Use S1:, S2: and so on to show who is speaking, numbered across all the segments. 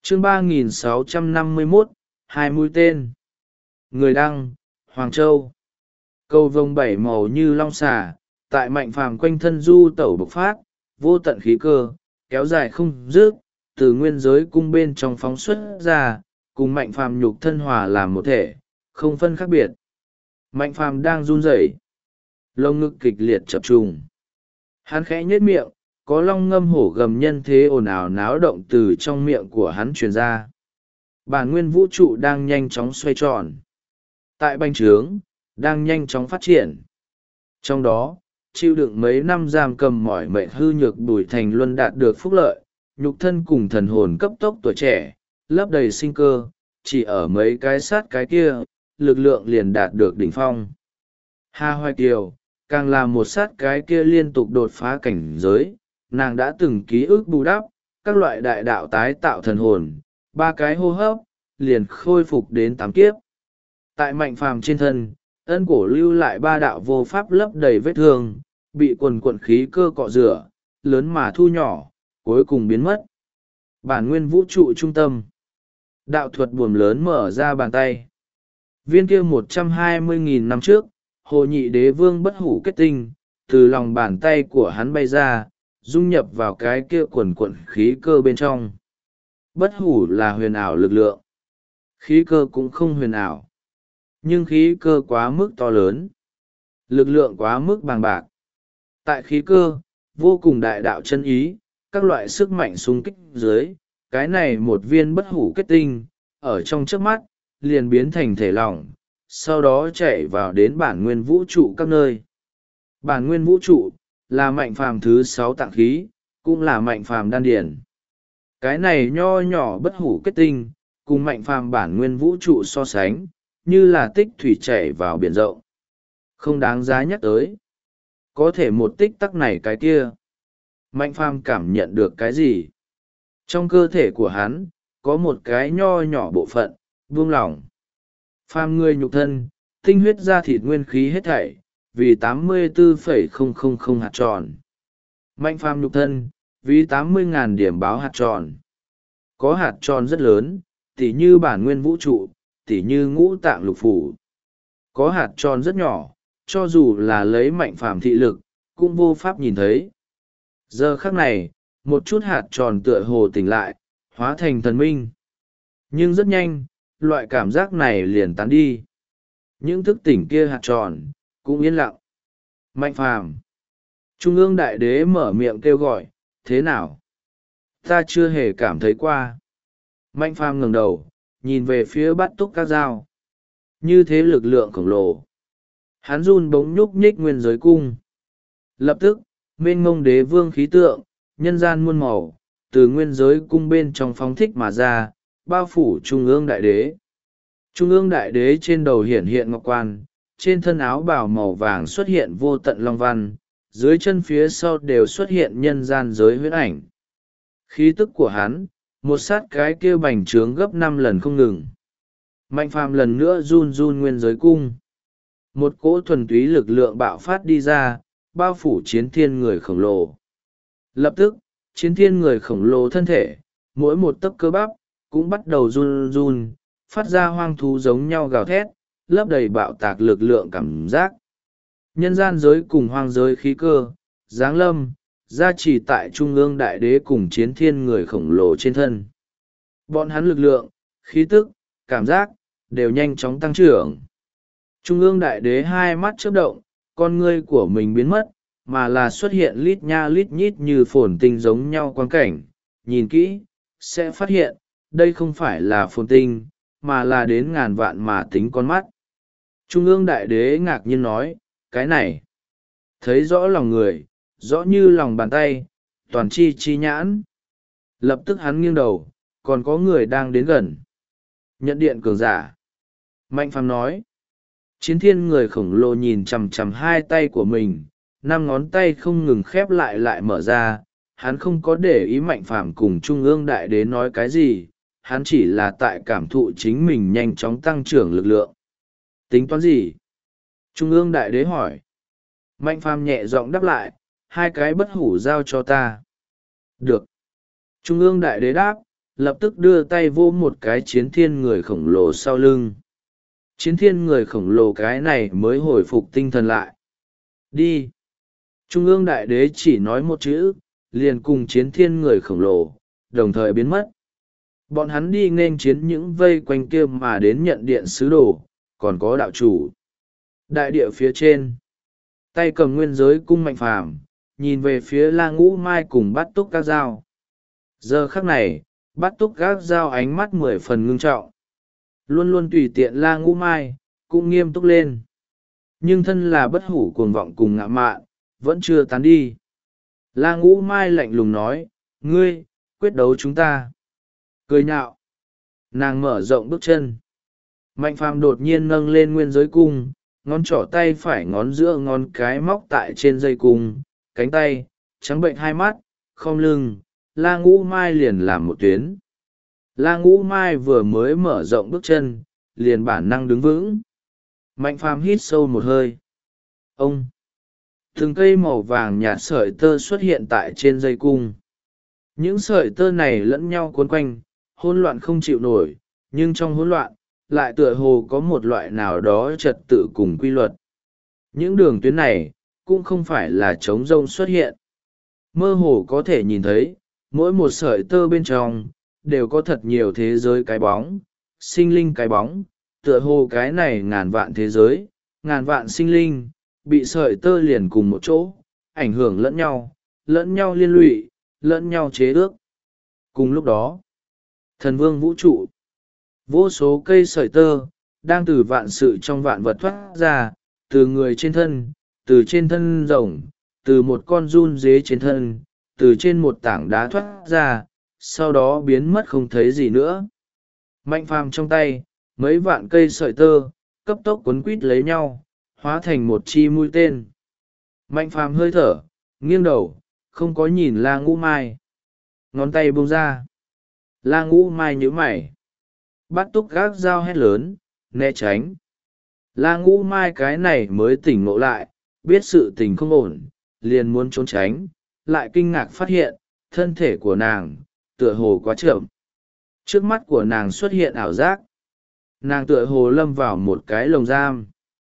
S1: chương 3651, hai mũi tên. Người đăng: Hoàng Châu. Cầu vồng bảy màu như long xà, tại Mạnh Phàm quanh thân du tẩu bộc phát, vô tận khí cơ, kéo dài không dứt, từ nguyên giới cung bên trong phóng xuất ra, cùng Mạnh Phàm nhục thân hòa làm một thể, không phân khác biệt. Mạnh Phàm đang run rẩy, lông ngực kịch liệt chập trùng. Hắn khẽ nhếch miệng, có long ngâm hổ gầm nhân thế ồn ào náo động từ trong miệng của hắn truyền ra. Bản nguyên vũ trụ đang nhanh chóng xoay tròn. Tại bành trướng, đang nhanh chóng phát triển. Trong đó, chịu đựng mấy năm giam cầm mỏi mệt hư nhược Bùi Thành Luân đạt được phúc lợi, nhục thân cùng thần hồn cấp tốc tuổi trẻ, lấp đầy sinh cơ, chỉ ở mấy cái sát cái kia, lực lượng liền đạt được đỉnh phong. Hà Hoài Kiều, càng là một sát cái kia liên tục đột phá cảnh giới, nàng đã từng ký ức bù đắp, các loại đại đạo tái tạo thần hồn, 3 cái hô hấp, liền khôi phục đến 8 kiếp. Tại Mạnh Phàm trên thân, ân cổ lưu lại 3 đạo vô pháp lấp đầy vết thương, bị quần quận khí cơ cọ rửa, lớn mà thu nhỏ, cuối cùng biến mất. Bản nguyên vũ trụ trung tâm. Đạo thuật buồm lớn mở ra bàn tay. Viên kia 120.000 năm trước, Hồ Nhị Đế Vương bất hủ kết tinh, từ lòng bàn tay của hắn bay ra, dung nhập vào cái kia quần quận khí cơ bên trong. Bất hủ là huyền ảo lực lượng. Khí cơ cũng không huyền ảo. Nhưng khí cơ quá mức to lớn. Lực lượng quá mức bàng bạc. Tại khí cơ, vô cùng đại đạo chân ý, các loại sức mạnh xung kích dưới, cái này một viên bất hủ kết tinh, ở trong trước mắt, liền biến thành thể lỏng, sau đó chạy vào đến bản nguyên vũ trụ các nơi. Bản nguyên vũ trụ, là Mạnh Phàm thứ 6 tạng khí, cũng là Mạnh Phàm đan điển. Cái này nho nhỏ bất hủ kết tinh, cùng Mạnh Phàm bản nguyên vũ trụ so sánh, như là tích thủy chảy vào biển rộng. Không đáng giá nhắc tới. Có thể một tích tắc này cái kia. Mạnh Phàm cảm nhận được cái gì? Trong cơ thể của hắn, có một cái nho nhỏ bộ phận, buông lỏng. Phàm người nhục thân, tinh huyết ra thịt nguyên khí hết thảy, vì 84,000 hạt tròn. Mạnh Phàm nhục thân, vì 80.000 điểm báo hạt tròn. Có hạt tròn rất lớn, tỉ như bản nguyên vũ trụ, tỉ như ngũ tạng lục phủ. Có hạt tròn rất nhỏ, cho dù là lấy Mạnh Phàm thị lực, cũng vô pháp nhìn thấy. Giờ khắc này, một chút hạt tròn tựa hồ tỉnh lại, hóa thành thần minh. Nhưng rất nhanh, loại cảm giác này liền tán đi. Những thức tỉnh kia hạt tròn, cũng yên lặng. Mạnh Phàm. Trung ương đại đế mở miệng kêu gọi, thế nào? Ta chưa hề cảm thấy qua. Mạnh Phàm ngẩng đầu, nhìn về phía Bát Túc Các Dao. Như thế lực lượng khổng lồ. Hắn run bỗng nhúc nhích nguyên giới cung. Lập tức, mênh mông đế vương khí tượng, nhân gian muôn màu, từ nguyên giới cung bên trong phóng thích mà ra, bao phủ Trung ương đại đế. Trung ương đại đế trên đầu hiển hiện ngọc quan, trên thân áo bào màu vàng xuất hiện vô tận long văn, dưới chân phía sau đều xuất hiện nhân gian giới huyễn ảnh. Khí tức của hắn, một sát cái kia bành trướng gấp 5 lần không ngừng. Mạnh Phàm lần nữa run run nguyên giới cung. Một cỗ thuần túy lực lượng bạo phát đi ra, bao phủ chiến thiên người khổng lồ. Lập tức, chiến thiên người khổng lồ thân thể, mỗi một tấc cơ bắp, cũng bắt đầu run run, phát ra hoang thú giống nhau gào thét, lấp đầy bạo tạc lực lượng cảm giác. Nhân gian giới cùng hoang giới khí cơ, giáng lâm, gia trì tại Trung ương đại đế cùng chiến thiên người khổng lồ trên thân. Bọn hắn lực lượng, khí tức, cảm giác, đều nhanh chóng tăng trưởng. Trung ương đại đế hai mắt chớp động, con ngươi của mình biến mất, mà là xuất hiện lít nha lít nhít như phồn tinh giống nhau quang cảnh. Nhìn kỹ, sẽ phát hiện, đây không phải là phồn tinh, mà là đến ngàn vạn mà tính con mắt. Trung ương đại đế ngạc nhiên nói, cái này, thấy rõ lòng người, rõ như lòng bàn tay, toàn chi chi nhãn. Lập tức hắn nghiêng đầu, còn có người đang đến gần. Nhận điện cường giả. Mạnh Phàm nói, chiến thiên người khổng lồ nhìn chằm chằm hai tay của mình, 5 ngón tay không ngừng khép lại mở ra. Hắn không có để ý Mạnh Phàm cùng Trung ương đại đế nói cái gì, hắn chỉ là tại cảm thụ chính mình nhanh chóng tăng trưởng lực lượng. Tính toán gì? Trung ương đại đế hỏi. Mạnh Phàm nhẹ giọng đáp lại, 2 cái bất hủ giao cho ta. Được. Trung ương đại đế đáp, lập tức đưa tay vô một cái chiến thiên người khổng lồ sau lưng. Chiến thiên người khổng lồ cái này mới hồi phục tinh thần lại. Đi! Trung ương đại đế chỉ nói một chữ, liền cùng chiến thiên người khổng lồ, đồng thời biến mất. Bọn hắn đi nghênh chiến những vây quanh kia mà đến nhận điện sứ đồ, còn có đạo chủ. Đại địa phía trên, tay cầm nguyên giới cung Mạnh Phàm nhìn về phía La Ngũ Mai cùng Bát Túc Các Dao. Giờ khắc này, Bát Túc Các Dao ánh mắt 10 phần ngưng trọng. Luôn luôn tùy tiện La Ngũ Mai, cũng nghiêm túc lên. Nhưng thân là bất hủ cuồng vọng cùng ngạ mạn, vẫn chưa tán đi. La Ngũ Mai lạnh lùng nói, ngươi, quyết đấu chúng ta. Cười nhạo. Nàng mở rộng bước chân. Mạnh Phàm đột nhiên nâng lên nguyên giới cung, ngón trỏ tay phải ngón giữa ngón cái móc tại trên dây cung, cánh tay, trắng bệnh hai mắt, khom lưng, La Ngũ Mai liền làm một tuyến. La Ngũ Mai vừa mới mở rộng bước chân, liền bản năng đứng vững. Mạnh Phàm hít sâu một hơi. Ông! Từng cây màu vàng nhạt sợi tơ xuất hiện tại trên dây cung. Những sợi tơ này lẫn nhau cuốn quanh, hỗn loạn không chịu nổi, nhưng trong hỗn loạn, lại tựa hồ có một loại nào đó trật tự cùng quy luật. Những đường tuyến này, cũng không phải là trống rông xuất hiện. Mơ hồ có thể nhìn thấy, mỗi một sợi tơ bên trong, đều có thật nhiều thế giới cái bóng, sinh linh cái bóng, tựa hồ cái này ngàn vạn thế giới, ngàn vạn sinh linh, bị sợi tơ liền cùng một chỗ, ảnh hưởng lẫn nhau liên lụy, lẫn nhau chế ước. Cùng lúc đó, thần vương vũ trụ, vô số cây sợi tơ, đang từ vạn sự trong vạn vật thoát ra, từ người trên thân, từ trên thân rồng, từ một con giun dế trên thân, từ trên một tảng đá thoát ra, sau đó biến mất không thấy gì nữa. Mạnh Phàm trong tay, mấy vạn cây sợi tơ, cấp tốc quấn quít lấy nhau, hóa thành một chi mũi tên. Mạnh Phàm hơi thở, nghiêng đầu, không có nhìn La Ngũ Mai. Ngón tay buông ra. La Ngũ Mai nhíu mày. Bát Túc Các Dao hét lớn, né tránh. La Ngũ Mai cái này mới tỉnh ngộ lại, biết sự tình không ổn, liền muốn trốn tránh, lại kinh ngạc phát hiện, thân thể của nàng, tựa hồ quá chậm. Trước mắt của nàng xuất hiện ảo giác. Nàng tựa hồ lâm vào một cái lồng giam.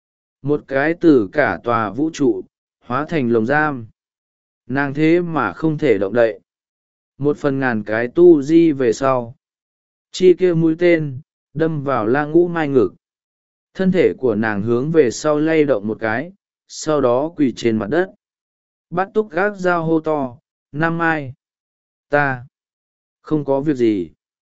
S1: Một cái từ cả tòa vũ trụ, hóa thành lồng giam. Nàng thế mà không thể động đậy. Một phần ngàn cái tu di về sau. Chi kia mũi tên, đâm vào La Ngũ Mai ngực. Thân thể của nàng hướng về sau lay động một cái, sau đó quỳ trên mặt đất. Bát Túc Các Dao hô to, Nam Mai. Ta. Không có việc gì.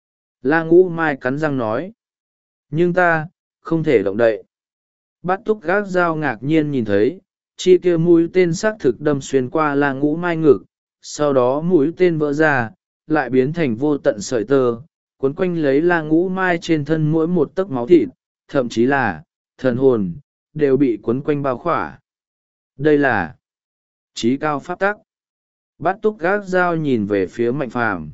S1: La Ngũ Mai cắn răng nói. Nhưng ta, không thể động đậy. Bát Túc Các Dao ngạc nhiên nhìn thấy, chi kia mũi tên xác thực đâm xuyên qua La Ngũ Mai ngực, sau đó mũi tên vỡ ra, lại biến thành vô tận sợi tơ, cuốn quanh lấy La Ngũ Mai trên thân mỗi một tấc máu thịt, thậm chí là thần hồn, đều bị cuốn quanh bao khỏa. Đây là trí cao pháp tắc. Bát Túc Các Dao nhìn về phía Mạnh Phàm.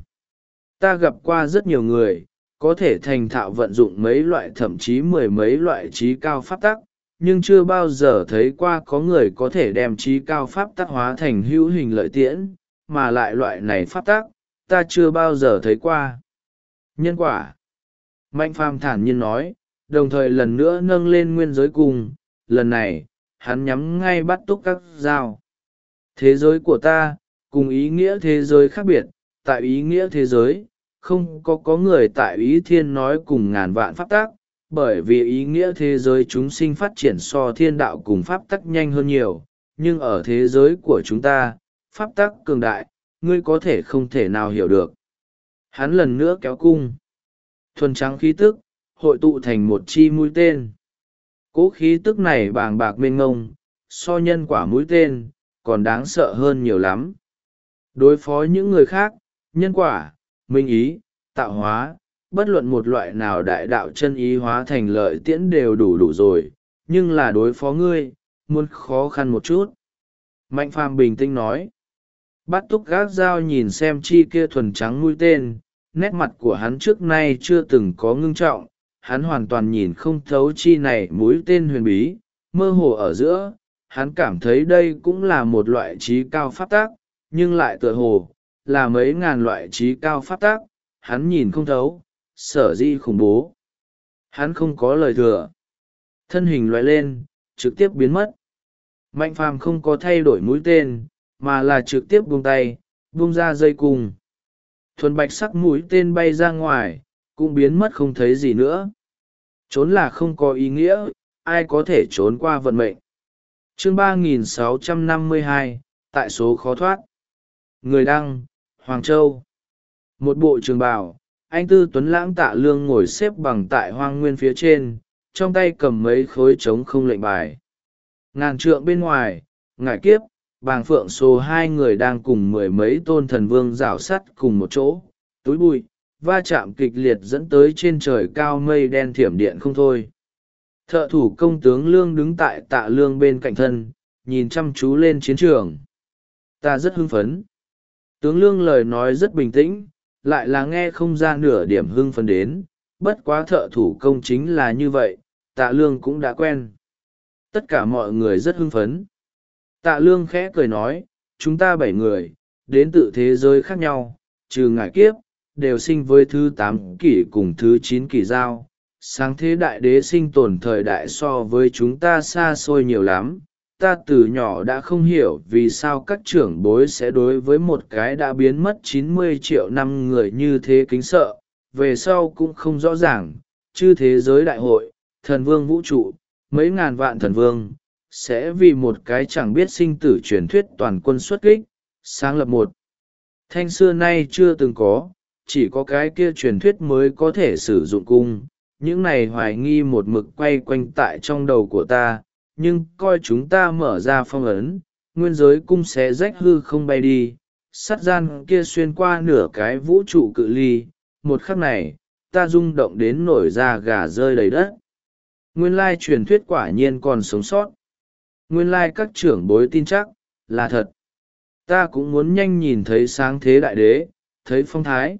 S1: Ta gặp qua rất nhiều người, có thể thành thạo vận dụng mấy loại thậm chí mười mấy loại trí cao pháp tắc, nhưng chưa bao giờ thấy qua có người có thể đem trí cao pháp tắc hóa thành hữu hình lợi tiễn, mà lại loại này pháp tắc, ta chưa bao giờ thấy qua. Nhân quả. Mạnh Phàm thản nhiên nói, đồng thời lần nữa nâng lên nguyên giới cung, lần này, hắn nhắm ngay Bát Túc Các Dao. Thế giới của ta, cùng ý nghĩa thế giới khác biệt, tại ý nghĩa thế giới, không có người tại ý thiên nói cùng ngàn vạn pháp tắc, bởi vì ý nghĩa thế giới chúng sinh phát triển so thiên đạo cùng pháp tắc nhanh hơn nhiều, nhưng ở thế giới của chúng ta, pháp tắc cường đại, ngươi có thể không thể nào hiểu được. Hắn lần nữa kéo cung. Thuần trắng khí tức, hội tụ thành một chi mũi tên. Cố khí tức này bàng bạc mênh ngông, so nhân quả mũi tên, còn đáng sợ hơn nhiều lắm. Đối phó những người khác, nhân quả, minh ý, tạo hóa, bất luận một loại nào đại đạo chân ý hóa thành lợi tiễn đều đủ rồi, nhưng là đối phó ngươi, muốn khó khăn một chút. Mạnh Phàm bình tĩnh nói. Bát Túc Các Dao nhìn xem chi kia thuần trắng mũi tên, nét mặt của hắn trước nay chưa từng có ngưng trọng, hắn hoàn toàn nhìn không thấu chi này mũi tên huyền bí, mơ hồ ở giữa, hắn cảm thấy đây cũng là một loại trí cao pháp tác, nhưng lại tựa hồ, là mấy ngàn loại trí cao pháp tác, hắn nhìn không thấu, sở dĩ khủng bố. Hắn không có lời thừa. Thân hình loại lên, trực tiếp biến mất. Mạnh phàm không có thay đổi mũi tên, mà là trực tiếp buông tay, buông ra dây cung. Thuần bạch sắc mũi tên bay ra ngoài, cũng biến mất không thấy gì nữa. Trốn là không có ý nghĩa, ai có thể trốn qua vận mệnh. Chương 3652, tại số khó thoát. Người đăng, Hoàng Châu. Một bộ trường bào, anh Tư Tuấn Lãng Tạ Lương ngồi xếp bằng tại hoang nguyên phía trên, trong tay cầm mấy khối trống không lệnh bài. Ngàn trượng bên ngoài, ngải kiếp, bàng phượng số hai người đang cùng mười mấy tôn thần vương rảo sắt cùng một chỗ, túi bụi, va chạm kịch liệt dẫn tới trên trời cao mây đen thiểm điện không thôi. Thợ thủ công tướng Lương đứng tại Tạ Lương bên cạnh thân, nhìn chăm chú lên chiến trường. Ta rất hưng phấn. Tướng Lương lời nói rất bình tĩnh, lại là nghe không ra nửa điểm hưng phấn đến, bất quá thợ thủ công chính là như vậy, Tạ Lương cũng đã quen. Tất cả mọi người rất hưng phấn. Tạ Lương khẽ cười nói, chúng ta 7 người, đến từ thế giới khác nhau, trừ ngải kiếp, đều sinh với thứ 8 kỷ cùng thứ 9 kỷ giao. Sáng thế đại đế sinh tồn thời đại so với chúng ta xa xôi nhiều lắm. Ta từ nhỏ đã không hiểu vì sao các trưởng bối sẽ đối với một cái đã biến mất 90 triệu năm người như thế kính sợ. Về sau cũng không rõ ràng, chư thế giới đại hội, thần vương vũ trụ, mấy ngàn vạn thần vương, sẽ vì một cái chẳng biết sinh tử truyền thuyết toàn quân xuất kích, sáng lập một thanh xưa nay chưa từng có, chỉ có cái kia truyền thuyết mới có thể sử dụng cung. Những này hoài nghi một mực quay quanh tại trong đầu của ta, nhưng coi chúng ta mở ra phong ấn, nguyên giới cung sẽ rách hư không bay đi, sắt gian kia xuyên qua nửa cái vũ trụ cự ly. Một khắc này, ta rung động đến nổi da gà rơi đầy đất. Nguyên lai truyền thuyết quả nhiên còn sống sót. Nguyên lai các trưởng bối tin chắc, là thật. Ta cũng muốn nhanh nhìn thấy sáng thế đại đế, thấy phong thái.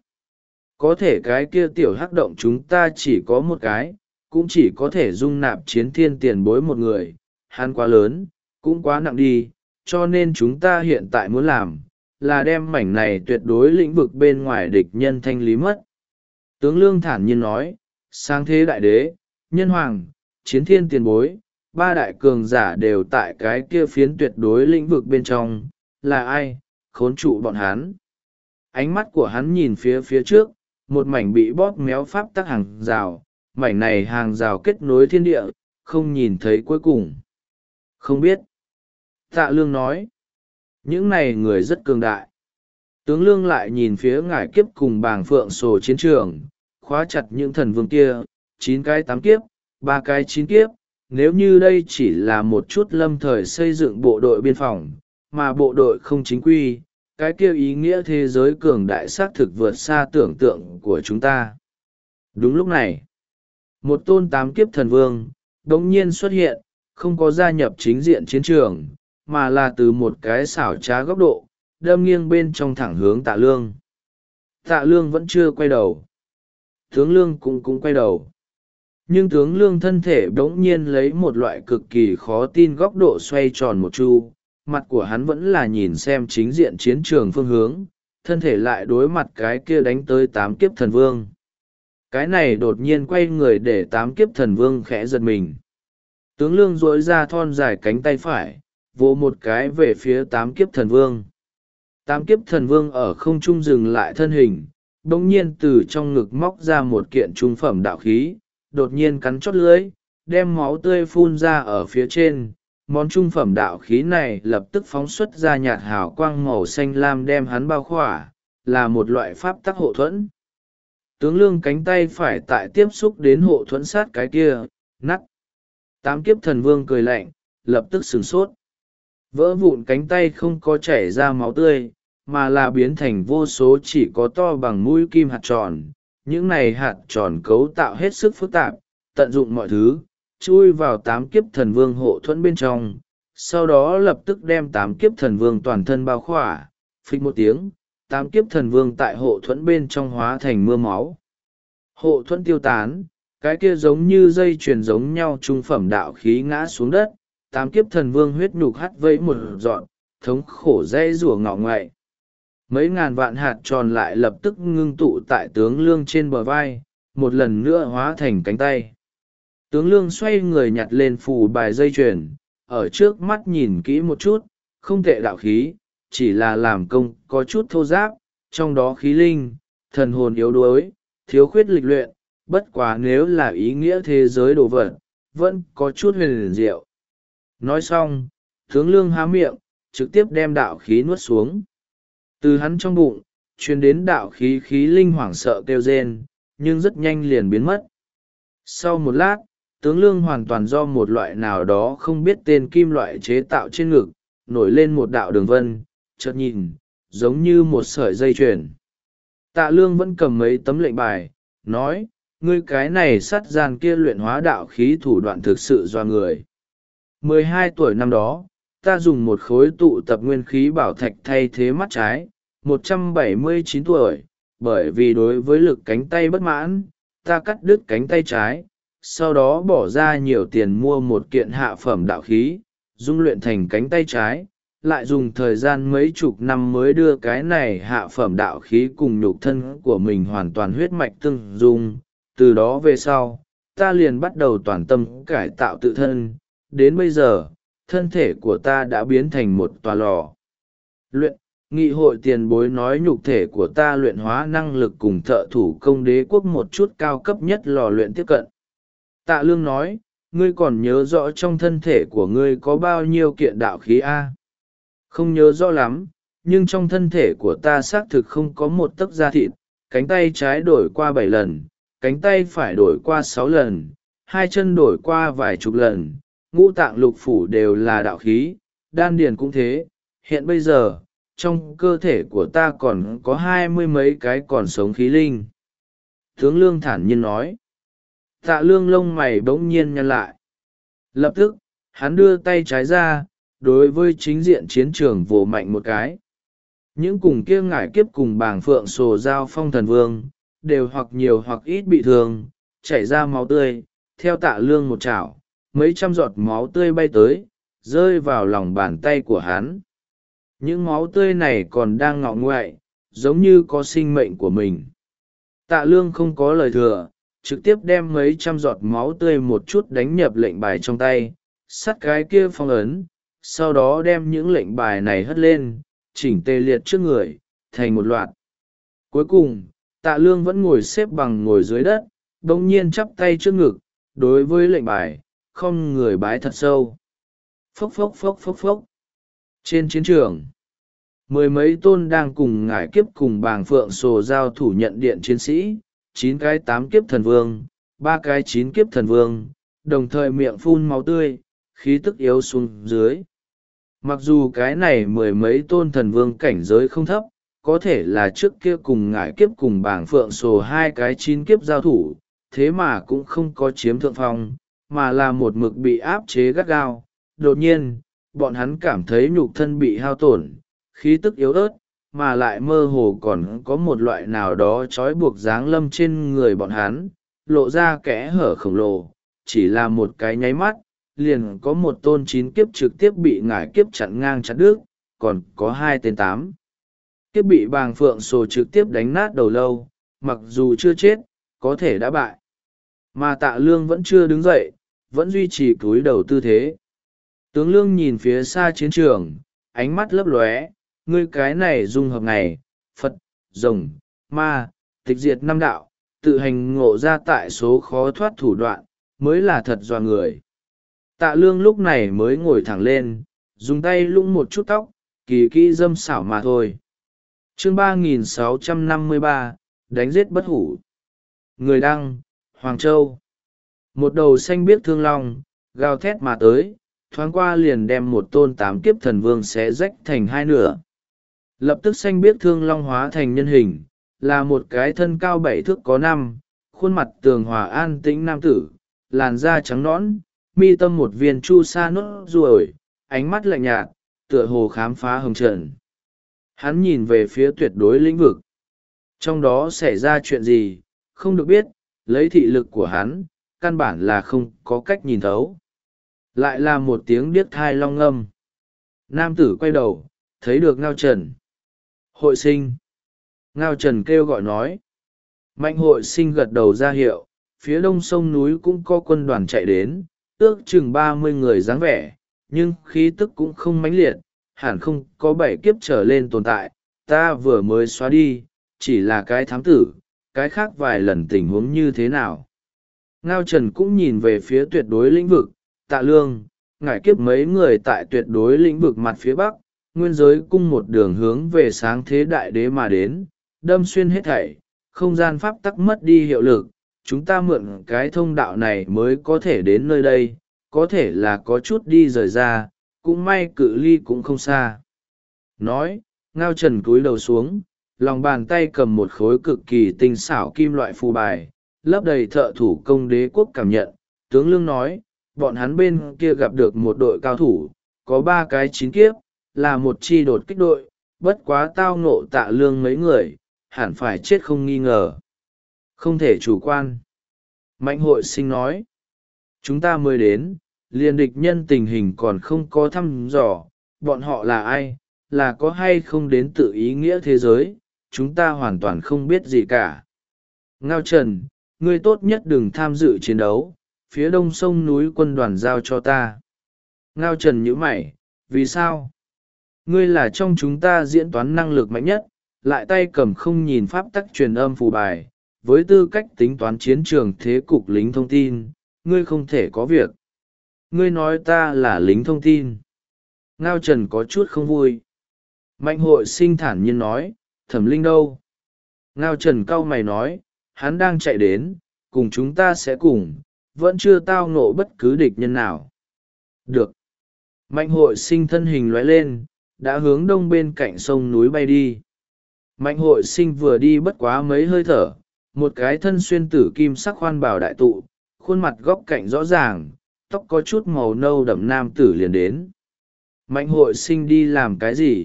S1: Có thể cái kia tiểu hắc động chúng ta chỉ có một cái, cũng chỉ có thể dung nạp chiến thiên tiền bối một người. Hắn quá lớn, cũng quá nặng đi, cho nên chúng ta hiện tại muốn làm, là đem mảnh này tuyệt đối lĩnh vực bên ngoài địch nhân thanh lý mất. Tướng Lương thản nhiên nói, sáng thế đại đế, nhân hoàng, chiến thiên tiền bối, ba đại cường giả đều tại cái kia phiến tuyệt đối lĩnh vực bên trong, là ai, khốn trụ bọn hắn. Ánh mắt của hắn nhìn phía trước, một mảnh bị bóp méo pháp tắc hàng rào, mảnh này hàng rào kết nối thiên địa, không nhìn thấy cuối cùng. Không biết. Tạ Lương nói, những này người rất cường đại. Tướng Lương lại nhìn phía ngải kiếp cùng bàng phượng sổ chiến trường, khóa chặt những thần vương kia, 9 cái 8 kiếp, 3 cái 9 kiếp. Nếu như đây chỉ là một chút lâm thời xây dựng bộ đội biên phòng, mà bộ đội không chính quy, cái kia ý nghĩa thế giới cường đại xác thực vượt xa tưởng tượng của chúng ta. Đúng lúc này, một tôn 8 kiếp thần vương đống nhiên xuất hiện, không có gia nhập chính diện chiến trường, mà là từ một cái xảo trá góc độ, đâm nghiêng bên trong thẳng hướng Tạ Lương. Tạ Lương vẫn chưa quay đầu. Tướng Lương cũng quay đầu. Nhưng tướng Lương thân thể bỗng nhiên lấy một loại cực kỳ khó tin góc độ xoay tròn một chu, mặt của hắn vẫn là nhìn xem chính diện chiến trường phương hướng, thân thể lại đối mặt cái kia đánh tới 8 kiếp thần vương. Cái này đột nhiên quay người để 8 kiếp thần vương khẽ giật mình. Tướng Lương duỗi ra thon dài cánh tay phải, vỗ một cái về phía 8 kiếp thần vương. 8 kiếp thần vương ở không trung dừng lại thân hình, bỗng nhiên từ trong ngực móc ra một kiện trung phẩm đạo khí, đột nhiên cắn chót lưỡi, đem máu tươi phun ra ở phía trên. Món trung phẩm đạo khí này lập tức phóng xuất ra nhạt hào quang màu xanh lam đem hắn bao khỏa, là một loại pháp tắc hộ thuẫn. Tướng Lương cánh tay phải tại tiếp xúc đến hộ thuẫn sát cái kia, nắt. 8 kiếp thần vương cười lạnh, lập tức sửng sốt. Vỡ vụn cánh tay không có chảy ra máu tươi, mà là biến thành vô số chỉ có to bằng mũi kim hạt tròn. Những này hạt tròn cấu tạo hết sức phức tạp, tận dụng mọi thứ, chui vào 8 kiếp thần vương hộ thuẫn bên trong, sau đó lập tức đem 8 kiếp thần vương toàn thân bao khỏa. Phích một tiếng, 8 kiếp thần vương tại hộ thuẫn bên trong hóa thành mưa máu. Hộ thuẫn tiêu tán, cái kia giống như dây chuyền giống nhau trung phẩm đạo khí ngã xuống đất, 8 kiếp thần vương huyết nhục hắt vẫy một dọn, thống khổ dây rủa ngọ ngoại. mấy ngàn vạn hạt tròn lại lập tức ngưng tụ tại tướng lương trên bờ vai, một lần nữa hóa thành cánh tay. Tướng lương xoay người nhặt lên phù bài dây chuyền, ở trước mắt nhìn kỹ một chút, không tệ đạo khí, chỉ là làm công có chút thô giáp, trong đó khí linh, thần hồn yếu đuối, thiếu khuyết lịch luyện, bất quá nếu là ý nghĩa thế giới đồ vật, vẫn có chút huyền diệu. Nói xong, tướng lương há miệng, trực tiếp đem đạo khí nuốt xuống. Từ hắn trong bụng, truyền đến đạo khí khí linh hoảng sợ kêu rên, nhưng rất nhanh liền biến mất. Sau một lát, tướng lương hoàn toàn do một loại nào đó không biết tên kim loại chế tạo trên ngực, nổi lên một đạo đường vân, chợt nhìn, giống như một sợi dây chuyền. Tạ lương vẫn cầm mấy tấm lệnh bài, nói, ngươi cái này sắt gian kia luyện hóa đạo khí thủ đoạn thực sự do người. 12 tuổi năm đó, ta dùng một khối tụ tập nguyên khí bảo thạch thay thế mắt trái. 179 tuổi, bởi vì đối với lực cánh tay bất mãn, ta cắt đứt cánh tay trái, sau đó bỏ ra nhiều tiền mua một kiện hạ phẩm đạo khí, dung luyện thành cánh tay trái, lại dùng thời gian mấy chục năm mới đưa cái này hạ phẩm đạo khí cùng nhục thân của mình hoàn toàn huyết mạch tương dung. Từ đó về sau, ta liền bắt đầu toàn tâm cải tạo tự thân, đến bây giờ, thân thể của ta đã biến thành một tòa lò luyện. Nghị hội tiền bối nói nhục thể của ta luyện hóa năng lực cùng thợ thủ công đế quốc một chút cao cấp nhất lò luyện tiếp cận. Tạ lương nói, ngươi còn nhớ rõ trong thân thể của ngươi có bao nhiêu kiện đạo khí a? Không nhớ rõ lắm, nhưng trong thân thể của ta xác thực không có một tấc da thịt, cánh tay trái đổi qua 7 lần, cánh tay phải đổi qua 6 lần, hai chân đổi qua vài chục lần, ngũ tạng lục phủ đều là đạo khí, đan điền cũng thế. Hiện bây giờ, trong cơ thể của ta còn có 20 mấy cái còn sống khí linh. Tướng lương thản nhiên nói. Tạ lương lông mày bỗng nhiên nhăn lại. Lập tức, hắn đưa tay trái ra, đối với chính diện chiến trường vồ mạnh một cái. Những cùng kia ngải kiếp cùng bảng phượng sồ giao phong thần vương, đều hoặc nhiều hoặc ít bị thương, chảy ra máu tươi, theo tạ lương một chảo, mấy trăm giọt máu tươi bay tới, rơi vào lòng bàn tay của hắn. Những máu tươi này còn đang ngọ ngoại, giống như có sinh mệnh của mình. Tạ lương không có lời thừa, trực tiếp đem mấy trăm giọt máu tươi một chút đánh nhập lệnh bài trong tay, sắt cái kia phong ấn, sau đó đem những lệnh bài này hất lên, chỉnh tề liệt trước người, thành một loạt. Cuối cùng, tạ lương vẫn ngồi xếp bằng ngồi dưới đất, đồng nhiên chắp tay trước ngực, đối với lệnh bài, không người bái thật sâu. Phốc phốc phốc phốc phốc. Trên chiến trường, mười mấy tôn đang cùng ngải kiếp cùng bàng phượng sồ giao thủ nhận điện chiến sĩ, 9 cái 8 kiếp thần vương, 3 cái 9 kiếp thần vương, đồng thời miệng phun máu tươi, khí tức yếu xuống dưới. Mặc dù cái này mười mấy tôn thần vương cảnh giới không thấp, có thể là trước kia cùng ngải kiếp cùng bảng phượng sồ 2 cái 9 kiếp giao thủ, thế mà cũng không có chiếm thượng phong, mà là một mực bị áp chế gắt gao. Đột nhiên, bọn hắn cảm thấy nhục thân bị hao tổn, khí tức yếu ớt, mà lại mơ hồ còn có một loại nào đó trói buộc dáng lâm trên người bọn hắn, lộ ra kẽ hở khổng lồ, chỉ là một cái nháy mắt, liền có một tôn 9 kiếp trực tiếp bị ngải kiếp chặn ngang chặt đứt, còn có 2 tên 8 kiếp bị bàng phượng sồ trực tiếp đánh nát đầu lâu, mặc dù chưa chết, có thể đã bại. Mà tạ lương vẫn chưa đứng dậy, vẫn duy trì cúi đầu tư thế. Tướng lương nhìn phía xa chiến trường, ánh mắt lấp lóe, ngươi cái này dung hợp ngày, Phật, rồng, ma, tịch diệt 5 đạo, tự hành ngộ ra tại số khó thoát thủ đoạn, mới là thật doa người. Tạ lương lúc này mới ngồi thẳng lên, dùng tay lũng một chút tóc, kỳ kỹ dâm xảo mà thôi. Chương 3653, đánh giết bất hủ. Người đăng, Hoàng Châu. Một đầu xanh biếc thương long, gào thét mà tới, thoáng qua liền đem một tôn 8 kiếp thần vương xé rách thành 2 nửa. Lập tức xanh biếc thương long hóa thành nhân hình, là một cái thân cao 7 thước có 5, khuôn mặt tường hòa an tĩnh nam tử, làn da trắng nõn, mi tâm một viên chu sa nốt ruồi, ánh mắt lạnh nhạt, tựa hồ khám phá hồng trần. Hắn nhìn về phía tuyệt đối lĩnh vực. Trong đó xảy ra chuyện gì, không được biết, lấy thị lực của hắn, căn bản là không có cách nhìn thấu. Lại là một tiếng điếc thai long ngâm. Nam tử quay đầu, thấy được Ngao Trần. Hội sinh. Ngao Trần kêu gọi nói. Mạnh hội sinh gật đầu ra hiệu, phía đông sông núi cũng có quân đoàn chạy đến, ước chừng 30 người dáng vẻ, nhưng khí tức cũng không mãnh liệt, hẳn không có 7 kiếp trở lên tồn tại, ta vừa mới xóa đi, chỉ là cái thám tử, cái khác vài lần tình huống như thế nào. Ngao Trần cũng nhìn về phía tuyệt đối lĩnh vực, Tạ Lương, ngải kiếp mấy người tại tuyệt đối lĩnh vực mặt phía bắc, nguyên giới cung một đường hướng về sáng thế đại đế mà đến, đâm xuyên hết thảy, không gian pháp tắc mất đi hiệu lực, chúng ta mượn cái thông đạo này mới có thể đến nơi đây, có thể là có chút đi rời ra, cũng may cự ly cũng không xa. Nói, Ngao Trần cúi đầu xuống, lòng bàn tay cầm một khối cực kỳ tinh xảo kim loại phù bài, lấp đầy thợ thủ công đế quốc cảm nhận. Tướng Lương nói, bọn hắn bên kia gặp được một đội cao thủ, có 3 cái 9 kiếp, là một chi đột kích đội, bất quá tao ngộ Tạ Lương mấy người, hẳn phải chết không nghi ngờ. Không thể chủ quan. Mạnh hội sinh nói, chúng ta mới đến, liền địch nhân tình hình còn không có thăm dò, bọn họ là ai, là có hay không đến tự ý nghĩa thế giới, chúng ta hoàn toàn không biết gì cả. Ngao Trần, ngươi tốt nhất đừng tham dự chiến đấu, phía đông sông núi quân đoàn giao cho ta. Ngao Trần nhíu mày, vì sao? Ngươi là trong chúng ta diễn toán năng lực mạnh nhất, lại tay cầm không nhìn pháp tắc truyền âm phù bài, với tư cách tính toán chiến trường thế cục lính thông tin, ngươi không thể có việc. Ngươi nói ta là lính thông tin. Ngao Trần có chút không vui. Mạnh hội sinh thản nhiên nói, Thẩm Linh đâu? Ngao Trần cau mày nói, hắn đang chạy đến, cùng chúng ta sẽ cùng, vẫn chưa tao ngộ bất cứ địch nhân nào. Được. Mạnh hội sinh thân hình lóe lên, đã hướng đông bên cạnh sông núi bay đi. Mạnh hội sinh vừa đi bất quá mấy hơi thở, một cái thân xuyên tử kim sắc khoan bảo đại tụ, khuôn mặt góc cạnh rõ ràng, tóc có chút màu nâu đậm nam tử liền đến. Mạnh hội sinh đi làm cái gì?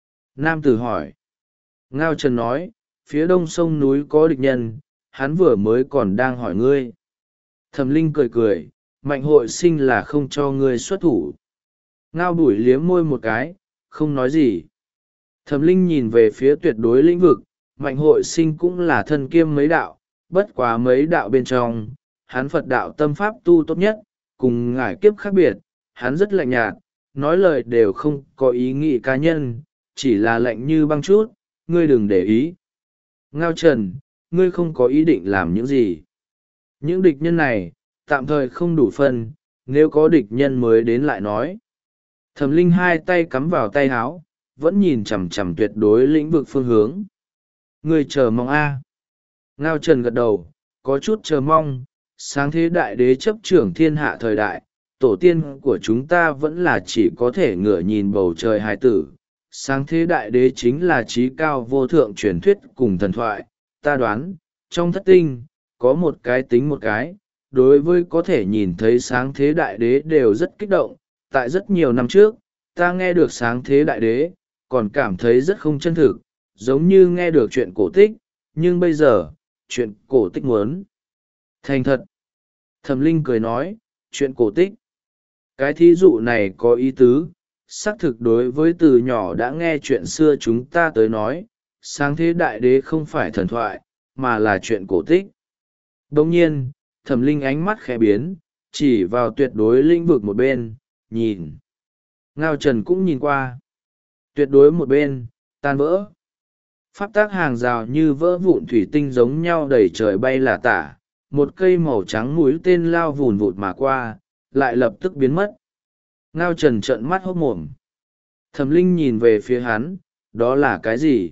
S1: Nam tử hỏi. Ngao Trần nói, phía đông sông núi có địch nhân, hắn vừa mới còn đang hỏi ngươi. Thẩm Linh cười cười, mạnh hội sinh là không cho ngươi xuất thủ. Ngao Bùi liếm môi một cái, không nói gì. Thẩm Linh nhìn về phía tuyệt đối lĩnh vực, mạnh hội sinh cũng là thân kiêm mấy đạo, bất quá mấy đạo bên trong, hắn Phật đạo tâm pháp tu tốt nhất, cùng ngải kiếp khác biệt, hắn rất lạnh nhạt, nói lời đều không có ý nghĩ cá nhân, chỉ là lạnh như băng chút, ngươi đừng để ý. Ngao Trần, ngươi không có ý định làm những gì. Những địch nhân này, tạm thời không đủ phân, nếu có địch nhân mới đến lại nói. Thẩm Linh hai tay cắm vào tay áo, vẫn nhìn chằm chằm tuyệt đối lĩnh vực phương hướng. Ngươi chờ mong a. Ngao Trần gật đầu, có chút chờ mong, sáng thế đại đế chấp trưởng thiên hạ thời đại, tổ tiên của chúng ta vẫn là chỉ có thể ngửa nhìn bầu trời hài tử. Sáng thế đại đế chính là trí cao vô thượng truyền thuyết cùng thần thoại, ta đoán, trong thất tinh, có một cái tính một cái, đối với có thể nhìn thấy sáng thế đại đế đều rất kích động. Tại rất nhiều năm trước, ta nghe được sáng thế đại đế, còn cảm thấy rất không chân thực, giống như nghe được chuyện cổ tích, nhưng bây giờ, chuyện cổ tích muốn thành thật. Thẩm Linh cười nói, chuyện cổ tích. Cái thí dụ này có ý tứ, xác thực đối với từ nhỏ đã nghe chuyện xưa chúng ta tới nói, sáng thế đại đế không phải thần thoại, mà là chuyện cổ tích. Đồng nhiên, Thẩm Linh ánh mắt khẽ biến, chỉ vào tuyệt đối lĩnh vực một bên, nhìn. Ngao Trần cũng nhìn qua. Tuyệt đối một bên, tan vỡ. Pháp tác hàng rào như vỡ vụn thủy tinh giống nhau đầy trời bay là tả, một cây màu trắng mũi tên lao vùn vụt mà qua, lại lập tức biến mất. Ngao Trần trợn mắt hốt mồm. Thẩm Linh nhìn về phía hắn, đó là cái gì?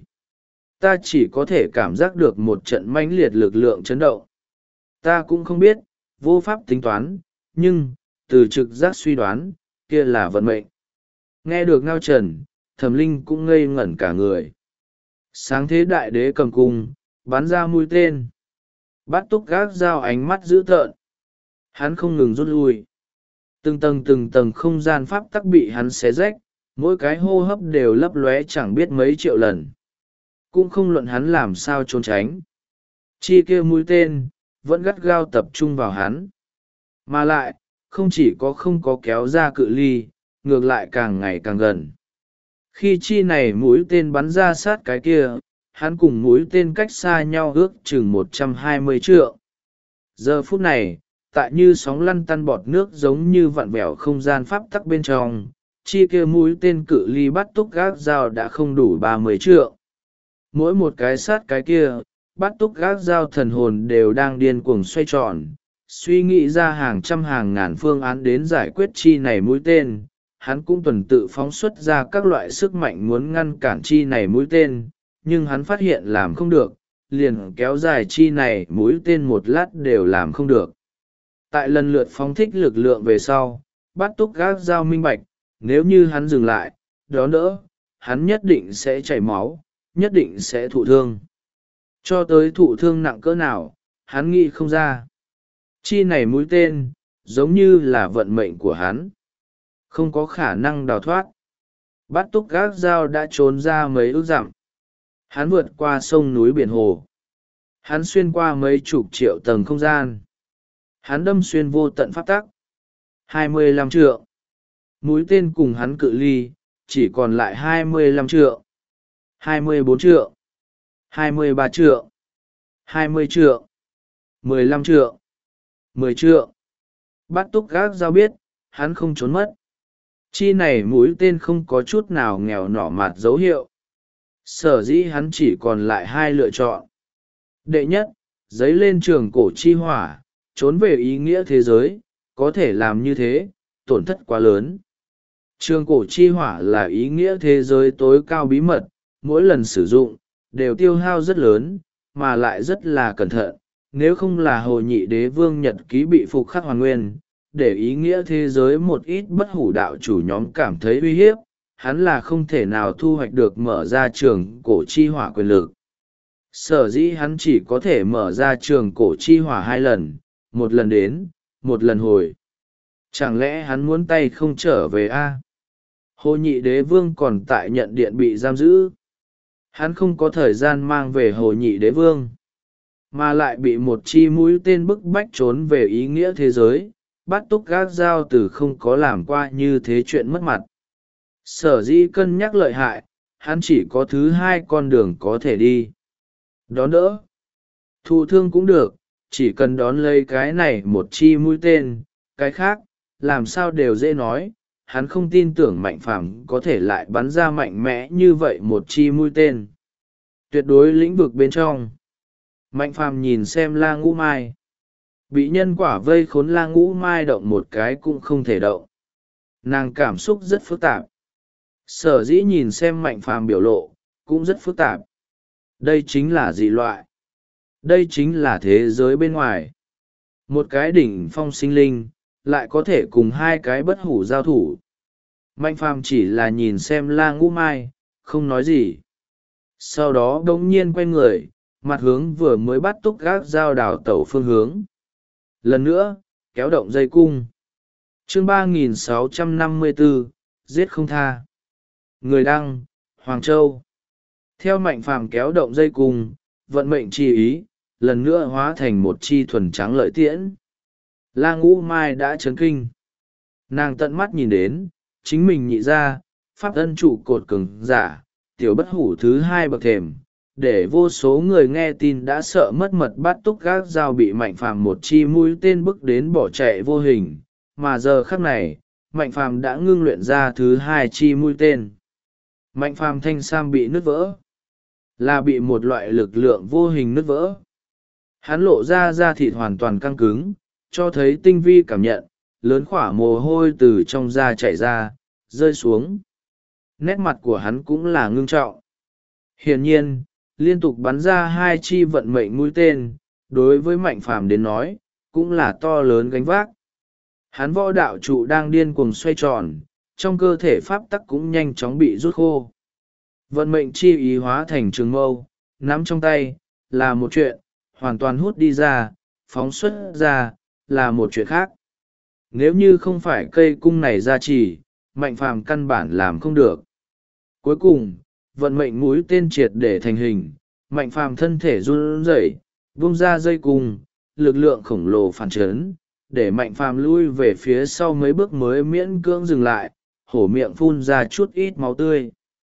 S1: Ta chỉ có thể cảm giác được một trận mãnh liệt lực lượng chấn động. Ta cũng không biết, vô pháp tính toán, nhưng, từ trực giác suy đoán, kia là vận mệnh. Nghe được Ngao Trần, Thẩm Linh cũng ngây ngẩn cả người. Sáng thế đại đế cầm cung, bắn ra mũi tên. Bát túc gác dao ánh mắt dữ tợn. Hắn không ngừng rút lui. Từng tầng không gian pháp tắc bị hắn xé rách, mỗi cái hô hấp đều lấp lóe chẳng biết mấy triệu lần. Cũng không luận hắn làm sao trốn tránh. Chi kia mũi tên, vẫn gắt gao tập trung vào hắn. Mà lại, không chỉ có không có kéo ra cự ly, ngược lại càng ngày càng gần. Khi chi này mũi tên bắn ra sát cái kia, hắn cùng mũi tên cách xa nhau ước chừng 120 trượng. Giờ phút này, tại như sóng lăn tăn bọt nước giống như vặn vẹo không gian pháp tắc bên trong, chi kia mũi tên cự ly bắt túc gác dao đã không đủ 30 trượng. Mỗi một cái sát cái kia, bắt túc gác dao thần hồn đều đang điên cuồng xoay tròn, suy nghĩ ra hàng trăm hàng ngàn phương án đến giải quyết chi này mũi tên. Hắn cũng tuần tự phóng xuất ra các loại sức mạnh muốn ngăn cản chi này mũi tên, nhưng hắn phát hiện làm không được, liền kéo dài chi này mũi tên một lát đều làm không được. Tại lần lượt phóng thích lực lượng về sau, bắt túc gác dao minh bạch, nếu như hắn dừng lại, đó đỡ, hắn nhất định sẽ chảy máu, nhất định sẽ thụ thương. Cho tới thụ thương nặng cỡ nào, hắn nghĩ không ra. Chi này mũi tên, giống như là vận mệnh của hắn. Không có khả năng đào thoát. Bắt túc gác dao đã trốn ra mấy ước dặm. Hắn vượt qua sông núi biển hồ. Hắn xuyên qua mấy chục triệu tầng không gian. Hắn đâm xuyên vô tận pháp tắc. 25 trượng. Mũi tên cùng hắn cự ly, chỉ còn lại 25 trượng. 24 trượng. 23 trượng. 20 trượng. 15 trượng. 10 trượng. Bắt túc gác dao biết, hắn không trốn mất. Chi này mũi tên không có chút nào nghèo nỏ mạt dấu hiệu. Sở dĩ hắn chỉ còn lại hai lựa chọn. Đệ nhất, dấy lên trường cổ chi hỏa, trốn về ý nghĩa thế giới, có thể làm như thế, tổn thất quá lớn. Trường cổ chi hỏa là ý nghĩa thế giới tối cao bí mật, mỗi lần sử dụng, đều tiêu hao rất lớn, mà lại rất là cẩn thận. Nếu không là Hồ Nhị Đế Vương nhật ký bị phục khắc hoàn nguyên, để ý nghĩa thế giới một ít bất hủ đạo chủ nhóm cảm thấy uy hiếp, hắn là không thể nào thu hoạch được mở ra trường cổ chi hỏa quyền lực. Sở dĩ hắn chỉ có thể mở ra trường cổ chi hỏa hai lần, một lần đến, một lần hồi. Chẳng lẽ hắn muốn tay không trở về a? Hồ Nhị Đế Vương còn tại nhận điện bị giam giữ. Hắn không có thời gian mang về Hồ Nhị Đế Vương, mà lại bị một chi mũi tên bức bách trốn về ý nghĩa thế giới. Bắt túc gác dao từ không có làm qua như thế chuyện mất mặt. Sở dĩ cân nhắc lợi hại, hắn chỉ có thứ hai con đường có thể đi. Đón đỡ. Thụ thương cũng được, chỉ cần đón lấy cái này một chi mũi tên, cái khác, làm sao đều dễ nói. Hắn không tin tưởng Mạnh Phàm có thể lại bắn ra mạnh mẽ như vậy một chi mũi tên. Tuyệt đối lĩnh vực bên trong. Mạnh Phàm nhìn xem La Ngũ Mai. Bị nhân quả vây khốn La Ngũ Mai động một cái cũng không thể động. Nàng cảm xúc rất phức tạp. Sở dĩ nhìn xem Mạnh Phàm biểu lộ, cũng rất phức tạp. Đây chính là dị loại. Đây chính là thế giới bên ngoài. Một cái đỉnh phong sinh linh, lại có thể cùng hai cái bất hủ giao thủ. Mạnh Phàm chỉ là nhìn xem La Ngũ Mai, không nói gì. Sau đó đống nhiên quay người, mặt hướng vừa mới bắt túc gác dao đảo tẩu phương hướng. Lần nữa, kéo động dây cung. Chương 3654, giết không tha. Người đăng, Hoàng Châu. Theo Mạnh Phàm kéo động dây cung, vận mệnh chi ý, lần nữa hóa thành một chi thuần trắng lợi tiễn. La Ngũ Mai đã chấn kinh. Nàng tận mắt nhìn đến, chính mình nhị ra, pháp ân trụ cột cường giả, tiểu bất hủ thứ hai bậc thềm, để vô số người nghe tin đã sợ mất mật bắt túc gác dao bị Mạnh Phàm một chi mũi tên bức đến bỏ chạy vô hình, mà giờ khắc này, Mạnh Phàm đã ngưng luyện ra thứ hai chi mũi tên. Mạnh Phàm thanh sam bị nứt vỡ, là bị một loại lực lượng vô hình nứt vỡ. Hắn lộ ra da thịt hoàn toàn căng cứng, cho thấy tinh vi cảm nhận, lớn khỏa mồ hôi từ trong da chảy ra, rơi xuống. Nét mặt của hắn cũng là ngưng trọng. Hiển nhiên, liên tục bắn ra hai chi vận mệnh mũi tên, đối với Mạnh Phàm đến nói, cũng là to lớn gánh vác. Hắn võ đạo trụ đang điên cuồng xoay tròn, trong cơ thể pháp tắc cũng nhanh chóng bị rút khô. Vận mệnh chi ý hóa thành trường mâu, nắm trong tay, là một chuyện, hoàn toàn hút đi ra, phóng xuất ra, là một chuyện khác. Nếu như không phải cây cung này gia trì, Mạnh Phàm căn bản làm không được. Cuối cùng, vận mệnh mũi tên triệt để thành hình, Mạnh Phàm thân thể run rẩy, vung ra dây cung, lực lượng khổng lồ phản chấn, để Mạnh Phàm lui về phía sau mấy bước mới miễn cưỡng dừng lại, hổ miệng phun ra chút ít máu tươi.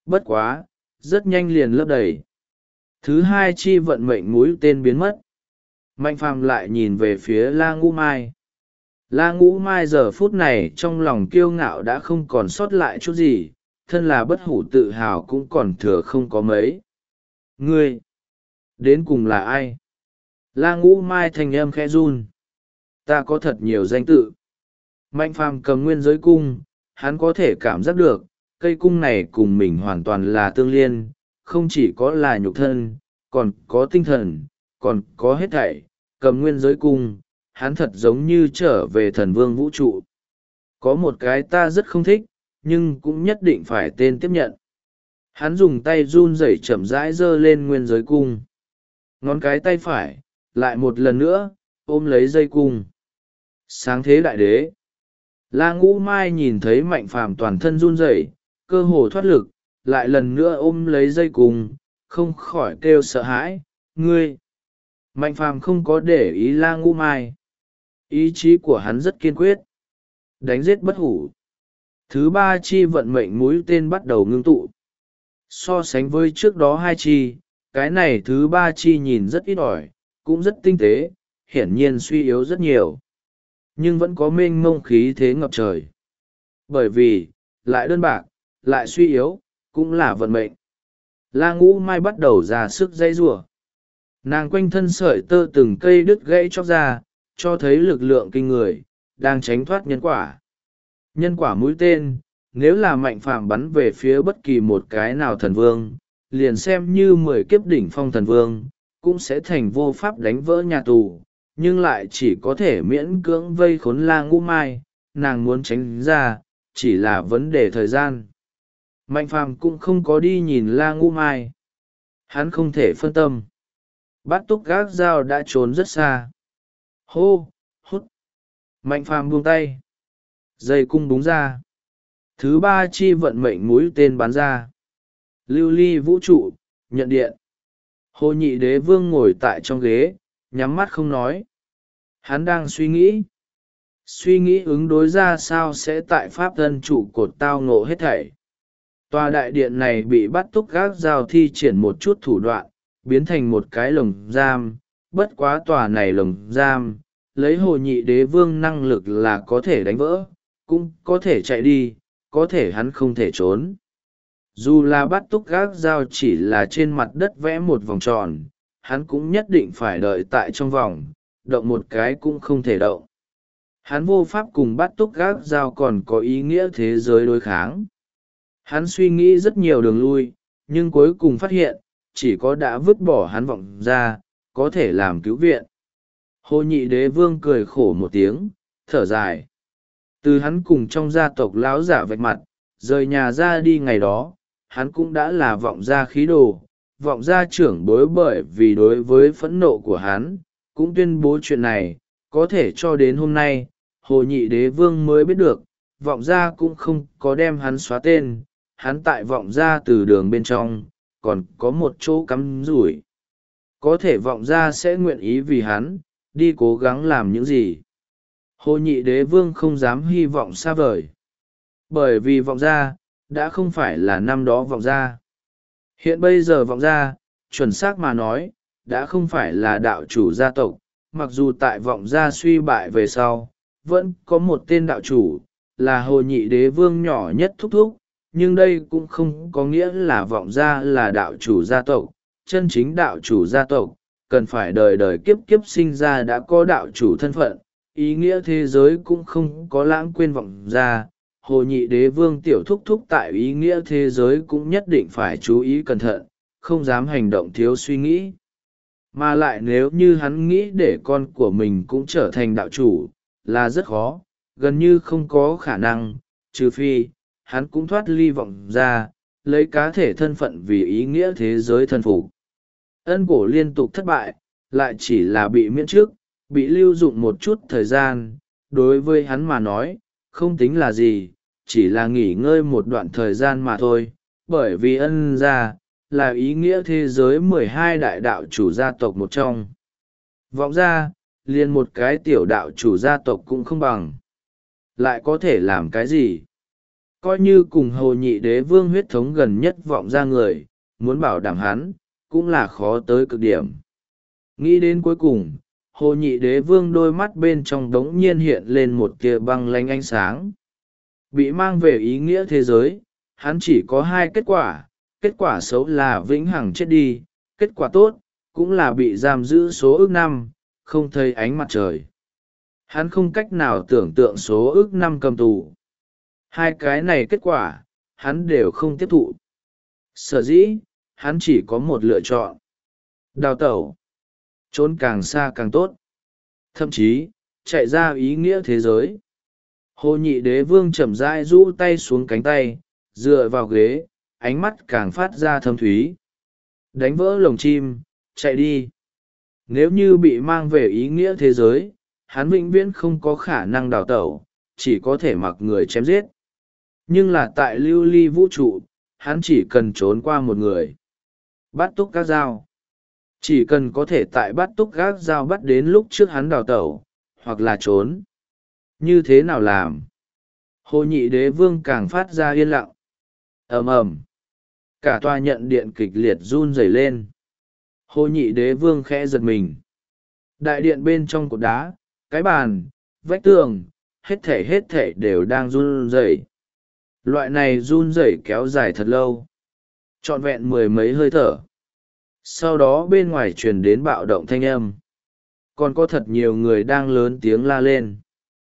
S1: Bất quá, rất nhanh liền lấp đầy. Thứ hai chi vận mệnh mũi tên biến mất. Mạnh phàm lại nhìn về phía La Ngũ Mai. La Ngũ Mai giờ phút này trong lòng kiêu ngạo đã không còn sót lại chút gì, thân là bất hủ tự hào cũng còn thừa không có mấy. Ngươi, đến cùng là ai? La Ngũ Mai thanh âm khẽ run. Ta có thật nhiều danh tự. Mạnh phàm cầm nguyên giới cung, hắn có thể cảm giác được, cây cung này cùng mình hoàn toàn là tương liên, không chỉ có là nhục thân, còn có tinh thần, còn có hết thảy. Cầm nguyên giới cung, hắn thật giống như trở về thần vương vũ trụ. Có một cái ta rất không thích, nhưng cũng nhất định phải tên tiếp nhận. Hắn dùng tay run rẩy chậm rãi giơ lên nguyên giới cung. Ngón cái tay phải, lại một lần nữa, ôm lấy dây cung. Sáng thế đại đế. La Ngũ Mai nhìn thấy Mạnh Phàm toàn thân run rẩy, cơ hồ thoát lực, lại lần nữa ôm lấy dây cung, không khỏi kêu sợ hãi. Ngươi! Mạnh Phàm không có để ý La Ngũ Mai. Ý chí của hắn rất kiên quyết. Đánh giết bất hủ. Thứ ba chi vận mệnh mũi tên bắt đầu ngưng tụ. So sánh với trước đó hai chi, cái này thứ ba chi nhìn rất ít ỏi, cũng rất tinh tế, hiển nhiên suy yếu rất nhiều. Nhưng vẫn có mênh mông khí thế ngập trời. Bởi vì, lại đơn bạc, lại suy yếu, cũng là vận mệnh. La Ngũ Mai bắt đầu ra sức dây rủa. Nàng quanh thân sợi tơ từng cây đứt gãy chóc ra, cho thấy lực lượng kinh người, đang tránh thoát nhân quả. Nhân quả mũi tên, nếu là Mạnh Phàm bắn về phía bất kỳ một cái nào thần vương, liền xem như 10 kiếp đỉnh phong thần vương, cũng sẽ thành vô pháp đánh vỡ nhà tù, nhưng lại chỉ có thể miễn cưỡng vây khốn La Ngũ Mai, nàng muốn tránh ra, chỉ là vấn đề thời gian. Mạnh Phàm cũng không có đi nhìn La Ngũ Mai. Hắn không thể phân tâm. Bát túc gác dao đã trốn rất xa. Hô, hút. Mạnh Phàm buông tay. Dây cung búng ra. Thứ ba chi vận mệnh mũi tên bắn ra. Lưu ly vũ trụ, nhận điện. Hồ Nhị Đế Vương ngồi tại trong ghế, nhắm mắt không nói. Hắn đang suy nghĩ. Suy nghĩ ứng đối ra sao sẽ tại pháp thân trụ cột tao ngộ hết thảy. Tòa đại điện này bị bắt túc gác dao thi triển một chút thủ đoạn, biến thành một cái lồng giam. Bất quá tòa này lồng giam, lấy Hồ Nhị Đế Vương năng lực là có thể đánh vỡ, cũng có thể chạy đi, có thể hắn không thể trốn. Dù là bắt túc gác dao chỉ là trên mặt đất vẽ một vòng tròn, hắn cũng nhất định phải đợi tại trong vòng, động một cái cũng không thể động. Hắn vô pháp cùng bắt túc gác dao còn có ý nghĩa thế giới đối kháng. Hắn suy nghĩ rất nhiều đường lui, nhưng cuối cùng phát hiện, chỉ có đã vứt bỏ hắn vọng ra, có thể làm cứu viện. Hồ Nhị Đế Vương cười khổ một tiếng, thở dài. Từ hắn cùng trong gia tộc lão giả vạch mặt, rời nhà ra đi ngày đó, hắn cũng đã là vọng gia khí đồ, vọng gia trưởng bối bởi vì đối với phẫn nộ của hắn, cũng tuyên bố chuyện này, có thể cho đến hôm nay, Hồ Nhị Đế Vương mới biết được, vọng gia cũng không có đem hắn xóa tên, hắn tại vọng gia từ đường bên trong, còn có một chỗ cắm rủi. Có thể vọng gia sẽ nguyện ý vì hắn, đi cố gắng làm những gì. Hồ Nhị Đế Vương không dám hy vọng xa vời. Bởi vì vọng gia, đã không phải là năm đó vọng gia. Hiện bây giờ vọng gia, chuẩn xác mà nói, đã không phải là đạo chủ gia tộc, mặc dù tại vọng gia suy bại về sau, vẫn có một tên đạo chủ, là Hồ Nhị Đế Vương nhỏ nhất thúc thúc, nhưng đây cũng không có nghĩa là vọng gia là đạo chủ gia tộc, chân chính đạo chủ gia tộc, cần phải đời đời kiếp kiếp sinh ra đã có đạo chủ thân phận, ý nghĩa thế giới cũng không có lãng quên vọng gia. Hồ Nhị Đế Vương tiểu thúc thúc tại ý nghĩa thế giới cũng nhất định phải chú ý cẩn thận, không dám hành động thiếu suy nghĩ. Mà lại nếu như hắn nghĩ để con của mình cũng trở thành đạo chủ, là rất khó, gần như không có khả năng, trừ phi, hắn cũng thoát ly vọng ra, lấy cá thể thân phận vì ý nghĩa thế giới thân phục. Ân cổ liên tục thất bại, lại chỉ là bị miễn trước, bị lưu dụng một chút thời gian, đối với hắn mà nói, không tính là gì, chỉ là nghỉ ngơi một đoạn thời gian mà thôi, bởi vì ân gia là ý nghĩa thế giới 12 đại đạo chủ gia tộc một trong. Vọng gia, liền một cái tiểu đạo chủ gia tộc cũng không bằng. Lại có thể làm cái gì? coi như cùng hồ nhị đế vương huyết thống gần nhất vọng ra người, muốn bảo đảm hắn cũng là khó tới cực điểm. Nghĩ đến cuối cùng, hồ nhị đế vương đôi mắt bên trong đống nhiên hiện lên một tia băng lanh ánh sáng. Bị mang về ý nghĩa thế giới, hắn chỉ có hai kết quả xấu là vĩnh hằng chết đi, kết quả tốt cũng là bị giam giữ số ức năm, không thấy ánh mặt trời. Hắn không cách nào tưởng tượng số ức năm cầm tù. Hai cái này kết quả hắn đều không tiếp thụ. Sở dĩ hắn chỉ có một lựa chọn: đào tẩu, trốn càng xa càng tốt, thậm chí chạy ra ý nghĩa thế giới. Hồ nhị đế vương chậm rãi rũ tay xuống cánh tay, dựa vào ghế, ánh mắt càng phát ra thâm thúy. Đánh vỡ lồng chim, chạy đi. Nếu như bị mang về ý nghĩa thế giới, hắn vĩnh viễn không có khả năng đào tẩu, chỉ có thể mặc người chém giết. Nhưng là tại lưu ly vũ trụ, hắn chỉ cần trốn qua một người. Bát túc các dao. Chỉ cần có thể tại bát túc gác dao bắt đến lúc trước hắn đào tẩu, hoặc là trốn. Như thế nào làm? Hồ nhị đế vương càng phát ra yên lặng. Ầm ầm. Cả tòa nhận điện kịch liệt run rẩy lên. Hồ nhị đế vương khẽ giật mình. Đại điện bên trong cột đá, cái bàn, vách tường, hết thảy đều đang run rẩy. Loại này run rẩy kéo dài thật lâu, trọn vẹn mười mấy hơi thở. Sau đó bên ngoài truyền đến bạo động thanh âm. Còn có thật nhiều người đang lớn tiếng la lên.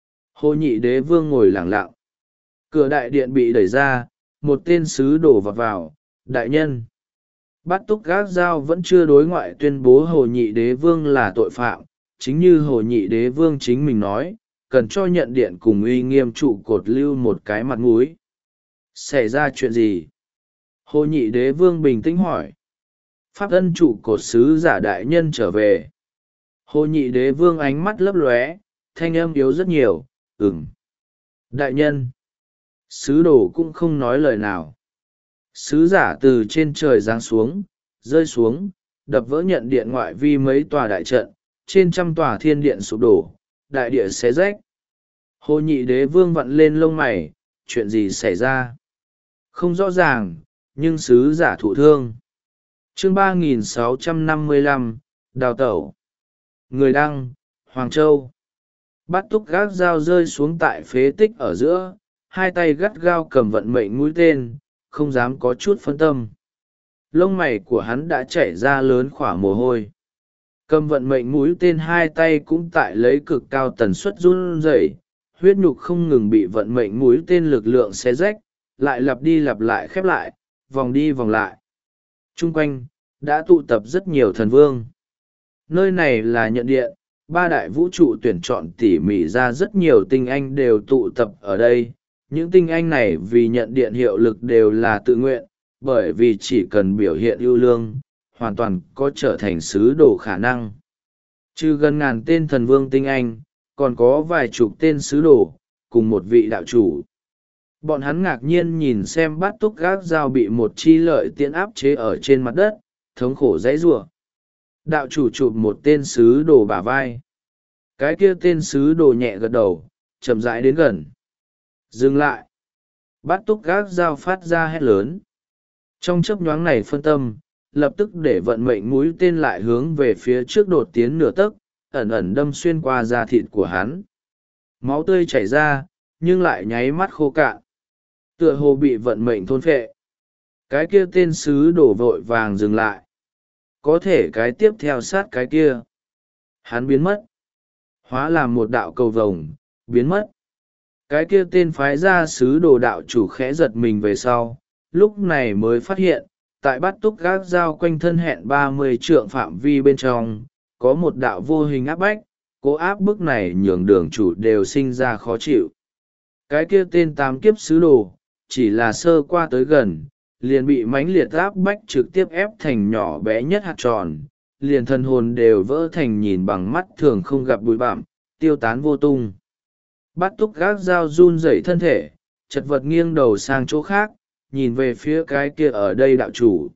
S1: Hồ nhị đế vương ngồi lặng lặng. Cửa đại điện bị đẩy ra, một tên sứ đổ vào. Đại nhân. Bát túc gác dao vẫn chưa đối ngoại tuyên bố hồ nhị đế vương là tội phạm. Chính như hồ nhị đế vương chính mình nói, cần cho nhận điện cùng uy nghiêm trụ cột lưu một cái mặt mũi. Xảy ra chuyện gì? Hồ nhị đế vương bình tĩnh hỏi. Pháp ân trụ cột sứ giả đại nhân trở về. Hồ nhị đế vương ánh mắt lấp lóe, thanh âm yếu rất nhiều. Đại nhân. Sứ đồ cũng không nói lời nào. Sứ giả từ trên trời giáng xuống, rơi xuống, đập vỡ nhận điện ngoại vi mấy tòa đại trận, trên trăm tòa thiên điện sụp đổ, đại địa xé rách. Hồ nhị đế vương vặn lên lông mày, chuyện gì xảy ra? Không rõ ràng, nhưng sứ giả thụ thương. Chương 3655, đào tẩu. Người đăng, Hoàng Châu. Bát túc gác dao rơi xuống tại phế tích ở giữa, hai tay gắt gao cầm vận mệnh mũi tên, không dám có chút phân tâm. Lông mày của hắn đã chảy ra lớn khỏa mồ hôi. Cầm vận mệnh mũi tên hai tay cũng tại lấy cực cao tần suất run rẩy, huyết nhục không ngừng bị vận mệnh mũi tên lực lượng xé rách, lại lặp đi lặp lại khép lại, vòng đi vòng lại. Trung quanh, đã tụ tập rất nhiều thần vương. Nơi này là nhận điện, ba đại vũ trụ tuyển chọn tỉ mỉ ra rất nhiều tinh anh đều tụ tập ở đây. Những tinh anh này vì nhận điện hiệu lực đều là tự nguyện, bởi vì chỉ cần biểu hiện ưu lương, hoàn toàn có trở thành sứ đồ khả năng. Trừ gần ngàn tên thần vương tinh anh, còn có vài chục tên sứ đồ, cùng một vị đạo chủ. Bọn hắn ngạc nhiên nhìn xem bát túc gác dao bị một chi lợi tiễn áp chế ở trên mặt đất, thống khổ dãy giụa. Đạo chủ chụp một tên sứ đồ bả vai. Cái kia tên sứ đồ nhẹ gật đầu, chậm rãi đến gần. Dừng lại. Bát túc gác dao phát ra hét lớn. Trong chớp nhoáng này phân tâm, lập tức để vận mệnh mũi tên lại hướng về phía trước đột tiến nửa tấc, ẩn ẩn đâm xuyên qua da thịt của hắn. Máu tươi chảy ra, nhưng lại nháy mắt khô cạn. Tựa hồ bị vận mệnh thôn phệ. Cái kia tên sứ đổ vội vàng dừng lại. Có thể cái tiếp theo sát cái kia. Hắn biến mất. Hóa làm một đạo cầu vồng, biến mất. Cái kia tên phái ra sứ đồ đạo chủ khẽ giật mình về sau, lúc này mới phát hiện, tại bát túc gác dao quanh thân hẹn 30 trượng phạm vi bên trong, có một đạo vô hình áp bách, cố áp bức này nhường đường chủ đều sinh ra khó chịu. Cái kia tên tám kiếp sứ đồ, chỉ là sơ qua tới gần, liền bị mãnh liệt áp bách trực tiếp ép thành nhỏ bé nhất hạt tròn, liền thân hồn đều vỡ thành nhìn bằng mắt thường không gặp bụi bặm, tiêu tán vô tung. Bát túc gác dao run rẩy thân thể, chật vật nghiêng đầu sang chỗ khác, nhìn về phía cái kia ở đây đạo chủ.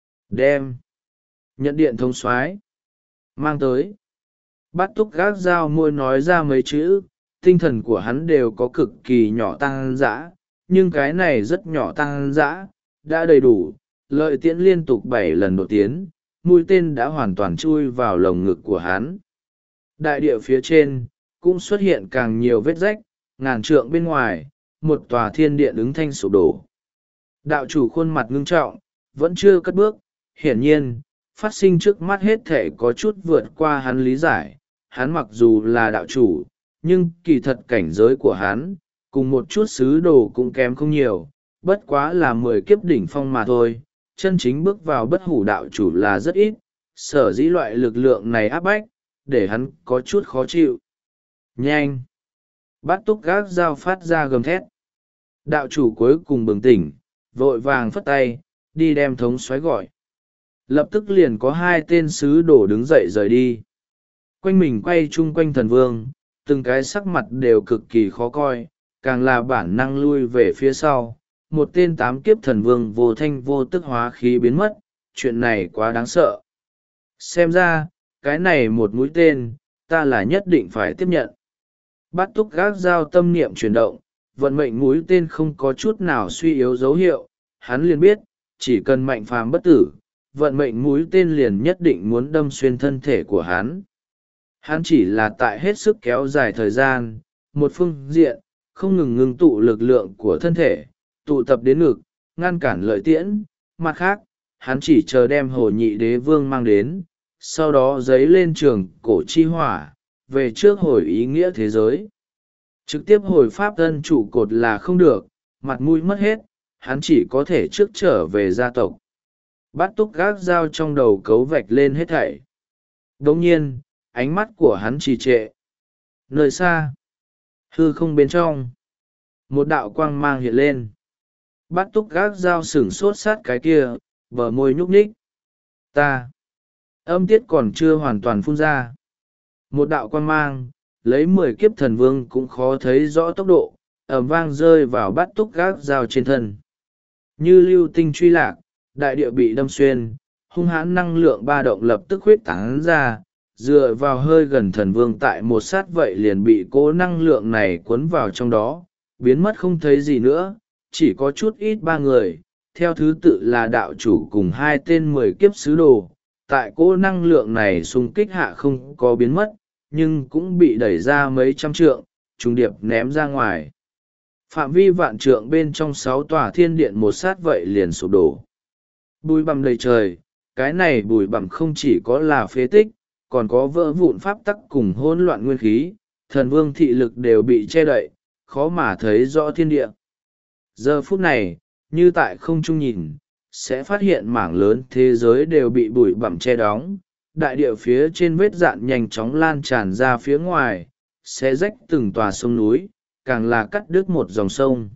S1: Đem. Nhận điện thông soái mang tới. Bát túc gác dao môi nói ra mấy chữ, tinh thần của hắn đều có cực kỳ nhỏ tăng dã, nhưng cái này rất nhỏ tăng dã, đã đầy đủ. Lợi tiễn liên tục 7 lần đột tiến, mũi tên đã hoàn toàn chui vào lồng ngực của hắn. Đại địa phía trên cũng xuất hiện càng nhiều vết rách, ngàn trượng bên ngoài, một tòa thiên điện ứng thanh sụp đổ. Đạo chủ khuôn mặt ngưng trọng, vẫn chưa cất bước, hiển nhiên, phát sinh trước mắt hết thể có chút vượt qua hắn lý giải. Hắn mặc dù là đạo chủ, nhưng kỳ thật cảnh giới của hắn, cùng một chút sứ đồ cũng kém không nhiều, bất quá là 10 kiếp đỉnh phong mà thôi. Chân chính bước vào bất hủ đạo chủ là rất ít, sở dĩ loại lực lượng này áp bách, để hắn có chút khó chịu. Nhanh! Bát túc gác dao phát ra gầm thét. Đạo chủ cuối cùng bừng tỉnh, vội vàng phất tay, đi đem thống soái gọi. Lập tức liền có 2 tên sứ đổ đứng dậy rời đi. Quanh mình quay chung quanh thần vương, từng cái sắc mặt đều cực kỳ khó coi, càng là bản năng lui về phía sau. Một tên 8 kiếp thần vương vô thanh vô tức hóa khí biến mất, chuyện này quá đáng sợ. Xem ra, cái này một mũi tên, ta là nhất định phải tiếp nhận. Bát túc gác dao tâm niệm chuyển động, vận mệnh mũi tên không có chút nào suy yếu dấu hiệu, hắn liền biết, chỉ cần mạnh phàm bất tử, vận mệnh mũi tên liền nhất định muốn đâm xuyên thân thể của hắn. Hắn chỉ là tại hết sức kéo dài thời gian, một phương diện, không ngừng ngưng tụ lực lượng của thân thể, tụ tập đến ngực, ngăn cản lợi tiễn. Mặt khác, hắn chỉ chờ đem Hồ Nhị Đế Vương mang đến, sau đó giấy lên trường cổ chi hỏa, về trước hồi ý nghĩa thế giới. Trực tiếp hồi pháp thân trụ cột là không được, mặt mũi mất hết, hắn chỉ có thể trước trở về gia tộc. Bát túc gác dao trong đầu cấu vạch lên hết thảy. Đồng nhiên, ánh mắt của hắn trì trệ. Nơi xa, hư không bên trong, một đạo quang mang hiện lên. Bát túc gác dao sửng sốt sát cái kia, bờ môi nhúc nhích. Ta, âm tiết còn chưa hoàn toàn phun ra. Một đạo quang mang, lấy 10 kiếp thần vương cũng khó thấy rõ tốc độ, ầm vang rơi vào bát túc gác dao trên thân. Như lưu tinh truy lạc, đại địa bị đâm xuyên, hung hãn năng lượng ba động lập tức huyết tán ra, dựa vào hơi gần thần vương tại một sát vậy liền bị cố năng lượng này cuốn vào trong đó, biến mất không thấy gì nữa, chỉ có chút ít 3 người, theo thứ tự là đạo chủ cùng 2 tên 10 kiếp sứ đồ. Tại cố năng lượng này xung kích hạ không có biến mất, nhưng cũng bị đẩy ra mấy trăm trượng, trùng điệp ném ra ngoài. Phạm vi vạn trượng bên trong 6 tòa thiên điện một sát vậy liền sụp đổ. Bụi bặm đầy trời, cái này bụi bặm không chỉ có là phế tích, còn có vỡ vụn pháp tắc cùng hỗn loạn nguyên khí, thần vương thị lực đều bị che đậy, khó mà thấy rõ thiên địa. Giờ phút này, như tại không trung nhìn, sẽ phát hiện mảng lớn thế giới đều bị bụi bặm che đóng, đại địa phía trên vết dạn nhanh chóng lan tràn ra phía ngoài, sẽ rách từng tòa sông núi, càng là cắt đứt một dòng sông.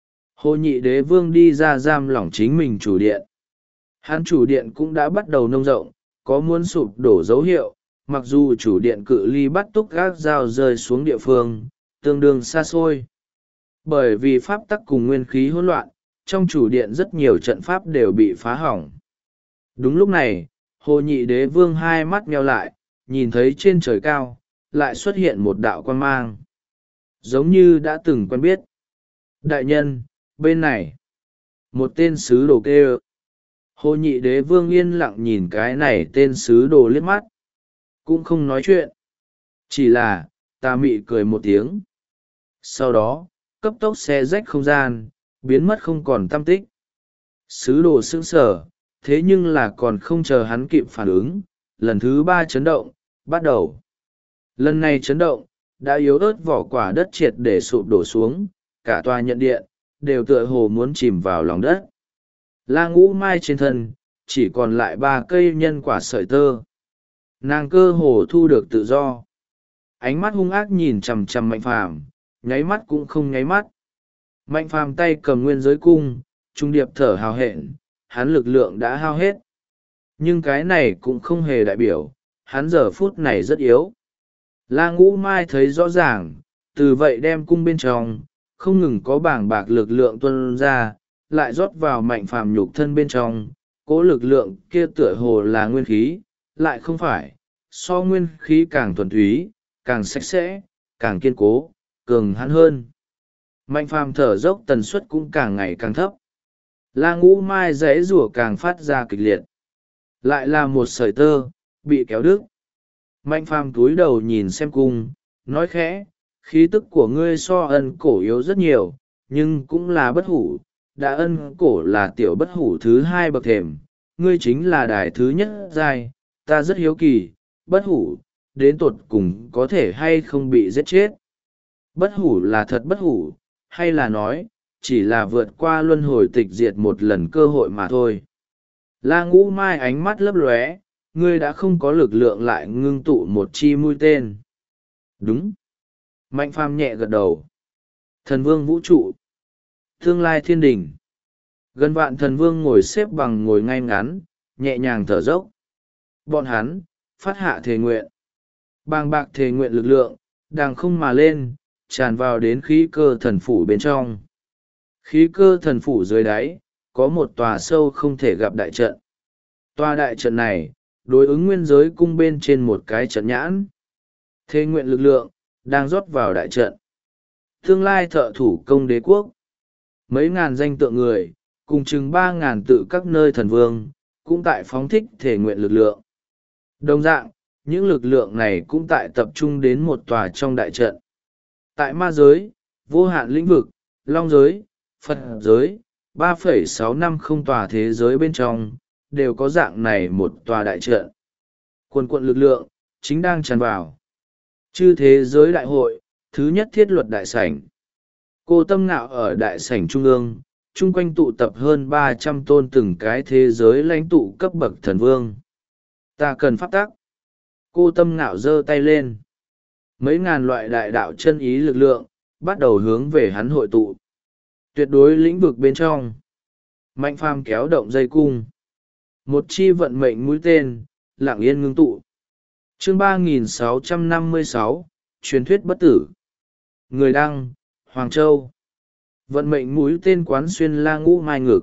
S1: Hồ Nhị Đế Vương đi ra giam lỏng chính mình chủ điện. Hắn chủ điện cũng đã bắt đầu nông rộng, có muốn sụp đổ dấu hiệu, mặc dù chủ điện cự ly bắt túc gác dao rơi xuống địa phương, tương đương xa xôi. Bởi vì pháp tắc cùng nguyên khí hỗn loạn, trong chủ điện rất nhiều trận pháp đều bị phá hỏng. Đúng lúc này, Hồ Nhị Đế Vương 2 mắt nheo lại, nhìn thấy trên trời cao, lại xuất hiện một đạo quang mang. Giống như đã từng quen biết. Đại nhân, bên này. Một tên sứ đồ kêu. Hồ Nhị Đế Vương yên lặng nhìn cái này tên sứ đồ liếc mắt. Cũng không nói chuyện. Chỉ là, tà mị cười một tiếng. Sau đó, cấp tốc xé rách không gian, biến mất không còn tăm tích. Sứ đồ sững sờ, thế nhưng là còn không chờ hắn kịp phản ứng, lần thứ 3 chấn động, bắt đầu. Lần này chấn động, đã yếu ớt vỏ quả đất triệt để sụp đổ xuống, cả tòa nhận điện, đều tựa hồ muốn chìm vào lòng đất. La Ngũ Mai trên thân, chỉ còn lại 3 cây nhân quả sợi tơ. Nàng cơ hồ thu được tự do. Ánh mắt hung ác nhìn chằm chằm Mạnh Phàm, nháy mắt cũng không nháy mắt. Mạnh Phàm tay cầm nguyên giới cung, trung điệp thở hào hẹn, hắn lực lượng đã hao hết. Nhưng cái này cũng không hề đại biểu, hắn giờ phút này rất yếu. La Ngũ Mai thấy rõ ràng, từ vậy đem cung bên trong, không ngừng có bảng bạc lực lượng tuôn ra, lại rót vào Mạnh Phàm nhục thân bên trong, cố lực lượng kia tựa hồ là nguyên khí, lại không phải, so nguyên khí càng thuần túy, càng sạch sẽ, càng kiên cố, cường hãn hơn. Mạnh phàm thở dốc tần suất cũng càng ngày càng thấp. La Ngũ Mai giãy giụa càng phát ra kịch liệt. Lại là một sợi tơ bị kéo đứt. Mạnh phàm cúi đầu nhìn xem cung, nói khẽ, khí tức của ngươi so ân cổ yếu rất nhiều, nhưng cũng là bất hủ. Đã ân cổ là tiểu bất hủ thứ hai bậc thềm, ngươi chính là đài thứ nhất giai. Ta rất hiếu kỳ, bất hủ đến tột cùng có thể hay không bị giết chết. Bất hủ là thật bất hủ, hay là nói chỉ là vượt qua luân hồi tịch diệt một lần cơ hội mà thôi. La Ngũ Mai ánh mắt lấp lóe, ngươi đã không có lực lượng lại ngưng tụ một chi mũi tên. Đúng. Mạnh phàm nhẹ gật đầu. Thần vương vũ trụ, tương lai thiên đình. Gần vạn thần vương ngồi xếp bằng ngồi ngay ngắn, nhẹ nhàng thở dốc. Bọn hắn phát hạ thề nguyện. Bàng bạc thề nguyện lực lượng đàng không mà lên, tràn vào đến khí cơ thần phủ bên trong. Khí cơ thần phủ dưới đáy có một tòa sâu không thể gặp đại trận. Tòa đại trận này đối ứng nguyên giới cung bên trên một cái trận nhãn. Thề nguyện lực lượng đang rót vào đại trận. Tương lai thợ thủ công đế quốc, mấy ngàn danh tượng người cùng chừng 3.000 tự các nơi thần vương cũng tại phóng thích thể nguyện lực lượng. Đồng dạng, những lực lượng này cũng tại tập trung đến một tòa trong đại trận. Tại ma giới, vô hạn lĩnh vực, long giới, Phật giới, 3,650 tòa thế giới bên trong, đều có dạng này một tòa đại trận. Quần quận lực lượng, chính đang tràn vào. Chư thế giới đại hội, thứ nhất thiết luật đại sảnh. Cô Tâm Ngạo ở đại sảnh trung ương, chung quanh tụ tập hơn 300 tôn từng cái thế giới lãnh tụ cấp bậc thần vương. Ta cần pháp tắc. Cô Tâm Ngạo giơ tay lên. Mấy ngàn loại đại đạo chân ý lực lượng, bắt đầu hướng về hắn hội tụ. Tuyệt đối lĩnh vực bên trong. Mạnh phàm kéo động dây cung. Một chi vận mệnh mũi tên, lặng yên ngưng tụ. Chương 3656, truyền thuyết bất tử. Người đăng, Hoàng Châu. Vận mệnh mũi tên quán xuyên La Ngũ Mai ngực.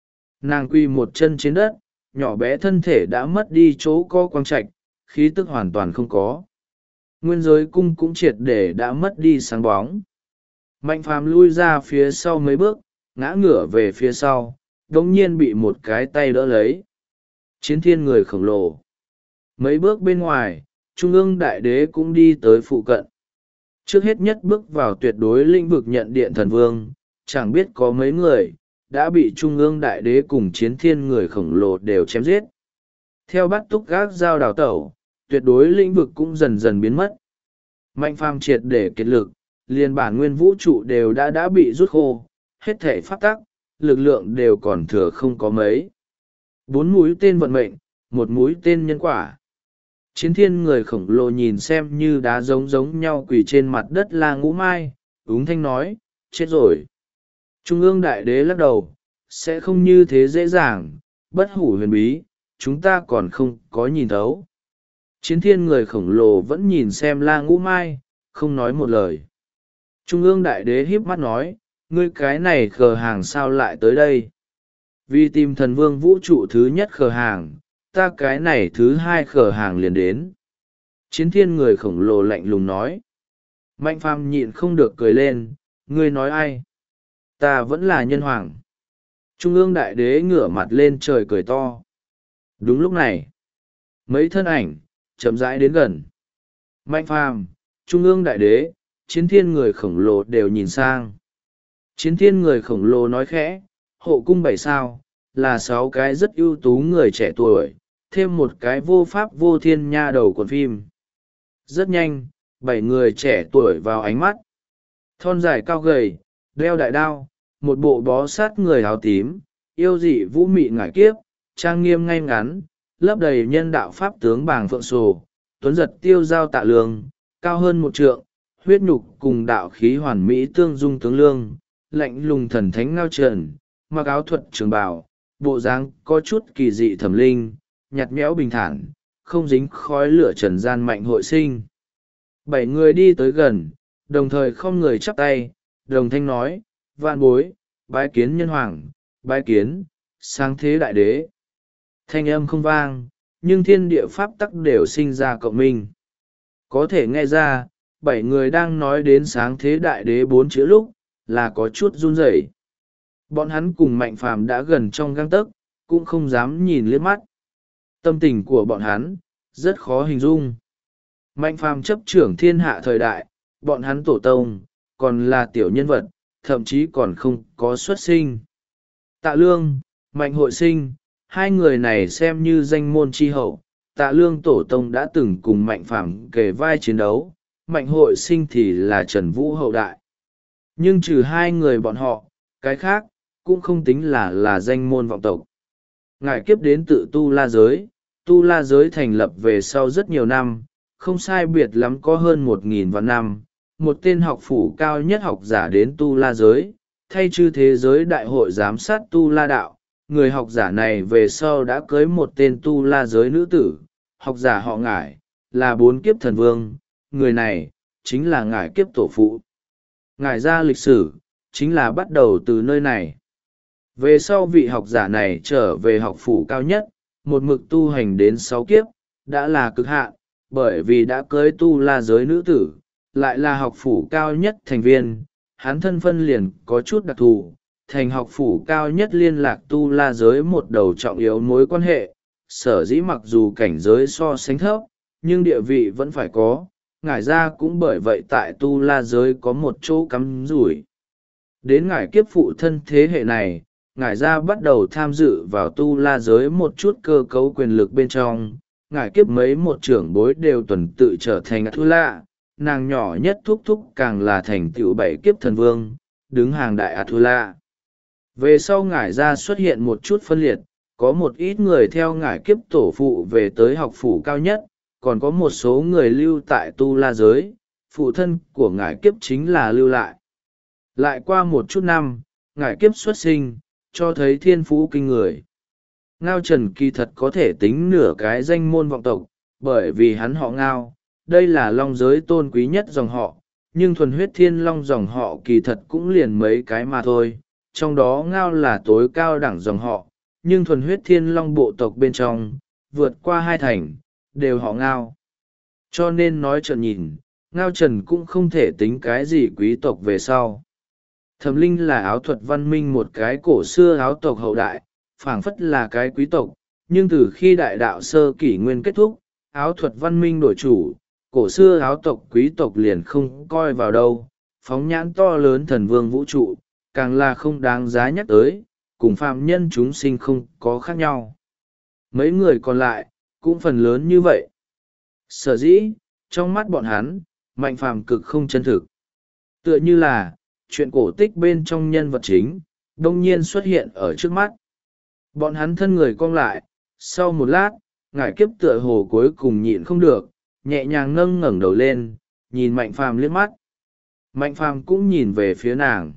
S1: Nàng quy một chân trên đất, nhỏ bé thân thể đã mất đi chỗ co quang trạch, khí tức hoàn toàn không có. Nguyên giới cung cũng triệt để đã mất đi sáng bóng. Mạnh phàm lui ra phía sau mấy bước, ngã ngửa về phía sau, đống nhiên bị một cái tay đỡ lấy. Chiến thiên người khổng lồ. Mấy bước bên ngoài, Trung ương Đại Đế cũng đi tới phụ cận. Trước hết nhất bước vào tuyệt đối lĩnh vực nhận điện thần vương, chẳng biết có mấy người, đã bị Trung ương Đại Đế cùng chiến thiên người khổng lồ đều chém giết. Theo bắt túc gác dao đào tẩu, tuyệt đối lĩnh vực cũng dần dần biến mất. Mạnh phàm triệt để kiệt lực, liền bản nguyên vũ trụ đều đã bị rút khô, hết thể pháp tắc, lực lượng đều còn thừa không có mấy. 4 mũi tên vận mệnh, 1 mũi tên nhân quả. Chiến thiên người khổng lồ nhìn xem như đá giống nhau quỳ trên mặt đất La Ngũ Mai, úng thanh nói, chết rồi. Trung ương Đại Đế lắc đầu, sẽ không như thế dễ dàng, bất hủ huyền bí, chúng ta còn không có nhìn thấu. Chiến thiên người khổng lồ vẫn nhìn xem La Ngũ Mai, không nói một lời. Trung ương Đại Đế híp mắt nói, ngươi cái này khờ hàng sao lại tới đây? Vì tìm thần vương vũ trụ thứ nhất khờ hàng, ta cái này thứ hai khờ hàng liền đến. Chiến thiên người khổng lồ lạnh lùng nói. Mạnh phàm nhịn không được cười lên, ngươi nói ai? Ta vẫn là nhân hoàng. Trung ương Đại Đế ngửa mặt lên trời cười to. Đúng lúc này, mấy thân ảnh chậm rãi đến gần. Mạnh phàm, Trung ương Đại Đế, chiến thiên người khổng lồ đều nhìn sang. Chiến thiên người khổng lồ nói khẽ, hộ cung 7 sao, là 6 cái rất ưu tú người trẻ tuổi, thêm một cái vô pháp vô thiên nha đầu cuộn phim. Rất nhanh, 7 người trẻ tuổi vào ánh mắt. Thon dài cao gầy, đeo đại đao, một bộ bó sát người áo tím, yêu dị vũ mị ngải kiếp, trang nghiêm ngay ngắn, lấp đầy nhân đạo pháp tướng bảng phượng sồ, tuấn giật tiêu giao tạ lương, cao hơn 1 trượng, huyết nhục cùng đạo khí hoàn mỹ tương dung tướng lương, lạnh lùng thần thánh ngao trần, mặc áo thuật trường bào, bộ dáng có chút kỳ dị thẩm linh, nhạt nhẽo bình thản, không dính khói lửa trần gian mạnh hội sinh. 7 người đi tới gần, đồng thời không người chắp tay, đồng thanh nói, vạn bối, bái kiến nhân hoàng, bái kiến, sáng thế đại đế. Thanh âm không vang, nhưng thiên địa pháp tắc đều sinh ra cộng minh. Có thể nghe ra, 7 người đang nói đến sáng thế đại đế 4 chữ lúc, là có chút run rẩy. Bọn hắn cùng Mạnh Phàm đã gần trong gang tấc, cũng không dám nhìn liếc mắt. Tâm tình của bọn hắn rất khó hình dung. Mạnh Phàm chấp trưởng thiên hạ thời đại, bọn hắn tổ tông còn là tiểu nhân vật, thậm chí còn không có xuất sinh. Tạ Lương, Mạnh Hội Sinh, hai người này xem như danh môn chi hậu. Tạ Lương tổ tông đã từng cùng Mạnh Phàm kề vai chiến đấu, Mạnh Hội Sinh thì là Trần Vũ hậu đại. Nhưng trừ hai người bọn họ, cái khác cũng không tính là danh môn vọng tộc. Ngải Kiếp đến tự Tu La giới thành lập về sau rất nhiều năm, không sai biệt lắm có hơn 1.000 vạn năm. Một tên học phủ cao nhất học giả đến Tu La giới, thay chư thế giới đại hội giám sát Tu La đạo. Người học giả này về sau đã cưới một tên Tu La giới nữ tử, học giả họ Ngải, là 4 kiếp thần vương. Người này chính là Ngải Kiếp tổ phụ. Ngải ra lịch sử chính là bắt đầu từ nơi này. Về sau vị học giả này trở về học phủ cao nhất, một mực tu hành đến 6 kiếp, đã là cực hạn, bởi vì đã cưới Tu La giới nữ tử, lại là học phủ cao nhất thành viên, hắn thân phân liền có chút đặc thù, thành học phủ cao nhất liên lạc Tu La giới một đầu trọng yếu mối quan hệ, sở dĩ mặc dù cảnh giới so sánh thấp, nhưng địa vị vẫn phải có, Ngải ra cũng bởi vậy tại Tu La giới có một chỗ cắm rủi. Đến Ngải Kiếp phụ thân thế hệ này, Ngải ra bắt đầu tham dự vào Tu La giới một chút cơ cấu quyền lực bên trong. Ngải Kiếp mấy một trưởng bối đều tuần tự trở thành Atula, nàng nhỏ nhất thúc thúc càng là thành tựu 7 kiếp thần vương, đứng hàng đại Atula. Về sau Ngải ra xuất hiện một chút phân liệt, có một ít người theo Ngải Kiếp tổ phụ về tới học phủ cao nhất, còn có một số người lưu tại Tu La giới, phụ thân của Ngải Kiếp chính là lưu lại. Lại qua một chút năm, Ngải Kiếp xuất sinh, cho thấy thiên phú kinh người. Ngao Trần kỳ thật có thể tính nửa cái danh môn vọng tộc, bởi vì hắn họ Ngao, đây là long giới tôn quý nhất dòng họ, nhưng thuần huyết thiên long dòng họ kỳ thật cũng liền mấy cái mà thôi, trong đó Ngao là tối cao đẳng dòng họ, nhưng thuần huyết thiên long bộ tộc bên trong, vượt qua 2 thành, đều họ Ngao. Cho nên nói trợn nhìn, Ngao Trần cũng không thể tính cái gì quý tộc về sau. Thẩm Linh là áo thuật văn minh một cái cổ xưa áo tộc hậu đại, phảng phất là cái quý tộc, nhưng từ khi đại đạo sơ kỷ nguyên kết thúc, áo thuật văn minh đổi chủ, cổ xưa áo tộc quý tộc liền không coi vào đâu, phóng nhãn to lớn thần vương vũ trụ, càng là không đáng giá nhắc tới, cùng phàm nhân chúng sinh không có khác nhau. Mấy người còn lại, cũng phần lớn như vậy. Sở dĩ, trong mắt bọn hắn, Mạnh Phàm cực không chân thực. Tựa như là, chuyện cổ tích bên trong nhân vật chính, đông nhiên xuất hiện ở trước mắt. Bọn hắn thân người cong lại, sau một lát, Ngải Kiếp tựa hồ cuối cùng nhịn không được, nhẹ nhàng ngẩng đầu lên, nhìn Mạnh Phàm liếc mắt. Mạnh Phàm cũng nhìn về phía nàng.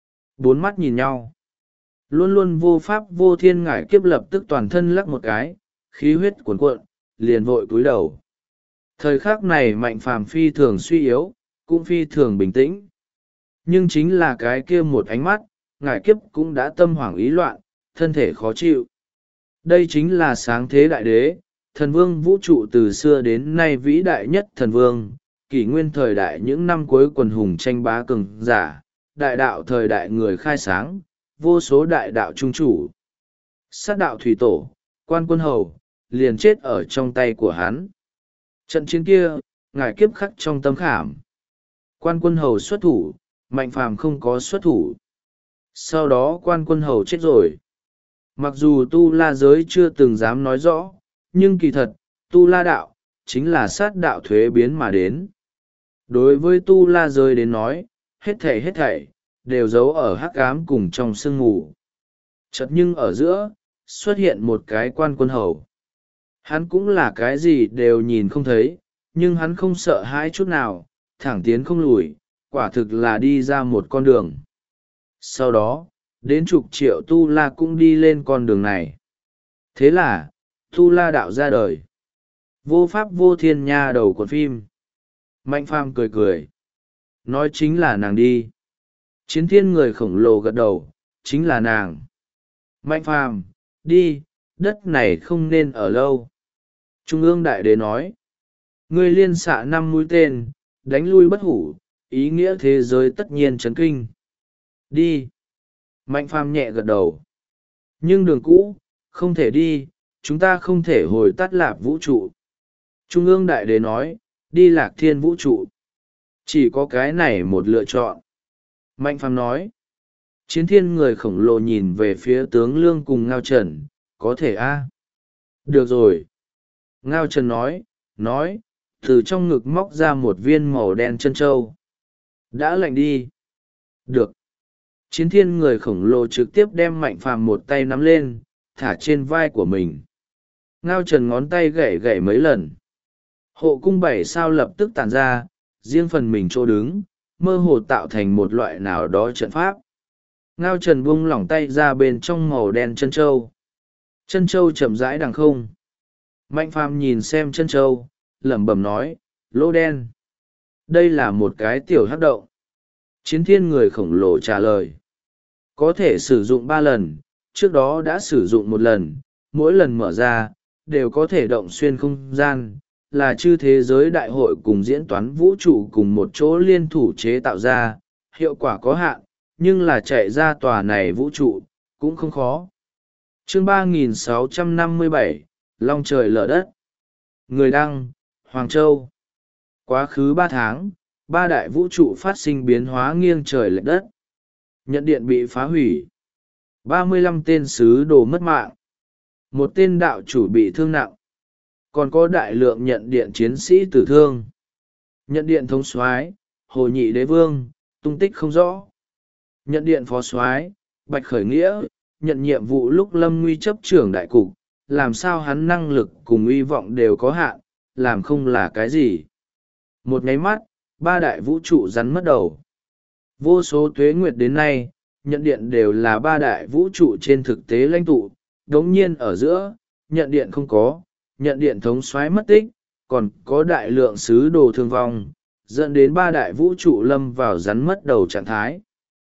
S1: 4 mắt nhìn nhau. Luôn luôn vô pháp vô thiên Ngải Kiếp lập tức toàn thân lắc một cái, khí huyết cuồn cuộn, liền vội cúi đầu. Thời khắc này Mạnh Phàm phi thường suy yếu, cũng phi thường bình tĩnh. Nhưng chính là cái kia một ánh mắt, Ngải Kiếp cũng đã tâm hoảng ý loạn, thân thể khó chịu. Đây chính là sáng thế đại đế, thần vương vũ trụ từ xưa đến nay vĩ đại nhất thần vương, kỷ nguyên thời đại những năm cuối quần hùng tranh bá cường giả, đại đạo thời đại người khai sáng, vô số đại đạo trung chủ. Sát đạo thủy tổ, Quan Quân Hầu, liền chết ở trong tay của hắn. Trận chiến kia, Ngải Kiếp khắc trong tâm khảm. Quan Quân Hầu xuất thủ, Mạnh Phàm không có xuất thủ. Sau đó Quan Quân Hầu chết rồi. Mặc dù Tu La giới chưa từng dám nói rõ, nhưng kỳ thật, Tu La đạo, chính là sát đạo thuế biến mà đến. Đối với Tu La giới đến nói, hết thảy, đều giấu ở hắc ám cùng trong sương mù. Chợt nhưng ở giữa, xuất hiện một cái Quan Quân Hầu. Hắn cũng là cái gì đều nhìn không thấy, nhưng hắn không sợ hãi chút nào, thẳng tiến không lùi, quả thực là đi ra một con đường. Sau đó, đến chục triệu Tu La cũng đi lên con đường này. Thế là, Tu La đạo ra đời. Vô pháp vô thiên nha đầu cuộn phim. Mạnh Phàm cười cười. Nói chính là nàng đi. Chiến thiên người khổng lồ gật đầu, chính là nàng. Mạnh Phàm, đi, đất này không nên ở lâu. Trung ương đại đế nói. Ngươi liên xạ 5 mũi tên, đánh lui bất hủ, ý nghĩa thế giới tất nhiên chấn kinh. Đi. Mạnh phàm nhẹ gật đầu. Nhưng đường cũ, không thể đi, chúng ta không thể hồi tắt lạp vũ trụ. Trung ương đại đế nói, đi lạc thiên vũ trụ. Chỉ có cái này một lựa chọn. Mạnh phàm nói. Chiến thiên người khổng lồ nhìn về phía tướng Lương cùng Ngao Trần, có thể a? Được rồi. Ngao Trần nói, từ trong ngực móc ra một viên màu đen chân trâu. Đã lạnh đi. Được. Chiến thiên người khổng lồ trực tiếp đem Mạnh phàm một tay nắm lên, thả trên vai của mình. Ngao Trần ngón tay gảy gảy mấy lần. Hộ cung 7 sao lập tức tàn ra, riêng phần mình chỗ đứng, mơ hồ tạo thành một loại nào đó trận pháp. Ngao Trần buông lỏng tay ra bên trong màu đen chân trâu. Chân trâu chậm rãi đằng không. Mạnh phàm nhìn xem chân trâu, lẩm bẩm nói, lỗ đen. Đây là một cái tiểu hắc động. Chiến thiên người khổng lồ trả lời. Có thể sử dụng 3 lần, trước đó đã sử dụng 1 lần, mỗi lần mở ra, đều có thể động xuyên không gian, là chư thế giới đại hội cùng diễn toán vũ trụ cùng một chỗ liên thủ chế tạo ra, hiệu quả có hạn, nhưng là chạy ra tòa này vũ trụ, cũng không khó. Chương 3657, Long trời lở đất. Người đăng, Hoàng Châu. Quá khứ 3 tháng, 3 đại vũ trụ phát sinh biến hóa nghiêng trời lệch đất. Nhận điện bị phá hủy. 35 tên sứ đồ mất mạng. 1 tên đạo chủ bị thương nặng. Còn có đại lượng nhận điện chiến sĩ tử thương. Nhận điện thống soái Hồ Nhị Đế Vương, tung tích không rõ. Nhận điện phó soái Bạch Khởi Nghĩa, nhận nhiệm vụ lúc lâm nguy chấp trưởng đại cục, làm sao hắn năng lực cùng uy vọng đều có hạn, làm không là cái gì. Một nháy mắt, 3 đại vũ trụ rắn mất đầu. Vô số tuế nguyệt đến nay, nhận điện đều là 3 đại vũ trụ trên thực tế lãnh tụ, đống nhiên ở giữa, nhận điện không có, nhận điện thống soái mất tích, còn có đại lượng sứ đồ thương vong, dẫn đến 3 đại vũ trụ lâm vào rắn mất đầu trạng thái.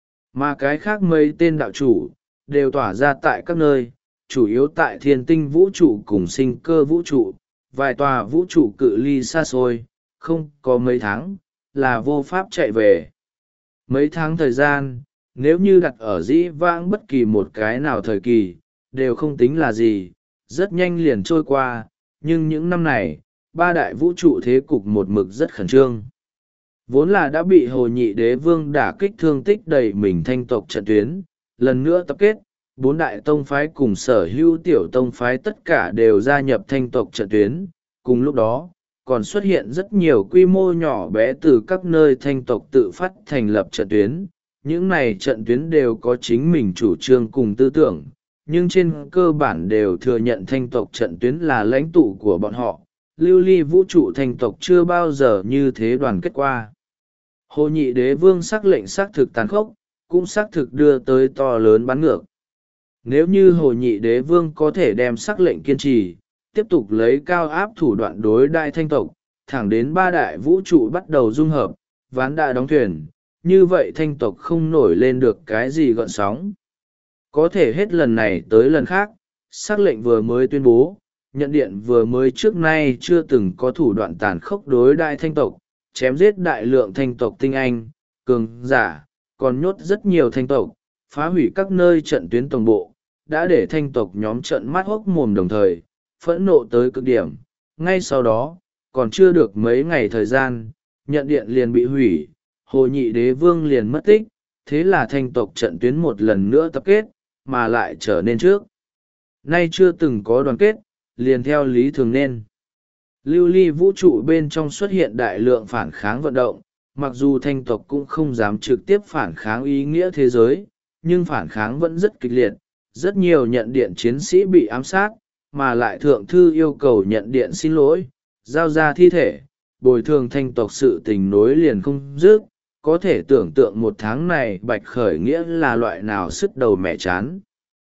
S1: Mà cái khác mấy tên đạo chủ, đều tỏa ra tại các nơi, chủ yếu tại thiên tinh vũ trụ cùng sinh cơ vũ trụ, vài tòa vũ trụ cự ly xa xôi, không có mấy tháng, là vô pháp chạy về. Mấy tháng thời gian, nếu như đặt ở dĩ vãng bất kỳ một cái nào thời kỳ, đều không tính là gì, rất nhanh liền trôi qua, nhưng những năm này, 3 đại vũ trụ thế cục một mực rất khẩn trương. Vốn là đã bị Hồ Nhị Đế Vương đả kích thương tích đầy mình thanh tộc trận tuyến, lần nữa tập kết, 4 đại tông phái cùng sở hữu tiểu tông phái tất cả đều gia nhập thanh tộc trận tuyến, cùng lúc đó, còn xuất hiện rất nhiều quy mô nhỏ bé từ các nơi thanh tộc tự phát thành lập trận tuyến. Những này trận tuyến đều có chính mình chủ trương cùng tư tưởng, nhưng trên cơ bản đều thừa nhận thanh tộc trận tuyến là lãnh tụ của bọn họ. Lưu ly vũ trụ thanh tộc chưa bao giờ như thế đoàn kết qua. Hồ Nhị Đế Vương sắc lệnh xác thực tàn khốc, cũng xác thực đưa tới to lớn bắn ngược. Nếu như Hồ Nhị Đế Vương có thể đem sắc lệnh kiên trì, tiếp tục lấy cao áp thủ đoạn đối đại thanh tộc, thẳng đến 3 đại vũ trụ bắt đầu dung hợp, ván đã đóng thuyền, như vậy thanh tộc không nổi lên được cái gì gợn sóng. Có thể hết lần này tới lần khác, sắc lệnh vừa mới tuyên bố, nhận điện vừa mới trước nay chưa từng có thủ đoạn tàn khốc đối đại thanh tộc, chém giết đại lượng thanh tộc tinh anh, cường giả, còn nhốt rất nhiều thanh tộc, phá hủy các nơi trận tuyến tổng bộ, đã để thanh tộc nhóm trận mắt hốc mồm đồng thời, phẫn nộ tới cực điểm. Ngay sau đó, còn chưa được mấy ngày thời gian, nhận điện liền bị hủy, Hồ Nhị Đế Vương liền mất tích, thế là thanh tộc trận tuyến một lần nữa tập kết, mà lại trở nên trước. Nay chưa từng có đoàn kết, liền theo lý thường nên. Lưu ly vũ trụ bên trong xuất hiện đại lượng phản kháng vận động, mặc dù thanh tộc cũng không dám trực tiếp phản kháng ý nghĩa thế giới, nhưng phản kháng vẫn rất kịch liệt, rất nhiều nhận điện chiến sĩ bị ám sát, mà lại thượng thư yêu cầu nhận điện xin lỗi, giao ra thi thể, bồi thường thanh tộc sự tình nối liền không dứt. Có thể tưởng tượng 1 tháng này Bạch Khởi Nghĩa là loại nào sứt đầu mẹ chán.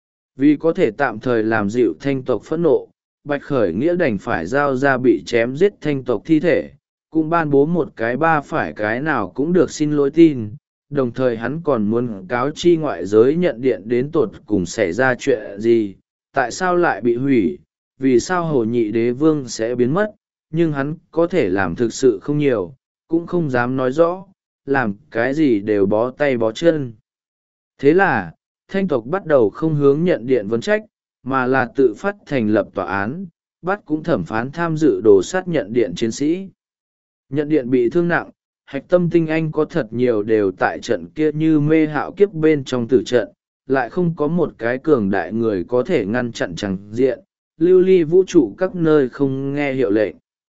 S1: Vì có thể tạm thời làm dịu thanh tộc phẫn nộ, Bạch Khởi Nghĩa đành phải giao ra bị chém giết thanh tộc thi thể, cũng ban bố một cái ba phải cái nào cũng được xin lỗi tin, đồng thời hắn còn muốn cáo chi ngoại giới nhận điện đến tột cùng xảy ra chuyện gì, tại sao lại bị hủy, vì sao Hồ Nhị Đế Vương sẽ biến mất, nhưng hắn có thể làm thực sự không nhiều, cũng không dám nói rõ, làm cái gì đều bó tay bó chân. Thế là, thanh tộc bắt đầu không hướng nhận điện vấn trách, mà là tự phát thành lập tòa án, bắt cũng thẩm phán tham dự đồ sát nhận điện chiến sĩ. Nhận điện bị thương nặng, hạch tâm tinh anh có thật nhiều đều tại trận kia như mê hạo kiếp bên trong tử trận, lại không có một cái cường đại người có thể ngăn chặn chẳng diện, lưu ly vũ trụ các nơi không nghe hiệu lệnh.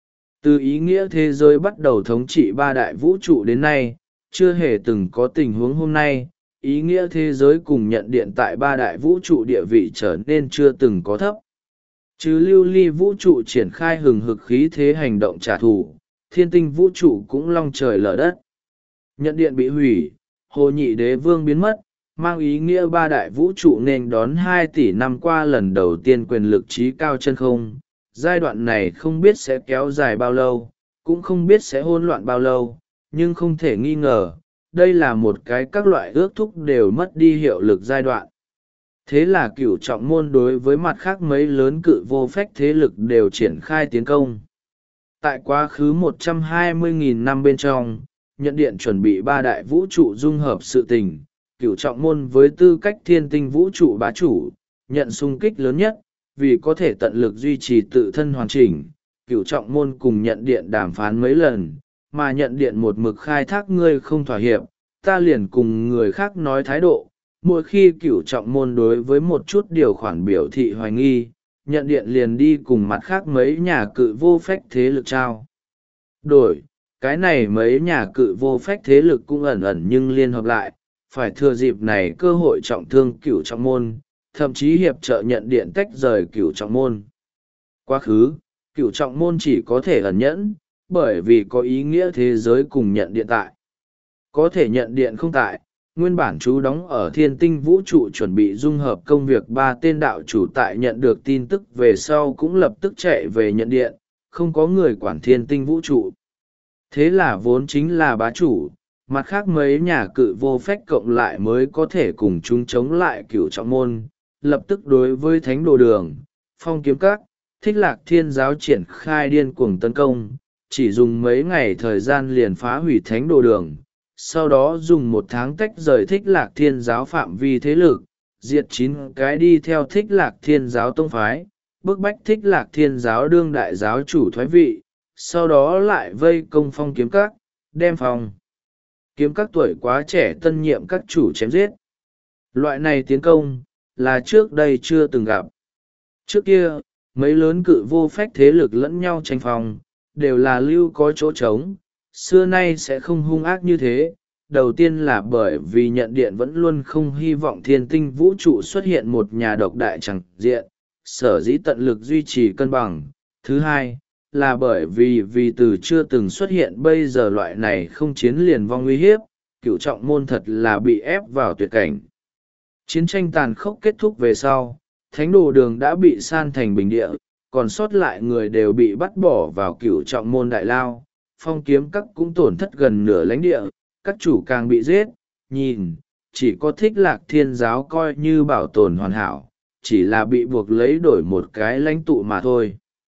S1: Từ ý nghĩa thế giới bắt đầu thống trị ba đại vũ trụ đến nay, chưa hề từng có tình huống hôm nay, ý nghĩa thế giới cùng nhận điện tại ba đại vũ trụ địa vị trở nên chưa từng có thấp. Chứ lưu ly vũ trụ triển khai hừng hực khí thế hành động trả thù, thiên tinh vũ trụ cũng long trời lở đất. Nhận điện bị hủy, hồ nhị đế vương biến mất, mang ý nghĩa ba đại vũ trụ nên đón 2 tỷ năm qua lần đầu tiên quyền lực trí cao chân không. Giai đoạn này không biết sẽ kéo dài bao lâu, cũng không biết sẽ hỗn loạn bao lâu, nhưng không thể nghi ngờ, đây là một cái các loại ước thúc đều mất đi hiệu lực giai đoạn. Thế là cửu trọng môn đối với mặt khác mấy lớn cự vô phách thế lực đều triển khai tiến công. Tại quá khứ 120.000 năm bên trong, nhận điện chuẩn bị ba đại vũ trụ dung hợp sự tình, cửu trọng môn với tư cách thiên tinh vũ trụ bá chủ, nhận xung kích lớn nhất, vì có thể tận lực duy trì tự thân hoàn chỉnh. Cửu trọng môn cùng nhận điện đàm phán mấy lần, mà nhận điện một mực khai thác ngươi không thỏa hiệp, ta liền cùng người khác nói thái độ. Mỗi khi cửu trọng môn đối với một chút điều khoản biểu thị hoài nghi, nhận điện liền đi cùng mặt khác mấy nhà cự vô phách thế lực trao đổi. Cái này mấy nhà cự vô phách thế lực cũng ẩn ẩn nhưng liên hợp lại, phải thừa dịp này cơ hội trọng thương cửu trọng môn, thậm chí hiệp trợ nhận điện tách rời cửu trọng môn. Quá khứ, cửu trọng môn chỉ có thể ẩn nhẫn, bởi vì có ý nghĩa thế giới cùng nhận điện tại. Có thể nhận điện không tại, nguyên bản chú đóng ở thiên tinh vũ trụ chuẩn bị dung hợp công việc 3 tên đạo chủ tại nhận được tin tức về sau cũng lập tức chạy về nhận điện, không có người quản thiên tinh vũ trụ. Thế là vốn chính là bá chủ, mặt khác mấy nhà cự vô phách cộng lại mới có thể cùng chúng chống lại cửu trọng môn, lập tức đối với thánh đồ đường, phong kiếm các, thích lạc thiên giáo triển khai điên cuồng tấn công, chỉ dùng mấy ngày thời gian liền phá hủy thánh đồ đường, sau đó dùng 1 tháng tách rời thích lạc thiên giáo phạm vi thế lực, diệt 9 cái đi theo thích lạc thiên giáo tông phái, bức bách thích lạc thiên giáo đương đại giáo chủ thoái vị, sau đó lại vây công phong kiếm các, đem phong kiếm các tuổi quá trẻ tân nhiệm các chủ chém giết. Loại này tiến công, là trước đây chưa từng gặp. Trước kia, mấy lớn cự vô phách thế lực lẫn nhau tranh phòng, đều là lưu có chỗ trống, xưa nay sẽ không hung ác như thế. Đầu tiên là bởi vì nhận điện vẫn luôn không hy vọng thiên tinh vũ trụ xuất hiện một nhà độc đại chẳng diện, sở dĩ tận lực duy trì cân bằng. Thứ hai, là bởi vì từ chưa từng xuất hiện bây giờ loại này không chiến liền vong uy hiếp, cửu trọng môn thật là bị ép vào tuyệt cảnh. Chiến tranh tàn khốc kết thúc về sau, thánh đồ đường đã bị san thành bình địa, còn sót lại người đều bị bắt bỏ vào cửu trọng môn đại lao, phong kiếm các cũng tổn thất gần nửa lãnh địa, các chủ càng bị giết, nhìn, chỉ có thích lạc thiên giáo coi như bảo tồn hoàn hảo, chỉ là bị buộc lấy đổi một cái lãnh tụ mà thôi.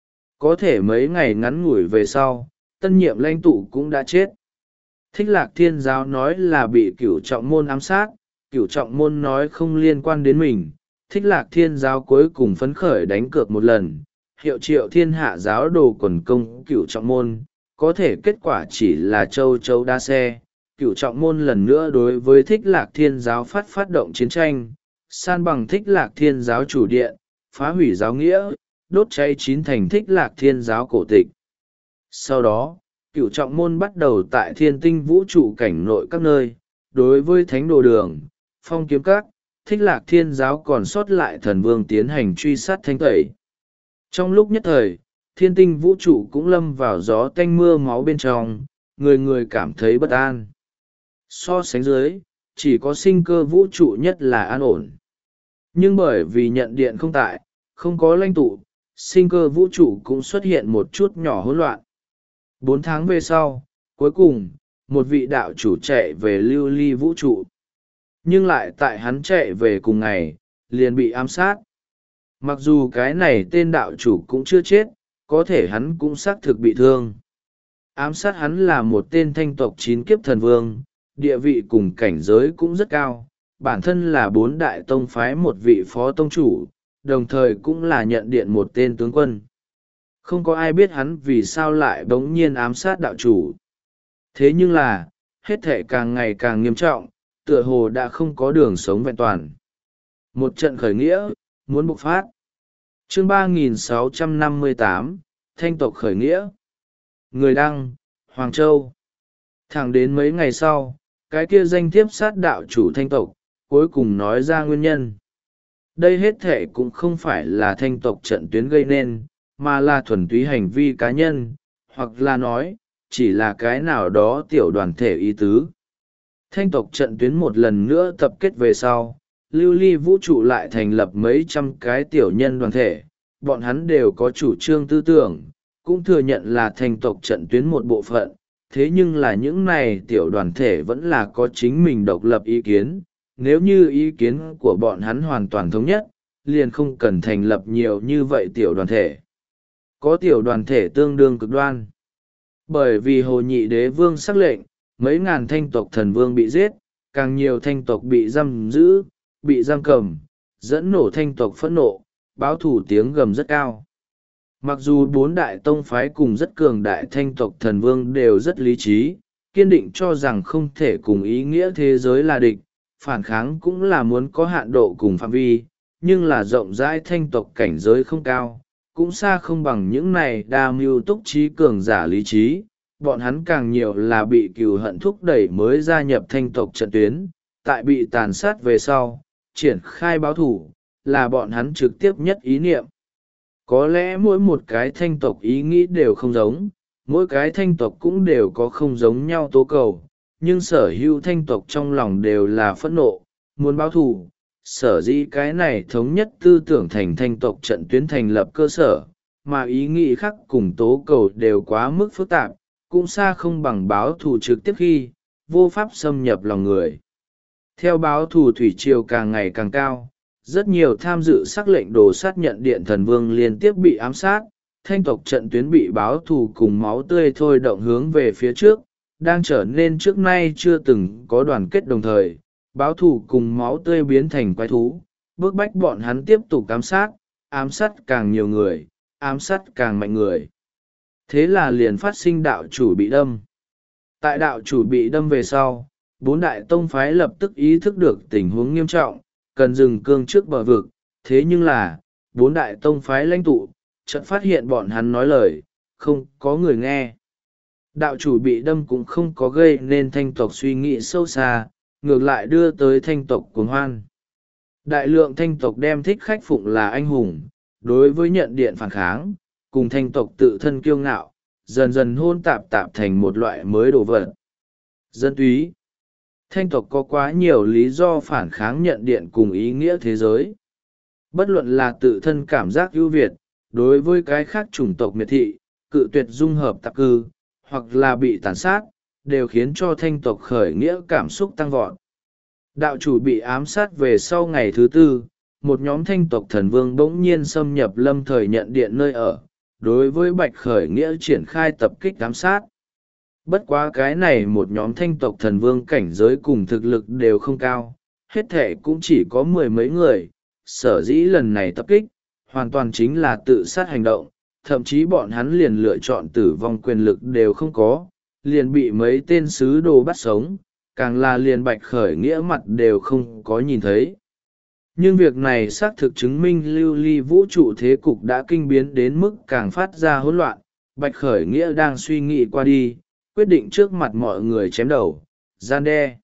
S1: Có thể mấy ngày ngắn ngủi về sau, tân nhiệm lãnh tụ cũng đã chết. Thích lạc thiên giáo nói là bị cửu trọng môn ám sát, cửu trọng môn nói không liên quan đến mình. Thích lạc thiên giáo cuối cùng phấn khởi đánh cược một lần, hiệu triệu thiên hạ giáo đồ quần công cửu trọng môn, có thể kết quả chỉ là châu châu đa xe. Cửu trọng môn lần nữa đối với thích lạc thiên giáo phát động chiến tranh, san bằng thích lạc thiên giáo chủ điện, phá hủy giáo nghĩa, đốt cháy 9 thành thích lạc thiên giáo cổ tịch. Sau đó, cửu trọng môn bắt đầu tại thiên tinh vũ trụ cảnh nội các nơi, đối với thánh đồ đường, phong kiếm các, thích lạc thiên giáo còn sót lại thần vương tiến hành truy sát thanh tẩy. Trong lúc nhất thời, thiên tinh vũ trụ cũng lâm vào gió tanh mưa máu bên trong, người người cảm thấy bất an. So sánh dưới, chỉ có sinh cơ vũ trụ nhất là an ổn. Nhưng bởi vì nhận điện không tại, không có lãnh tụ, sinh cơ vũ trụ cũng xuất hiện một chút nhỏ hỗn loạn. 4 tháng về sau, cuối cùng, một vị đạo chủ chạy về lưu ly vũ trụ. Nhưng lại tại hắn chạy về cùng ngày, liền bị ám sát. Mặc dù cái này tên đạo chủ cũng chưa chết, có thể hắn cũng xác thực bị thương. Ám sát hắn là một tên thanh tộc 9 kiếp thần vương, địa vị cùng cảnh giới cũng rất cao, bản thân là bốn đại tông phái một vị phó tông chủ, đồng thời cũng là nhận điện một tên tướng quân. Không có ai biết hắn vì sao lại bỗng nhiên ám sát đạo chủ. Thế nhưng là, hết thể càng ngày càng nghiêm trọng, tựa hồ đã không có đường sống vẹn toàn. Một trận khởi nghĩa, muốn bộc phát. Chương 3658, Thanh tộc khởi nghĩa. Người đăng, Hoàng Châu. Thẳng đến mấy ngày sau, cái kia danh thiếp sát đạo chủ Thanh tộc, cuối cùng nói ra nguyên nhân. Đây hết thể cũng không phải là Thanh tộc trận tuyến gây nên, mà là thuần túy hành vi cá nhân, hoặc là nói, chỉ là cái nào đó tiểu đoàn thể ý tứ. Thanh tộc trận tuyến một lần nữa tập kết về sau, lưu ly vũ trụ lại thành lập mấy trăm cái tiểu nhân đoàn thể, bọn hắn đều có chủ trương tư tưởng, cũng thừa nhận là thanh tộc trận tuyến một bộ phận, thế nhưng là những này tiểu đoàn thể vẫn là có chính mình độc lập ý kiến, nếu như ý kiến của bọn hắn hoàn toàn thống nhất, liền không cần thành lập nhiều như vậy tiểu đoàn thể. Có tiểu đoàn thể tương đương cực đoan. Bởi vì Hồ Nhị Đế Vương sắc lệnh, mấy ngàn thanh tộc thần vương bị giết, càng nhiều thanh tộc bị giam giữ, bị giam cầm, dẫn nổ thanh tộc phẫn nộ, báo thủ tiếng gầm rất cao. Mặc dù bốn đại tông phái cùng rất cường đại thanh tộc thần vương đều rất lý trí, kiên định cho rằng không thể cùng ý nghĩa thế giới là địch, phản kháng cũng là muốn có hạn độ cùng phạm vi, nhưng là rộng rãi thanh tộc cảnh giới không cao, cũng xa không bằng những này đa mưu túc trí cường giả lý trí, bọn hắn càng nhiều là bị cừu hận thúc đẩy mới gia nhập thanh tộc trận tuyến, tại bị tàn sát về sau, triển khai báo thủ, là bọn hắn trực tiếp nhất ý niệm. Có lẽ mỗi một cái thanh tộc ý nghĩ đều không giống, mỗi cái thanh tộc cũng đều có không giống nhau tố cầu, nhưng sở hữu thanh tộc trong lòng đều là phẫn nộ, muốn báo thù. Sở dĩ cái này thống nhất tư tưởng thành thanh tộc trận tuyến thành lập cơ sở, mà ý nghĩ khác cùng tố cầu đều quá mức phức tạp, cũng xa không bằng báo thù trực tiếp khi, vô pháp xâm nhập lòng người. Theo báo thù thủy triều càng ngày càng cao, rất nhiều tham dự sắc lệnh đồ sát nhận điện thần vương liên tiếp bị ám sát, thanh tộc trận tuyến bị báo thù cùng máu tươi thôi động hướng về phía trước, đang trở nên trước nay chưa từng có đoàn kết đồng thời, báo thù cùng máu tươi biến thành quái thú, bức bách bọn hắn tiếp tục ám sát càng nhiều người, ám sát càng mạnh người. Thế là liền phát sinh đạo chủ bị đâm. Tại đạo chủ bị đâm về sau, bốn đại tông phái lập tức ý thức được tình huống nghiêm trọng, cần dừng cương trước bờ vực, thế nhưng là, bốn đại tông phái lãnh tụ, chợt phát hiện bọn hắn nói lời, không có người nghe. Đạo chủ bị đâm cũng không có gây nên thanh tộc suy nghĩ sâu xa, ngược lại đưa tới thanh tộc cuồng hoan. Đại lượng thanh tộc đem thích khách phụng là anh hùng, đối với nhận điện phản kháng, cùng thanh tộc tự thân kiêu ngạo, dần dần hôn tạp tạp thành một loại mới đồ vật. Dân túy. Thanh tộc có quá nhiều lý do phản kháng nhận điện cùng ý nghĩa thế giới. Bất luận là tự thân cảm giác ưu việt, đối với cái khác chủng tộc miệt thị, cự tuyệt dung hợp tạp cư, hoặc là bị tàn sát, đều khiến cho thanh tộc khởi nghĩa cảm xúc tăng vọt. Đạo chủ bị ám sát về sau ngày thứ tư, một nhóm thanh tộc thần vương bỗng nhiên xâm nhập lâm thời nhận điện nơi ở, đối với bạch khởi nghĩa triển khai tập kích ám sát. Bất quá cái này một nhóm thanh tộc thần vương cảnh giới cùng thực lực đều không cao, hết thể cũng chỉ có mười mấy người, sở dĩ lần này tập kích, hoàn toàn chính là tự sát hành động, thậm chí bọn hắn liền lựa chọn tử vong quyền lực đều không có, liền bị mấy tên sứ đồ bắt sống, càng là liền bạch khởi nghĩa mặt đều không có nhìn thấy. Nhưng việc này xác thực chứng minh lưu ly vũ trụ thế cục đã kinh biến đến mức càng phát ra hỗn loạn, bạch khởi nghĩa đang suy nghĩ qua đi, quyết định trước mặt mọi người chém đầu, gian đe.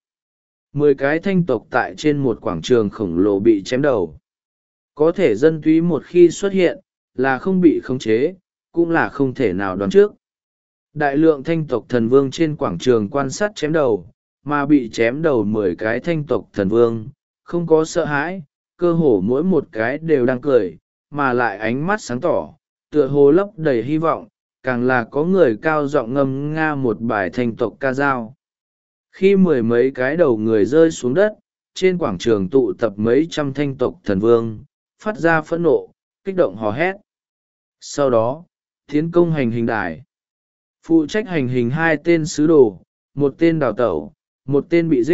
S1: 10 cái thanh tộc tại trên một quảng trường khổng lồ bị chém đầu. Có thể dân túy một khi xuất hiện, là không bị khống chế, cũng là không thể nào đoán trước. Đại lượng thanh tộc thần vương trên quảng trường quan sát chém đầu, mà bị chém đầu 10 cái thanh tộc thần vương, không có sợ hãi, cơ hồ mỗi một cái đều đang cười, mà lại ánh mắt sáng tỏ, tựa hồ lấp đầy hy vọng, càng là có người cao giọng ngâm nga một bài thanh tộc ca dao. Khi mười mấy cái đầu người rơi xuống đất, trên quảng trường tụ tập mấy trăm thanh tộc thần vương, phát ra phẫn nộ, kích động hò hét. Sau đó, tiến công hành hình đài. Phụ trách hành hình 2 tên sứ đồ, một tên đào tẩu, một tên bị giết,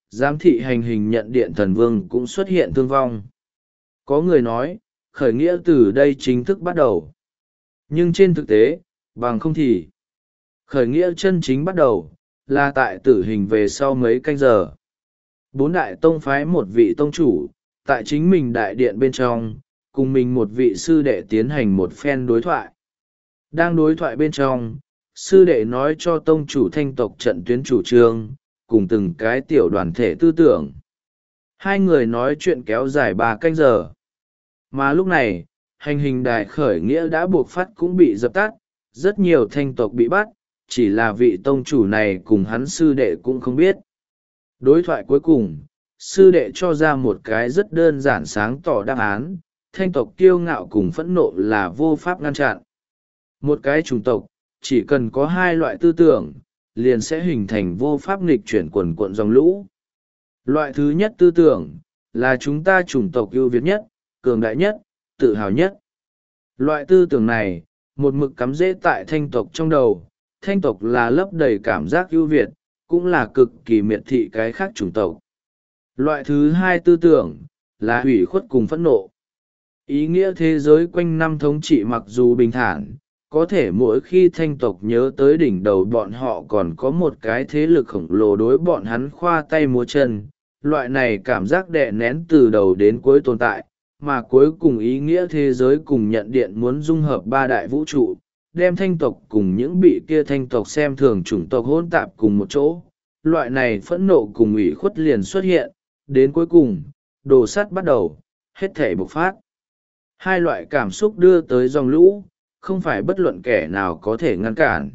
S1: giám thị hành hình nhận điện thần vương cũng xuất hiện thương vong. Có người nói, khởi nghĩa từ đây chính thức bắt đầu. Nhưng trên thực tế, bằng không thì, khởi nghĩa chân chính bắt đầu, là tại tử hình về sau mấy canh giờ. Bốn đại tông phái một vị tông chủ, tại chính mình đại điện bên trong, cùng mình một vị sư đệ tiến hành một phen đối thoại. Đang đối thoại bên trong, sư đệ nói cho tông chủ thanh tộc trận tuyến chủ trương, cùng từng cái tiểu đoàn thể tư tưởng. Hai người nói chuyện kéo dài 3 canh giờ. Mà lúc này, hành hình đài khởi nghĩa đã buộc phát cũng bị dập tắt, rất nhiều thanh tộc bị bắt, chỉ là vị tông chủ này cùng hắn sư đệ cũng không biết. Đối thoại cuối cùng, sư đệ cho ra một cái rất đơn giản sáng tỏ đáp án, thanh tộc kiêu ngạo cùng phẫn nộ là vô pháp ngăn chặn. Một cái chủng tộc, chỉ cần có 2 loại tư tưởng, liền sẽ hình thành vô pháp nghịch chuyển quần cuộn dòng lũ. Loại thứ nhất tư tưởng, là chúng ta chủng tộc ưu việt nhất, cường đại nhất, tự hào nhất. Loại tư tưởng này, một mực cắm rễ tại thanh tộc trong đầu, thanh tộc là lấp đầy cảm giác ưu việt, cũng là cực kỳ miệt thị cái khác chủng tộc. Loại thứ hai tư tưởng, là ủy khuất cùng phẫn nộ. Ý nghĩa thế giới quanh năm thống trị mặc dù bình thản, có thể mỗi khi thanh tộc nhớ tới đỉnh đầu bọn họ còn có một cái thế lực khổng lồ đối bọn hắn khoa tay múa chân, loại này cảm giác đè nén từ đầu đến cuối tồn tại, mà cuối cùng ý nghĩa thế giới cùng nhận điện muốn dung hợp 3 đại vũ trụ, đem thanh tộc cùng những bị kia thanh tộc xem thường chủng tộc hỗn tạp cùng một chỗ. Loại này phẫn nộ cùng ủy khuất liền xuất hiện, đến cuối cùng, đồ sắt bắt đầu, hết thể bộc phát. 2 loại cảm xúc đưa tới dòng lũ, không phải bất luận kẻ nào có thể ngăn cản.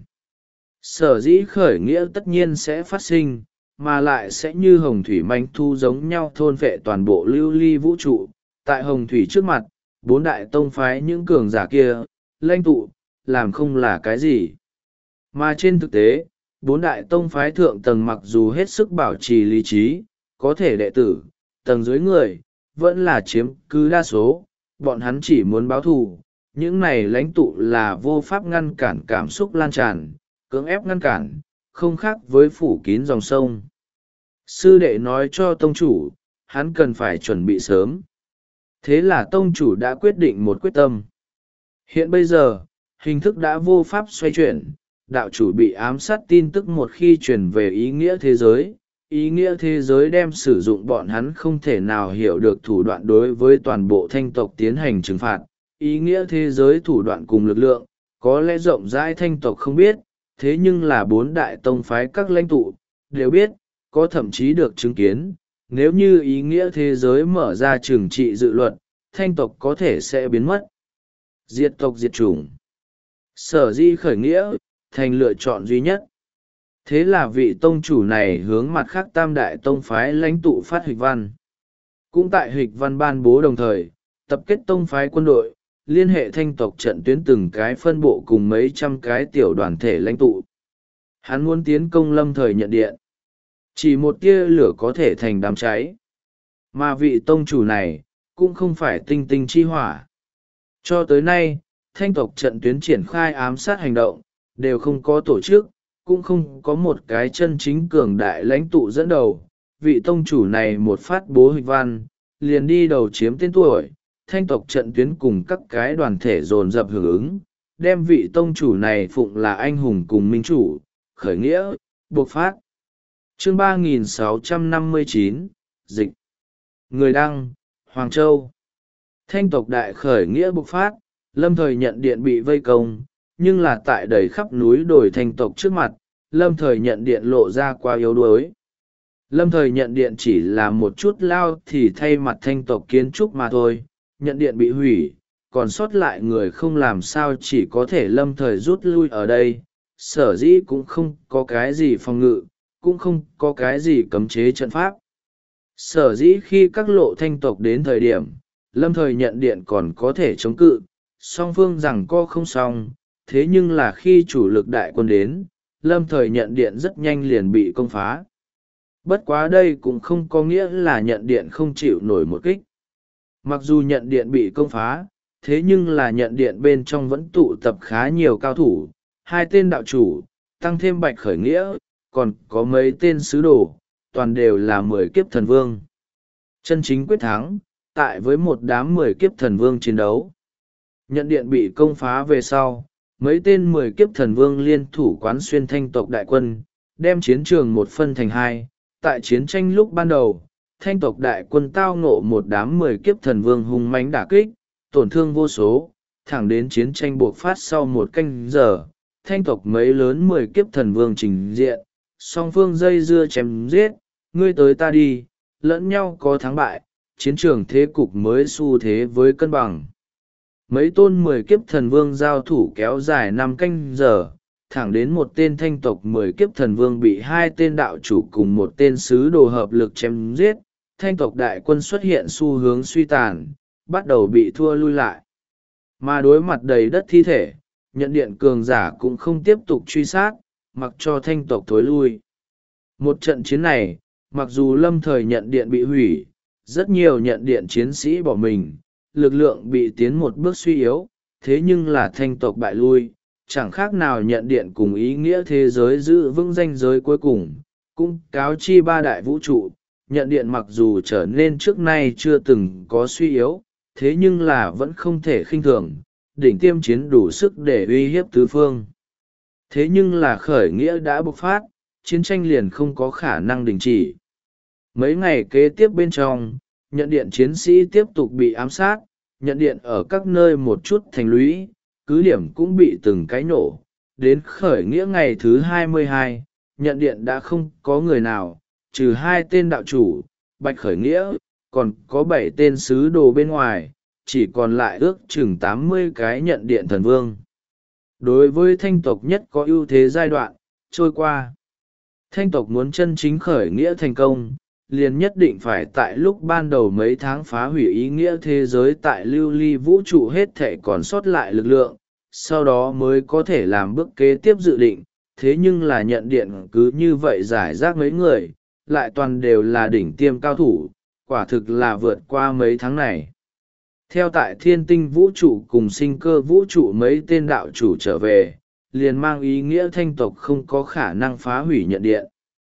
S1: Sở dĩ khởi nghĩa tất nhiên sẽ phát sinh, mà lại sẽ như hồng thủy manh thu giống nhau thôn phệ toàn bộ lưu ly vũ trụ. Tại hồng thủy trước mặt, 4 đại tông phái những cường giả kia, lãnh tụ, làm không là cái gì. Mà trên thực tế, 4 đại tông phái thượng tầng mặc dù hết sức bảo trì lý trí, có thể đệ tử, tầng dưới người, vẫn là chiếm cứ đa số, bọn hắn chỉ muốn báo thù. Những này lãnh tụ là vô pháp ngăn cản cảm xúc lan tràn, cưỡng ép ngăn cản, không khác với phủ kín dòng sông. Sư đệ nói cho tông chủ, hắn cần phải chuẩn bị sớm. Thế là tông chủ đã quyết định một quyết tâm. Hiện bây giờ, hình thức đã vô pháp xoay chuyển, đạo chủ bị ám sát tin tức một khi truyền về ý nghĩa thế giới đem sử dụng bọn hắn không thể nào hiểu được thủ đoạn đối với toàn bộ thanh tộc tiến hành trừng phạt. Ý nghĩa thế giới thủ đoạn cùng lực lượng, có lẽ rộng rãi thanh tộc không biết, thế nhưng là 4 đại tông phái các lãnh tụ, đều biết, có thậm chí được chứng kiến, nếu như ý nghĩa thế giới mở ra trừng trị dự luật, thanh tộc có thể sẽ biến mất. Diệt tộc diệt chủng. Sở dĩ khởi nghĩa, thành lựa chọn duy nhất. Thế là vị tông chủ này hướng mặt khác tam đại tông phái lãnh tụ phát hịch văn. Cũng tại hịch văn ban bố đồng thời, tập kết tông phái quân đội, liên hệ thanh tộc trận tuyến từng cái phân bộ cùng mấy trăm cái tiểu đoàn thể lãnh tụ. Hắn muốn tiến công lâm thời nhận điện. Chỉ một tia lửa có thể thành đám cháy. Mà vị tông chủ này, cũng không phải tinh tinh chi hỏa. Cho tới nay, thanh tộc trận tuyến triển khai ám sát hành động, đều không có tổ chức, cũng không có một cái chân chính cường đại lãnh tụ dẫn đầu. Vị tông chủ này một phát bố hịch văn, liền đi đầu chiếm tên tuổi, thanh tộc trận tuyến cùng các cái đoàn thể dồn dập hưởng ứng, đem vị tông chủ này phụng là anh hùng cùng minh chủ, khởi nghĩa, buộc phát. Chương 3659, Dịch. Người đăng, Hoàng Châu. Thanh tộc đại khởi nghĩa bộc phát, lâm thời nhận điện bị vây công, nhưng là tại đầy khắp núi đồi thanh tộc trước mặt, lâm thời nhận điện lộ ra quá yếu đuối. Lâm thời nhận điện chỉ là một chút lao thì thay mặt thanh tộc kiến trúc mà thôi, nhận điện bị hủy, còn sót lại người không làm sao chỉ có thể lâm thời rút lui ở đây, sở dĩ cũng không có cái gì phòng ngự, cũng không có cái gì cấm chế trận pháp. Sở dĩ khi các lộ thanh tộc đến thời điểm, lâm thời nhận điện còn có thể chống cự, song phương rằng co không xong, thế nhưng là khi chủ lực đại quân đến, lâm thời nhận điện rất nhanh liền bị công phá. Bất quá đây cũng không có nghĩa là nhận điện không chịu nổi một kích. Mặc dù nhận điện bị công phá, thế nhưng là nhận điện bên trong vẫn tụ tập khá nhiều cao thủ, 2 tên đạo chủ, tăng thêm bạch khởi nghĩa, còn có mấy tên sứ đồ, toàn đều là 10 kiếp thần vương. Chân chính quyết thắng, tại với một đám 10 kiếp thần vương chiến đấu. Nhận điện bị công phá về sau, mấy tên 10 kiếp thần vương liên thủ quán xuyên thanh tộc đại quân, đem chiến trường một phân thành hai. Tại chiến tranh lúc ban đầu, thanh tộc đại quân tao ngộ một đám 10 kiếp thần vương hung mãnh đả kích, tổn thương vô số, thẳng đến chiến tranh buộc phát sau một canh giờ, thanh tộc mấy lớn 10 kiếp thần vương trình diện, song phương dây dưa chém giết, ngươi tới ta đi, lẫn nhau có thắng bại, chiến trường thế cục mới xu thế với cân bằng. Mấy tôn 10 kiếp thần vương giao thủ kéo dài 5 canh giờ, thẳng đến một tên thanh tộc 10 kiếp thần vương bị hai tên đạo chủ cùng một tên sứ đồ hợp lực chém giết, thanh tộc đại quân xuất hiện xu hướng suy tàn, bắt đầu bị thua lui lại. Mà đối mặt đầy đất thi thể, nhận điện cường giả cũng không tiếp tục truy sát, mặc cho thanh tộc thối lui. Một trận chiến này, mặc dù lâm thời nhận điện bị hủy, rất nhiều nhận điện chiến sĩ bỏ mình, lực lượng bị tiến một bước suy yếu, thế nhưng là thanh tộc bại lui, chẳng khác nào nhận điện cùng ý nghĩa thế giới giữ vững ranh giới cuối cùng, cũng cáo chi ba đại vũ trụ, nhận điện mặc dù trở nên trước nay chưa từng có suy yếu, thế nhưng là vẫn không thể khinh thường, đỉnh tiêm chiến đủ sức để uy hiếp tứ phương. Thế nhưng là khởi nghĩa đã bộc phát, chiến tranh liền không có khả năng đình chỉ. Mấy ngày kế tiếp bên trong, nhận điện chiến sĩ tiếp tục bị ám sát, nhận điện ở các nơi một chút thành lũy, cứ điểm cũng bị từng cái nổ. Đến khởi nghĩa ngày thứ 22, nhận điện đã không có người nào, trừ hai tên đạo chủ, Bạch Khởi Nghĩa, còn có 7 tên sứ đồ bên ngoài, chỉ còn lại ước chừng 80 cái nhận điện thần vương. Đối với thanh tộc nhất có ưu thế giai đoạn, trôi qua. Thanh tộc muốn chân chính khởi nghĩa thành công, liền nhất định phải tại lúc ban đầu mấy tháng phá hủy ý nghĩa thế giới tại lưu ly vũ trụ hết thể còn sót lại lực lượng, sau đó mới có thể làm bước kế tiếp dự định. Thế nhưng là nhận điện cứ như vậy giải rác mấy người, lại toàn đều là đỉnh tiêm cao thủ, quả thực là vượt qua mấy tháng này. Theo tại thiên tinh vũ trụ cùng sinh cơ vũ trụ mấy tên đạo chủ trở về, liền mang ý nghĩa thanh tộc không có khả năng phá hủy nhận điện.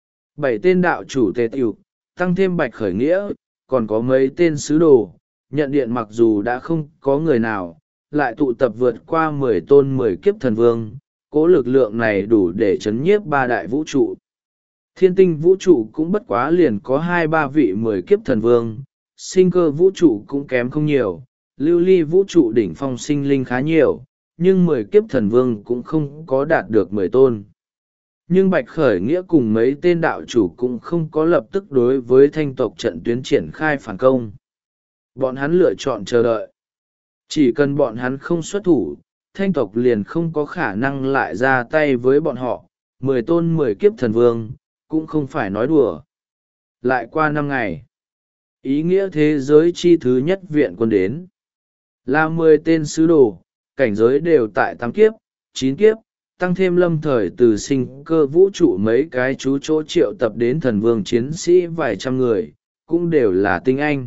S1: 7 tên đạo chủ tề tiểu, tăng thêm Bạch Khởi Nghĩa, còn có mấy tên sứ đồ, nhận điện mặc dù đã không có người nào, lại tụ tập vượt qua 10 tôn 10 kiếp thần vương, cố lực lượng này đủ để chấn nhiếp ba đại vũ trụ. Thiên tinh vũ trụ cũng bất quá liền có 2-3 vị 10 kiếp thần vương, sinh cơ vũ trụ cũng kém không nhiều, lưu ly vũ trụ đỉnh phong sinh linh khá nhiều, nhưng 10 kiếp thần vương cũng không có đạt được 10 tôn. Nhưng Bạch Khởi Nghĩa cùng mấy tên đạo chủ cũng không có lập tức đối với thanh tộc trận tuyến triển khai phản công. Bọn hắn lựa chọn chờ đợi. Chỉ cần bọn hắn không xuất thủ, thanh tộc liền không có khả năng lại ra tay với bọn họ. 10 tôn 10 kiếp thần vương, cũng không phải nói đùa. Lại qua 5 ngày, ý nghĩa thế giới chi thứ nhất viện quân đến. Là 10 tên sứ đồ, cảnh giới đều tại 8 kiếp, 9 kiếp, tăng thêm lâm thời từ sinh cơ vũ trụ mấy cái chú chỗ triệu tập đến thần vương chiến sĩ vài trăm người, cũng đều là tinh anh.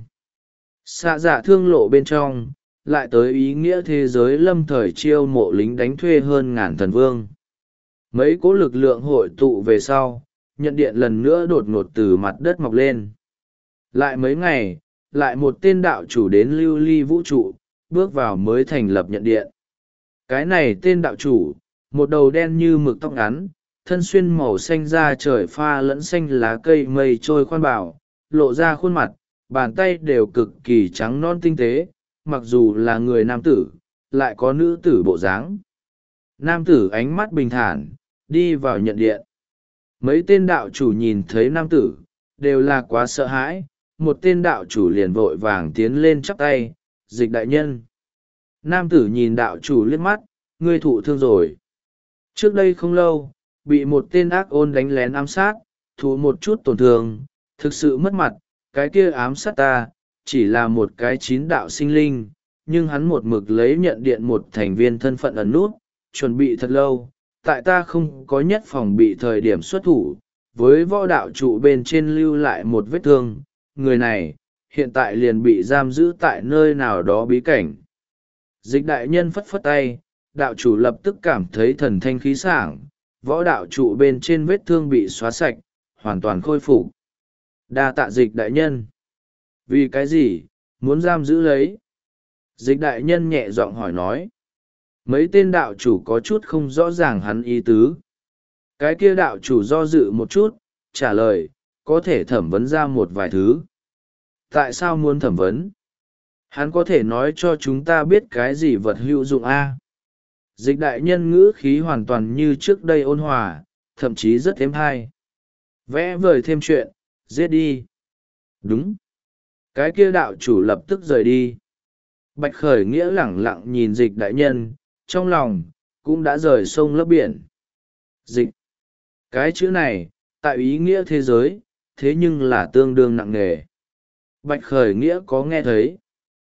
S1: Xạ dạ thương lộ bên trong, lại tới ý nghĩa thế giới lâm thời chiêu mộ lính đánh thuê hơn ngàn thần vương. Mấy cố lực lượng hội tụ về sau, nhận điện lần nữa đột ngột từ mặt đất mọc lên. Lại mấy ngày, lại một tên đạo chủ đến lưu ly vũ trụ, bước vào mới thành lập nhận điện. Cái này tên đạo chủ, một đầu đen như mực tóc ngắn, thân xuyên màu xanh da trời pha lẫn xanh lá cây mây trôi khoan bảo, lộ ra khuôn mặt, bàn tay đều cực kỳ trắng non tinh tế, mặc dù là người nam tử, lại có nữ tử bộ dáng. Nam tử ánh mắt bình thản, đi vào nhận điện. Mấy tên đạo chủ nhìn thấy nam tử, đều là quá sợ hãi, một tên đạo chủ liền vội vàng tiến lên chắp tay, Dịch đại nhân. Nam tử nhìn đạo chủ liếc mắt, ngươi thụ thương rồi. Trước đây không lâu, bị một tên ác ôn đánh lén ám sát, thụ một chút tổn thương, thực sự mất mặt, cái kia ám sát ta, chỉ là một cái 9 đạo sinh linh, nhưng hắn một mực lấy nhận điện một thành viên thân phận ẩn nút, chuẩn bị thật lâu, tại ta không có nhất phòng bị thời điểm xuất thủ, với võ đạo trụ bên trên lưu lại một vết thương, người này, hiện tại liền bị giam giữ tại nơi nào đó bí cảnh. Dịch đại nhân phất phất tay, đạo chủ lập tức cảm thấy thần thanh khí sảng, võ đạo trụ bên trên vết thương bị xóa sạch, hoàn toàn khôi phục. Đa tạ Dịch đại nhân. Vì cái gì, muốn giam giữ lấy? Dịch đại nhân nhẹ giọng hỏi nói. Mấy tên đạo chủ có chút không rõ ràng hắn ý tứ. Cái kia đạo chủ do dự một chút, trả lời, có thể thẩm vấn ra một vài thứ. Tại sao muốn thẩm vấn? Hắn có thể nói cho chúng ta biết cái gì vật hữu dụng a? Dịch đại nhân ngữ khí hoàn toàn như trước đây ôn hòa, thậm chí rất êm hay. Vẽ vời thêm chuyện, giết đi. Đúng. Cái kia đạo chủ lập tức rời đi. Bạch Khởi Nghĩa lẳng lặng nhìn Dịch đại nhân, trong lòng cũng đã rời sông lấp biển. Dịch. Cái chữ này, tại ý nghĩa thế giới, thế nhưng là tương đương nặng nề. Bạch Khởi Nghĩa có nghe thấy.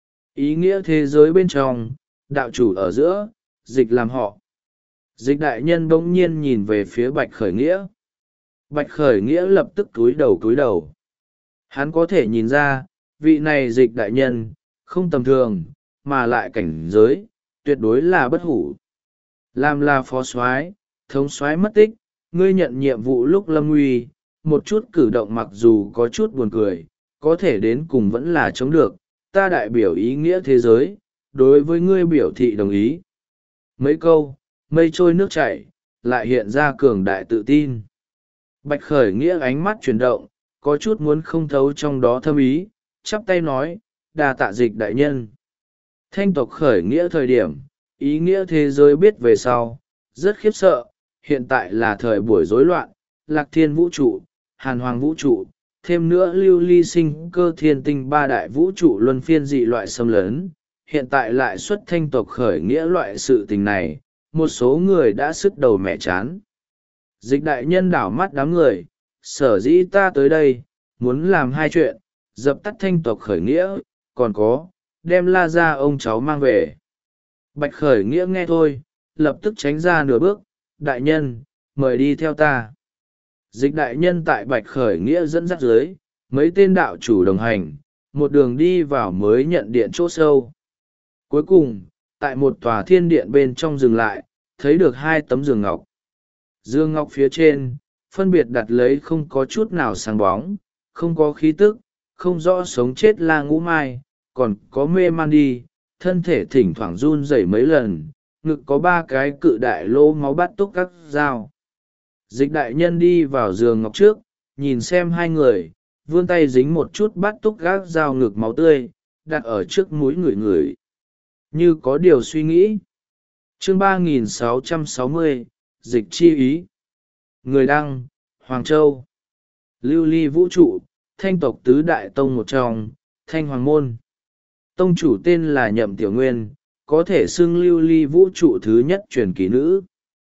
S1: Ý nghĩa thế giới bên trong, đạo chủ ở giữa, Dịch làm họ. Dịch đại nhân bỗng nhiên nhìn về phía Bạch Khởi Nghĩa. Bạch Khởi Nghĩa lập tức cúi đầu. Hắn có thể nhìn ra, vị này Dịch đại nhân, không tầm thường, mà lại cảnh giới, tuyệt đối là bất hủ. Làm là phó soái, thống soái mất tích, ngươi nhận nhiệm vụ lúc lâm nguy, một chút cử động mặc dù có chút buồn cười, có thể đến cùng vẫn là chống được, ta đại biểu ý nghĩa thế giới, đối với ngươi biểu thị đồng ý. Mấy câu, mây trôi nước chảy, lại hiện ra cường đại tự tin. Bạch Khởi Nghĩa ánh mắt chuyển động, có chút muốn không thấu trong đó thâm ý, chắp tay nói, đa tạ Dịch đại nhân. Thanh tộc khởi nghĩa thời điểm, ý nghĩa thế giới biết về sau, rất khiếp sợ, hiện tại là thời buổi rối loạn, Lạc Thiên vũ trụ, Hàn Hoàng vũ trụ, thêm nữa lưu ly sinh cơ thiên tinh ba đại vũ trụ luân phiên dị loại xâm lấn, hiện tại lại xuất thanh tộc khởi nghĩa loại sự tình này, một số người đã sứt đầu mẹ chán. Dịch đại nhân đảo mắt đám người, sở dĩ ta tới đây, muốn làm hai chuyện, dập tắt thanh tộc khởi nghĩa, còn có, đem La Gia ông cháu mang về. Bạch Khởi Nghĩa nghe thôi, lập tức tránh ra nửa bước, đại nhân, mời đi theo ta. Dịch đại nhân tại Bạch Khởi Nghĩa dẫn dắt dưới, mấy tên đạo chủ đồng hành, một đường đi vào mới nhận điện chỗ sâu. Cuối cùng, tại một tòa thiên điện bên trong dừng lại, thấy được hai tấm giường ngọc. Dương ngọc phía trên, phân biệt đặt lấy không có chút nào sáng bóng, không có khí tức, không rõ sống chết La Ngũ Mai, còn có mê man đi, thân thể thỉnh thoảng run rẩy mấy lần, ngực có ba cái cự đại lỗ máu bắt túc các dao. Dịch đại nhân đi vào giường ngọc trước, nhìn xem hai người, vươn tay dính một chút bắt túc gác dao ngực máu tươi, đặt ở trước mũi người người. Như có điều suy nghĩ. Chương 3660, Dịch chi ý. Người đăng, Hoàng Châu. Lưu ly vũ trụ, thanh tộc tứ đại tông một trong, Thanh Hoàng Môn. Tông chủ tên là Nhậm Tiểu Nguyên, có thể xưng lưu ly vũ trụ thứ nhất truyền kỳ nữ.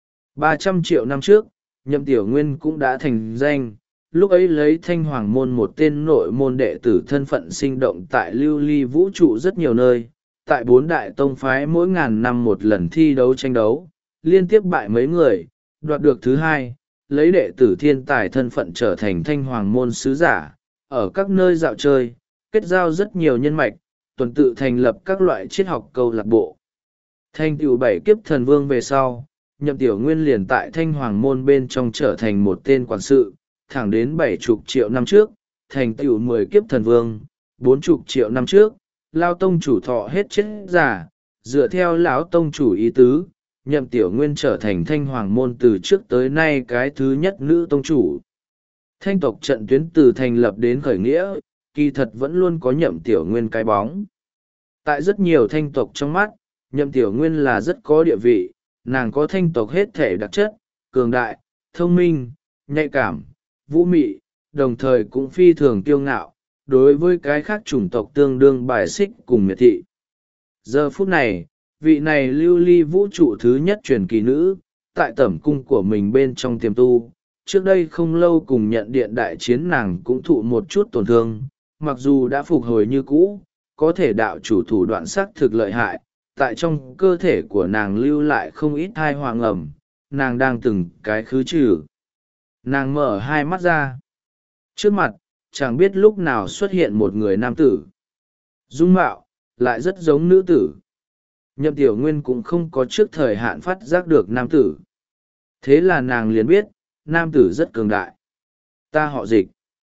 S1: 300 triệu năm trước, Nhậm Tiểu Nguyên cũng đã thành danh, lúc ấy lấy Thanh Hoàng Môn một tên nội môn đệ tử thân phận sinh động tại lưu ly vũ trụ rất nhiều nơi, tại bốn đại tông phái mỗi ngàn năm một lần thi đấu tranh đấu, liên tiếp bại mấy người, đoạt được thứ hai, lấy đệ tử thiên tài thân phận trở thành Thanh Hoàng Môn sứ giả, ở các nơi dạo chơi, kết giao rất nhiều nhân mạch, tuần tự thành lập các loại triết học câu lạc bộ. Thành tựu 7 kiếp thần vương về sau, Nhậm Tiểu Nguyên liền tại Thanh Hoàng Môn bên trong trở thành một tên quản sự, thẳng đến 70 triệu năm trước, thành tựu 10 kiếp thần vương, 40 triệu năm trước, Lao Tông chủ thọ hết chết giả, dựa theo lão Tông chủ ý tứ, Nhậm Tiểu Nguyên trở thành Thanh Hoàng Môn từ trước tới nay cái thứ nhất nữ Tông chủ. Thanh tộc trận tuyến từ thành lập đến khởi nghĩa, kỳ thật vẫn luôn có Nhậm Tiểu Nguyên cái bóng. Tại rất nhiều thanh tộc trong mắt, Nhậm Tiểu Nguyên là rất có địa vị, nàng có thanh tộc hết thể đặc chất, cường đại, thông minh, nhạy cảm, vũ mị, đồng thời cũng phi thường kiêu ngạo, đối với cái khác chủng tộc tương đương bài xích cùng miệt thị. Giờ phút này, vị này lưu ly vũ trụ thứ nhất truyền kỳ nữ, tại tẩm cung của mình bên trong tiềm tu, trước đây không lâu cùng nhận điện đại chiến nàng cũng thụ một chút tổn thương, mặc dù đã phục hồi như cũ, có thể đạo chủ thủ đoạn sắc thực lợi hại, tại trong cơ thể của nàng lưu lại không ít thai hoàng ẩm, nàng đang từng cái khứ trừ. Nàng mở hai mắt ra. Trước mặt, chẳng biết lúc nào xuất hiện một người nam tử. Dung mạo, lại rất giống nữ tử. Nhậm Tiểu Nguyên cũng không có trước thời hạn phát giác được nam tử. Thế là nàng liền biết, nam tử rất cường đại. Ta họ Dịch.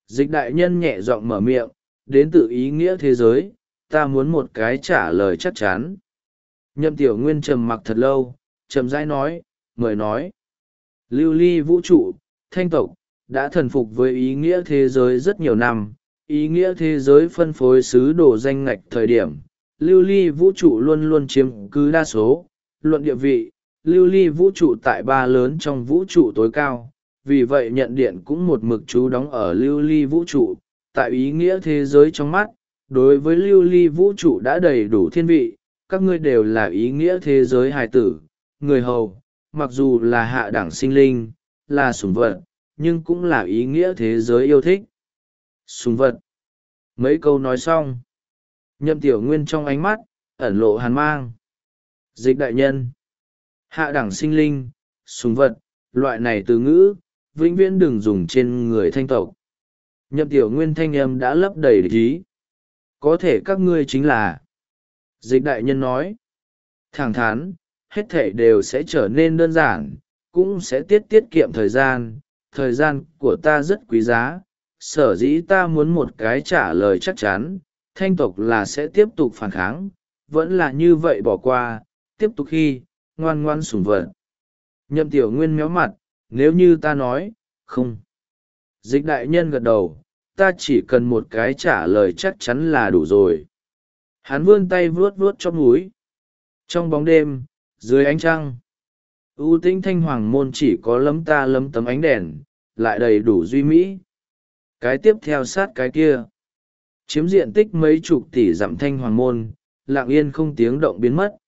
S1: Dịch đại nhân nhẹ giọng mở miệng, đến từ ý nghĩa thế giới, ta muốn một cái trả lời chắc chắn. Nhậm Tiểu Nguyên trầm mặc thật lâu, chậm rãi nói, mời nói. Lưu ly vũ trụ, thanh tộc, đã thần phục với ý nghĩa thế giới rất nhiều năm. Ý nghĩa thế giới phân phối sứ đồ danh ngạch thời điểm, lưu ly vũ trụ luôn luôn chiếm cứ đa số. Luận địa vị, lưu ly vũ trụ tại ba lớn trong vũ trụ tối cao, vì vậy nhận điện cũng một mực trú đóng ở lưu ly vũ trụ. Tại ý nghĩa thế giới trong mắt, đối với lưu ly vũ trụ đã đầy đủ thiên vị, các ngươi đều là ý nghĩa thế giới hài tử, người hầu, mặc dù là hạ đẳng sinh linh, là sủng vật, nhưng cũng là ý nghĩa thế giới yêu thích. Sủng vật. Mấy câu nói xong, Nhậm Tiểu Nguyên trong ánh mắt ẩn lộ hàn mang. Dịch đại nhân, hạ đẳng sinh linh, sủng vật, loại này từ ngữ vĩnh viễn đừng dùng trên người thanh tộc. Nhậm Tiểu Nguyên thanh âm đã lấp đầy địch ý. Có thể các ngươi chính là. Dịch đại nhân nói, thẳng thắn, hết thể đều sẽ trở nên đơn giản, cũng sẽ tiết kiệm thời gian của ta rất quý giá. Sở dĩ ta muốn một cái trả lời chắc chắn, thanh tộc là sẽ tiếp tục phản kháng, vẫn là như vậy bỏ qua, tiếp tục khi, ngoan ngoan sủng vật. Nhậm Tiểu Nguyên méo mặt, nếu như ta nói, không. Dịch đại nhân gật đầu, ta chỉ cần một cái trả lời chắc chắn là đủ rồi. Hắn vươn tay vuốt vuốt chóp núi. Trong bóng đêm, dưới ánh trăng, ưu tĩnh thanh hoàng môn chỉ có lấm ta lấm tấm ánh đèn, lại đầy đủ duy mỹ. Cái tiếp theo sát cái kia, chiếm diện tích mấy chục tỷ dặm thanh hoàng môn, lặng yên không tiếng động biến mất.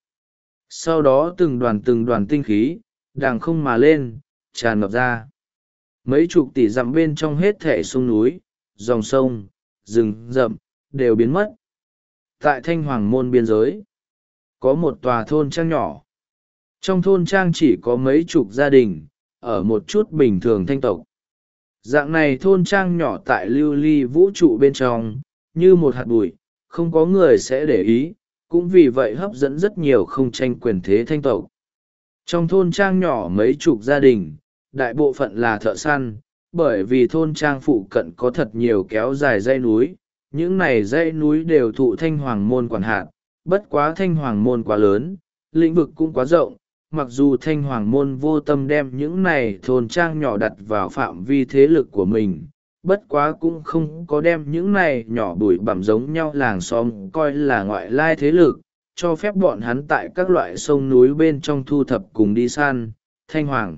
S1: Sau đó từng đoàn tinh khí, đàng không mà lên, tràn ngập ra. Mấy chục tỷ dặm bên trong hết thảy sông núi, dòng sông, rừng rậm, đều biến mất. Tại thanh hoàng môn biên giới, có một tòa thôn trang nhỏ. Trong thôn trang chỉ có mấy chục gia đình, ở một chút bình thường thanh tộc. Dạng này thôn trang nhỏ tại lưu ly vũ trụ bên trong, như một hạt bụi, không có người sẽ để ý, cũng vì vậy hấp dẫn rất nhiều không tranh quyền thế thanh tộc. Trong thôn trang nhỏ mấy chục gia đình, đại bộ phận là thợ săn, bởi vì thôn trang phụ cận có thật nhiều kéo dài dãy núi, những này dãy núi đều thụ thanh hoàng môn quản hạt, bất quá thanh hoàng môn quá lớn, lĩnh vực cũng quá rộng, mặc dù thanh hoàng môn vô tâm đem những này thôn trang nhỏ đặt vào phạm vi thế lực của mình, bất quá cũng không có đem những này nhỏ bụi bặm giống nhau làng xóm coi là ngoại lai thế lực, cho phép bọn hắn tại các loại sông núi bên trong thu thập cùng đi săn. Thanh hoàng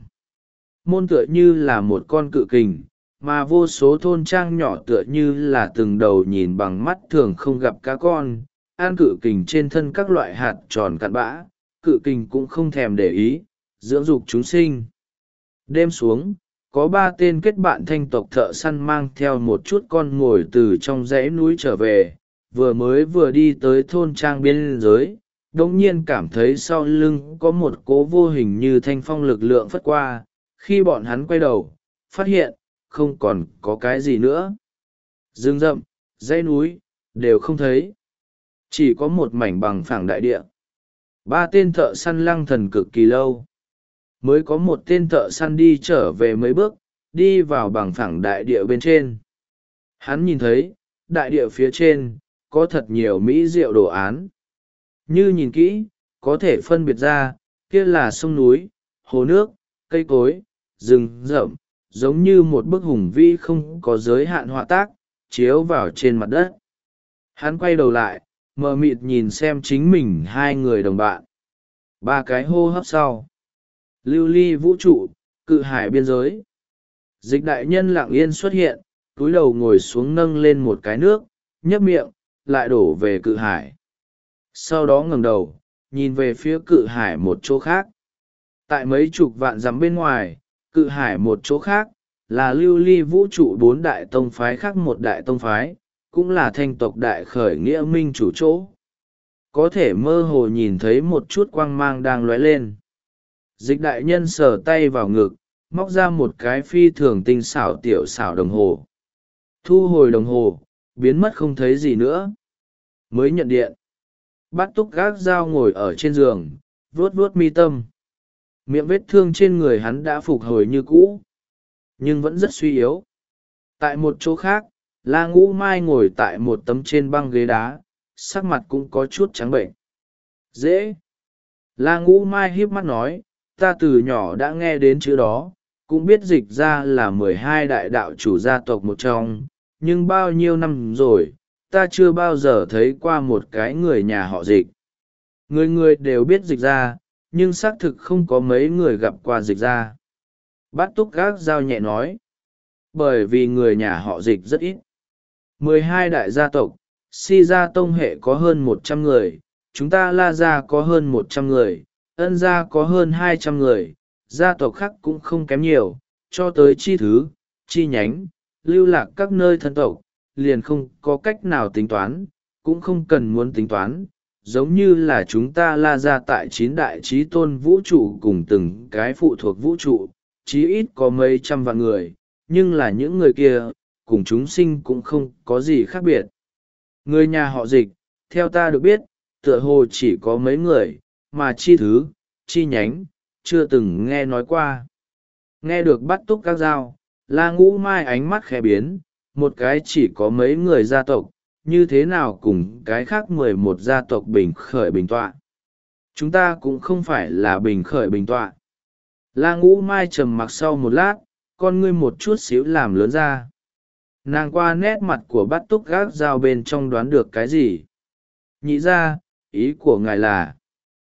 S1: môn tựa như là một con cự kình, mà vô số thôn trang nhỏ tựa như là từng đầu nhìn bằng mắt thường không gặp cá con, ăn cự kình trên thân các loại hạt tròn cặn bã, cự kình cũng không thèm để ý, dưỡng dục chúng sinh. Đêm xuống, có 3 tên kết bạn thanh tộc thợ săn mang theo một chút con mồi từ trong dãy núi trở về, vừa đi tới thôn trang biên giới, đống nhiên cảm thấy sau lưng có một cỗ vô hình như thanh phong lực lượng phất qua. Khi bọn hắn quay đầu, phát hiện, không còn có cái gì nữa. Rừng rậm, dãy núi, đều không thấy. Chỉ có một mảnh bằng phẳng đại địa. 3 tên thợ săn lăng thần cực kỳ lâu. Mới có một tên thợ săn đi trở về mấy bước, đi vào bằng phẳng đại địa bên trên. Hắn nhìn thấy, đại địa phía trên, có thật nhiều mỹ diệu đồ án. Như nhìn kỹ, có thể phân biệt ra, kia là sông núi, hồ nước, cây cối, rừng rậm, giống như một bức hùng vĩ không có giới hạn họa tác, chiếu vào trên mặt đất. Hắn quay đầu lại, mờ mịt nhìn xem chính mình 2 người đồng bạn. 3 cái hô hấp sau. Lưu ly vũ trụ, cự hải biên giới. Dịch đại nhân lặng yên xuất hiện, cúi đầu ngồi xuống nâng lên một cái nước, nhấp miệng, lại đổ về cự hải. Sau đó ngẩng đầu, nhìn về phía cự hải một chỗ khác. Tại mấy chục vạn dặm bên ngoài, cự hải một chỗ khác, là lưu ly vũ trụ 4 đại tông phái khác, một đại tông phái, cũng là thanh tộc đại khởi nghĩa minh chủ chỗ. Có thể mơ hồ nhìn thấy một chút quang mang đang lóe lên. Dịch đại nhân sờ tay vào ngực, móc ra một cái phi thường tinh xảo tiểu xảo đồng hồ. Thu hồi đồng hồ, biến mất không thấy gì nữa. Mới nhận điện. Bát túc gác dao ngồi ở trên giường, vuốt vuốt mi tâm. Miệng vết thương trên người hắn đã phục hồi như cũ, nhưng vẫn rất suy yếu. Tại một chỗ khác, La Ngũ Mai ngồi tại một tấm trên băng ghế đá, sắc mặt cũng có chút trắng bệnh. Dễ. La Ngũ Mai híp mắt nói, ta từ nhỏ đã nghe đến chữ đó, cũng biết Dịch ra là 12 đại đạo chủ gia tộc một trong, nhưng bao nhiêu năm rồi, ta chưa bao giờ thấy qua một cái người nhà họ Dịch. Người người đều biết Dịch ra, nhưng xác thực không có mấy người gặp qua Dịch ra. Bát Túc Gác Dao nhẹ nói, bởi vì người nhà họ Dịch rất ít. 12 đại gia tộc, Si gia tông hệ có hơn 100 người, chúng ta La gia có hơn 100 người, Ân gia có hơn 200 người, gia tộc khác cũng không kém nhiều, cho tới chi thứ, chi nhánh, lưu lạc các nơi thân tộc, liền không có cách nào tính toán, cũng không cần muốn tính toán, giống như là chúng ta La gia tại 9 đại chí tôn vũ trụ cùng từng cái phụ thuộc vũ trụ, chí ít có mấy trăm vạn người, nhưng là những người kia, cùng chúng sinh cũng không có gì khác biệt. Người nhà họ Dịch, theo ta được biết, tựa hồ chỉ có mấy người, mà chi thứ, chi nhánh, chưa từng nghe nói qua. Nghe được Bát Túc Gác Dao, La Ngũ Mai ánh mắt khẽ biến, một cái chỉ có mấy người gia tộc, như thế nào cùng cái khác 11 gia tộc bình khởi bình tọa. Chúng ta cũng không phải là bình khởi bình tọa. La Ngũ Mai trầm mặc sau một lát, con ngươi một chút xíu làm lớn ra. Nàng qua nét mặt của Bát Túc Gác Dao bên trong đoán được cái gì. Nhị ra, ý của ngài là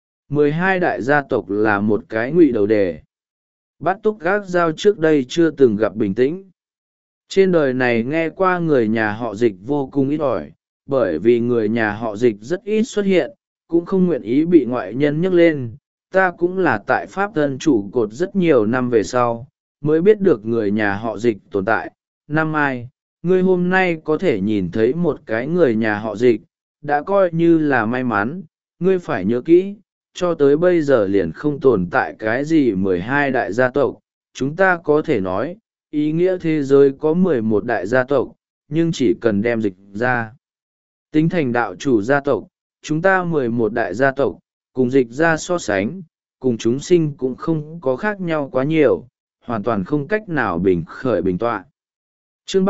S1: 12 đại gia tộc là một cái ngụy đầu đề. Bát Túc Gác Dao trước đây chưa từng gặp bình tĩnh. Trên đời này nghe qua người nhà họ Dịch vô cùng ít ỏi, bởi vì người nhà họ Dịch rất ít xuất hiện, cũng không nguyện ý bị ngoại nhân nhắc lên. Ta cũng là tại Pháp Thân trụ cột rất nhiều năm về sau, mới biết được người nhà họ Dịch tồn tại. Năm ai, ngươi hôm nay có thể nhìn thấy một cái người nhà họ Dịch, đã coi như là may mắn. Ngươi phải nhớ kỹ, cho tới bây giờ liền không tồn tại cái gì 12 đại gia tộc. Chúng ta có thể nói, ý nghĩa thế giới có 11 đại gia tộc, nhưng chỉ cần đem Dịch ra tính thành đạo chủ gia tộc, chúng ta 11 đại gia tộc, cùng Dịch ra so sánh, cùng chúng sinh cũng không có khác nhau quá nhiều, hoàn toàn không cách nào bình khởi bình tọa. Chương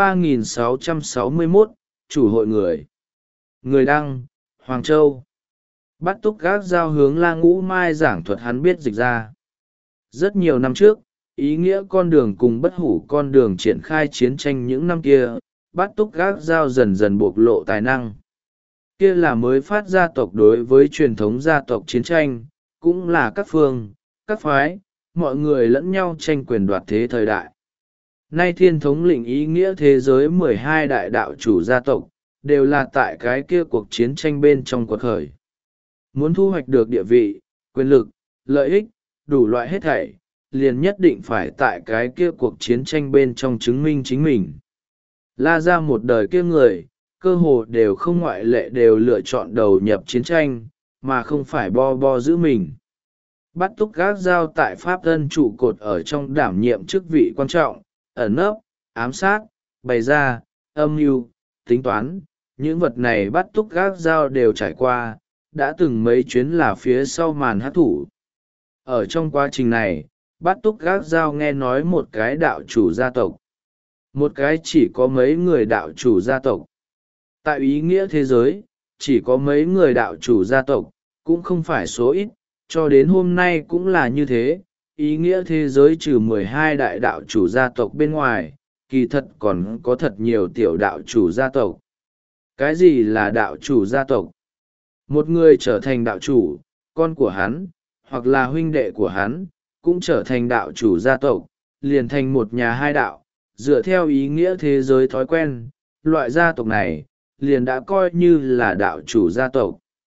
S1: 3661, Chủ hội người. Người đăng, Hoàng Châu. Bát Túc Gác Dao hướng La Ngũ Mai giảng thuật hắn biết Dịch ra. Rất nhiều năm trước, ý nghĩa con đường cùng bất hủ con đường triển khai chiến tranh những năm kia, Bát Túc Gác Dao dần dần bộc lộ tài năng. Kia là mới phát gia tộc đối với truyền thống gia tộc chiến tranh, cũng là các phương, các phái, mọi người lẫn nhau tranh quyền đoạt thế thời đại. Nay thiên thống lĩnh ý nghĩa thế giới 12 đại đạo chủ gia tộc, đều là tại cái kia cuộc chiến tranh bên trong quật khởi. Muốn thu hoạch được địa vị, quyền lực, lợi ích, đủ loại hết thảy, liền nhất định phải tại cái kia cuộc chiến tranh bên trong chứng minh chính mình. La ra một đời kia người, cơ hồ đều không ngoại lệ đều lựa chọn đầu nhập chiến tranh, mà không phải bo giữ mình. Bát Túc Gác Dao tại Pháp Thân trụ cột ở trong đảm nhiệm chức vị quan trọng, ẩn nấp, ám sát, bày ra, âm mưu, tính toán, những vật này Bát Túc Gác Dao đều trải qua, đã từng mấy chuyến là phía sau màn hát thủ. Ở trong quá trình này, Bát Túc Gác Dao nghe nói một cái đạo chủ gia tộc. Một cái chỉ có mấy người đạo chủ gia tộc. Tại ý nghĩa thế giới, chỉ có mấy người đạo chủ gia tộc, cũng không phải số ít, cho đến hôm nay cũng là như thế. Ý nghĩa thế giới trừ 12 đại đạo chủ gia tộc bên ngoài, kỳ thật còn có thật nhiều tiểu đạo chủ gia tộc. Cái gì là đạo chủ gia tộc? Một người trở thành đạo chủ, con của hắn, hoặc là huynh đệ của hắn, cũng trở thành đạo chủ gia tộc, liền thành một nhà hai đạo, dựa theo ý nghĩa thế giới thói quen, loại gia tộc này, liền đã coi như là đạo chủ gia tộc.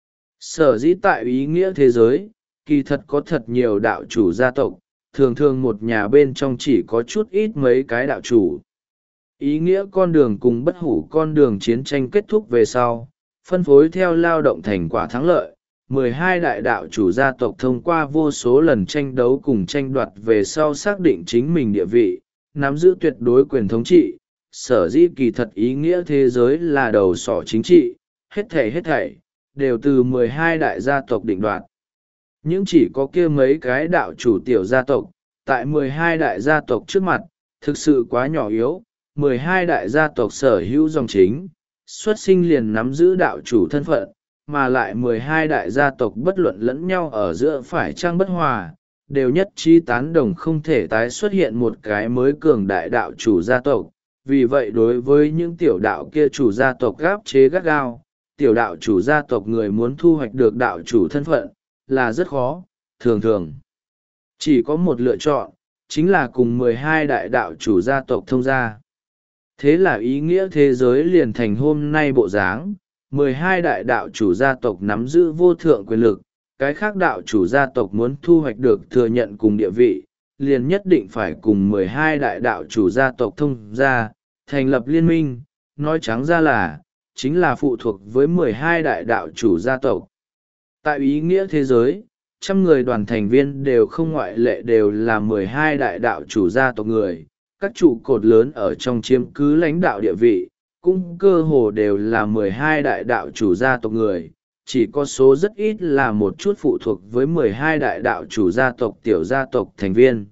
S1: Sở dĩ tại ý nghĩa thế giới, kỳ thật có thật nhiều đạo chủ gia tộc, thường thường một nhà bên trong chỉ có chút ít mấy cái đạo chủ. Ý nghĩa con đường cùng bất hủ con đường chiến tranh kết thúc về sau, phân phối theo lao động thành quả thắng lợi. 12 đại đạo chủ gia tộc thông qua vô số lần tranh đấu cùng tranh đoạt về sau xác định chính mình địa vị, nắm giữ tuyệt đối quyền thống trị. Sở dĩ kỳ thật ý nghĩa thế giới là đầu sỏ chính trị, hết thảy, đều từ 12 đại gia tộc định đoạt. Nhưng chỉ có kia mấy cái đạo chủ tiểu gia tộc, tại 12 đại gia tộc trước mặt, thực sự quá nhỏ yếu, 12 đại gia tộc sở hữu dòng chính, xuất sinh liền nắm giữ đạo chủ thân phận, mà lại 12 đại gia tộc bất luận lẫn nhau ở giữa phải chăng bất hòa, đều nhất trí tán đồng không thể tái xuất hiện một cái mới cường đại đạo chủ gia tộc. Vì vậy đối với những tiểu đạo kia chủ gia tộc gáp chế gắt gao, tiểu đạo chủ gia tộc người muốn thu hoạch được đạo chủ thân phận là rất khó, thường thường chỉ có một lựa chọn, chính là cùng 12 đại đạo chủ gia tộc thông gia. Thế là ý nghĩa thế giới liền thành hôm nay bộ dáng, 12 đại đạo chủ gia tộc nắm giữ vô thượng quyền lực, cái khác đạo chủ gia tộc muốn thu hoạch được thừa nhận cùng địa vị, liền nhất định phải cùng 12 đại đạo chủ gia tộc thông gia, thành lập liên minh, nói trắng ra là, chính là phụ thuộc với 12 đại đạo chủ gia tộc. Tại ý nghĩa thế giới, 100 người đoàn thành viên đều không ngoại lệ đều là 12 đại đạo chủ gia tộc người, các trụ cột lớn ở trong chiếm cứ lãnh đạo địa vị, cũng cơ hồ đều là 12 đại đạo chủ gia tộc người, chỉ có số rất ít là một chút phụ thuộc với 12 đại đạo chủ gia tộc tiểu gia tộc thành viên.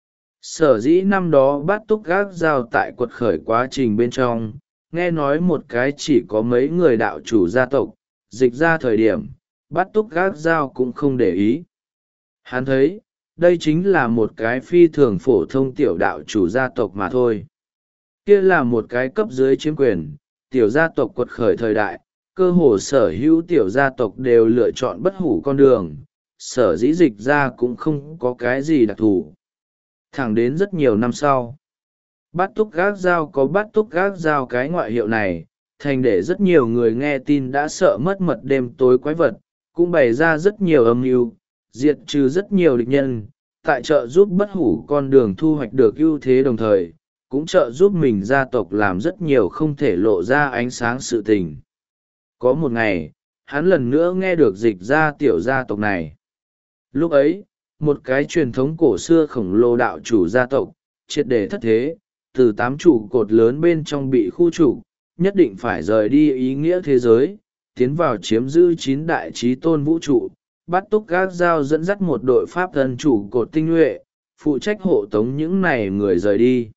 S1: Sở dĩ năm đó Bát Túc Gác Dao tại quật khởi quá trình bên trong, nghe nói một cái chỉ có mấy người đạo chủ gia tộc, dịch ra thời điểm, Bát Túc Gác Dao cũng không để ý. Hắn thấy, đây chính là một cái phi thường phổ thông tiểu đạo chủ gia tộc mà thôi. Kia là một cái cấp dưới chiếm quyền, tiểu gia tộc quật khởi thời đại, cơ hồ sở hữu tiểu gia tộc đều lựa chọn bất hủ con đường, sở dĩ dịch ra cũng không có cái gì đặc thù. Thẳng đến rất nhiều năm sau, Bát Túc Gác Dao có Bát Túc Gác Dao cái ngoại hiệu này, thành để rất nhiều người nghe tin đã sợ mất mật đêm tối quái vật, cũng bày ra rất nhiều âm mưu, diệt trừ rất nhiều địch nhân, tại trợ giúp bất hủ con đường thu hoạch được ưu thế đồng thời, cũng trợ giúp mình gia tộc làm rất nhiều không thể lộ ra ánh sáng sự tình. Có một ngày, hắn lần nữa nghe được dịch ra tiểu gia tộc này. Lúc ấy, một cái truyền thống cổ xưa khổng lồ đạo chủ gia tộc, triệt để thất thế, từ 8 trụ cột lớn bên trong bị khu trục, nhất định phải rời đi ý nghĩa thế giới, tiến vào chiếm giữ 9 đại chí tôn vũ trụ. Bát Túc Gác Dao dẫn dắt một đội pháp thân chủ cột tinh nhuệ, phụ trách hộ tống những này người rời đi.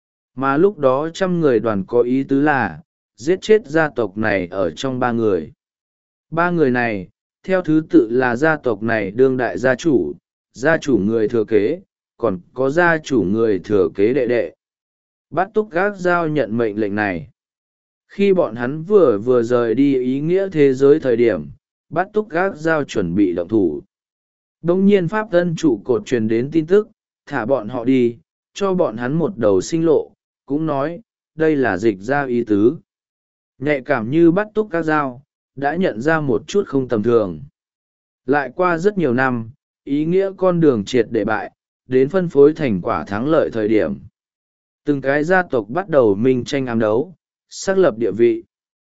S1: Mà lúc đó 100 người đoàn có ý tứ là, giết chết gia tộc này ở trong 3 người. 3 người này, theo thứ tự là gia tộc này đương đại gia chủ người thừa kế, còn có gia chủ người thừa kế đệ đệ. Bát Túc Gác Dao nhận mệnh lệnh này. Khi bọn hắn vừa rời đi ý nghĩa thế giới thời điểm, Bát Túc Gác Dao chuẩn bị động thủ. Đông nhiên pháp thân trụ cột truyền đến tin tức, thả bọn họ đi, cho bọn hắn một đầu sinh lộ, cũng nói, đây là dịch ra ý tứ. Nhạy cảm như Bát Túc Gác Dao, đã nhận ra một chút không tầm thường. Lại qua rất nhiều năm, ý nghĩa con đường triệt để bại, đến phân phối thành quả thắng lợi thời điểm. Từng cái gia tộc bắt đầu minh tranh ám đấu, xác lập địa vị.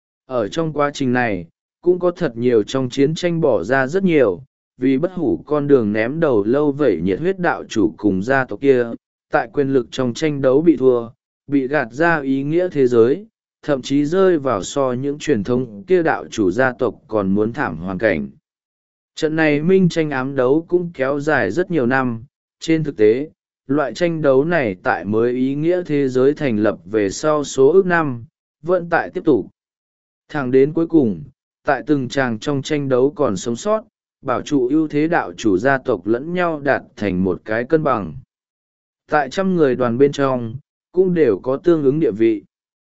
S1: Ở trong quá trình này, cũng có thật nhiều trong chiến tranh bỏ ra rất nhiều, vì bất hủ con đường ném đầu lâu vẩy nhiệt huyết đạo chủ cùng gia tộc kia, tại quyền lực trong tranh đấu bị thua, bị gạt ra ý nghĩa thế giới, thậm chí rơi vào so những truyền thống kia đạo chủ gia tộc còn muốn thảm hoàn cảnh. Trận này minh tranh ám đấu cũng kéo dài rất nhiều năm, trên thực tế, loại tranh đấu này tại mới ý nghĩa thế giới thành lập về sau số ước năm, vẫn tại tiếp tục. Thẳng đến cuối cùng, tại từng tràng trong tranh đấu còn sống sót, bảo trụ ưu thế đạo chủ gia tộc lẫn nhau đạt thành một cái cân bằng. Tại 100 người đoàn bên trong, cũng đều có tương ứng địa vị.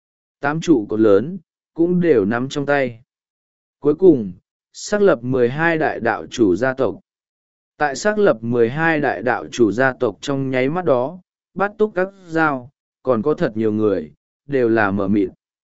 S1: 8 trụ cột lớn, cũng đều nắm trong tay. Cuối cùng, xác lập 12 đại đạo chủ gia tộc. Tại xác lập 12 đại đạo chủ gia tộc trong nháy mắt đó, Bát Túc Gác Dao, còn có thật nhiều người, đều là mờ mịt.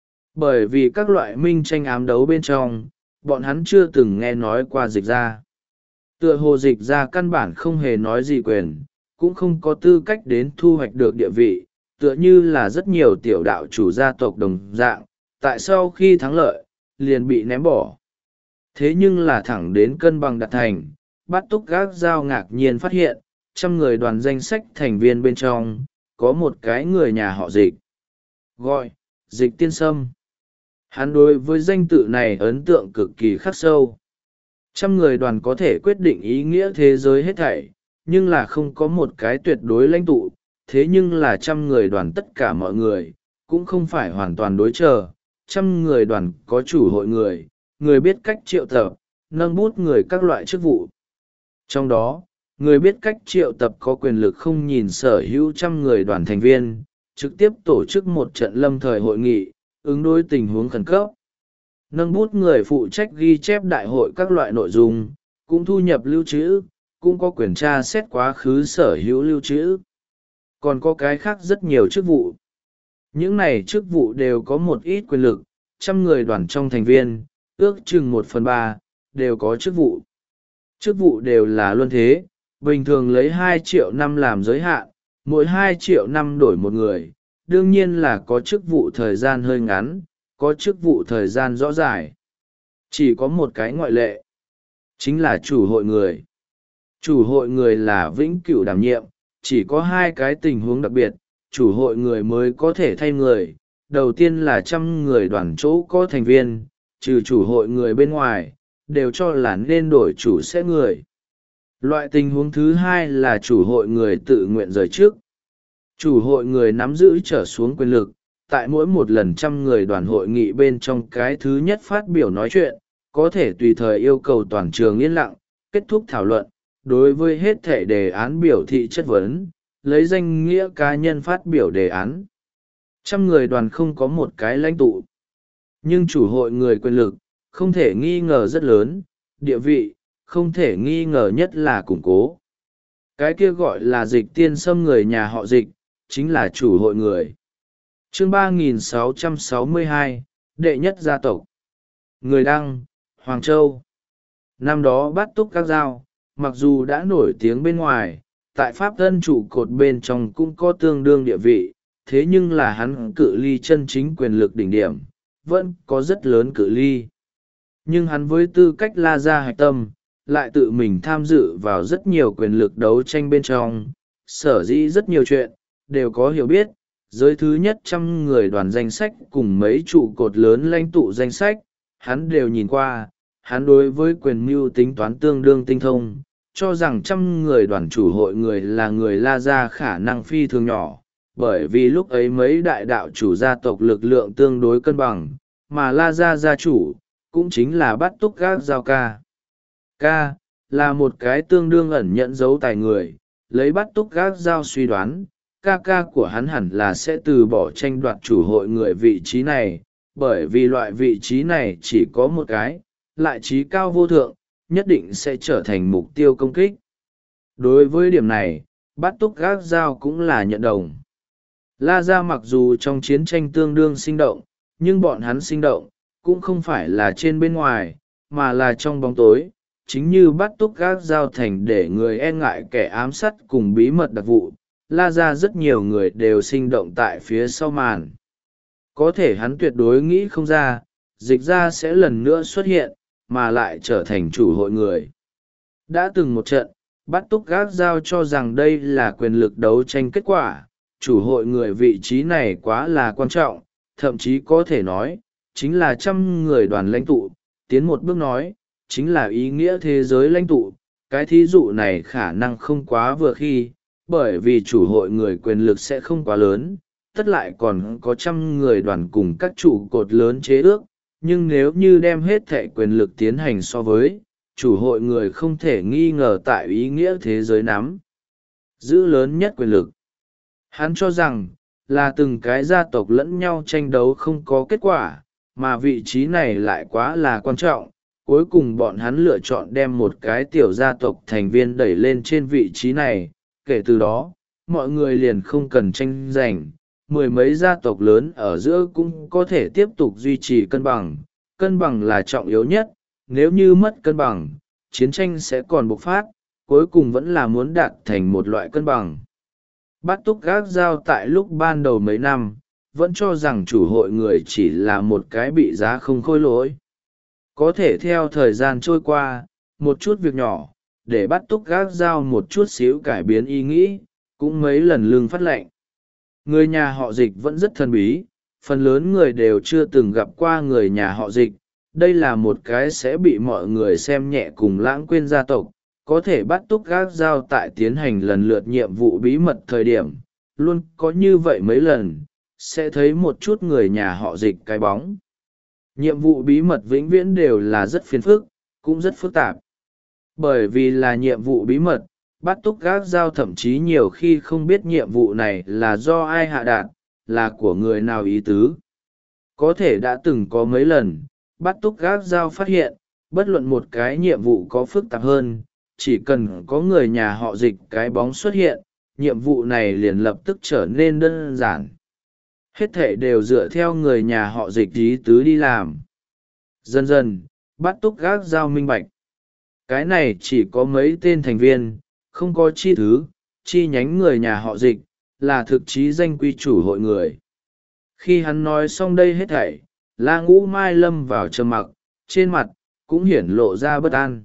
S1: Bởi vì các loại minh tranh ám đấu bên trong, bọn hắn chưa từng nghe nói qua dịch ra. Tựa hồ dịch ra căn bản không hề nói gì quyền, cũng không có tư cách đến thu hoạch được địa vị, tựa như là rất nhiều tiểu đạo chủ gia tộc đồng dạng, tại sau khi thắng lợi, liền bị ném bỏ. Thế nhưng là thẳng đến cân bằng đạt thành, Bát Túc Gác Dao ngạc nhiên phát hiện, 100 người đoàn danh sách thành viên bên trong, có một cái người nhà họ Dịch. Gọi, Dịch Tiên Sâm. Hắn đối với danh tự này ấn tượng cực kỳ khắc sâu. 100 người đoàn có thể quyết định ý nghĩa thế giới hết thảy, nhưng là không có một cái tuyệt đối lãnh tụ, thế nhưng là 100 người đoàn tất cả mọi người, cũng không phải hoàn toàn đối trở. Trăm người đoàn có chủ hội người, người biết cách triệu tập, nâng bút người các loại chức vụ. Trong đó, người biết cách triệu tập có quyền lực không nhìn sở hữu trăm người đoàn thành viên, trực tiếp tổ chức một trận lâm thời hội nghị, ứng đối tình huống khẩn cấp. Nâng bút người phụ trách ghi chép đại hội các loại nội dung, cũng thu nhập lưu trữ, cũng có quyền tra xét quá khứ sở hữu lưu trữ. Còn có cái khác rất nhiều chức vụ. Những này chức vụ đều có một ít quyền lực, trăm người đoàn trong thành viên, ước chừng 1/3, đều có chức vụ. Chức vụ đều là luân thế, bình thường lấy 2 triệu năm làm giới hạn, mỗi 2 triệu năm đổi một người, đương nhiên là có chức vụ thời gian hơi ngắn, có chức vụ thời gian rõ dài. Chỉ có một cái ngoại lệ, chính là chủ hội người. Chủ hội người là vĩnh cửu đảm nhiệm, chỉ có 2 cái tình huống đặc biệt, chủ hội người mới có thể thay người. Đầu tiên là trăm người đoàn chỗ có thành viên, trừ chủ hội người bên ngoài, đều cho là nên đổi chủ sẽ người. Loại tình huống thứ hai là chủ hội người tự nguyện rời trước. Chủ hội người nắm giữ trở xuống quyền lực, tại mỗi một lần trăm người đoàn hội nghị bên trong cái thứ nhất phát biểu nói chuyện, có thể tùy thời yêu cầu toàn trường yên lặng, kết thúc thảo luận, đối với hết thể đề án biểu thị chất vấn, lấy danh nghĩa cá nhân phát biểu đề án. Trăm người đoàn không có một cái lãnh tụ, nhưng chủ hội người quyền lực, không thể nghi ngờ rất lớn, địa vị, không thể nghi ngờ nhất là củng cố. Cái kia gọi là Dịch Tiên Sâm người nhà họ Dịch, chính là chủ hội người. Chương 3662, đệ nhất gia tộc. Người đăng, Hoàng Châu. Năm đó Bát Túc Các Giao, mặc dù đã nổi tiếng bên ngoài, tại Pháp Thân trụ cột bên trong cũng có tương đương địa vị, thế nhưng là hắn cự ly chân chính quyền lực đỉnh điểm, vẫn có rất lớn cự ly. Nhưng hắn với tư cách La Gia hạch tâm, lại tự mình tham dự vào rất nhiều quyền lực đấu tranh bên trong, sở dĩ rất nhiều chuyện, đều có hiểu biết. Giới thứ nhất trăm người đoàn danh sách cùng mấy trụ cột lớn lãnh tụ danh sách, hắn đều nhìn qua, hắn đối với quyền mưu tính toán tương đương tinh thông, cho rằng trăm người đoàn chủ hội người là người La Gia khả năng phi thường nhỏ, bởi vì lúc ấy mấy đại đạo chủ gia tộc lực lượng tương đối cân bằng, mà La Gia gia chủ, cũng chính là Bát Túc Các Giao ca. Ca, là một cái tương đương ẩn nhận dấu tài người, lấy Bát Túc Các Giao suy đoán, ca của hắn hẳn là sẽ từ bỏ tranh đoạt chủ hội người vị trí này, bởi vì loại vị trí này chỉ có một cái, lại trí cao vô thượng, nhất định sẽ trở thành mục tiêu công kích. Đối với điểm này, Bát Túc Các Giao cũng là nhận đồng. La Gia mặc dù trong chiến tranh tương đương sinh động, nhưng bọn hắn sinh động, cũng không phải là trên bên ngoài, mà là trong bóng tối, chính như Bát Túc Các Giao thành để người e ngại kẻ ám sát cùng bí mật đặc vụ. La Gia rất nhiều người đều sinh động tại phía sau màn. Có thể hắn tuyệt đối nghĩ không ra, Dịch Gia sẽ lần nữa xuất hiện, mà lại trở thành chủ hội người. Đã từng một trận, Bát Túc Các Giao cho rằng đây là quyền lực đấu tranh kết quả, chủ hội người vị trí này quá là quan trọng, thậm chí có thể nói, chính là trăm người đoàn lãnh tụ, tiến một bước nói, chính là ý nghĩa thế giới lãnh tụ. Cái thí dụ này khả năng không quá vừa khi, bởi vì chủ hội người quyền lực sẽ không quá lớn, tất lại còn có trăm người đoàn cùng các trụ cột lớn chế ước, nhưng nếu như đem hết thệ quyền lực tiến hành so với, chủ hội người không thể nghi ngờ tại ý nghĩa thế giới nắm giữ lớn nhất quyền lực. Hắn cho rằng, là từng cái gia tộc lẫn nhau tranh đấu không có kết quả, mà vị trí này lại quá là quan trọng. Cuối cùng bọn hắn lựa chọn đem một cái tiểu gia tộc thành viên đẩy lên trên vị trí này, kể từ đó, mọi người liền không cần tranh giành, mười mấy gia tộc lớn ở giữa cũng có thể tiếp tục duy trì cân bằng là trọng yếu nhất, nếu như mất cân bằng, chiến tranh sẽ còn bộc phát, cuối cùng vẫn là muốn đạt thành một loại cân bằng. Bát Túc Các Giao tại lúc ban đầu mấy năm, vẫn cho rằng chủ hội người chỉ là một cái bị giá không khôi lỗi. Có thể theo thời gian trôi qua, một chút việc nhỏ, để Bát Túc Các Giao một chút xíu cải biến ý nghĩ, cũng mấy lần lưng phát lệnh. Người nhà họ Dịch vẫn rất thần bí, phần lớn người đều chưa từng gặp qua người nhà họ Dịch. Đây là một cái sẽ bị mọi người xem nhẹ cùng lãng quên gia tộc, có thể Bát Túc Các Giao tại tiến hành lần lượt nhiệm vụ bí mật thời điểm, luôn có như vậy mấy lần, sẽ thấy một chút người nhà họ Dịch cái bóng. Nhiệm vụ bí mật vĩnh viễn đều là rất phiền phức, cũng rất phức tạp. Bởi vì là nhiệm vụ bí mật, Bát Túc Gác Dao thậm chí nhiều khi không biết nhiệm vụ này là do ai hạ đạt, là của người nào ý tứ. Có thể đã từng có mấy lần, Bát Túc Gác Dao phát hiện, bất luận một cái nhiệm vụ có phức tạp hơn, chỉ cần có người nhà họ Dịch cái bóng xuất hiện, nhiệm vụ này liền lập tức trở nên đơn giản. Hết thể đều dựa theo người nhà họ Dịch ý tứ đi làm. Dần dần, Bát Túc Gác Dao minh bạch. Cái này chỉ có mấy tên thành viên, không có chi thứ, chi nhánh người nhà họ Dịch, là thực chí danh quy chủ hội người. Khi hắn nói xong đây hết thảy, La Ngũ Mai lâm vào trầm mặc, trên mặt cũng hiển lộ ra bất an.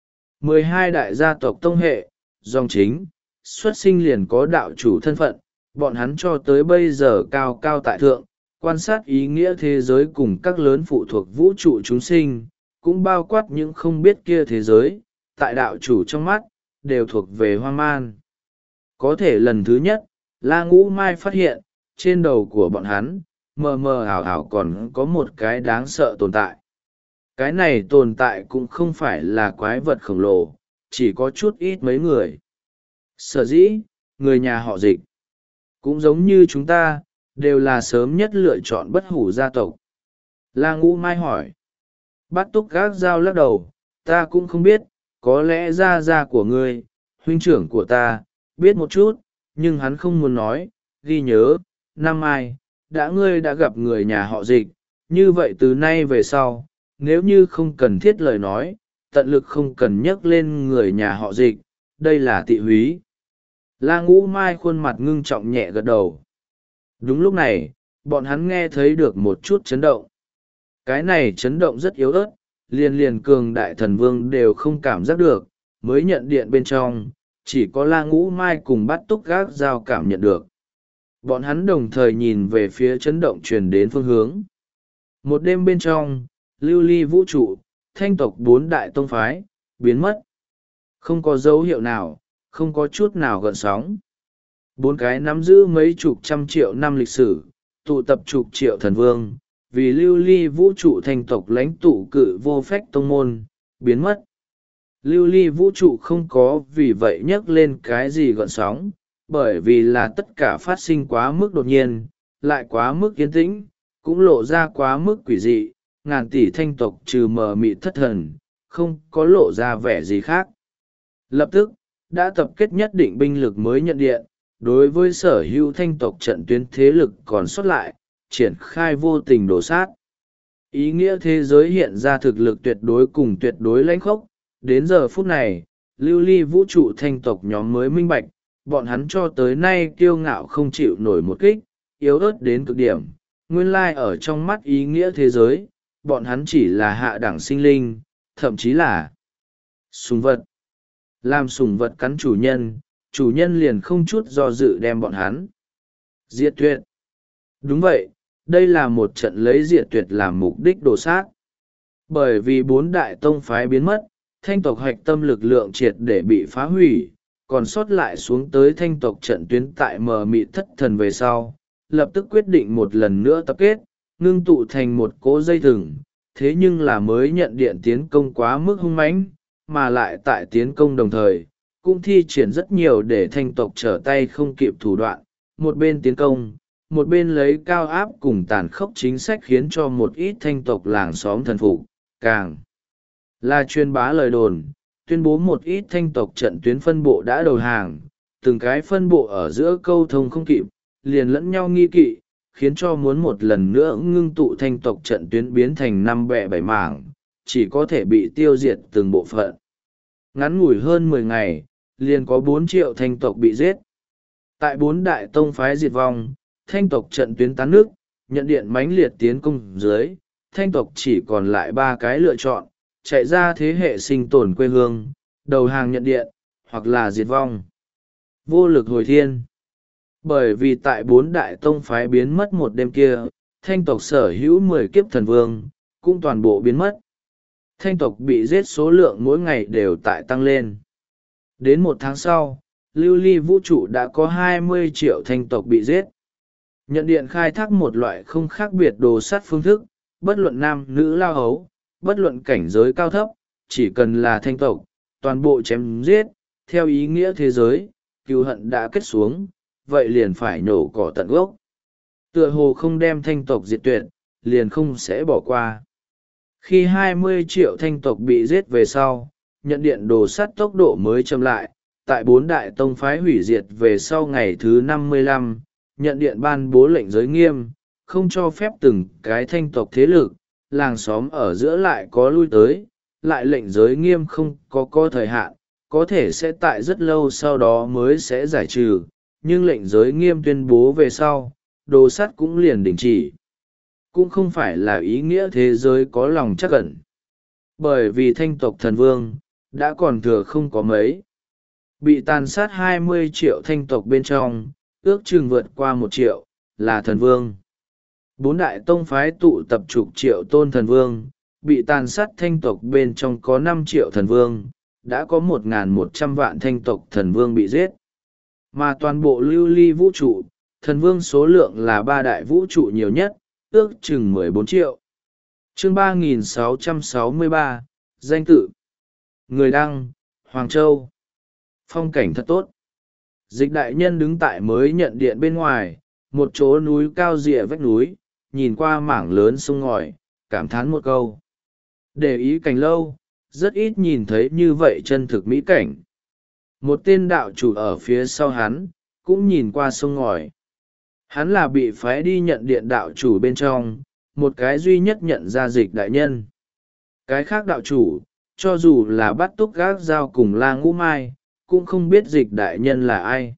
S1: 12 đại gia tộc tông hệ, dòng chính, xuất sinh liền có đạo chủ thân phận, bọn hắn cho tới bây giờ cao cao tại thượng, quan sát ý nghĩa thế giới cùng các lớn phụ thuộc vũ trụ chúng sinh, cũng bao quát những không biết kia thế giới, tại đạo chủ trong mắt, đều thuộc về hoang man. Có thể lần thứ nhất, La Ngũ Mai phát hiện, trên đầu của bọn hắn, mờ mờ ảo ảo còn có một cái đáng sợ tồn tại. Cái này tồn tại cũng không phải là quái vật khổng lồ, chỉ có chút ít mấy người. Sở dĩ, người nhà họ Dịch, cũng giống như chúng ta, đều là sớm nhất lựa chọn bất hủ gia tộc. La Ngũ Mai hỏi. Bát Túc Gác Dao lắc đầu, ta cũng không biết, có lẽ gia của ngươi, huynh trưởng của ta, biết một chút, nhưng hắn không muốn nói, ghi nhớ, năm mai, ngươi đã gặp người nhà họ Dịch, như vậy từ nay về sau, nếu như không cần thiết lời nói, tận lực không cần nhắc lên người nhà họ Dịch, đây là tị húy. La Ngũ Mai khuôn mặt ngưng trọng nhẹ gật đầu. Đúng lúc này, bọn hắn nghe thấy được một chút chấn động. Cái này chấn động rất yếu ớt, liền cường đại thần vương đều không cảm giác được, mới nhận điện bên trong, chỉ có La Ngũ Mai cùng Bát Túc Gác Dao cảm nhận được. Bọn hắn đồng thời nhìn về phía chấn động truyền đến phương hướng. Một đêm bên trong, lưu ly vũ trụ, thanh tộc 4 đại tông phái, biến mất. Không có dấu hiệu nào, không có chút nào gợn sóng. 4 cái nắm giữ mấy chục trăm triệu năm lịch sử, tụ tập chục triệu thần vương, vì lưu ly vũ trụ thanh tộc lãnh tụ cự vô phách tông môn, biến mất. Lưu ly vũ trụ không có vì vậy nhắc lên cái gì gợn sóng, bởi vì là tất cả phát sinh quá mức đột nhiên, lại quá mức yên tĩnh, cũng lộ ra quá mức quỷ dị, ngàn tỷ thanh tộc trừ mờ mịt thất thần, không có lộ ra vẻ gì khác. Lập tức, đã tập kết nhất định binh lực mới nhận điện, đối với sở hữu thanh tộc trận tuyến thế lực còn sót lại, triển khai vô tình đổ sát. Ý nghĩa thế giới hiện ra thực lực tuyệt đối cùng tuyệt đối lãnh khốc, đến giờ phút này, lưu ly vũ trụ thanh tộc nhóm mới minh bạch, bọn hắn cho tới nay kiêu ngạo không chịu nổi một kích, yếu ớt đến cực điểm, nguyên lai ở trong mắt ý nghĩa thế giới, bọn hắn chỉ là hạ đẳng sinh linh, thậm chí là sùng vật. Làm sùng vật cắn chủ nhân liền không chút do dự đem bọn hắn diệt tuyệt. Đúng vậy, đây là một trận lấy diệt tuyệt làm mục đích đồ sát. Bởi vì 4 đại tông phái biến mất, thanh tộc hạch tâm lực lượng triệt để bị phá hủy, còn sót lại xuống tới thanh tộc trận tuyến tại mờ mịt thất thần về sau, lập tức quyết định một lần nữa tập kết, ngưng tụ thành một cỗ dây thừng, thế nhưng là mới nhận điện tiến công quá mức hung mãnh, mà lại tại tiến công đồng thời, cũng thi triển rất nhiều để thanh tộc trở tay không kịp thủ đoạn, một bên tiến công, một bên lấy cao áp cùng tàn khốc chính sách khiến cho một ít thanh tộc làng xóm thần phục, càng là truyền bá lời đồn, tuyên bố một ít thanh tộc trận tuyến phân bộ đã đầu hàng, từng cái phân bộ ở giữa câu thông không kịp, liền lẫn nhau nghi kỵ, khiến cho muốn một lần nữa ngưng tụ thanh tộc trận tuyến biến thành 5 bè 7 mảng, chỉ có thể bị tiêu diệt từng bộ phận. Ngắn ngủi hơn 10 ngày, liền có 4 triệu thanh tộc bị giết. Tại 4 đại tông phái diệt vong, thanh tộc trận tuyến tán nước, nhận điện mãnh liệt tiến công dưới, thanh tộc chỉ còn lại 3 cái lựa chọn, chạy ra thế hệ sinh tồn quê hương, đầu hàng nhận điện, hoặc là diệt vong. Vô lực hồi thiên. Bởi vì tại 4 đại tông phái biến mất một đêm kia, thanh tộc sở hữu 10 kiếp thần vương, cũng toàn bộ biến mất. Thanh tộc bị giết số lượng mỗi ngày đều tại tăng lên. Đến 1 tháng sau, lưu ly vũ trụ đã có 20 triệu thanh tộc bị giết. Nhận điện khai thác một loại không khác biệt đồ sắt phương thức, bất luận nam nữ lao hấu, bất luận cảnh giới cao thấp, chỉ cần là thanh tộc, toàn bộ chém giết, theo ý nghĩa thế giới, cừu hận đã kết xuống, vậy liền phải nhổ cỏ tận gốc. Tựa hồ không đem thanh tộc diệt tuyệt, liền không sẽ bỏ qua. Khi 20 triệu thanh tộc bị giết về sau, nhận điện đồ sắt tốc độ mới chậm lại, tại 4 đại tông phái hủy diệt về sau ngày thứ 55, nhận điện ban bố lệnh giới nghiêm, không cho phép từng cái thanh tộc thế lực, làng xóm ở giữa lại có lui tới, lại lệnh giới nghiêm không có thời hạn, có thể sẽ tại rất lâu sau đó mới sẽ giải trừ, nhưng lệnh giới nghiêm tuyên bố về sau, đồ sắt cũng liền đình chỉ. Cũng không phải là ý nghĩa thế giới có lòng chắc ẩn. Bởi vì thanh tộc thần vương, đã còn thừa không có mấy. Bị tàn sát 20 triệu thanh tộc bên trong, ước chừng vượt qua 1 triệu, là thần vương. 4 đại tông phái tụ tập chục triệu tôn thần vương, bị tàn sát thanh tộc bên trong có 5 triệu thần vương, đã có 1.100 vạn thanh tộc thần vương bị giết. Mà toàn bộ lưu ly vũ trụ, thần vương số lượng là 3 đại vũ trụ nhiều nhất, ước chừng 14 triệu. Chương 3663, danh tự. Người đăng, Hoàng Châu. Phong cảnh thật tốt. Dịch đại nhân đứng tại mới nhận điện bên ngoài, một chỗ núi cao rìa vách núi, nhìn qua mảng lớn sông ngòi, cảm thán một câu. Để ý cảnh lâu, rất ít nhìn thấy như vậy chân thực mỹ cảnh. Một tên đạo chủ ở phía sau hắn, cũng nhìn qua sông ngòi. Hắn là bị phái đi nhận điện đạo chủ bên trong, một cái duy nhất nhận ra dịch đại nhân. Cái khác đạo chủ, cho dù là bắt túc gác giao cùng la ngũ mai, cũng không biết dịch đại nhân là ai.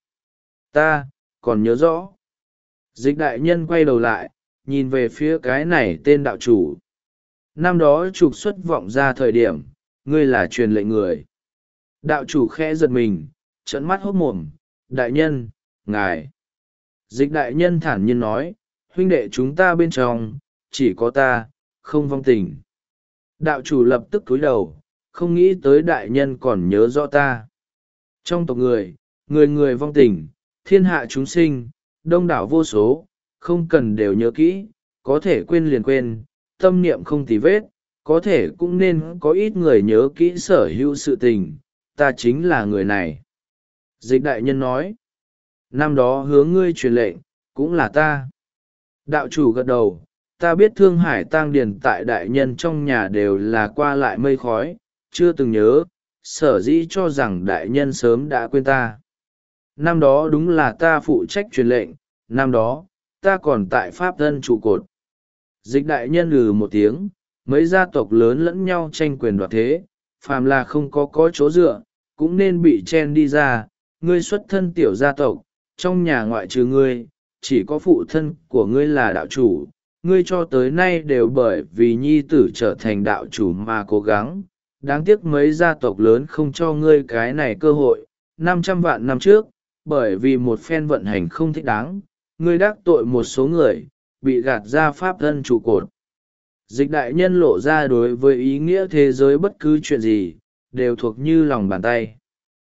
S1: Ta, còn nhớ rõ. Dịch đại nhân quay đầu lại, nhìn về phía cái này tên đạo chủ. Năm đó trục xuất vọng ra thời điểm, ngươi là truyền lệnh người. Đạo chủ khẽ giật mình, trợn mắt hốt mồm, đại nhân, ngài. Dịch đại nhân thản nhiên nói, huynh đệ chúng ta bên trong, chỉ có ta, không vong tình. Đạo chủ lập tức cúi đầu, không nghĩ tới đại nhân còn nhớ rõ ta. Trong tộc người, người người vong tình, thiên hạ chúng sinh, đông đảo vô số, không cần đều nhớ kỹ, có thể quên liền quên, tâm niệm không tì vết, có thể cũng nên có ít người nhớ kỹ sở hữu sự tình, ta chính là người này. Dịch đại nhân nói, năm đó hướng ngươi truyền lệnh, cũng là ta. Đạo chủ gật đầu, ta biết Thương Hải tang điền tại đại nhân trong nhà đều là qua lại mây khói, chưa từng nhớ, sở dĩ cho rằng đại nhân sớm đã quên ta. Năm đó đúng là ta phụ trách truyền lệnh, năm đó, ta còn tại Pháp Thân trụ cột. Dịch đại nhân một tiếng, mấy gia tộc lớn lẫn nhau tranh quyền đoạt thế, phàm là không có chỗ dựa, cũng nên bị chen đi ra, ngươi xuất thân tiểu gia tộc, trong nhà ngoại trừ ngươi, chỉ có phụ thân của ngươi là đạo chủ, ngươi cho tới nay đều bởi vì nhi tử trở thành đạo chủ mà cố gắng, đáng tiếc mấy gia tộc lớn không cho ngươi cái này cơ hội. 500 vạn năm trước, bởi vì một phen vận hành không thích đáng, ngươi đắc tội một số người, bị gạt ra pháp thân trụ cột. Dịch đại nhân lộ ra đối với ý nghĩa thế giới bất cứ chuyện gì, đều thuộc như lòng bàn tay.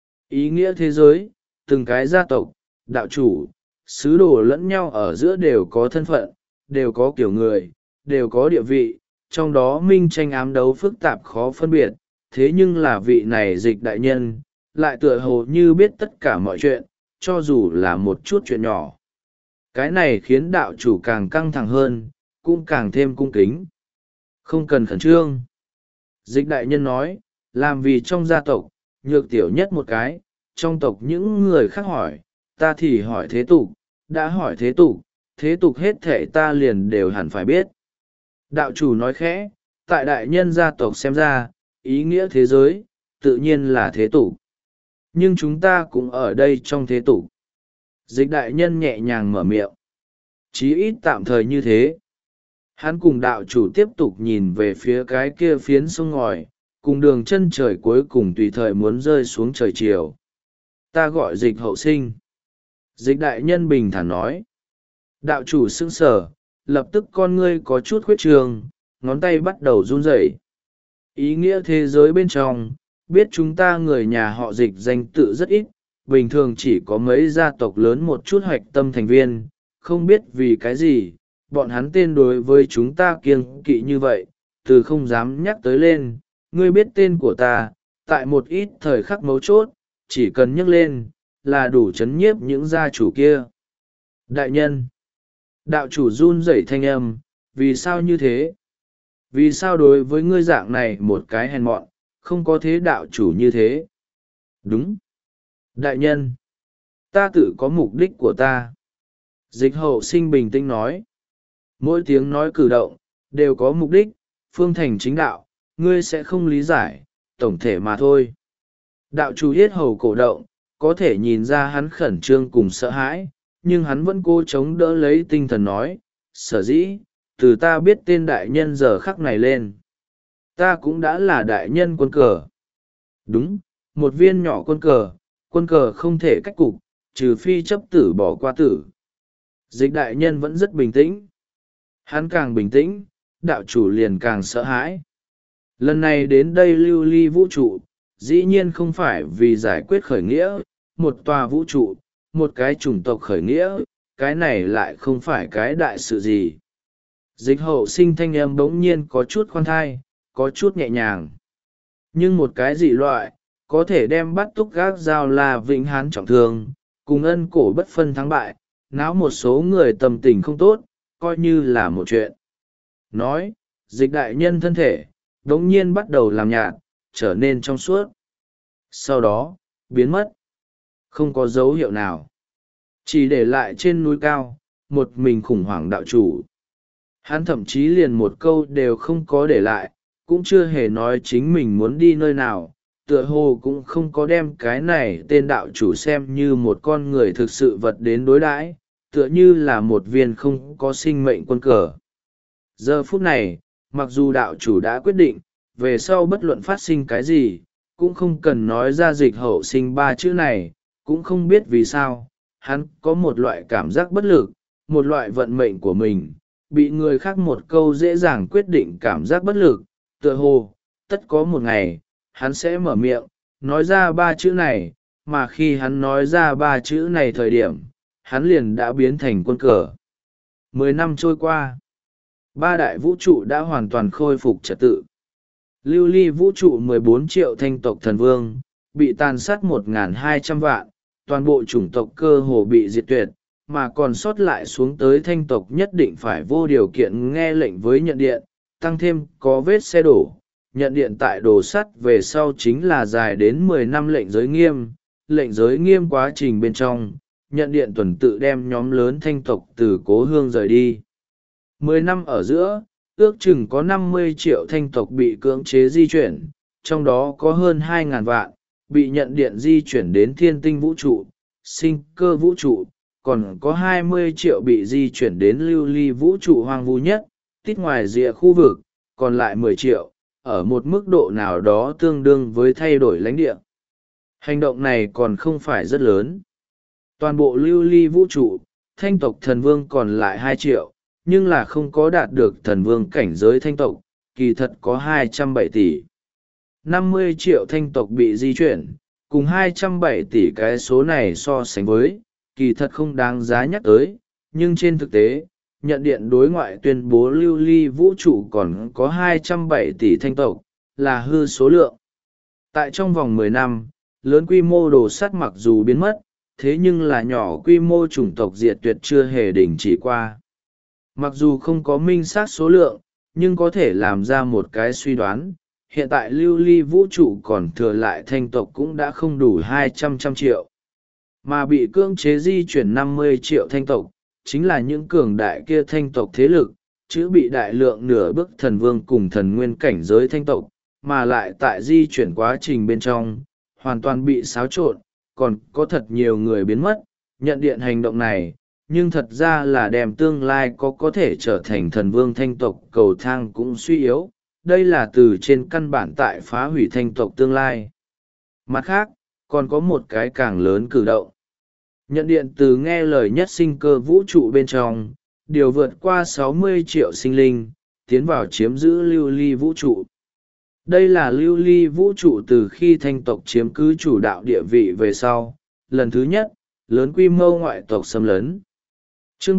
S1: Ý nghĩa thế giới, từng cái gia tộc, đạo chủ, sứ đồ lẫn nhau ở giữa đều có thân phận, đều có kiểu người, đều có địa vị, trong đó minh tranh ám đấu phức tạp khó phân biệt, thế nhưng là vị này dịch đại nhân, lại tựa hồ như biết tất cả mọi chuyện, cho dù là một chút chuyện nhỏ. Cái này khiến đạo chủ càng căng thẳng hơn, cũng càng thêm cung kính. Không cần khẩn trương. Dịch đại nhân nói, làm vì trong gia tộc, nhược tiểu nhất một cái, trong tộc những người khác hỏi, ta thì hỏi thế tục, đã hỏi thế tục hết thể ta liền đều hẳn phải biết. Đạo chủ nói khẽ, tại đại nhân gia tộc xem ra, ý nghĩa thế giới, tự nhiên là thế tục. Nhưng chúng ta cũng ở đây trong thế tục. Dịch đại nhân nhẹ nhàng mở miệng. Chí ít tạm thời như thế. Hắn cùng đạo chủ tiếp tục nhìn về phía cái kia phiến sông ngòi, cùng đường chân trời cuối cùng tùy thời muốn rơi xuống trời chiều. Ta gọi dịch hậu sinh. Dịch đại nhân bình thản nói. Đạo chủ sững sờ, lập tức con ngươi có chút khuyết trường, ngón tay bắt đầu run rẩy. Ý nghĩa thế giới bên trong, biết chúng ta người nhà họ dịch danh tự rất ít, bình thường chỉ có mấy gia tộc lớn một chút hoạch tâm thành viên, không biết vì cái gì bọn hắn tên đối với chúng ta kiêng kỵ như vậy, từ không dám nhắc tới lên. Ngươi biết tên của ta, tại một ít thời khắc mấu chốt, chỉ cần nhắc lên là đủ chấn nhiếp những gia chủ kia. Đại nhân, đạo chủ run rẩy thanh âm, vì sao như thế? Vì sao đối với ngươi dạng này một cái hèn mọn, không có thế đạo chủ như thế? Đúng. Đại nhân, ta tự có mục đích của ta. Dịch hậu sinh bình tĩnh nói. Mỗi tiếng nói cử động, đều có mục đích, phương thành chính đạo, ngươi sẽ không lý giải, tổng thể mà thôi. Đạo chủ yết hầu cổ động, có thể nhìn ra hắn khẩn trương cùng sợ hãi, nhưng hắn vẫn cố chống đỡ lấy tinh thần nói, sở dĩ, từ ta biết tên đại nhân giờ khắc này lên. Ta cũng đã là đại nhân quân cờ. Đúng, một viên nhỏ quân cờ không thể cách cục, trừ phi chấp tử bỏ qua tử. Dịch đại nhân vẫn rất bình tĩnh. Hắn càng bình tĩnh, đạo chủ liền càng sợ hãi. Lần này đến đây lưu ly vũ trụ, dĩ nhiên không phải vì giải quyết khởi nghĩa, một tòa vũ trụ, một cái chủng tộc khởi nghĩa, cái này lại không phải cái đại sự gì. Dịch hậu sinh thanh âm bỗng nhiên có chút khoan thai, có chút nhẹ nhàng. Nhưng một cái dị loại, có thể đem bắt túc gác giao là vĩnh hán trọng thương, cùng ân cổ bất phân thắng bại, náo một số người tâm tình không tốt, coi như là một chuyện. Nói, dịch đại nhân thân thể, đống nhiên bắt đầu làm nhạt, trở nên trong suốt. Sau đó, biến mất. Không có dấu hiệu nào. Chỉ để lại trên núi cao, một mình khủng hoảng đạo chủ. Hắn thậm chí liền một câu đều không có để lại, cũng chưa hề nói chính mình muốn đi nơi nào, tựa hồ cũng không có đem cái này tên đạo chủ xem như một con người thực sự vật đến đối đãi, tựa như là một viên không có sinh mệnh quân cờ. Giờ phút này, mặc dù đạo chủ đã quyết định, về sau bất luận phát sinh cái gì, cũng không cần nói ra dịch hậu sinh ba chữ này, cũng không biết vì sao, hắn có một loại cảm giác bất lực, một loại vận mệnh của mình, bị người khác một câu dễ dàng quyết định cảm giác bất lực, tựa hồ, tất có một ngày, hắn sẽ mở miệng, nói ra ba chữ này, mà khi hắn nói ra ba chữ này thời điểm, hắn liền đã biến thành quân cờ. 10 năm trôi qua, ba đại vũ trụ đã hoàn toàn khôi phục trật tự. Lưu ly vũ trụ 14 triệu thanh tộc thần vương, bị tàn sát 1.200 vạn, toàn bộ chủng tộc cơ hồ bị diệt tuyệt, mà còn sót lại xuống tới thanh tộc nhất định phải vô điều kiện nghe lệnh với nhận điện, tăng thêm có vết xe đổ. Nhận điện tại đồ sắt về sau chính là dài đến 10 năm lệnh giới nghiêm quá trình bên trong, nhận điện tuần tự đem nhóm lớn thanh tộc từ cố hương rời đi. 10 năm ở giữa, ước chừng có 50 triệu thanh tộc bị cưỡng chế di chuyển, trong đó có hơn 2.000 vạn, bị nhận điện di chuyển đến thiên tinh vũ trụ, sinh cơ vũ trụ, còn có 20 triệu bị di chuyển đến lưu ly vũ trụ hoang vu nhất, tít ngoài rìa khu vực, còn lại 10 triệu, ở một mức độ nào đó tương đương với thay đổi lãnh địa. Hành động này còn không phải rất lớn. Toàn bộ lưu ly vũ trụ, thanh tộc thần vương còn lại 2 triệu, nhưng là không có đạt được thần vương cảnh giới thanh tộc, kỳ thật có 207 tỷ. 50 triệu thanh tộc bị di chuyển, cùng 207 tỷ cái số này so sánh với, kỳ thật không đáng giá nhắc tới, nhưng trên thực tế, nhận điện đối ngoại tuyên bố lưu ly vũ trụ còn có 207 tỷ thanh tộc, là hư số lượng. Tại trong vòng 10 năm, lớn quy mô đồ sắt mặc dù biến mất, thế nhưng là nhỏ quy mô chủng tộc diệt tuyệt chưa hề đình chỉ qua. Mặc dù không có minh xác số lượng, nhưng có thể làm ra một cái suy đoán, hiện tại lưu ly vũ trụ còn thừa lại thanh tộc cũng đã không đủ 200 triệu. Mà bị cưỡng chế di chuyển 50 triệu thanh tộc, chính là những cường đại kia thanh tộc thế lực, chứ bị đại lượng nửa bước thần vương cùng thần nguyên cảnh giới thanh tộc, mà lại tại di chuyển quá trình bên trong, hoàn toàn bị xáo trộn, còn có thật nhiều người biến mất, nhận điện hành động này, nhưng thật ra là đem tương lai có thể trở thành thần vương thanh tộc cầu thang cũng suy yếu, đây là từ trên căn bản tại phá hủy thanh tộc tương lai. Mặt khác, còn có một cái càng lớn cử động. Nhận điện từ nghe lời nhất sinh cơ vũ trụ bên trong, điều vượt qua 60 triệu sinh linh, tiến vào chiếm giữ lưu ly vũ trụ. Đây là lưu ly vũ trụ từ khi thanh tộc chiếm cứ chủ đạo địa vị về sau, lần thứ nhất, lớn quy mô ngoại tộc xâm lấn. Chương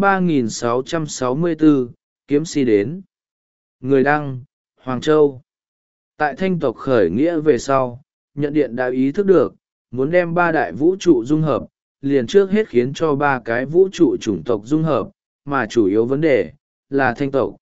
S1: 3664, kiếm si đến. Người đăng, Hoàng Châu. Tại Thanh tộc khởi nghĩa về sau, Nhận Điện đã ý thức được, muốn đem ba đại vũ trụ dung hợp, liền trước hết khiến cho ba cái vũ trụ chủng tộc dung hợp, mà chủ yếu vấn đề là Thanh tộc.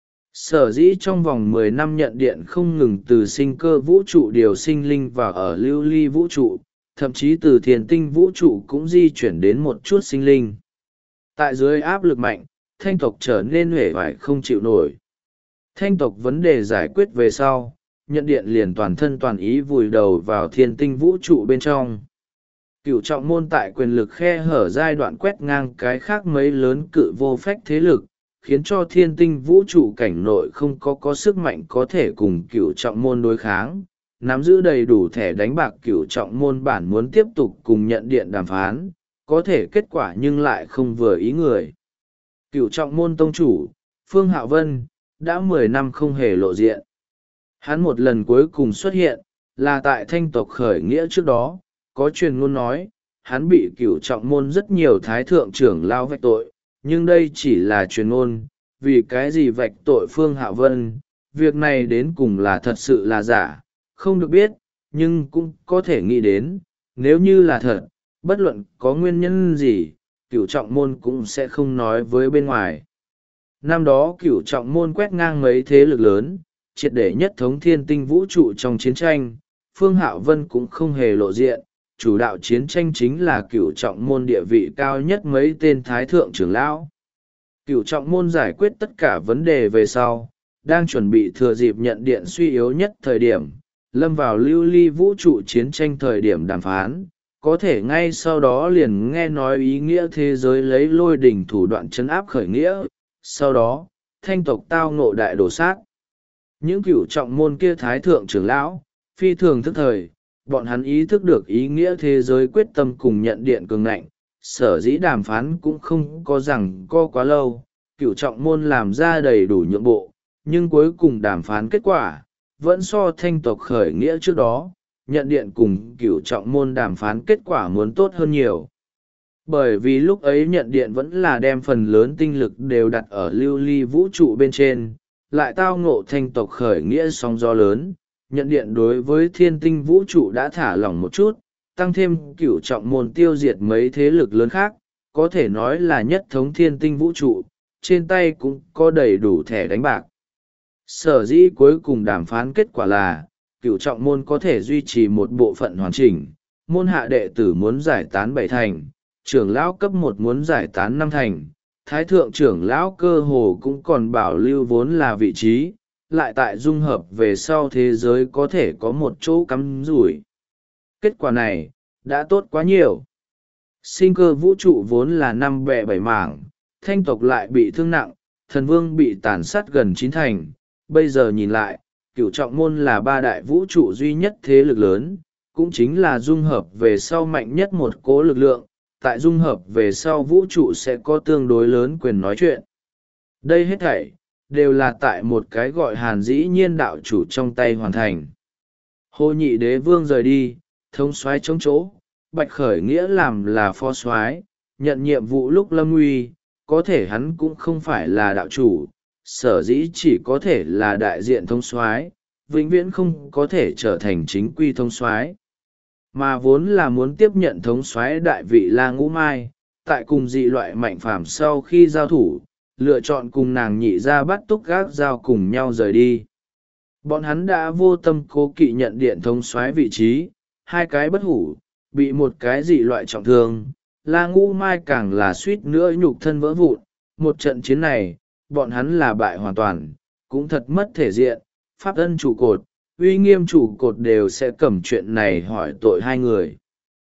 S1: Sở dĩ trong vòng 10 năm Nhận Điện không ngừng từ sinh cơ vũ trụ điều sinh linh vào ở lưu ly vũ trụ, thậm chí từ thiền tinh vũ trụ cũng di chuyển đến một chút sinh linh. Tại dưới áp lực mạnh, Thanh tộc trở nên huệ vải không chịu nổi. Thanh tộc vấn đề giải quyết về sau, Nhận Điện liền toàn thân toàn ý vùi đầu vào thiên tinh vũ trụ bên trong. Cửu trọng môn tại quyền lực khe hở giai đoạn quét ngang cái khác mấy lớn cự vô phách thế lực, khiến cho thiên tinh vũ trụ cảnh nội không có sức mạnh có thể cùng cửu trọng môn đối kháng. Nắm giữ đầy đủ thẻ đánh bạc cửu trọng môn bản muốn tiếp tục cùng Nhận Điện đàm phán, có thể kết quả nhưng lại không vừa ý người. Cửu trọng môn tông chủ, Phương Hạo Vân, đã 10 năm không hề lộ diện. Hắn một lần cuối cùng xuất hiện, là tại Thanh tộc khởi nghĩa trước đó, có truyền ngôn nói, hắn bị cửu trọng môn rất nhiều thái thượng trưởng lao vạch tội, nhưng đây chỉ là truyền ngôn, vì cái gì vạch tội Phương Hạo Vân, việc này đến cùng là thật sự là giả, không được biết, nhưng cũng có thể nghĩ đến, nếu như là thật, bất luận có nguyên nhân gì, cửu trọng môn cũng sẽ không nói với bên ngoài. Năm đó cửu trọng môn quét ngang mấy thế lực lớn, triệt để nhất thống thiên tinh vũ trụ trong chiến tranh, Phương Hạo Vân cũng không hề lộ diện, chủ đạo chiến tranh chính là cửu trọng môn địa vị cao nhất mấy tên thái thượng trưởng lão. Cửu trọng môn giải quyết tất cả vấn đề về sau, đang chuẩn bị thừa dịp Nhận Điện suy yếu nhất thời điểm, lâm vào lưu ly vũ trụ chiến tranh thời điểm đàm phán, có thể ngay sau đó liền nghe nói ý nghĩa thế giới lấy lôi đỉnh thủ đoạn chấn áp khởi nghĩa, sau đó, Thanh tộc tao ngộ đại đổ sát. Những cửu trọng môn kia thái thượng trưởng lão, phi thường thức thời, bọn hắn ý thức được ý nghĩa thế giới quyết tâm cùng Nhận Điện cường ngạnh, sở dĩ đàm phán cũng không có rằng co quá lâu, cửu trọng môn làm ra đầy đủ nhượng bộ, nhưng cuối cùng đàm phán kết quả, vẫn so Thanh tộc khởi nghĩa trước đó, Nhận Điện cùng cửu trọng môn đàm phán kết quả muốn tốt hơn nhiều. Bởi vì lúc ấy Nhận Điện vẫn là đem phần lớn tinh lực đều đặt ở lưu ly vũ trụ bên trên, lại tao ngộ Thanh tộc khởi nghĩa sóng gió lớn, Nhận Điện đối với thiên tinh vũ trụ đã thả lỏng một chút, tăng thêm cửu trọng môn tiêu diệt mấy thế lực lớn khác, có thể nói là nhất thống thiên tinh vũ trụ, trên tay cũng có đầy đủ thẻ đánh bạc. Sở dĩ cuối cùng đàm phán kết quả là, cửu trọng môn có thể duy trì một bộ phận hoàn chỉnh, môn hạ đệ tử muốn giải tán 7 thành, trưởng lão cấp 1 muốn giải tán 5 thành, thái thượng trưởng lão cơ hồ cũng còn bảo lưu vốn là vị trí, lại tại dung hợp về sau thế giới có thể có một chỗ cắm rủi. Kết quả này, đã tốt quá nhiều. Sinh cơ vũ trụ vốn là 5 bè 7 mảng, Thanh tộc lại bị thương nặng, thần vương bị tàn sát gần 9 thành, bây giờ nhìn lại, cửu trọng môn là 3 đại vũ trụ duy nhất thế lực lớn, cũng chính là dung hợp về sau mạnh nhất một cố lực lượng, tại dung hợp về sau vũ trụ sẽ có tương đối lớn quyền nói chuyện. Đây hết thảy đều là tại một cái gọi Hàn Dĩ Nhiên đạo chủ trong tay hoàn thành. Hồ Nhị Đế Vương rời đi, thống soái chống chỗ, Bạch Khởi Nghĩa làm là phó soái, nhận nhiệm vụ lúc lâm nguy, có thể hắn cũng không phải là đạo chủ, sở dĩ chỉ có thể là đại diện thống soái, vĩnh viễn không có thể trở thành chính quy thống soái. Mà vốn là muốn tiếp nhận thống soái đại vị La Ngũ Mai, tại cùng dị loại mạnh phàm sau khi giao thủ, lựa chọn cùng nàng nhị ra bắt túc gác giao cùng nhau rời đi. Bọn hắn đã vô tâm cố kỵ nhận điện thống soái vị trí, hai cái bất hủ, bị một cái dị loại trọng thương, La Ngũ Mai càng là suýt nữa nhục thân vỡ vụn. Một trận chiến này, bọn hắn là bại hoàn toàn, cũng thật mất thể diện, pháp ân trụ cột, uy nghiêm trụ cột đều sẽ cầm chuyện này hỏi tội hai người.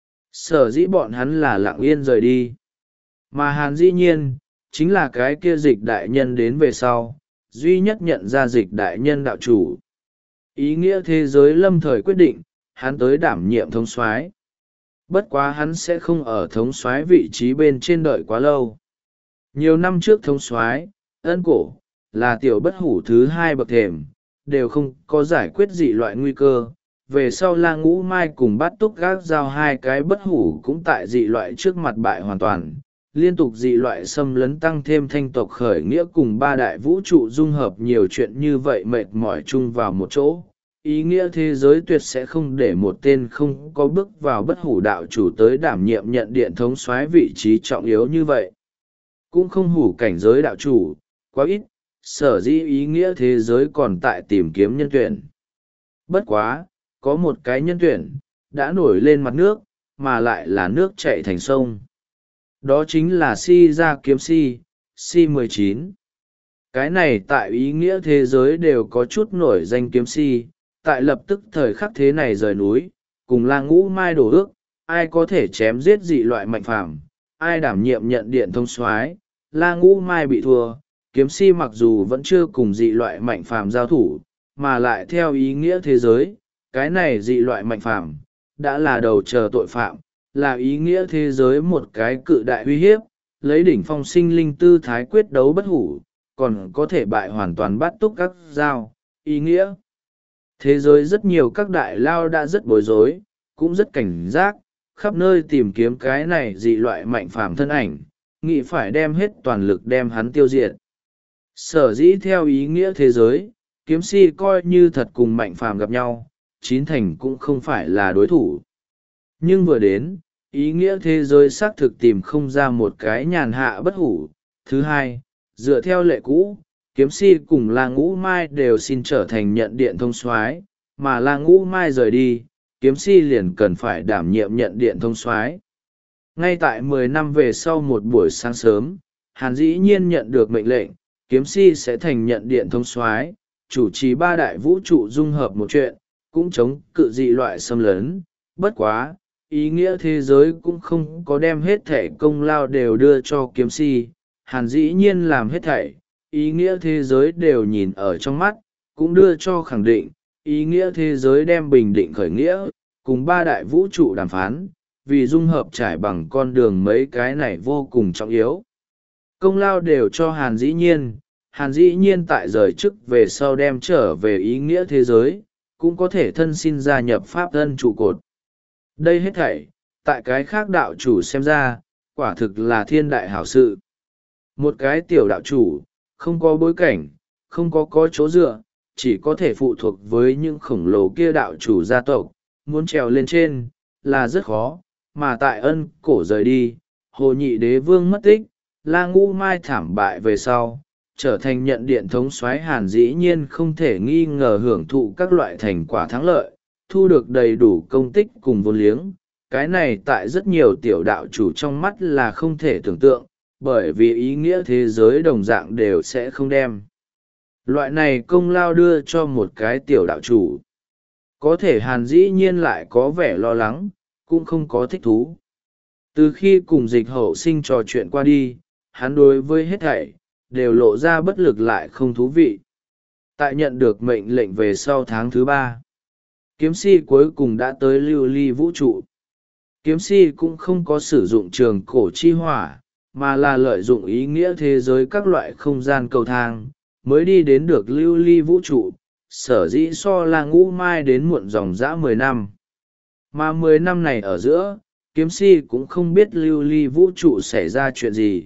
S1: Sở dĩ bọn hắn là lặng yên rời đi. Mà Hàn Dĩ Nhiên, chính là cái kia dịch đại nhân đến về sau, duy nhất nhận ra dịch đại nhân đạo chủ. Ý nghĩa thế giới lâm thời quyết định, hắn tới đảm nhiệm thống soái. Bất quá hắn sẽ không ở thống soái vị trí bên trên đợi quá lâu. Nhiều năm trước thống soái, ân cổ, là tiểu bất hủ thứ hai bậc thềm, đều không có giải quyết dị loại nguy cơ. Về sau La Ngũ Mai cùng bắt túc gác giao hai cái bất hủ cũng tại dị loại trước mặt bại hoàn toàn, liên tục dị loại xâm lấn tăng thêm thanh tộc khởi nghĩa cùng ba đại vũ trụ dung hợp nhiều chuyện như vậy mệt mỏi chung vào một chỗ. Ý nghĩa thế giới tuyệt sẽ không để một tên không có bước vào bất hủ đạo chủ tới đảm nhiệm nhận điện thống soái vị trí trọng yếu như vậy. Cũng không hủ cảnh giới đạo chủ, quá ít, sở dĩ ý nghĩa thế giới còn tại tìm kiếm nhân tuyển. Bất quá, có một cái nhân tuyển, đã nổi lên mặt nước, mà lại là nước chảy thành sông. Đó chính là Si Gia Kiếm Si, Si-19. Cái này tại ý nghĩa thế giới đều có chút nổi danh kiếm si, tại lập tức thời khắc thế này rời núi, cùng La Ngũ Mai đổ ước, ai có thể chém giết dị loại mạnh phàm, ai đảm nhiệm nhận điện thông soái. La Ngũ Mai bị thua, kiếm si mặc dù vẫn chưa cùng dị loại mạnh phàm giao thủ, mà lại theo ý nghĩa thế giới, cái này dị loại mạnh phàm, đã là đầu chờ tội phạm, là ý nghĩa thế giới một cái cự đại uy hiếp, lấy đỉnh phong sinh linh tư thái quyết đấu bất hủ, còn có thể bại hoàn toàn bắt túc các giao, ý nghĩa. Thế giới rất nhiều các đại lao đã rất bối rối, cũng rất cảnh giác, khắp nơi tìm kiếm cái này dị loại mạnh phàm thân ảnh, nghĩ phải đem hết toàn lực đem hắn tiêu diệt. Sở dĩ theo ý nghĩa thế giới, kiếm si coi như thật cùng mạnh phàm gặp nhau, chín thành cũng không phải là đối thủ. Nhưng vừa đến, ý nghĩa thế giới xác thực tìm không ra một cái nhàn hạ bất hủ. Thứ hai, dựa theo lệ cũ, kiếm si cùng La Ngũ Mai đều xin trở thành nhận điện thông soái, mà La Ngũ Mai rời đi, kiếm si liền cần phải đảm nhiệm nhận điện thông soái. Ngay tại 10 năm về sau một buổi sáng sớm, Hàn Dĩ Nhiên nhận được mệnh lệnh, kiếm si sẽ thành nhận điện thông soái, chủ trì ba đại vũ trụ dung hợp một chuyện, cũng chống cự dị loại xâm lấn. Bất quá, ý nghĩa thế giới cũng không có đem hết thảy công lao đều đưa cho kiếm si. Hàn Dĩ Nhiên làm hết thảy, ý nghĩa thế giới đều nhìn ở trong mắt, cũng đưa cho khẳng định, ý nghĩa thế giới đem bình định khởi nghĩa, cùng ba đại vũ trụ đàm phán, vì dung hợp trải bằng con đường mấy cái này vô cùng trọng yếu. Công lao đều cho Hàn Dĩ Nhiên. Hàn Dĩ Nhiên tại rời chức về sau đem trở về ý nghĩa thế giới, cũng có thể thân xin gia nhập pháp thân trụ cột. Đây hết thảy, tại cái khác đạo chủ xem ra, quả thực là thiên đại hảo sự. Một cái tiểu đạo chủ, không có bối cảnh, không có chỗ dựa, chỉ có thể phụ thuộc với những khổng lồ kia đạo chủ gia tộc, muốn trèo lên trên, là rất khó, mà tại Ân Cổ rời đi, Hồ Nhị Đế Vương mất tích, La Ngũ Mai thảm bại về sau, trở thành nhận điện thống soái. Hàn Dĩ Nhiên không thể nghi ngờ hưởng thụ các loại thành quả thắng lợi, thu được đầy đủ công tích cùng vốn liếng. Cái này tại rất nhiều tiểu đạo chủ trong mắt là không thể tưởng tượng, bởi vì ý nghĩa thế giới đồng dạng đều sẽ không đem loại này công lao đưa cho một cái tiểu đạo chủ. Có thể Hàn Dĩ Nhiên lại có vẻ lo lắng, cũng không có thích thú. Từ khi cùng Dịch Hậu Sinh trò chuyện qua đi, hắn đối với hết thảy đều lộ ra bất lực lại không thú vị. Tại nhận được mệnh lệnh về sau tháng thứ 3, kiếm si cuối cùng đã tới lưu ly vũ trụ. Kiếm si cũng không có sử dụng trường cổ chi hỏa, mà là lợi dụng ý nghĩa thế giới các loại không gian cầu thang, mới đi đến được lưu ly vũ trụ, sở dĩ so La Ngũ Mai đến muộn dòng dã 10 năm. Mà 10 năm này ở giữa, kiếm si cũng không biết lưu ly vũ trụ xảy ra chuyện gì.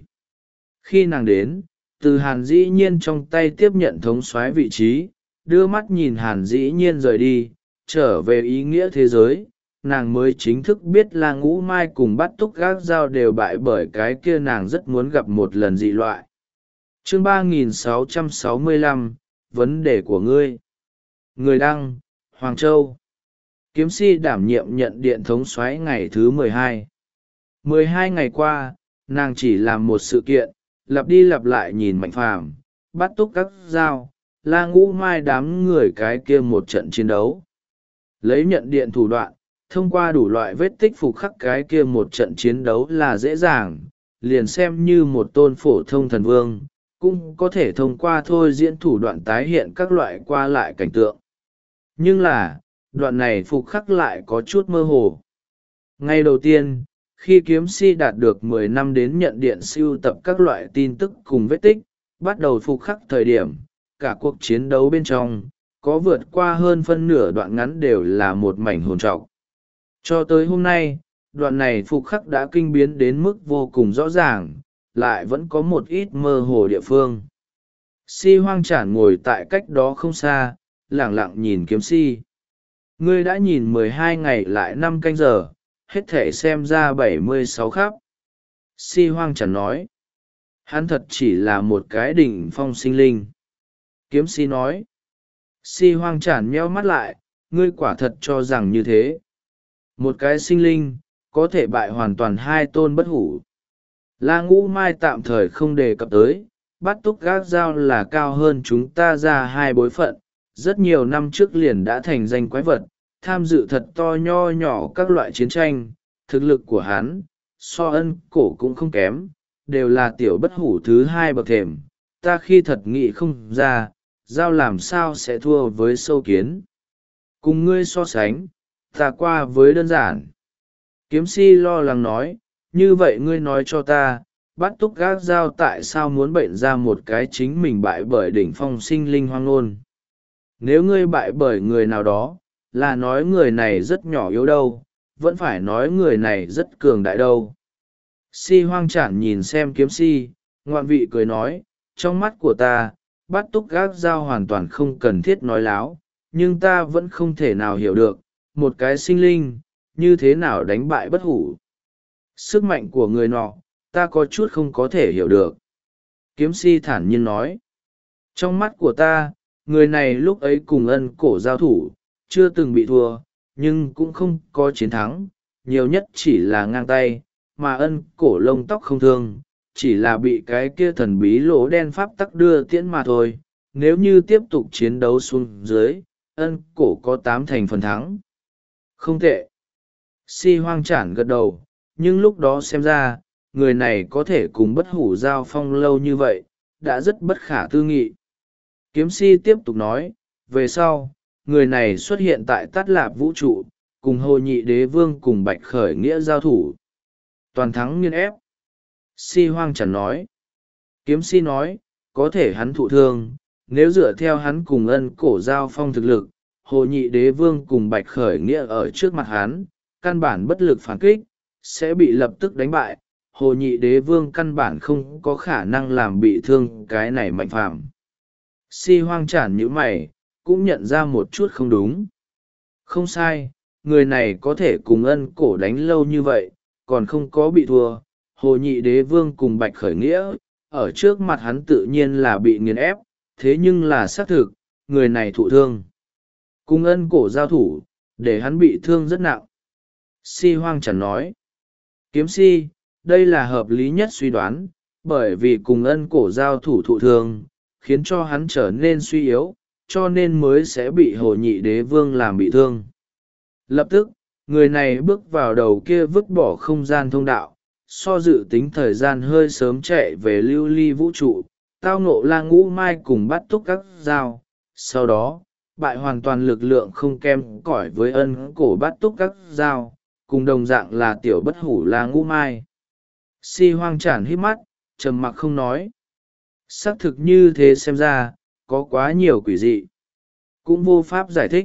S1: Khi nàng đến, từ Hàn Dĩ Nhiên trong tay tiếp nhận thống soái vị trí, đưa mắt nhìn Hàn Dĩ Nhiên rời đi, trở về ý nghĩa thế giới, nàng mới chính thức biết La Ngũ Mai cùng bắt túc gác dao đều bại bởi cái kia nàng rất muốn gặp một lần dị loại. Chương 3665, vấn đề của ngươi. Người đăng, Hoàng Châu. Kiếm si đảm nhiệm nhận điện thống soái ngày thứ 12. 12 ngày qua, nàng chỉ làm một sự kiện, lặp đi lặp lại nhìn Mạnh Phàm, bắt túc các dao, La Ngũ Mai đám người cái kia một trận chiến đấu. Lấy nhận điện thủ đoạn, thông qua đủ loại vết tích phục khắc cái kia một trận chiến đấu là dễ dàng, liền xem như một tôn phổ thông thần vương, cũng có thể thông qua thôi diễn thủ đoạn tái hiện các loại qua lại cảnh tượng. Nhưng là, đoạn này phục khắc lại có chút mơ hồ. Ngay đầu tiên, khi kiếm si đạt được 10 năm đến nhận điện sưu tập các loại tin tức cùng vết tích, bắt đầu phục khắc thời điểm, cả cuộc chiến đấu bên trong, có vượt qua hơn phân nửa đoạn ngắn đều là một mảnh hồn trọc. Cho tới hôm nay, đoạn này phục khắc đã kinh biến đến mức vô cùng rõ ràng, lại vẫn có một ít mơ hồ địa phương. Si Hoang Chản ngồi tại cách đó không xa, lẳng lặng nhìn kiếm si. Ngươi đã nhìn 12 ngày lại 5 canh giờ, hết thể xem ra 76 khắp. Si Hoang Chản nói. Hắn thật chỉ là một cái đỉnh phong sinh linh. Kiếm si nói. Si Hoang Chản nheo mắt lại, ngươi quả thật cho rằng như thế. Một cái sinh linh, có thể bại hoàn toàn hai tôn bất hủ. La Ngũ Mai tạm thời không đề cập tới, Bát Túc Gác Dao là cao hơn chúng ta ra 2 bối phận, rất nhiều năm trước liền đã thành danh quái vật, tham dự thật to nho nhỏ các loại chiến tranh, thực lực của hắn, so Ân Cổ cũng không kém, đều là tiểu bất hủ thứ 2 bậc thềm, ta khi thật nghĩ không ra, Dao làm sao sẽ thua với Sâu Kiến. Cùng ngươi so sánh, ta qua với đơn giản. Kiếm si lo lắng nói, như vậy ngươi nói cho ta, Bát Túc Gác Dao tại sao muốn bệnh ra một cái chính mình bại bởi đỉnh phong sinh linh hoang ngôn. Nếu ngươi bại bởi người nào đó, là nói người này rất nhỏ yếu đâu, vẫn phải nói người này rất cường đại đâu. Si Hoang Chản nhìn xem kiếm si, ngoạn vị cười nói, trong mắt của ta, Bát Túc Gác Dao hoàn toàn không cần thiết nói láo, nhưng ta vẫn không thể nào hiểu được, một cái sinh linh, như thế nào đánh bại bất hủ. Sức mạnh của người nọ, ta có chút không có thể hiểu được. Kiếm si thản nhiên nói, trong mắt của ta, người này lúc ấy cùng Ân Cổ giao thủ, chưa từng bị thua, nhưng cũng không có chiến thắng, nhiều nhất chỉ là ngang tay, mà Ân Cổ lông tóc không thương, chỉ là bị cái kia thần bí lỗ đen pháp tắc đưa tiễn mà thôi. Nếu như tiếp tục chiến đấu xuống dưới, Ân Cổ có 8 thành phần thắng. Không tệ. Si Hoang Chản gật đầu, nhưng lúc đó xem ra, người này có thể cùng bất hủ giao phong lâu như vậy, đã rất bất khả tư nghị. Kiếm si tiếp tục nói, về sau, người này xuất hiện tại Tát Lạp vũ trụ, cùng Hồ Nhị Đế Vương cùng Bạch Khởi Nghĩa giao thủ. Toàn thắng nghiên ép. Si Hoang Chản nói. Kiếm si nói, có thể hắn thụ thương, nếu dựa theo hắn cùng Ân Cổ giao phong thực lực, Hồ Nhị Đế Vương cùng Bạch Khởi Nghĩa ở trước mặt hắn, căn bản bất lực phản kích, sẽ bị lập tức đánh bại. Hồ Nhị Đế Vương căn bản không có khả năng làm bị thương cái này mạnh phàm. Si Hoang Chản nhíu mày, cũng nhận ra một chút không đúng. Không sai, người này có thể cùng Ân Cổ đánh lâu như vậy, còn không có bị thua. Hồ Nhị Đế Vương cùng Bạch Khởi Nghĩa, ở trước mặt hắn tự nhiên là bị nghiền ép, thế nhưng là xác thực, người này thụ thương. Cùng Ân Cổ giao thủ, để hắn bị thương rất nặng. Si Hoang Chản nói. Kiếm si, đây là hợp lý nhất suy đoán, bởi vì cùng Ân Cổ giao thủ thụ thương, khiến cho hắn trở nên suy yếu, cho nên mới sẽ bị Hồ Nhị Đế Vương làm bị thương. Lập tức, người này bước vào đầu kia vứt bỏ không gian thông đạo, so dự tính thời gian hơi sớm chạy về lưu ly vũ trụ, tao ngộ La Ngũ Mai cùng Bát Túc Gác Dao. Sau đó, bại hoàn toàn lực lượng không kém cỏi với Ân Cổ Bát Túc Gác Dao, cùng đồng dạng là tiểu bất hủ La Ngũ Mai. Si Hoang Chản hít mắt, trầm mặc không nói. Xác thực như thế xem ra, có quá nhiều quỷ dị. Cũng vô pháp giải thích.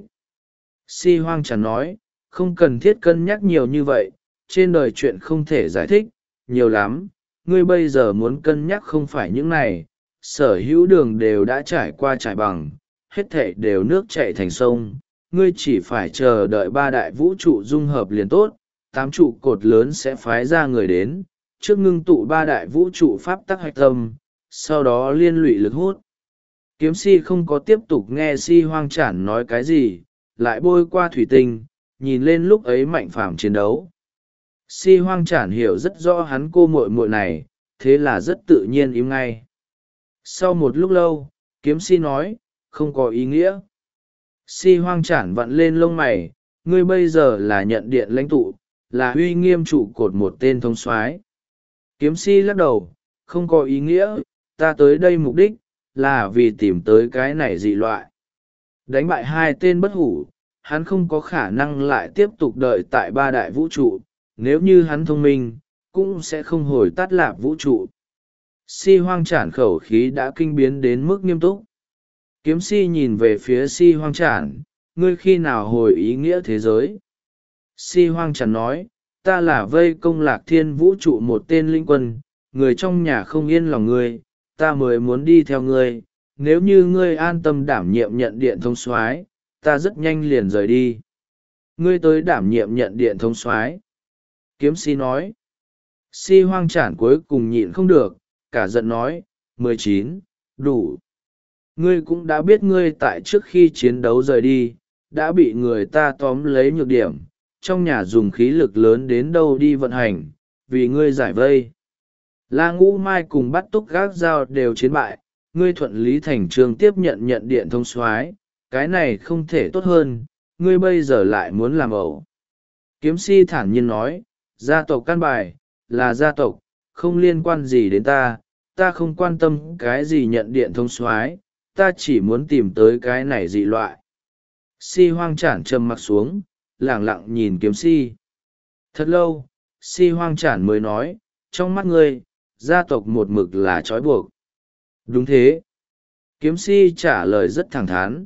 S1: Si Hoang Chản nói, không cần thiết cân nhắc nhiều như vậy, trên đời chuyện không thể giải thích, nhiều lắm. Ngươi bây giờ muốn cân nhắc không phải những này, sở hữu đường đều đã trải qua trải bằng, hết thảy đều nước chảy thành sông. Ngươi chỉ phải chờ đợi 3 đại vũ trụ dung hợp liền tốt, 8 trụ cột lớn sẽ phái ra người đến, trước ngưng tụ 3 đại vũ trụ pháp tắc hạch tâm, sau đó liên lụy lực hút. Kiếm si không có tiếp tục nghe Si Hoang Chản nói cái gì, lại bôi qua thủy tinh, nhìn lên lúc ấy mạnh phàm chiến đấu. Si Hoang Chản hiểu rất rõ hắn cô muội muội này, thế là rất tự nhiên im ngay. Sau một lúc lâu, kiếm si nói, không có ý nghĩa. Si Hoang Chản vặn lên lông mày, ngươi bây giờ là nhận điện lãnh tụ, là uy nghiêm trụ cột một tên thống soái. Kiếm si lắc đầu, không có ý nghĩa, ta tới đây mục đích, là vì tìm tới cái này dị loại. Đánh bại 2 tên bất hủ, hắn không có khả năng lại tiếp tục đợi tại 3 đại vũ trụ, nếu như hắn thông minh, cũng sẽ không hồi Tát Lạp vũ trụ. Si Hoang Chản khẩu khí đã kinh biến đến mức nghiêm túc. Kiếm si nhìn về phía Si Hoang Chản, ngươi khi nào hồi ý nghĩa thế giới? Si Hoang Chản nói, ta là vây công Lạc Thiên vũ trụ một tên linh quân, người trong nhà không yên lòng ngươi, ta mới muốn đi theo ngươi. Nếu như ngươi an tâm đảm nhiệm nhận điện thống soái, ta rất nhanh liền rời đi. Ngươi tới đảm nhiệm nhận điện thống soái. Kiếm si nói. Si hoang chản cuối cùng nhịn không được, cả giận nói, 19, đủ. Ngươi cũng đã biết ngươi tại trước khi chiến đấu rời đi, đã bị người ta tóm lấy nhược điểm, trong nhà dùng khí lực lớn đến đâu đi vận hành, vì ngươi giải vây. La Ngũ Mai cùng bắt túc gác dao đều chiến bại, ngươi thuận lý thành trương tiếp nhận nhận điện thống soái, cái này không thể tốt hơn, ngươi bây giờ lại muốn làm ẩu. Kiếm si thản nhiên nói, gia tộc căn bài, là gia tộc, không liên quan gì đến ta, ta không quan tâm cái gì nhận điện thống soái, ta chỉ muốn tìm tới cái này dị loại. Si hoang chản trầm mặc xuống, lẳng lặng nhìn kiếm si. Thật lâu, si hoang chản mới nói, trong mắt ngươi, gia tộc một mực là trói buộc. Đúng thế. Kiếm si trả lời rất thẳng thắn.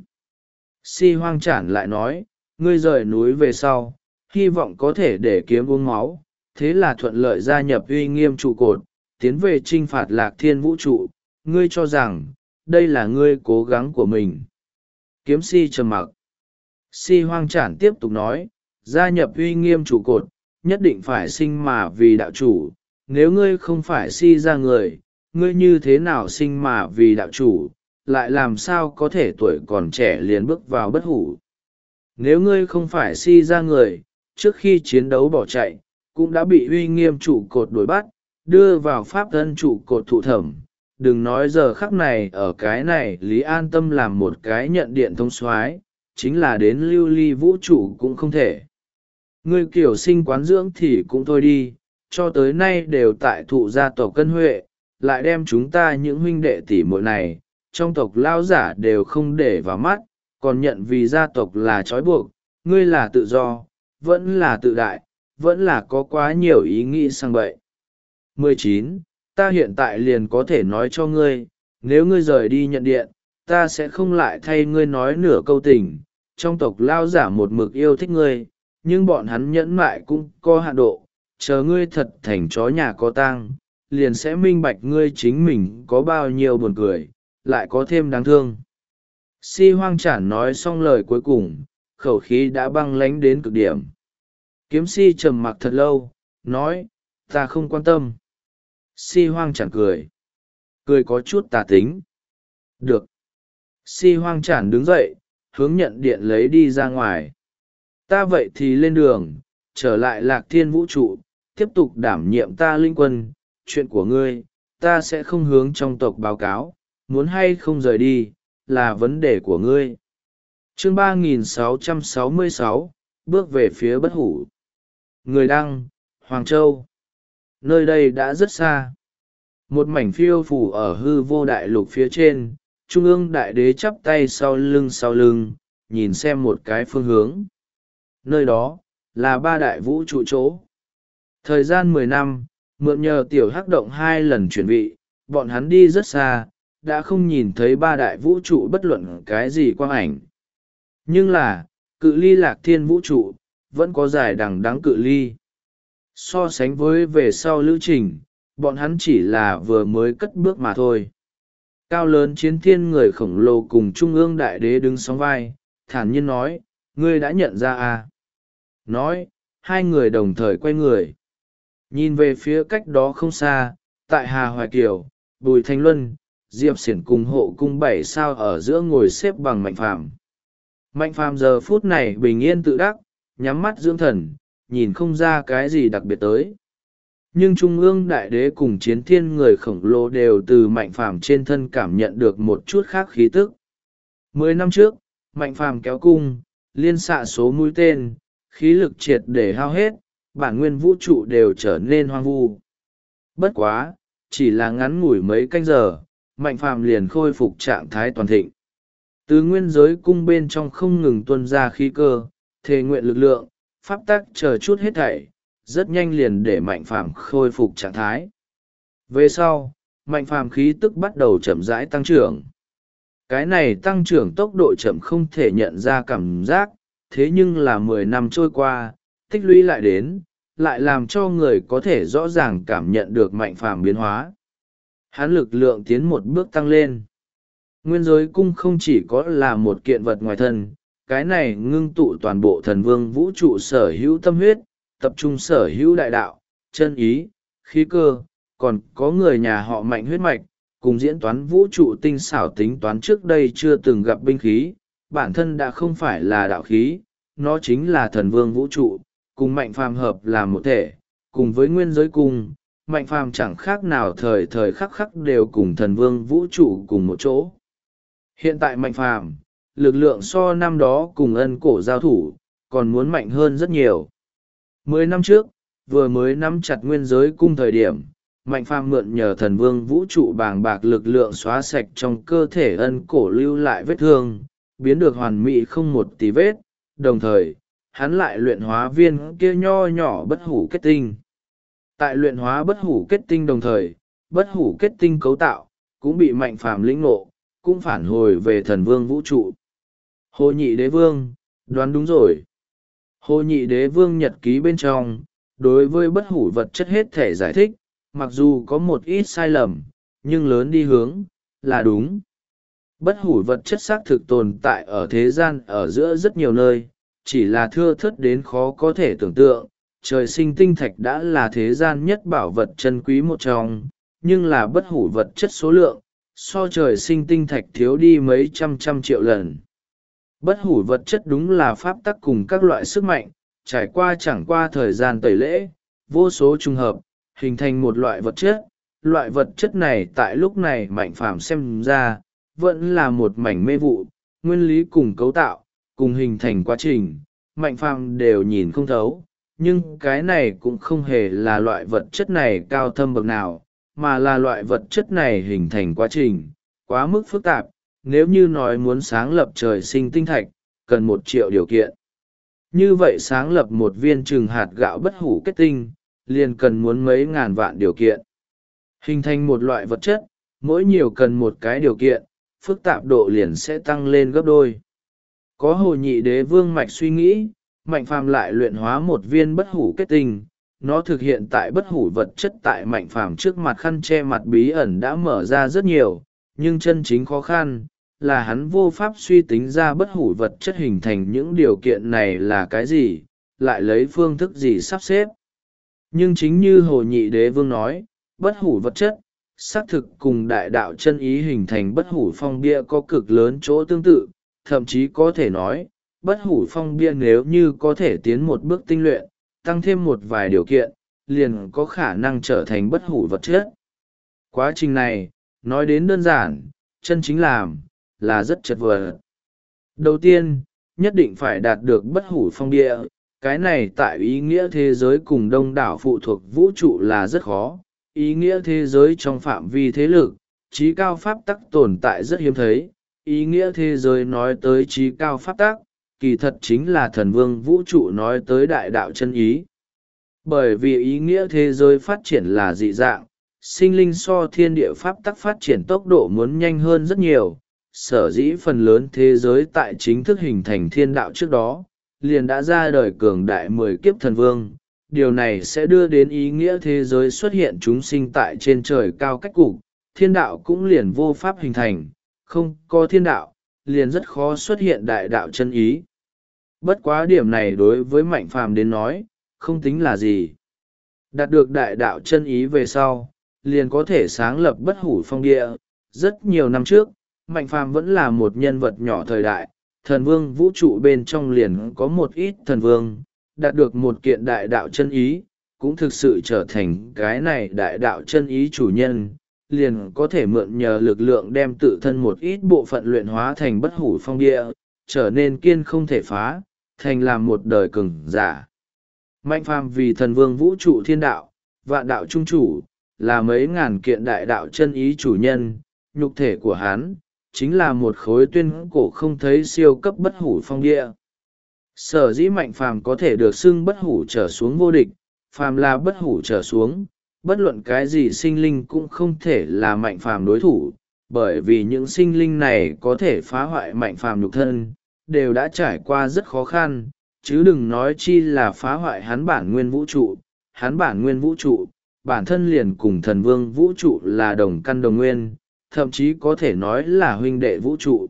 S1: Si hoang chản lại nói, ngươi rời núi về sau, hy vọng có thể để kiếm uống máu, thế là thuận lợi gia nhập uy nghiêm trụ cột, tiến về trinh phạt Lạc Thiên vũ trụ, ngươi cho rằng, đây là ngươi cố gắng của mình. Kiếm si trầm mặc. Si hoang chản tiếp tục nói, gia nhập uy nghiêm trụ cột, nhất định phải sinh mà vì đạo chủ, nếu ngươi không phải si ra người, ngươi như thế nào sinh mà vì đạo chủ, lại làm sao có thể tuổi còn trẻ liền bước vào bất hủ. Nếu ngươi không phải si ra người, trước khi chiến đấu bỏ chạy, cũng đã bị uy nghiêm trụ cột đuổi bắt, đưa vào pháp thân trụ cột thụ thẩm. Đừng nói giờ khắc này ở cái này Lý An Tâm làm một cái nhận điện thống soái, chính là đến lưu ly vũ trụ cũng không thể. Ngươi kiểu sinh quán dưỡng thì cũng thôi đi, cho tới nay đều tại thụ gia tộc cân huệ, lại đem chúng ta những huynh đệ tỷ muội này, trong tộc lao giả đều không để vào mắt, còn nhận vì gia tộc là trói buộc, ngươi là tự do, vẫn là tự đại, vẫn là có quá nhiều ý nghĩ sang bậy. 19. Ta hiện tại liền có thể nói cho ngươi, nếu ngươi rời đi nhận điện, ta sẽ không lại thay ngươi nói nửa câu tình. Trong tộc lao giả một mực yêu thích ngươi, nhưng bọn hắn nhẫn mại cũng có hạn độ, chờ ngươi thật thành chó nhà có tang, liền sẽ minh bạch ngươi chính mình có bao nhiêu buồn cười, lại có thêm đáng thương. Si hoang chản nói xong lời cuối cùng, khẩu khí đã băng lánh đến cực điểm. Kiếm si trầm mặc thật lâu, nói, ta không quan tâm. Si hoang chản cười. Cười có chút tà tính. Được. Si hoang chản đứng dậy, hướng nhận điện lấy đi ra ngoài. Ta vậy thì lên đường, trở lại Lạc Thiên vũ trụ, tiếp tục đảm nhiệm ta linh quân. Chuyện của ngươi, ta sẽ không hướng trong tộc báo cáo, muốn hay không rời đi, là vấn đề của ngươi. Chương 3666, bước về phía bất hủ. Người đăng, Hoàng Châu. Nơi đây đã rất xa. Một mảnh phiêu phủ ở hư vô đại lục phía trên, Trung ương đại đế chắp tay sau lưng, nhìn xem một cái phương hướng. Nơi đó, là ba đại vũ trụ chỗ. Thời gian 10 năm, mượn nhờ tiểu hắc động 2 lần chuyển vị, bọn hắn đi rất xa, đã không nhìn thấy ba đại vũ trụ bất luận cái gì quang ảnh. Nhưng là, cự ly Lạc Thiên vũ trụ, vẫn có dài đằng đẵng cự ly. So sánh với về sau lữ trình, bọn hắn chỉ là vừa mới cất bước mà thôi. Cao lớn chiến thiên người khổng lồ cùng trung ương đại đế đứng sóng vai, thản nhiên nói, ngươi đã nhận ra à? Nói, hai người đồng thời quay người. Nhìn về phía cách đó không xa, tại Hà Hoài Kiều, Bùi Thanh Luân, Diệp Xiển cùng hộ cung 7 sao ở giữa ngồi xếp bằng Mạnh Phàm. Mạnh Phàm giờ phút này bình yên tự đắc, nhắm mắt dưỡng thần, nhìn không ra cái gì đặc biệt tới. Nhưng Trung ương đại đế cùng chiến thiên người khổng lồ đều từ Mạnh Phàm trên thân cảm nhận được một chút khác khí tức. 10 năm trước, Mạnh Phàm kéo cung, liên xạ số mũi tên, khí lực triệt để hao hết, bản nguyên vũ trụ đều trở nên hoang vu. Bất quá, chỉ là ngắn ngủi mấy canh giờ, Mạnh Phàm liền khôi phục trạng thái toàn thịnh. Từ nguyên giới cung bên trong không ngừng tuôn ra khí cơ, thề nguyện lực lượng, pháp tắc chờ chút hết thảy, rất nhanh liền để Mạnh Phàm khôi phục trạng thái. Về sau, Mạnh Phàm khí tức bắt đầu chậm rãi tăng trưởng. Cái này tăng trưởng tốc độ chậm không thể nhận ra cảm giác, thế nhưng là 10 năm trôi qua, tích lũy lại đến, lại làm cho người có thể rõ ràng cảm nhận được mạnh phàm biến hóa. Hắn lực lượng tiến một bước tăng lên. Nguyên giới cung không chỉ có là một kiện vật ngoài thân, cái này ngưng tụ toàn bộ thần vương vũ trụ sở hữu tâm huyết, tập trung sở hữu đại đạo, chân ý, khí cơ, còn có người nhà họ Mạnh huyết mạch, cùng diễn toán vũ trụ tinh xảo tính toán trước đây chưa từng gặp binh khí, bản thân đã không phải là đạo khí, nó chính là thần vương vũ trụ, cùng Mạnh phàm hợp làm một thể, cùng với nguyên giới cung, Mạnh phàm chẳng khác nào thời thời khắc khắc đều cùng thần vương vũ trụ cùng một chỗ. Hiện tại Mạnh phàm, lực lượng so năm đó cùng ân cổ giao thủ, còn muốn mạnh hơn rất nhiều. 10 năm trước, vừa mới nắm chặt nguyên giới cung thời điểm, Mạnh phàm mượn nhờ thần vương vũ trụ bàng bạc lực lượng xóa sạch trong cơ thể ân cổ lưu lại vết thương, biến được hoàn mỹ không một tí vết, đồng thời, hắn lại luyện hóa viên kia nho nhỏ bất hủ kết tinh. Tại luyện hóa bất hủ kết tinh đồng thời, bất hủ kết tinh cấu tạo, cũng bị Mạnh phàm lĩnh ngộ, cũng phản hồi về thần vương vũ trụ. Hồ Nhị Đế Vương, đoán đúng rồi. Hồ Nhị Đế Vương nhật ký bên trong, đối với bất hủ vật chất hết thể giải thích, mặc dù có một ít sai lầm, nhưng lớn đi hướng, là đúng. Bất hủ vật chất xác thực tồn tại ở thế gian ở giữa rất nhiều nơi, chỉ là thưa thớt đến khó có thể tưởng tượng. Trời sinh tinh thạch đã là thế gian nhất bảo vật chân quý một trong, nhưng là bất hủ vật chất số lượng, so trời sinh tinh thạch thiếu đi mấy trăm triệu lần. Bất hủ vật chất đúng là pháp tắc cùng các loại sức mạnh, trải qua chẳng qua thời gian tẩy lễ, vô số trùng hợp, hình thành một loại vật chất. Loại vật chất này tại lúc này Mạnh phàm xem ra, vẫn là một mảnh mê vụ, nguyên lý cùng cấu tạo, cùng hình thành quá trình, Mạnh phàm đều nhìn không thấu. Nhưng cái này cũng không hề là loại vật chất này cao thâm bậc nào, mà là loại vật chất này hình thành quá trình, quá mức phức tạp. Nếu như nói muốn sáng lập trời sinh tinh thạch, cần 1 triệu điều kiện. Như vậy sáng lập một viên trừng hạt gạo bất hủ kết tinh, liền cần muốn mấy ngàn vạn điều kiện. Hình thành một loại vật chất, mỗi nhiều cần một cái điều kiện, phức tạp độ liền sẽ tăng lên gấp đôi. Có Hồ Nhị Đế Vương mạch suy nghĩ, Mạnh phàm lại luyện hóa một viên bất hủ kết tinh, nó thực hiện tại bất hủ vật chất tại Mạnh phàm trước mặt khăn che mặt bí ẩn đã mở ra rất nhiều, nhưng chân chính khó khăn là hắn vô pháp suy tính ra bất hủ vật chất hình thành những điều kiện này là cái gì, lại lấy phương thức gì sắp xếp. Nhưng chính như Hồ Nhị Đế Vương nói, bất hủ vật chất, xác thực cùng đại đạo chân ý hình thành bất hủ phong bia có cực lớn chỗ tương tự, thậm chí có thể nói, bất hủ phong bia nếu như có thể tiến một bước tinh luyện, tăng thêm một vài điều kiện, liền có khả năng trở thành bất hủ vật chất. Quá trình này, nói đến đơn giản, chân chính làm, là rất chật vật. Đầu tiên, nhất định phải đạt được bất hủ phong địa, cái này tại ý nghĩa thế giới cùng đông đảo phụ thuộc vũ trụ là rất khó. Ý nghĩa thế giới trong phạm vi thế lực, trí cao pháp tắc tồn tại rất hiếm thấy. Ý nghĩa thế giới nói tới trí cao pháp tắc, kỳ thật chính là thần vương vũ trụ nói tới đại đạo chân ý. Bởi vì ý nghĩa thế giới phát triển là dị dạng, sinh linh so thiên địa pháp tắc phát triển tốc độ muốn nhanh hơn rất nhiều, sở dĩ phần lớn thế giới tại chính thức hình thành thiên đạo trước đó, liền đã ra đời cường đại 10 kiếp thần vương. Điều này sẽ đưa đến ý nghĩa thế giới xuất hiện chúng sinh tại trên trời cao cách cục, thiên đạo cũng liền vô pháp hình thành, không có thiên đạo, liền rất khó xuất hiện đại đạo chân ý. Bất quá điểm này đối với Mạnh phàm đến nói, không tính là gì. Đạt được đại đạo chân ý về sau, liền có thể sáng lập bất hủ phong địa. Rất nhiều năm trước, Mạnh phàm vẫn là một nhân vật nhỏ thời đại, thần vương vũ trụ bên trong liền có một ít thần vương, đạt được một kiện đại đạo chân ý, cũng thực sự trở thành cái này đại đạo chân ý chủ nhân, liền có thể mượn nhờ lực lượng đem tự thân một ít bộ phận luyện hóa thành bất hủ phong địa, trở nên kiên không thể phá, thành làm một đời cường giả. Mạnh phàm vì thần vương vũ trụ thiên đạo, vạn đạo trung chủ, là mấy ngàn kiện đại đạo chân ý chủ nhân, nhục thể của hắn, chính là một khối tuyên cổ không thấy siêu cấp bất hủ phong địa. Sở dĩ Mạnh phàm có thể được xưng bất hủ trở xuống vô địch, phàm là bất hủ trở xuống, bất luận cái gì sinh linh cũng không thể là Mạnh phàm đối thủ, bởi vì những sinh linh này có thể phá hoại Mạnh phàm nhục thân, đều đã trải qua rất khó khăn, chứ đừng nói chi là phá hoại hắn bản nguyên vũ trụ, hắn bản nguyên vũ trụ, bản thân liền cùng thần vương vũ trụ là đồng căn đồng nguyên, thậm chí có thể nói là huynh đệ vũ trụ.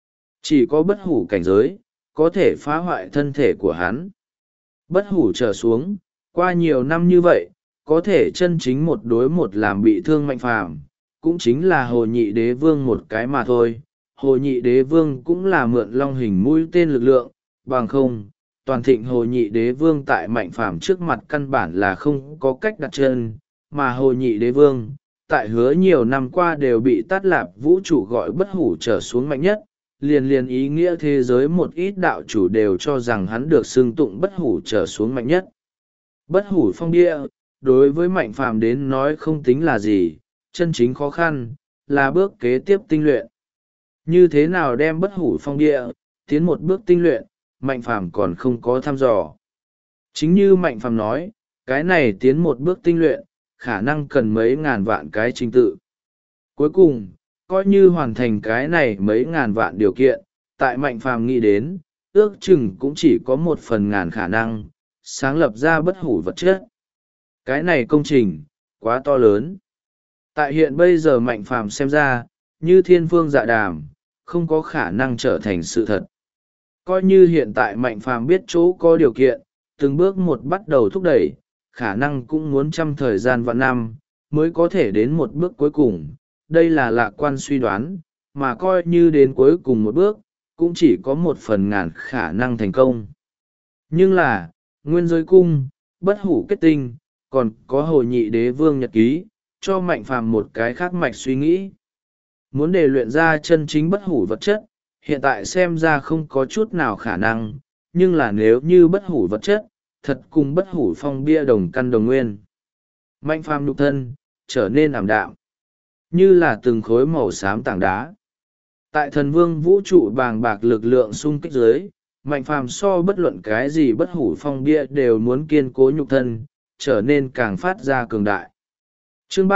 S1: Chỉ có bất hủ cảnh giới, có thể phá hoại thân thể của hắn. Bất hủ trở xuống, qua nhiều năm như vậy, có thể chân chính một đối một làm bị thương Mạnh Phàm, cũng chính là Hồ Nhị Đế Vương một cái mà thôi. Hồ Nhị Đế Vương cũng là mượn long hình mũi tên lực lượng, bằng không, toàn thịnh Hồ Nhị Đế Vương tại Mạnh Phàm trước mặt căn bản là không có cách đặt chân, mà Hồ Nhị Đế Vương, tại Hứa nhiều năm qua đều bị Tát Lạp vũ trụ gọi bất hủ trở xuống mạnh nhất, liền ý nghĩa thế giới một ít đạo chủ đều cho rằng hắn được xưng tụng bất hủ trở xuống mạnh nhất. Bất hủ phong địa, đối với Mạnh Phàm đến nói không tính là gì, chân chính khó khăn, là bước kế tiếp tinh luyện. Như thế nào đem bất hủ phong địa, tiến một bước tinh luyện, Mạnh Phàm còn không có thăm dò. Chính như Mạnh Phàm nói, cái này tiến một bước tinh luyện, khả năng cần mấy ngàn vạn cái trình tự. Cuối cùng, coi như hoàn thành cái này mấy ngàn vạn điều kiện, tại Mạnh Phàm nghĩ đến, ước chừng cũng chỉ có 1/1000 khả năng, sáng lập ra bất hủ vật chất. Cái này công trình, quá to lớn. Tại hiện bây giờ Mạnh Phàm xem ra, như thiên phương dạ đàm, không có khả năng trở thành sự thật. Coi như hiện tại Mạnh Phàm biết chỗ có điều kiện, từng bước một bắt đầu thúc đẩy, khả năng cũng muốn trăm thời gian vạn năm, mới có thể đến một bước cuối cùng. Đây là lạc quan suy đoán, mà coi như đến cuối cùng một bước, cũng chỉ có 1/1000 khả năng thành công. Nhưng là, Nguyên Giới Cung, bất hủ kết tinh, còn có Hồ Nhị Đế Vương nhật ký, cho Mạnh Phàm một cái khác mạch suy nghĩ. Muốn để luyện ra chân chính bất hủ vật chất, hiện tại xem ra không có chút nào khả năng, nhưng là nếu như bất hủ vật chất, thật cùng bất hủ phong bia đồng căn đồng nguyên. Mạnh Phàm nhục thân, trở nên ảm đạm, như là từng khối màu xám tảng đá. Tại thần vương vũ trụ bàng bạc lực lượng xung kích dưới, Mạnh Phàm so bất luận cái gì bất hủ phong bia đều muốn kiên cố nhục thân, trở nên càng phát ra cường đại. Chương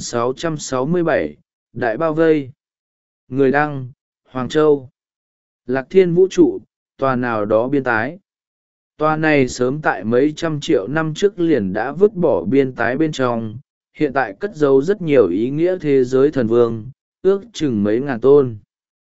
S1: 3667, Đại bao vây. Người đăng, Hoàng Châu. Lạc Thiên vũ trụ, tòa nào đó biên tái. Tòa này sớm tại mấy trăm triệu năm trước liền đã vứt bỏ biên tái bên trong, hiện tại cất giấu rất nhiều ý nghĩa thế giới thần vương, ước chừng mấy ngàn tôn.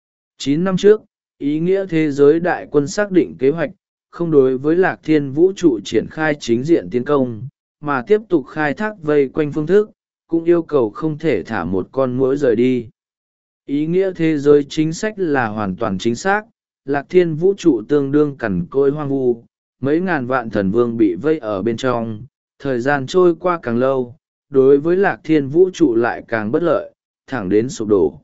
S1: 9 năm trước, ý nghĩa thế giới đại quân xác định kế hoạch, không đối với Lạc Thiên vũ trụ triển khai chính diện tiến công, mà tiếp tục khai thác vây quanh phương thức, cũng yêu cầu không thể thả một con muỗi rời đi. Ý nghĩa thế giới chính sách là hoàn toàn chính xác, Lạc Thiên vũ trụ tương đương cằn cỗi hoang vu, mấy ngàn vạn thần vương bị vây ở bên trong, thời gian trôi qua càng lâu, đối với Lạc Thiên vũ trụ lại càng bất lợi, thẳng đến sụp đổ.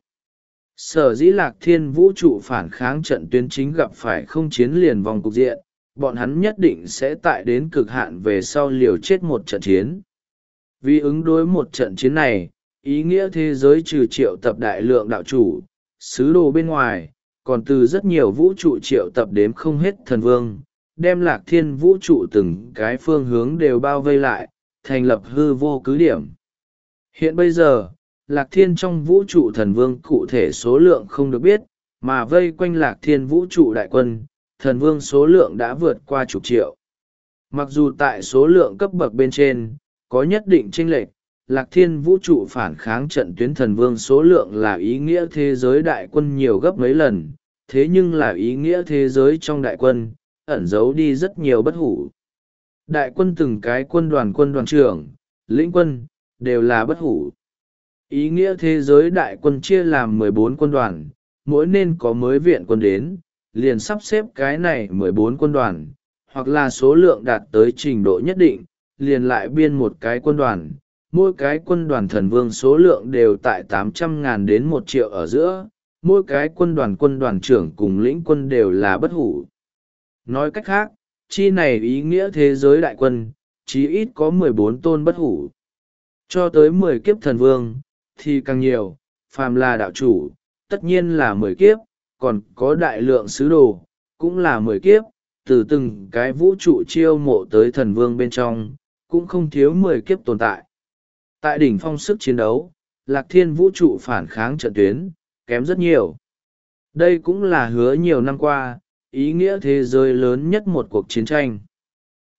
S1: Sở dĩ Lạc Thiên vũ trụ phản kháng trận tuyến chính gặp phải không chiến liền vòng cục diện, bọn hắn nhất định sẽ tại đến cực hạn về sau liều chết một trận chiến. Vì ứng đối một trận chiến này, ý nghĩa thế giới trừ triệu tập đại lượng đạo chủ, sứ đồ bên ngoài, còn từ rất nhiều vũ trụ triệu tập đếm không hết thần vương, đem Lạc Thiên vũ trụ từng cái phương hướng đều bao vây lại, thành lập hư vô cứ điểm. Hiện bây giờ, Lạc Thiên trong vũ trụ thần vương cụ thể số lượng không được biết, mà vây quanh Lạc Thiên vũ trụ đại quân, thần vương số lượng đã vượt qua chục triệu. Mặc dù tại số lượng cấp bậc bên trên, có nhất định chênh lệch, Lạc Thiên vũ trụ phản kháng trận tuyến thần vương số lượng là ý nghĩa thế giới đại quân nhiều gấp mấy lần, thế nhưng là ý nghĩa thế giới trong đại quân, ẩn giấu đi rất nhiều bất hủ. Đại quân từng cái quân đoàn trưởng, lĩnh quân, đều là bất hủ. Ý nghĩa thế giới đại quân chia làm 14 quân đoàn, mỗi nên có mới viện quân đến, liền sắp xếp cái này 14 quân đoàn, hoặc là số lượng đạt tới trình độ nhất định, liền lại biên một cái quân đoàn. Mỗi cái quân đoàn thần vương số lượng đều tại 800.000 đến 1 triệu ở giữa, mỗi cái quân đoàn trưởng cùng lĩnh quân đều là bất hủ. Nói cách khác, chi này ý nghĩa thế giới đại quân, chí ít có 14 tôn bất hủ. Cho tới 10 kiếp thần vương, thì càng nhiều, phàm là đạo chủ, tất nhiên là 10 kiếp, còn có đại lượng sứ đồ, cũng là 10 kiếp, từ từng cái vũ trụ chiêu mộ tới thần vương bên trong, cũng không thiếu 10 kiếp tồn tại. Tại đỉnh phong sức chiến đấu, Lạc Thiên vũ trụ phản kháng trận tuyến, kém rất nhiều. Đây cũng là hứa nhiều năm qua, ý nghĩa thế giới lớn nhất một cuộc chiến tranh.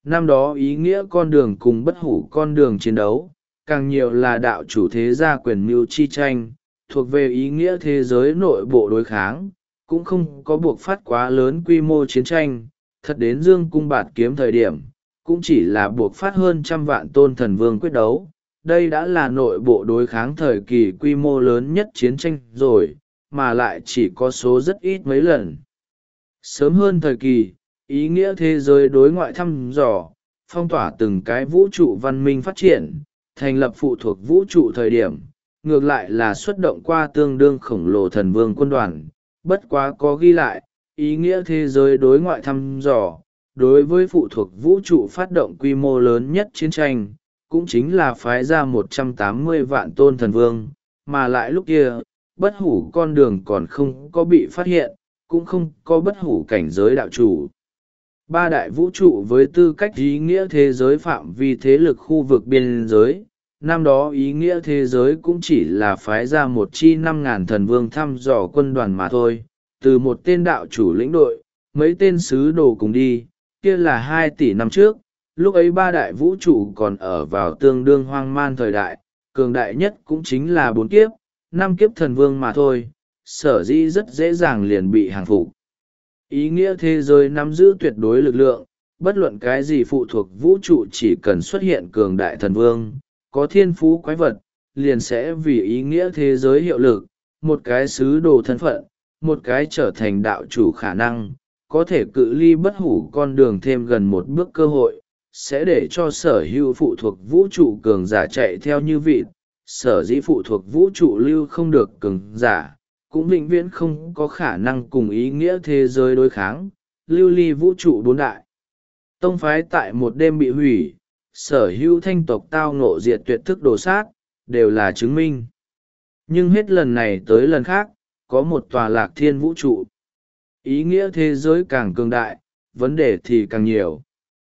S1: năm đó ý nghĩa con đường cùng bất hủ con đường chiến đấu, càng nhiều là đạo chủ thế gia quyền mưu chi tranh, thuộc về ý nghĩa thế giới nội bộ đối kháng, cũng không có buộc phát quá lớn quy mô chiến tranh. Thật đến dương cung bạt kiếm thời điểm, cũng chỉ là buộc phát hơn 100 vạn tôn thần vương quyết đấu. Đây đã là nội bộ đối kháng thời kỳ quy mô lớn nhất chiến tranh rồi, mà lại chỉ có số rất ít mấy lần. Sớm hơn thời kỳ, ý nghĩa thế giới đối ngoại thăm dò, phong tỏa từng cái vũ trụ văn minh phát triển, thành lập phụ thuộc vũ trụ thời điểm, ngược lại là xuất động qua tương đương khổng lồ thần vương quân đoàn. Bất quá có ghi lại, ý nghĩa thế giới đối ngoại thăm dò, đối với phụ thuộc vũ trụ phát động quy mô lớn nhất chiến tranh, cũng chính là phái ra 180 vạn tôn thần vương, mà lại lúc kia, bất hủ con đường còn không có bị phát hiện, cũng không có bất hủ cảnh giới đạo chủ. Ba đại vũ trụ với tư cách ý nghĩa thế giới phạm vi thế lực khu vực biên giới, năm đó ý nghĩa thế giới cũng chỉ là phái ra một chi 5.000 thần vương thăm dò quân đoàn mà thôi, từ một tên đạo chủ lĩnh đội, mấy tên sứ đồ cùng đi, kia là 2 tỷ năm trước, lúc ấy ba đại vũ trụ còn ở vào tương đương hoang man thời đại, cường đại nhất cũng chính là 4 kiếp, 5 kiếp thần vương mà thôi, sở dĩ rất dễ dàng liền bị hàng phục. Ý nghĩa thế giới nắm giữ tuyệt đối lực lượng, bất luận cái gì phụ thuộc vũ trụ chỉ cần xuất hiện cường đại thần vương, có thiên phú quái vật, liền sẽ vì ý nghĩa thế giới hiệu lực, một cái sứ đồ thân phận, một cái trở thành đạo chủ khả năng, có thể cự ly bất hủ con đường thêm gần một bước cơ hội, sẽ để cho sở hữu phụ thuộc vũ trụ cường giả chạy theo như vịt, sở dĩ phụ thuộc vũ trụ lưu không được cường giả, cũng vĩnh viễn không có khả năng cùng ý nghĩa thế giới đối kháng, lưu ly vũ trụ 4 đại. Tông phái tại một đêm bị hủy, sở hữu thanh tộc tao ngộ diệt tuyệt thức đồ sát, đều là chứng minh. Nhưng hết lần này tới lần khác, có một tòa lạc thiên vũ trụ. Ý nghĩa thế giới càng cường đại, vấn đề thì càng nhiều.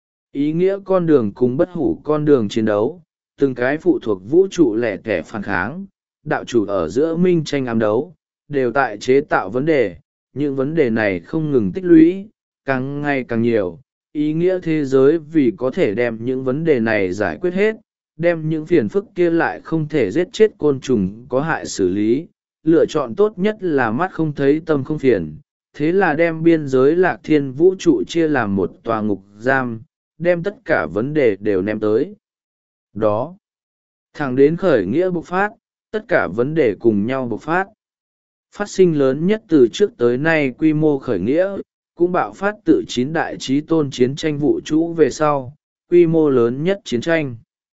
S1: Ý nghĩa con đường cùng bất hủ con đường chiến đấu, từng cái phụ thuộc vũ trụ lẻ tẻ phản kháng, đạo chủ ở giữa minh tranh ám đấu, đều tại chế tạo vấn đề. Những vấn đề này không ngừng tích lũy, càng ngày càng nhiều. Ý nghĩa thế giới vì có thể đem những vấn đề này giải quyết hết, đem những phiền phức kia lại không thể giết chết côn trùng có hại xử lý, lựa chọn tốt nhất là mắt không thấy tâm không phiền. Thế là đem biên giới lạc thiên vũ trụ chia làm một tòa ngục giam, đem tất cả vấn đề đều ném tới đó. Thẳng đến khởi nghĩa bộc phát, tất cả vấn đề cùng nhau bộc phát. Phát sinh lớn nhất từ trước tới nay quy mô khởi nghĩa, cũng bạo phát tự 9 đại chí tôn chiến tranh vũ trụ về sau, quy mô lớn nhất chiến tranh.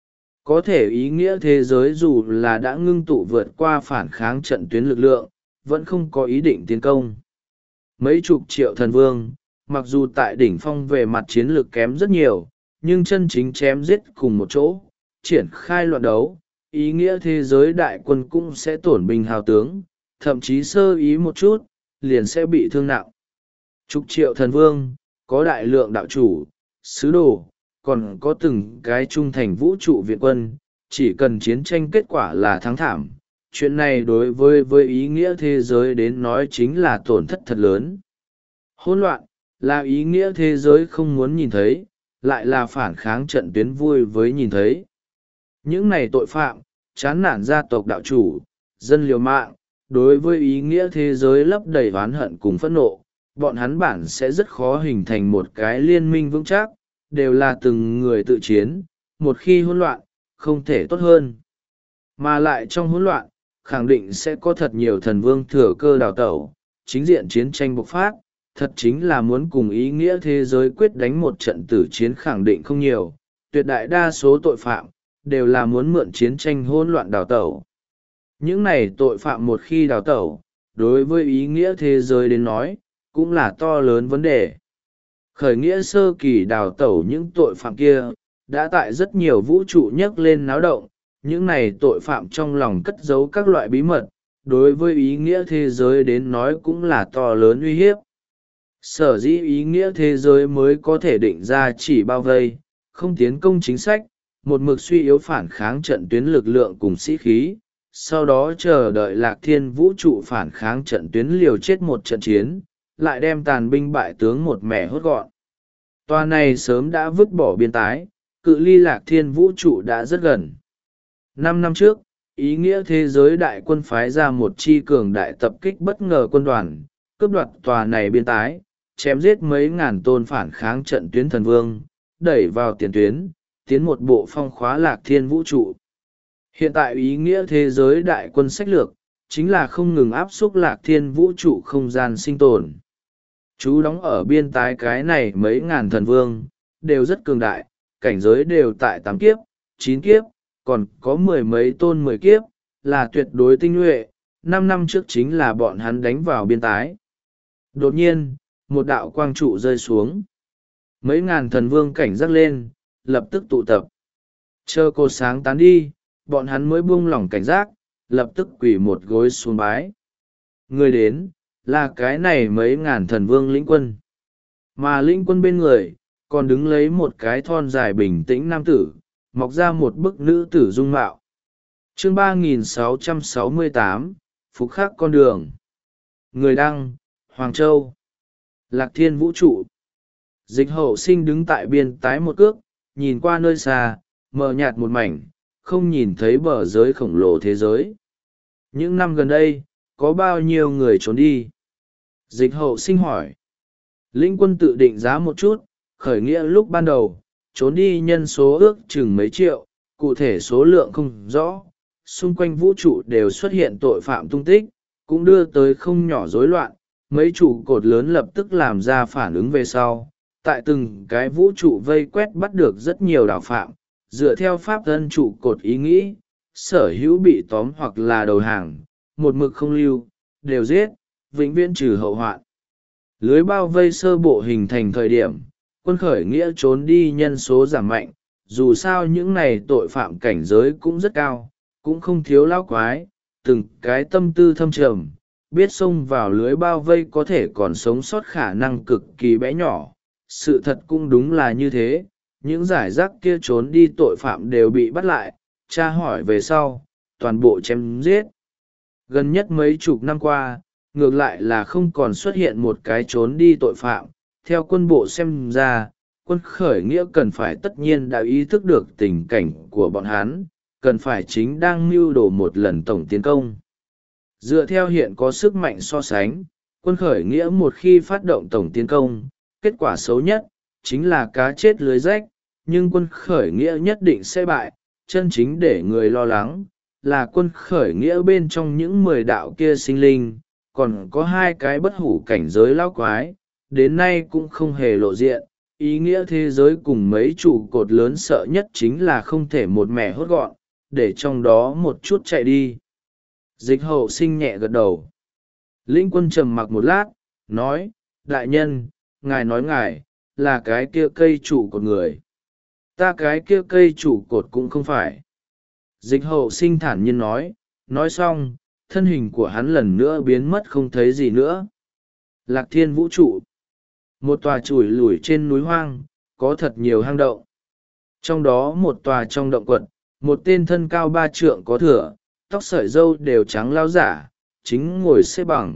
S1: Có thể ý nghĩa thế giới dù là đã ngưng tụ vượt qua phản kháng trận tuyến lực lượng, vẫn không có ý định tiến công. Mấy chục triệu thần vương, mặc dù tại đỉnh phong về mặt chiến lược kém rất nhiều, nhưng chân chính chém giết cùng một chỗ, triển khai loạn đấu, ý nghĩa thế giới đại quân cũng sẽ tổn binh hào tướng, thậm chí sơ ý một chút, liền sẽ bị thương nặng. Chục triệu thần vương, có đại lượng đạo chủ, sứ đồ, còn có từng cái trung thành vũ trụ viện quân, chỉ cần chiến tranh kết quả là thắng thảm. Chuyện này đối với ý nghĩa thế giới đến nói chính là tổn thất thật lớn. Hỗn loạn, là ý nghĩa thế giới không muốn nhìn thấy, lại là phản kháng trận tuyến vui với nhìn thấy. Những này tội phạm, chán nản gia tộc đạo chủ, dân liều mạng, đối với ý nghĩa thế giới lấp đầy oán hận cùng phẫn nộ, bọn hắn bản sẽ rất khó hình thành một cái liên minh vững chắc, đều là từng người tự chiến, một khi hỗn loạn, không thể tốt hơn. Mà lại trong hỗn loạn, khẳng định sẽ có thật nhiều thần vương thừa cơ đào tẩu, chính diện chiến tranh bộc phát, thật chính là muốn cùng ý nghĩa thế giới quyết đánh một trận tử chiến khẳng định không nhiều, tuyệt đại đa số tội phạm, đều là muốn mượn chiến tranh hỗn loạn đào tẩu. Những này tội phạm một khi đào tẩu, đối với ý nghĩa thế giới đến nói, cũng là to lớn vấn đề. Khởi nghĩa sơ kỳ đào tẩu những tội phạm kia, đã tại rất nhiều vũ trụ nhấc lên náo động, những này tội phạm trong lòng cất giấu các loại bí mật, đối với ý nghĩa thế giới đến nói cũng là to lớn uy hiếp. Sở dĩ ý nghĩa thế giới mới có thể định ra chỉ bao vây, không tiến công chính sách, một mực suy yếu phản kháng trận tuyến lực lượng cùng sĩ khí, sau đó chờ đợi lạc thiên vũ trụ phản kháng trận tuyến liều chết một trận chiến, lại đem tàn binh bại tướng một mẻ hốt gọn. Tòa này sớm đã vứt bỏ biên tái, cự ly Lạc Thiên vũ trụ đã rất gần. 5 năm trước, ý nghĩa thế giới đại quân phái ra một chi cường đại tập kích bất ngờ quân đoàn, cướp đoạt tòa này biên tái, chém giết mấy ngàn tôn phản kháng trận tuyến thần vương, đẩy vào tiền tuyến, tiến một bộ phong khóa Lạc Thiên vũ trụ. Hiện tại ý nghĩa thế giới đại quân sách lược, chính là không ngừng áp xúc Lạc Thiên vũ trụ không gian sinh tồn. Chú đóng ở biên tái cái này mấy ngàn thần vương, đều rất cường đại, cảnh giới đều tại 8 kiếp, 9 kiếp, còn có mười mấy tôn 10 kiếp, là tuyệt đối tinh nhuệ. 5 năm trước chính là bọn hắn đánh vào biên tái. Đột nhiên, một đạo quang trụ rơi xuống. Mấy ngàn thần vương cảnh giác lên, lập tức tụ tập. Chờ cột sáng tán đi, bọn hắn mới buông lỏng cảnh giác, lập tức quỳ một gối xuống bái. Người đến, là cái này mấy ngàn thần vương lĩnh quân. Mà lĩnh quân bên người, còn đứng lấy một cái thon dài bình tĩnh nam tử, mọc ra một bức nữ tử dung mạo. Chương 3668, Phục khắc con đường. Người đăng, Hoàng Châu. Lạc Thiên vũ trụ. Dịch Hậu Sinh đứng tại biên tái một cước, nhìn qua nơi xa, mờ nhạt một mảnh, không nhìn thấy bờ giới khổng lồ thế giới. Những năm gần đây, có bao nhiêu người trốn đi? Dịch Hậu Sinh hỏi. Lĩnh quân tự định giá một chút, khởi nghĩa lúc ban đầu, trốn đi nhân số ước chừng mấy triệu, cụ thể số lượng không rõ. Xung quanh vũ trụ đều xuất hiện tội phạm tung tích, cũng đưa tới không nhỏ rối loạn. Mấy trụ cột lớn lập tức làm ra phản ứng về sau. Tại từng cái vũ trụ vây quét bắt được rất nhiều đảo phạm, dựa theo pháp thân trụ cột ý nghĩ, sở hữu bị tóm hoặc là đầu hàng, một mực không lưu, đều giết, vĩnh viễn trừ hậu hoạn. Lưới bao vây sơ bộ hình thành thời điểm, quân khởi nghĩa trốn đi nhân số giảm mạnh, dù sao những này tội phạm cảnh giới cũng rất cao, cũng không thiếu lão quái, từng cái tâm tư thâm trầm, biết xông vào lưới bao vây có thể còn sống sót khả năng cực kỳ bé nhỏ. Sự thật cũng đúng là như thế, những giải rác kia trốn đi tội phạm đều bị bắt lại, tra hỏi về sau, toàn bộ chém giết. Gần nhất mấy chục năm qua, ngược lại là không còn xuất hiện một cái trốn đi tội phạm. Theo quân bộ xem ra, quân khởi nghĩa cần phải tất nhiên đã ý thức được tình cảnh của bọn hắn, cần phải chính đang mưu đồ một lần tổng tiến công. Dựa theo hiện có sức mạnh so sánh, quân khởi nghĩa một khi phát động tổng tiến công, kết quả xấu nhất, chính là cá chết lưới rách, nhưng quân khởi nghĩa nhất định sẽ bại. Chân chính để người lo lắng, là quân khởi nghĩa bên trong những 10 đạo kia sinh linh, còn có 2 cái bất hủ cảnh giới lão quái, đến nay cũng không hề lộ diện. Ý nghĩa thế giới cùng mấy trụ cột lớn sợ nhất chính là không thể một mẻ hốt gọn, để trong đó một chút chạy đi. Dịch Hậu Sinh nhẹ gật đầu. Lĩnh quân trầm mặc một lát, nói, đại nhân, ngài nói ngài, là cái kia cây trụ cột người. Ta cái kia cây trụ cột cũng không phải. Dịch Hậu Sinh thản nhiên nói xong, thân hình của hắn lần nữa biến mất không thấy gì nữa. Lạc Thiên vũ trụ. Một tòa chùi lủi trên núi hoang, có thật nhiều hang động. Trong đó một tòa trong động quật, một tên thân cao 3 trượng có thửa, tóc sợi râu đều trắng lao giả, chính ngồi xếp bằng.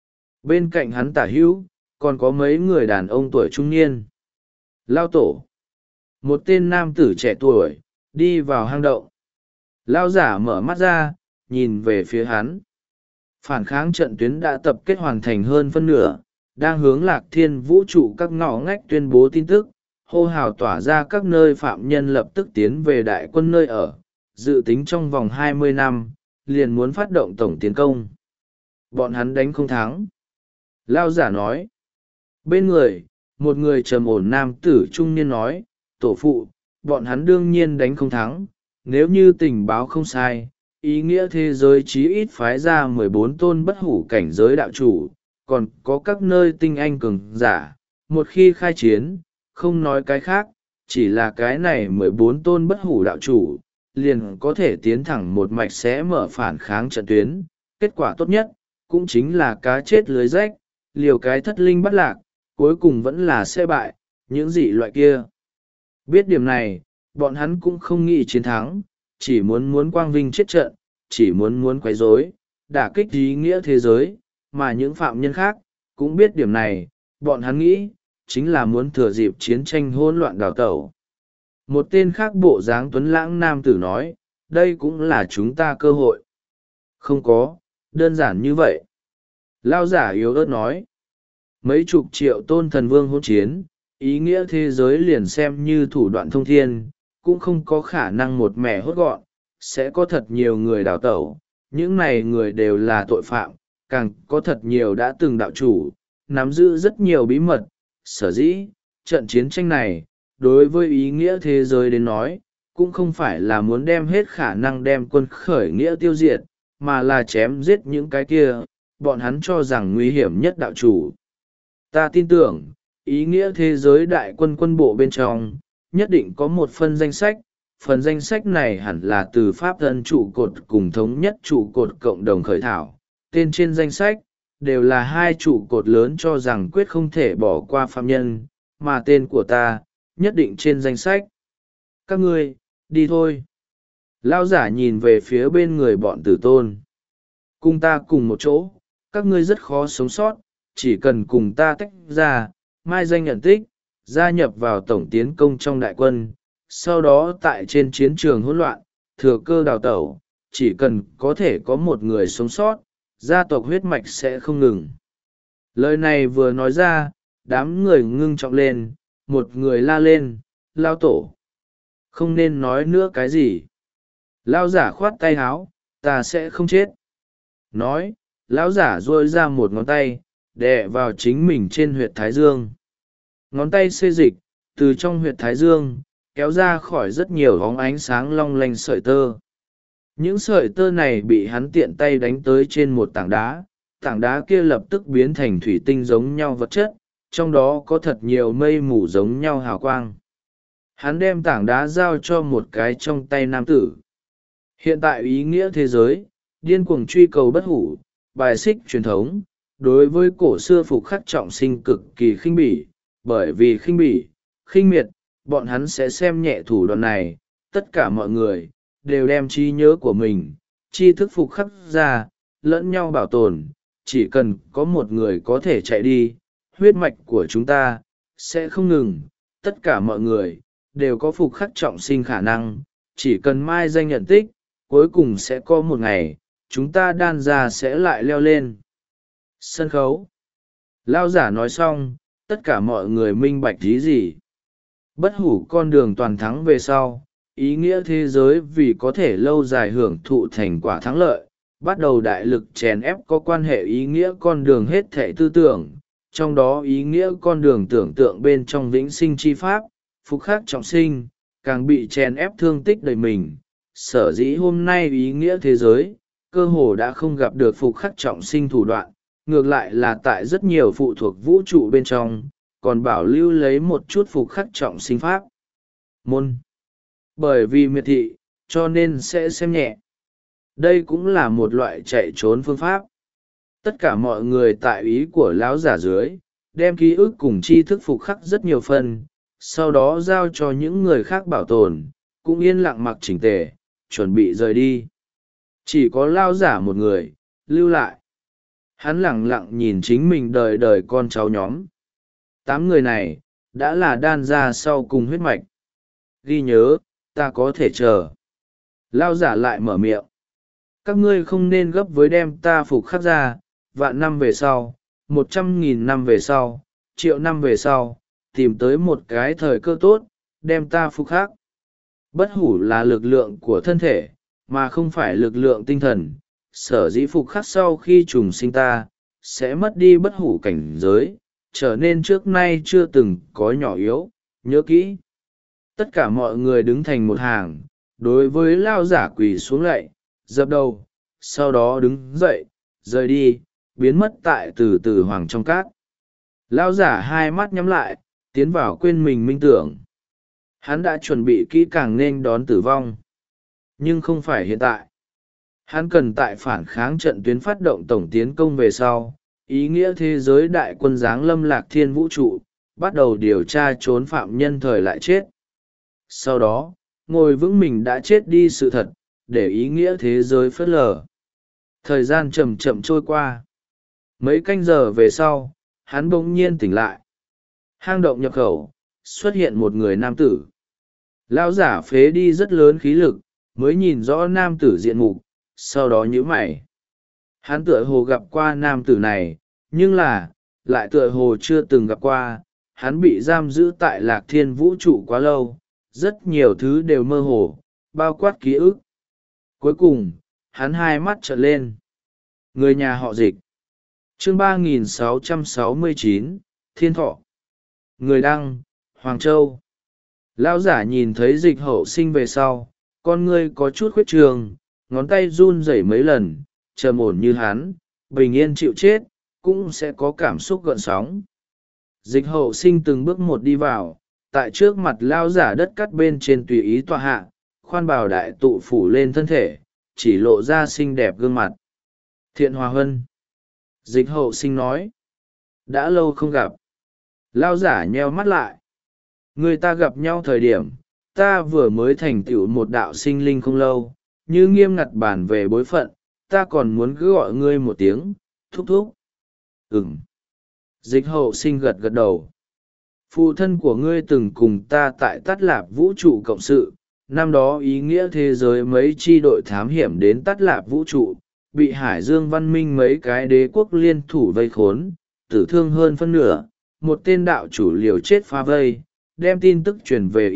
S1: Bên cạnh hắn tả hữu, còn có mấy người đàn ông tuổi trung niên. Lao tổ. Một tên nam tử trẻ tuổi, đi vào hang động. Lao giả mở mắt ra, nhìn về phía hắn. Phản kháng trận tuyến đã tập kết hoàn thành hơn phân nửa, đang hướng Lạc Thiên vũ trụ các ngõ ngách tuyên bố tin tức, hô hào tỏa ra các nơi phạm nhân lập tức tiến về đại quân nơi ở, dự tính trong vòng 20 năm, liền muốn phát động tổng tiến công. Bọn hắn đánh không thắng. Lao giả nói. Bên người, một người trầm ổn nam tử trung niên nói, tổ phụ, bọn hắn đương nhiên đánh không thắng, nếu như tình báo không sai, ý nghĩa thế giới chí ít phái ra 14 tôn bất hủ cảnh giới đạo chủ, còn có các nơi tinh anh cường giả, một khi khai chiến, không nói cái khác, chỉ là cái này 14 tôn bất hủ đạo chủ, liền có thể tiến thẳng một mạch sẽ mở phản kháng trận tuyến, kết quả tốt nhất, cũng chính là cá chết lưới rách, liều cái thất linh bắt lạc, cuối cùng vẫn là sẽ bại, những dị loại kia. Biết điểm này, bọn hắn cũng không nghĩ chiến thắng, chỉ muốn quang vinh chết trận, chỉ muốn quấy rối, đả kích ý nghĩa thế giới, mà những phạm nhân khác, cũng biết điểm này, bọn hắn nghĩ, chính là muốn thừa dịp chiến tranh hỗn loạn đào tẩu. Một tên khác bộ dáng tuấn lãng nam tử nói, đây cũng là chúng ta cơ hội. Không có, đơn giản như vậy. Lao giả yếu ớt nói, mấy chục triệu tôn thần vương hỗn chiến, ý nghĩa thế giới liền xem như thủ đoạn thông thiên, cũng không có khả năng một mẻ hốt gọn, sẽ có thật nhiều người đào tẩu. Những này người đều là tội phạm, càng có thật nhiều đã từng đạo chủ, nắm giữ rất nhiều bí mật. Sở dĩ, trận chiến tranh này, đối với ý nghĩa thế giới đến nói, cũng không phải là muốn đem hết khả năng đem quân khởi nghĩa tiêu diệt, mà là chém giết những cái kia, bọn hắn cho rằng nguy hiểm nhất đạo chủ. Ta tin tưởng, ý nghĩa thế giới đại quân quân bộ bên trong, nhất định có một phần danh sách. Phần danh sách này hẳn là từ pháp thân trụ cột cùng thống nhất trụ cột cộng đồng khởi thảo. Tên trên danh sách, đều là hai trụ cột lớn cho rằng quyết không thể bỏ qua phạm nhân, mà tên của ta, nhất định trên danh sách. Các ngươi, đi thôi. Lao giả nhìn về phía bên người bọn tử tôn. Cùng ta cùng một chỗ, các ngươi rất khó sống sót, chỉ cần cùng ta tách ra, mai danh nhận tích, gia nhập vào tổng tiến công trong đại quân, sau đó tại trên chiến trường hỗn loạn, thừa cơ đào tẩu, chỉ cần có thể có một người sống sót, gia tộc huyết mạch sẽ không ngừng. Lời này vừa nói ra, đám người ngưng trọng lên, một người la lên, Lao tổ. Không nên nói nữa cái gì. Lao giả khoát tay háo, ta sẽ không chết. Nói, lão giả duỗi ra một ngón tay, đè vào chính mình trên huyệt thái dương. Ngón tay xê dịch, từ trong huyệt thái dương, kéo ra khỏi rất nhiều óng ánh sáng long lanh sợi tơ. Những sợi tơ này bị hắn tiện tay đánh tới trên một tảng đá kia lập tức biến thành thủy tinh giống nhau vật chất, trong đó có thật nhiều mây mù giống nhau hào quang. Hắn đem tảng đá giao cho một cái trong tay nam tử. Hiện tại ý nghĩa thế giới, điên cuồng truy cầu bất hủ, bài xích truyền thống, đối với cổ xưa phục khắc trọng sinh cực kỳ khinh bỉ, bởi vì khinh bỉ, khinh miệt, bọn hắn sẽ xem nhẹ thủ đoạn này, tất cả mọi người, đều đem trí nhớ của mình, tri thức phục khắc ra, lẫn nhau bảo tồn, chỉ cần có một người có thể chạy đi, huyết mạch của chúng ta, sẽ không ngừng, tất cả mọi người, đều có phục khắc trọng sinh khả năng, chỉ cần mai danh nhận tích, cuối cùng sẽ có một ngày, chúng ta đan ra sẽ lại leo lên. Sân khấu. Lao giả nói xong, tất cả mọi người minh bạch ý gì. Bất hủ con đường toàn thắng về sau, ý nghĩa thế giới vì có thể lâu dài hưởng thụ thành quả thắng lợi, bắt đầu đại lực chèn ép có quan hệ ý nghĩa con đường hết thể tư tưởng, trong đó ý nghĩa con đường tưởng tượng bên trong vĩnh sinh chi pháp, phục khắc trọng sinh, càng bị chèn ép thương tích đầy mình. Sở dĩ hôm nay ý nghĩa thế giới, cơ hồ đã không gặp được phục khắc trọng sinh thủ đoạn, ngược lại là tại rất nhiều phụ thuộc vũ trụ bên trong, còn bảo lưu lấy một chút phục khắc trọng sinh pháp. Môn. Bởi vì miệt thị, cho nên sẽ xem nhẹ. Đây cũng là một loại chạy trốn phương pháp. Tất cả mọi người tại ý của lão giả dưới, đem ký ức cùng tri thức phục khắc rất nhiều phần, sau đó giao cho những người khác bảo tồn, cũng yên lặng mặc chỉnh tề, chuẩn bị rời đi. Chỉ có lão giả một người, lưu lại. Hắn lẳng lặng nhìn chính mình đời đời con cháu nhóm. 8 người này, đã là đan ra sau cùng huyết mạch. Ghi nhớ, ta có thể chờ. Lão giả lại mở miệng. Các ngươi không nên gấp với đem ta phục khắc ra, vạn năm về sau, 100.000 năm về sau, triệu năm về sau, tìm tới một cái thời cơ tốt, đem ta phục khắc. Bất hủ là lực lượng của thân thể, mà không phải lực lượng tinh thần. Sở dĩ phục khắc sau khi trùng sinh ta, sẽ mất đi bất hủ cảnh giới, trở nên trước nay chưa từng có nhỏ yếu, nhớ kỹ. Tất cả mọi người đứng thành một hàng, đối với lao giả quỳ xuống lạy, dập đầu, sau đó đứng dậy, rời đi, biến mất tại từ từ hoàng trong cát. Lao giả hai mắt nhắm lại, tiến vào quên mình minh tưởng. Hắn đã chuẩn bị kỹ càng nên đón tử vong. Nhưng không phải hiện tại. Hắn cần tại phản kháng trận tuyến phát động tổng tiến công về sau, ý nghĩa thế giới đại quân giáng lâm lạc thiên vũ trụ, bắt đầu điều tra trốn phạm nhân thời lại chết. Sau đó, ngồi vững mình đã chết đi sự thật, để ý nghĩa thế giới phớt lờ. Thời gian chậm chậm trôi qua. Mấy canh giờ về sau, hắn bỗng nhiên tỉnh lại. Hang động nhập khẩu, xuất hiện một người nam tử. Lão giả phế đi rất lớn khí lực, mới nhìn rõ nam tử diện mục, sau đó nhíu mày. Hắn tựa hồ gặp qua nam tử này, nhưng lại tựa hồ chưa từng gặp qua. Hắn bị giam giữ tại Lạc Thiên vũ trụ quá lâu, rất nhiều thứ đều mơ hồ, bao quát ký ức. Cuối cùng, hắn hai mắt trợn lên. Người nhà họ Dịch. Chương 3669, Thiên Thọ. Người đăng, Hoàng Châu. Lão giả nhìn thấy Dịch Hậu Sinh về sau, con ngươi có chút khuyết trường, ngón tay run rẩy mấy lần, trầm ổn như hắn, bình yên chịu chết, cũng sẽ có cảm xúc gợn sóng. Dịch Hậu Sinh từng bước một đi vào, tại trước mặt lão giả đất cắt bên trên tùy ý tọa hạ, khoan bào đại tụ phủ lên thân thể, chỉ lộ ra xinh đẹp gương mặt. Thiện Hòa Huân. Dịch Hậu Sinh nói. Đã lâu không gặp. Lão giả nheo mắt lại. Người ta gặp nhau thời điểm, ta vừa mới thành tựu một đạo sinh linh không lâu, như nghiêm ngặt bản về bối phận, ta còn muốn cứ gọi ngươi một tiếng, thúc thúc. Ừm. Dịch Hậu Sinh gật gật đầu. Phụ thân của ngươi từng cùng ta tại Tát Lạp vũ trụ cộng sự, năm đó ý nghĩa thế giới mấy chi đội thám hiểm đến Tát Lạp vũ trụ, bị Hải Dương văn minh mấy cái đế quốc liên thủ vây khốn, tử thương hơn phân nửa, một tên đạo chủ liều chết phá vây, đem tin tức truyền về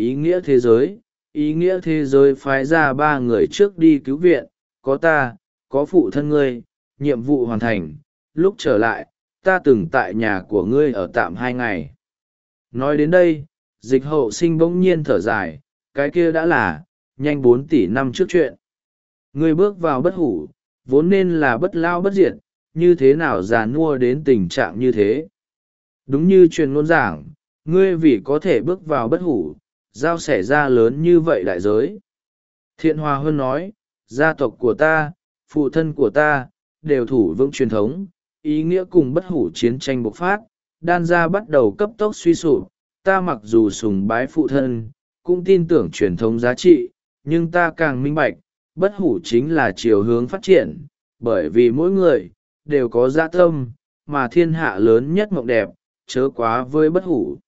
S1: ý nghĩa thế giới phái ra 3 người trước đi cứu viện, có ta, có phụ thân ngươi, nhiệm vụ hoàn thành, lúc trở lại, ta từng tại nhà của ngươi ở tạm 2 ngày. Nói đến đây, Dịch Hậu Sinh bỗng nhiên thở dài, cái kia đã là, nhanh 4 tỷ năm trước chuyện. Ngươi bước vào bất hủ, vốn nên là bất lao bất diệt, như thế nào già nua đến tình trạng như thế. Đúng như truyền ngôn giảng, ngươi vì có thể bước vào bất hủ, giao sẻ ra lớn như vậy đại giới. Thiện Hòa Huân nói, gia tộc của ta, phụ thân của ta, đều thủ vững truyền thống, ý nghĩa cùng bất hủ chiến tranh bộc phát, đan gia bắt đầu cấp tốc suy sụp, ta mặc dù sùng bái phụ thân, cũng tin tưởng truyền thống giá trị, nhưng ta càng minh bạch, bất hủ chính là chiều hướng phát triển, bởi vì mỗi người, đều có dạ tâm, mà thiên hạ lớn nhất mộng đẹp, chớ quá với bất hủ.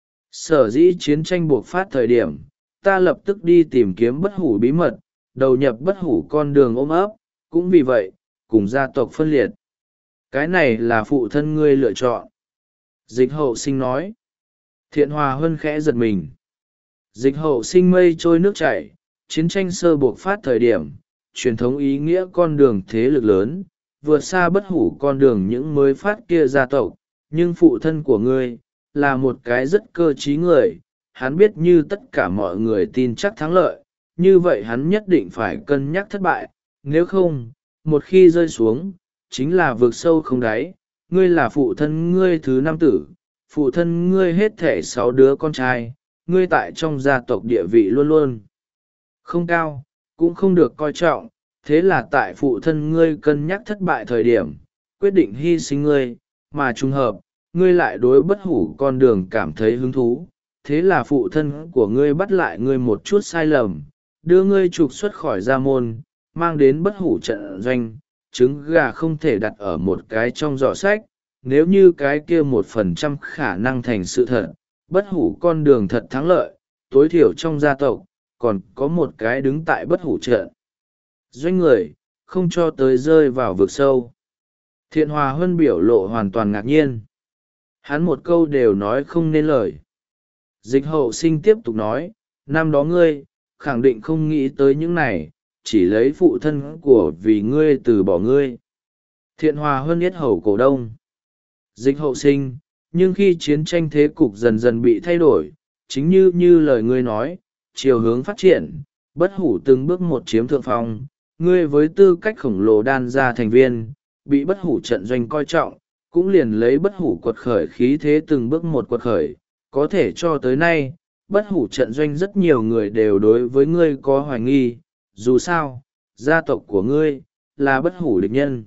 S1: Sở dĩ chiến tranh buộc phát thời điểm, ta lập tức đi tìm kiếm bất hủ bí mật, đầu nhập bất hủ con đường ôm ấp, cũng vì vậy, cùng gia tộc phân liệt. Cái này là phụ thân ngươi lựa chọn. Dịch Hậu Sinh nói. Thiện Hòa Huân khẽ giật mình. Dịch Hậu Sinh mây trôi nước chảy, chiến tranh sơ buộc phát thời điểm, truyền thống ý nghĩa con đường thế lực lớn, vượt xa bất hủ con đường những mới phát kia gia tộc, nhưng phụ thân của ngươi, là một cái rất cơ trí người, hắn biết như tất cả mọi người tin chắc thắng lợi, như vậy hắn nhất định phải cân nhắc thất bại, nếu không, một khi rơi xuống, chính là vực sâu không đáy. Ngươi là phụ thân ngươi thứ 5 tử, phụ thân ngươi hết thể 6 đứa con trai, ngươi tại trong gia tộc địa vị luôn luôn không cao, cũng không được coi trọng, thế là tại phụ thân ngươi cân nhắc thất bại thời điểm, quyết định hy sinh ngươi, mà trùng hợp, ngươi lại đối bất hủ con đường cảm thấy hứng thú, thế là phụ thân của ngươi bắt lại ngươi một chút sai lầm, đưa ngươi trục xuất khỏi gia môn, mang đến bất hủ trận doanh, trứng gà không thể đặt ở một cái trong giỏ sách, nếu như cái kia 1% khả năng thành sự thật, bất hủ con đường thật thắng lợi, tối thiểu trong gia tộc, còn có một cái đứng tại bất hủ trận doanh người, không cho tới rơi vào vực sâu. Thiện Hòa Huân biểu lộ hoàn toàn ngạc nhiên. Hắn một câu đều nói không nên lời. Dịch Hậu Sinh tiếp tục nói, năm đó ngươi, khẳng định không nghĩ tới những này, chỉ lấy phụ thân của vì ngươi từ bỏ ngươi. Thiện Hòa Huân yết hầu cổ đông. Dịch Hậu Sinh, nhưng khi chiến tranh thế cục dần dần bị thay đổi, chính như lời ngươi nói, chiều hướng phát triển, bất hủ từng bước một chiếm thượng phong, ngươi với tư cách khổng lồ đan ra thành viên, bị bất hủ trận doanh coi trọng, cũng liền lấy bất hủ quật khởi khí thế từng bước một quật khởi, có thể cho tới nay, bất hủ trận doanh rất nhiều người đều đối với ngươi có hoài nghi, dù sao, gia tộc của ngươi, là bất hủ địch nhân.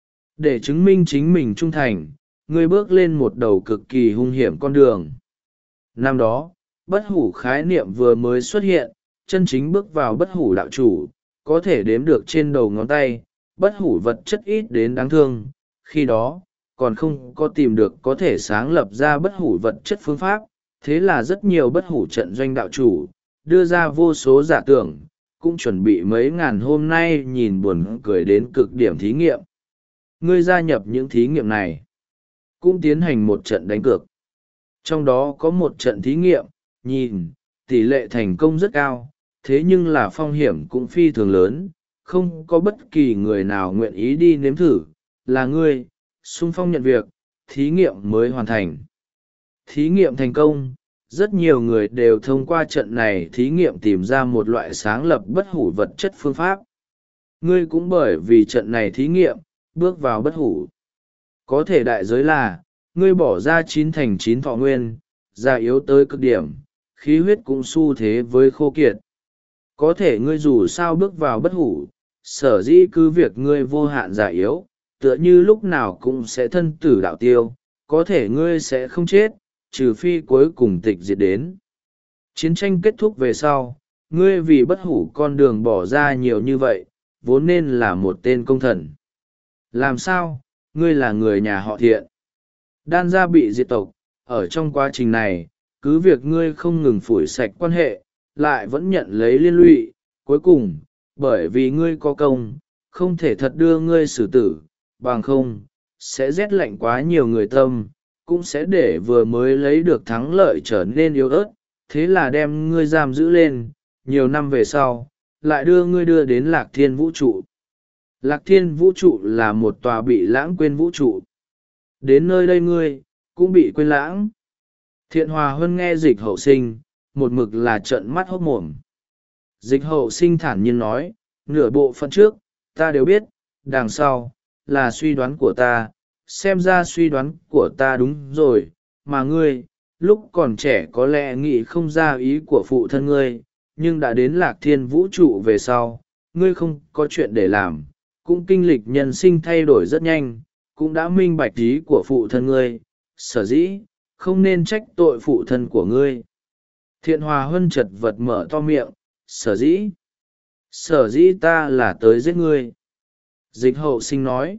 S1: Để chứng minh chính mình trung thành, ngươi bước lên một đầu cực kỳ hung hiểm con đường. Năm đó, bất hủ khái niệm vừa mới xuất hiện, chân chính bước vào bất hủ đạo chủ, có thể đếm được trên đầu ngón tay, bất hủ vật chất ít đến đáng thương, khi đó, còn không có tìm được có thể sáng lập ra bất hủ vật chất phương pháp. Thế là rất nhiều bất hủ trận doanh đạo chủ đưa ra vô số giả tưởng, cũng chuẩn bị mấy ngàn hôm nay nhìn buồn cười đến cực điểm thí nghiệm. Ngươi gia nhập những thí nghiệm này, cũng tiến hành một trận đánh cược. Trong đó có một trận thí nghiệm, nhìn, tỷ lệ thành công rất cao, thế nhưng là phong hiểm cũng phi thường lớn, không có bất kỳ người nào nguyện ý đi nếm thử, là ngươi, xung phong nhận việc, thí nghiệm mới hoàn thành. Thí nghiệm thành công, rất nhiều người đều thông qua trận này thí nghiệm tìm ra một loại sáng lập bất hủ vật chất phương pháp. Ngươi cũng bởi vì trận này thí nghiệm, bước vào bất hủ. Có thể đại giới là, ngươi bỏ ra 9 thành 9 thọ nguyên, già yếu tới cực điểm, khí huyết cũng xu thế với khô kiệt. Có thể ngươi dù sao bước vào bất hủ, sở dĩ cứ việc ngươi vô hạn già yếu, tựa như lúc nào cũng sẽ thân tử đạo tiêu, có thể ngươi sẽ không chết, trừ phi cuối cùng tịch diệt đến. Chiến tranh kết thúc về sau, ngươi vì bất hủ con đường bỏ ra nhiều như vậy, vốn nên là một tên công thần. Làm sao, ngươi là người nhà họ Thiện. Đan gia bị diệt tộc, ở trong quá trình này, cứ việc ngươi không ngừng phủi sạch quan hệ, lại vẫn nhận lấy liên lụy, cuối cùng, bởi vì ngươi có công, không thể thật đưa ngươi xử tử, bằng không, sẽ rét lạnh quá nhiều người tâm, cũng sẽ để vừa mới lấy được thắng lợi trở nên yếu ớt, thế là đem ngươi giam giữ lên, nhiều năm về sau, lại đưa ngươi đưa đến Lạc Thiên Vũ trụ. Lạc Thiên Vũ trụ là một tòa bị lãng quên vũ trụ. Đến nơi đây ngươi, cũng bị quên lãng. Thiện Hòa Huân nghe Dịch Hậu Sinh, một mực là trợn mắt hốt mồm. Dịch Hậu Sinh thản nhiên nói, nửa bộ phận trước, ta đều biết, đằng sau, là suy đoán của ta, xem ra suy đoán của ta đúng rồi, mà ngươi, lúc còn trẻ có lẽ nghĩ không ra ý của phụ thân ngươi, nhưng đã đến Lạc Thiên Vũ trụ về sau, ngươi không có chuyện để làm, cũng kinh lịch nhân sinh thay đổi rất nhanh, cũng đã minh bạch ý của phụ thân ngươi, sở dĩ, không nên trách tội phụ thân của ngươi. Thiện Hòa Huân chật vật mở to miệng, sở dĩ ta là tới giết ngươi. Dịch Hậu Sinh nói,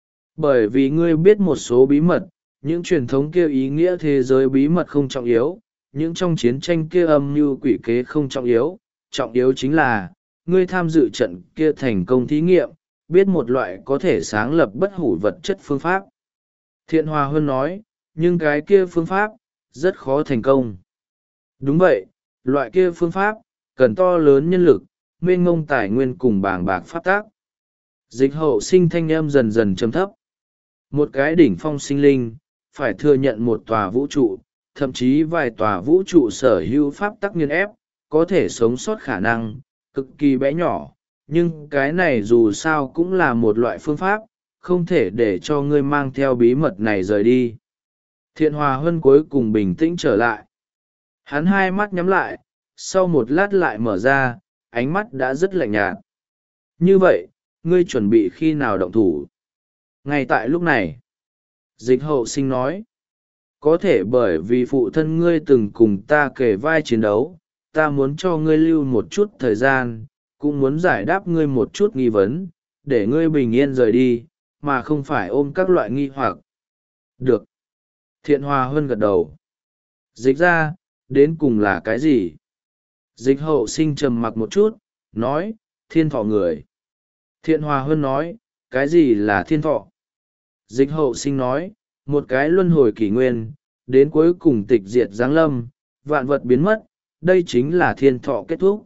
S1: bởi vì ngươi biết một số bí mật, những truyền thống kia ý nghĩa thế giới bí mật không trọng yếu, những trong chiến tranh kia âm mưu quỷ kế không trọng yếu chính là, ngươi tham dự trận kia thành công thí nghiệm, biết một loại có thể sáng lập bất hủ vật chất phương pháp. Thiện Hòa Huân nói, nhưng cái kia phương pháp, rất khó thành công. Đúng vậy, loại kia phương pháp, cần to lớn nhân lực, mênh mông tài nguyên cùng bàng bạc pháp tác. Dịch Hậu Sinh thanh âm dần dần trầm thấp. Một cái đỉnh phong sinh linh, phải thừa nhận một tòa vũ trụ, thậm chí vài tòa vũ trụ sở hữu pháp tắc nghiên ép, có thể sống sót khả năng, cực kỳ bé nhỏ, nhưng cái này dù sao cũng là một loại phương pháp, không thể để cho ngươi mang theo bí mật này rời đi. Thiện Hòa Huân cuối cùng bình tĩnh trở lại. Hắn hai mắt nhắm lại, sau một lát lại mở ra, ánh mắt đã rất lạnh nhạt. Như vậy, ngươi chuẩn bị khi nào động thủ? Ngay tại lúc này, Dịch Hậu Sinh nói, có thể bởi vì phụ thân ngươi từng cùng ta kể vai chiến đấu, ta muốn cho ngươi lưu một chút thời gian, cũng muốn giải đáp ngươi một chút nghi vấn, để ngươi bình yên rời đi, mà không phải ôm các loại nghi hoặc. Được. Thiện Hòa Huân gật đầu. Dịch ra, đến cùng là cái gì? Dịch Hậu Sinh trầm mặc một chút, nói, thiên thọ người. Thiện Hòa Huân nói, cái gì là thiên thọ? Dịch Hậu Sinh nói, một cái luân hồi kỷ nguyên, đến cuối cùng tịch diệt giáng lâm, vạn vật biến mất, đây chính là thiên thọ kết thúc.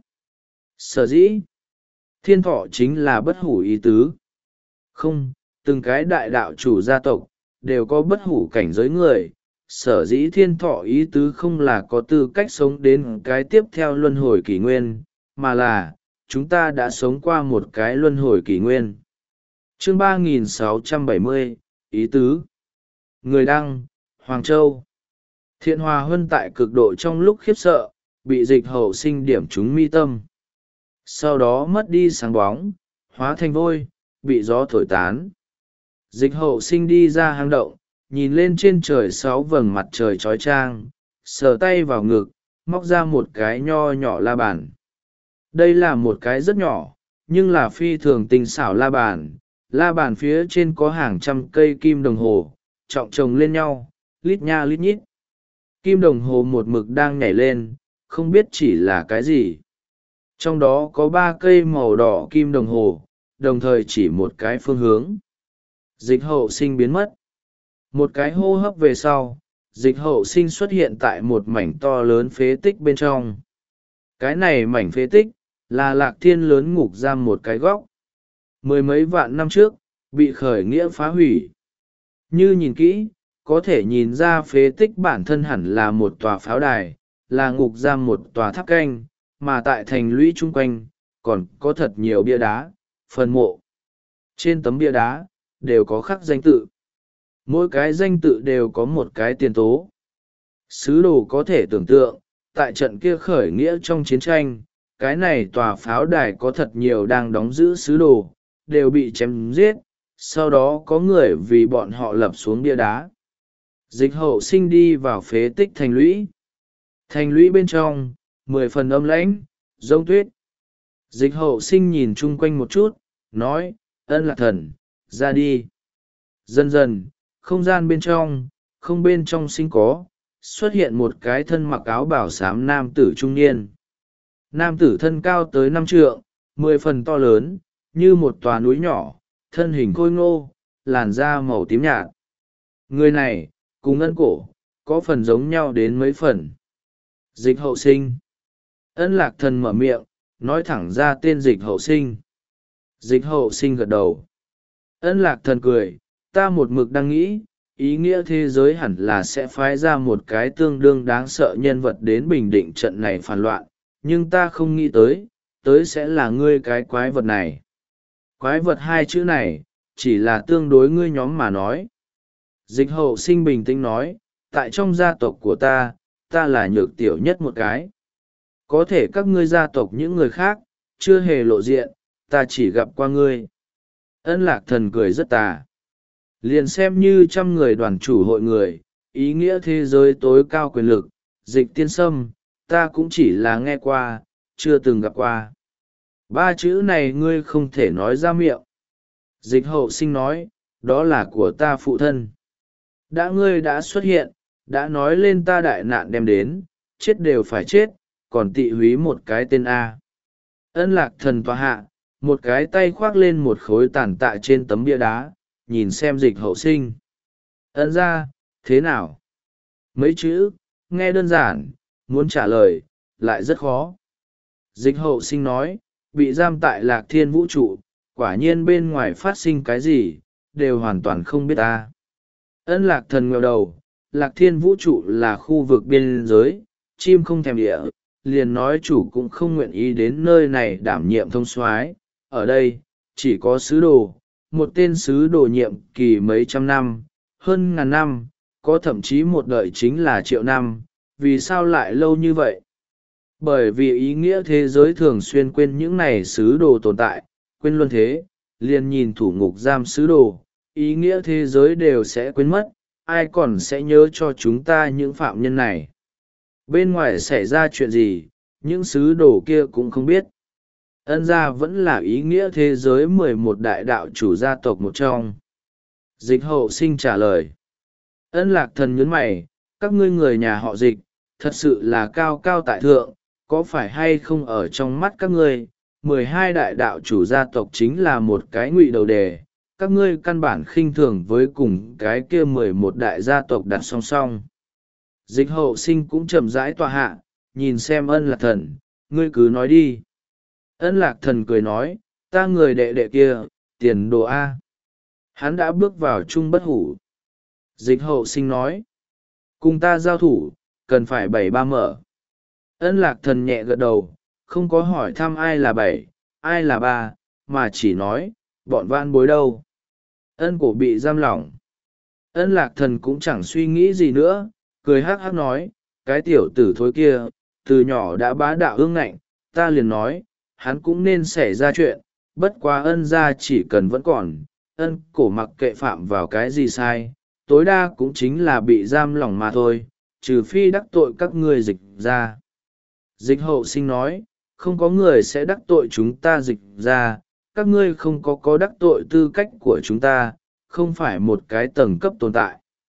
S1: Sở dĩ, thiên thọ chính là bất hủ ý tứ. Không, từng cái đại đạo chủ gia tộc, đều có bất hủ cảnh giới người. Sở dĩ thiên thọ ý tứ không là có tư cách sống đến cái tiếp theo luân hồi kỷ nguyên, mà là, chúng ta đã sống qua một cái luân hồi kỷ nguyên. Chương 3670, ý tứ. Người đăng, Hoàng Châu. Thiện Hòa Huân tại cực độ trong lúc khiếp sợ, bị Dịch Hậu Sinh điểm trúng mi tâm. Sau đó mất đi sáng bóng, hóa thành vôi, bị gió thổi tán. Dịch Hậu Sinh đi ra hang động, nhìn lên trên trời 6 vầng mặt trời chói chang, sờ tay vào ngực, móc ra một cái nho nhỏ la bàn. Đây là một cái rất nhỏ, nhưng là phi thường tinh xảo la bàn phía trên có hàng trăm cây kim đồng hồ, trọng chồng lên nhau, lít nha lít nhít. Kim đồng hồ một mực đang nhảy lên, không biết chỉ là cái gì. Trong đó có 3 cây màu đỏ kim đồng hồ, đồng thời chỉ một cái phương hướng. Dịch hậu sinh biến mất. Một cái hô hấp về sau, dịch hậu sinh xuất hiện tại một mảnh to lớn phế tích bên trong. Cái này mảnh phế tích, là Lạc Thiên lớn ngục giam một cái góc. Mười mấy vạn năm trước, bị khởi nghĩa phá hủy. Như nhìn kỹ, có thể nhìn ra phế tích bản thân hẳn là một tòa pháo đài, là ngục giam một tòa tháp canh, mà tại thành lũy chung quanh, còn có thật nhiều bia đá, phần mộ. Trên tấm bia đá, đều có khắc danh tự. Mỗi cái danh tự đều có một cái tiền tố. Sứ đồ có thể tưởng tượng, tại trận kia khởi nghĩa trong chiến tranh, cái này tòa pháo đài có thật nhiều đang đóng giữ sứ đồ, đều bị chém giết, sau đó có người vì bọn họ lập xuống bia đá. Dịch hậu sinh đi vào phế tích thành lũy. Thành lũy bên trong, 10 phần âm lãnh, rông tuyết. Dịch hậu sinh nhìn chung quanh một chút, nói, Ân Lạc Thần, ra đi. Dần dần, không gian bên trong, không bên trong sinh có, xuất hiện một cái thân mặc áo bảo xám nam tử trung niên. Nam tử thân cao tới 5 trượng, 10 phần to lớn, như một tòa núi nhỏ, thân hình khôi ngô, làn da màu tím nhạt. Người này, cùng Ân Cổ, có phần giống nhau đến mấy phần. Dịch hậu sinh. Ân Lạc Thần mở miệng, nói thẳng ra tên dịch hậu sinh. Dịch hậu sinh gật đầu. Ân Lạc Thần cười, ta một mực đang nghĩ, ý nghĩa thế giới hẳn là sẽ phái ra một cái tương đương đáng sợ nhân vật đến bình định trận này phản loạn, nhưng ta không nghĩ tới sẽ là ngươi cái quái vật này. Quái vật 2 chữ này, chỉ là tương đối ngươi nhóm mà nói. Dịch hậu sinh bình tĩnh nói, tại trong gia tộc của ta là nhược tiểu nhất một cái. Có thể các ngươi gia tộc những người khác, chưa hề lộ diện, ta chỉ gặp qua ngươi. Ân Lạc Thần cười rất tà. Liền xem như 100 người đoàn chủ hội người, ý nghĩa thế giới tối cao quyền lực, dịch tiên sâm, ta cũng chỉ là nghe qua, chưa từng gặp qua. 3 chữ này ngươi không thể nói ra miệng. Dịch hậu sinh nói, đó là của ta phụ thân. Ngươi đã xuất hiện, đã nói lên ta đại nạn đem đến, chết đều phải chết, còn tị húy một cái tên A. Ân Lạc Thần tòa hạ, một cái tay khoác lên một khối tàn tạ trên tấm bia đá, nhìn xem dịch hậu sinh. Ân ra, thế nào? Mấy chữ, nghe đơn giản, muốn trả lời, lại rất khó. Dịch hậu sinh nói, bị giam tại Lạc Thiên vũ trụ, quả nhiên bên ngoài phát sinh cái gì, đều hoàn toàn không biết ta. Ân Lạc Thần ngẩng đầu, Lạc Thiên vũ trụ là khu vực biên giới, chim không thèm địa, liền nói chủ cũng không nguyện ý đến nơi này đảm nhiệm thông soái. Ở đây, chỉ có sứ đồ, một tên sứ đồ nhiệm kỳ mấy trăm năm, hơn ngàn năm, có thậm chí một đời chính là triệu năm, vì sao lại lâu như vậy? Bởi vì ý nghĩa thế giới thường xuyên quên những này sứ đồ tồn tại, quên luân thế, liền nhìn thủ ngục giam sứ đồ, ý nghĩa thế giới đều sẽ quên mất, ai còn sẽ nhớ cho chúng ta những phạm nhân này. Bên ngoài xảy ra chuyện gì, những sứ đồ kia cũng không biết. Ân gia vẫn là ý nghĩa thế giới 11 đại đạo chủ gia tộc một trong. Dịch hậu sinh trả lời. Ân Lạc Thần nhướng mày, các ngươi người nhà họ dịch, thật sự là cao cao tại thượng, có phải hay không ở trong mắt các ngươi, 12 đại đạo chủ gia tộc chính là một cái ngụy đầu đề, các ngươi căn bản khinh thường với cùng cái kia 11 đại gia tộc đặt song song. Dịch hậu sinh cũng chậm rãi tọa hạ, nhìn xem Ân Lạc Thần, ngươi cứ nói đi. Ân Lạc Thần cười nói, ta người đệ đệ kia, tiền đồ A. Hắn đã bước vào chung bất hủ. Dịch hậu sinh nói, cùng ta giao thủ, cần phải 7-3 mở. Ân Lạc Thần nhẹ gật đầu, không có hỏi thăm ai là 7, ai là 3, mà chỉ nói, bọn vãn bối đâu. Ân Cổ bị giam lỏng. Ân Lạc Thần cũng chẳng suy nghĩ gì nữa, cười hắc hắc nói, cái tiểu tử thối kia, từ nhỏ đã bá đạo ương ngạnh, ta liền nói, hắn cũng nên xảy ra chuyện, bất quá Ân gia chỉ cần vẫn còn, Ân Cổ mặc kệ phạm vào cái gì sai, tối đa cũng chính là bị giam lỏng mà thôi, trừ phi đắc tội các ngươi dịch ra. Dịch hậu sinh nói, không có người sẽ đắc tội chúng ta dịch ra, các ngươi không có đắc tội tư cách của chúng ta, không phải một cái tầng cấp tồn tại.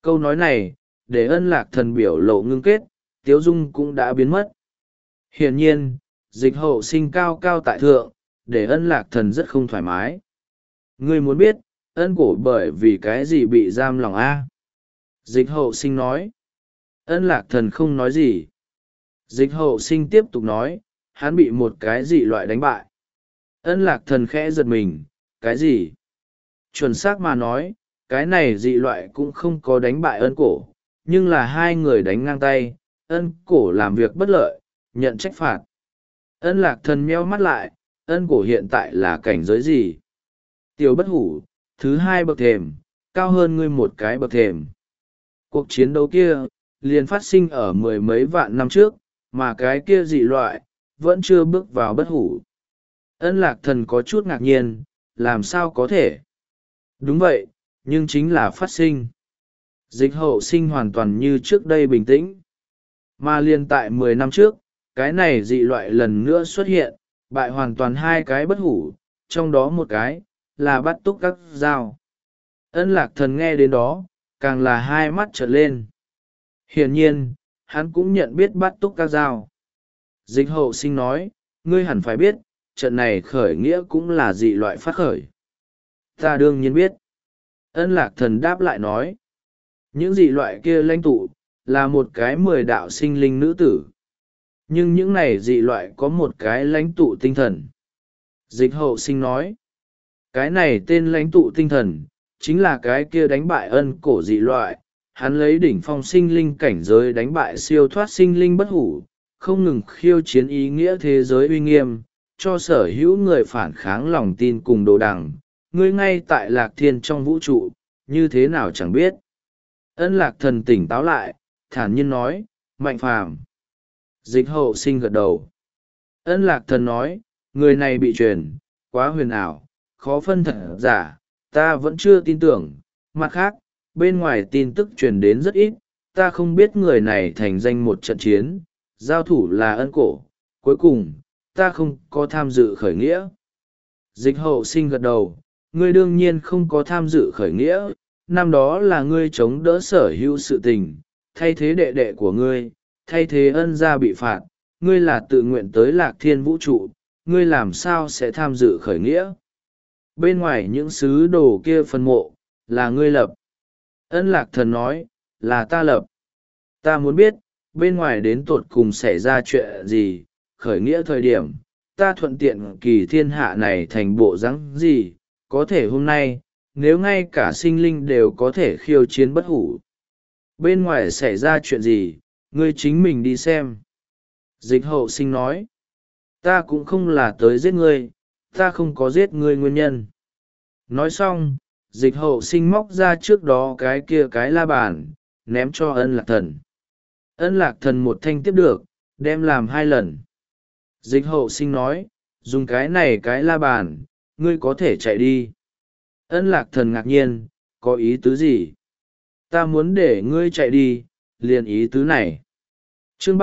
S1: Câu nói này để Ân Lạc Thần biểu lộ ngưng kết, tiếu dung cũng đã biến mất. Hiển nhiên Dịch Hậu Sinh cao cao tại thượng, để Ân Lạc Thần rất không thoải mái. Ngươi muốn biết Ân Cổ bởi vì cái gì bị giam lòng a? Dịch Hậu Sinh nói. Ân Lạc Thần không nói gì. Dịch Hậu Sinh tiếp tục nói, hắn bị một cái dị loại đánh bại. Ân Lạc Thần khẽ giật mình, cái gì? Chuẩn xác mà nói, cái này dị loại cũng không có đánh bại Ân Cổ, nhưng là hai người đánh ngang tay. Ân Cổ làm việc bất lợi, nhận trách phạt. Ân Lạc Thần meo mắt lại, Ân Cổ hiện tại là cảnh giới gì? Tiểu bất hủ, thứ hai bậc thềm, cao hơn ngươi một cái bậc thềm. Cuộc chiến đấu kia liền phát sinh ở mười mấy vạn năm trước, mà cái kia dị loại vẫn chưa bước vào bất hủ. Ân Lạc Thần có chút ngạc nhiên, làm sao có thể? Đúng vậy, nhưng chính là phát sinh. Dịch Hậu Sinh hoàn toàn như trước đây bình tĩnh. Mà liền tại 10 năm trước, cái này dị loại lần nữa xuất hiện, bại hoàn toàn hai cái bất hủ, trong đó một cái là Bát Túc Các Dao. Ân Lạc Thần nghe đến đó, càng là hai mắt trợn lên. Hiển nhiên hắn cũng nhận biết Bát Túc Các Dao. Dịch Hậu Sinh nói, ngươi hẳn phải biết, trận này khởi nghĩa cũng là dị loại phát khởi. Ta đương nhiên biết. Ân Lạc Thần đáp lại nói, những dị loại kia lãnh tụ là một cái 10 đạo sinh linh nữ tử, nhưng những này dị loại có một cái lãnh tụ tinh thần. Dịch Hậu Sinh nói, cái này tên lãnh tụ tinh thần chính là cái kia đánh bại Ân Cổ dị loại. Hắn lấy đỉnh phong sinh linh cảnh giới đánh bại siêu thoát sinh linh bất hủ, không ngừng khiêu chiến ý nghĩa thế giới uy nghiêm, cho sở hữu người phản kháng lòng tin cùng đồ đằng. Ngươi ngay tại Lạc Thiên trong vũ trụ, như thế nào chẳng biết. Ân Lạc Thần tỉnh táo lại, thản nhiên nói, Mạnh Phàm. Dịch Hậu Sinh gật đầu. Ân Lạc Thần nói, người này bị truyền, quá huyền ảo, khó phân thật giả, ta vẫn chưa tin tưởng. Mặt khác, bên ngoài tin tức truyền đến rất ít, ta không biết người này thành danh một trận chiến, giao thủ là Ân Cổ. Cuối cùng, ta không có tham dự khởi nghĩa. Dịch Hậu Sinh gật đầu, ngươi đương nhiên không có tham dự khởi nghĩa, năm đó là ngươi chống đỡ sở hữu sự tình, thay thế đệ đệ của ngươi, thay thế Ân gia bị phạt, ngươi là tự nguyện tới Lạc Thiên vũ trụ, ngươi làm sao sẽ tham dự khởi nghĩa? Bên ngoài những sứ đồ kia phân mộ, là ngươi lập. Ân Lạc Thần nói, là ta lập. Ta muốn biết, bên ngoài đến tột cùng xảy ra chuyện gì, khởi nghĩa thời điểm, ta thuận tiện kỳ thiên hạ này thành bộ rắn gì, có thể hôm nay, nếu ngay cả sinh linh đều có thể khiêu chiến bất hủ. Bên ngoài xảy ra chuyện gì, ngươi chính mình đi xem. Dịch Hậu Sinh nói, ta cũng không là tới giết ngươi, ta không có giết ngươi nguyên nhân. Nói xong, Dịch Hậu Sinh móc ra trước đó cái kia cái la bàn, ném cho Ân Lạc Thần. Ân Lạc Thần một thanh tiếp được, đem làm 2 lần. Dịch Hậu Sinh nói, dùng cái này cái la bàn, ngươi có thể chạy đi. Ân Lạc Thần ngạc nhiên, có ý tứ gì? Ta muốn để ngươi chạy đi, liền ý tứ này. Chương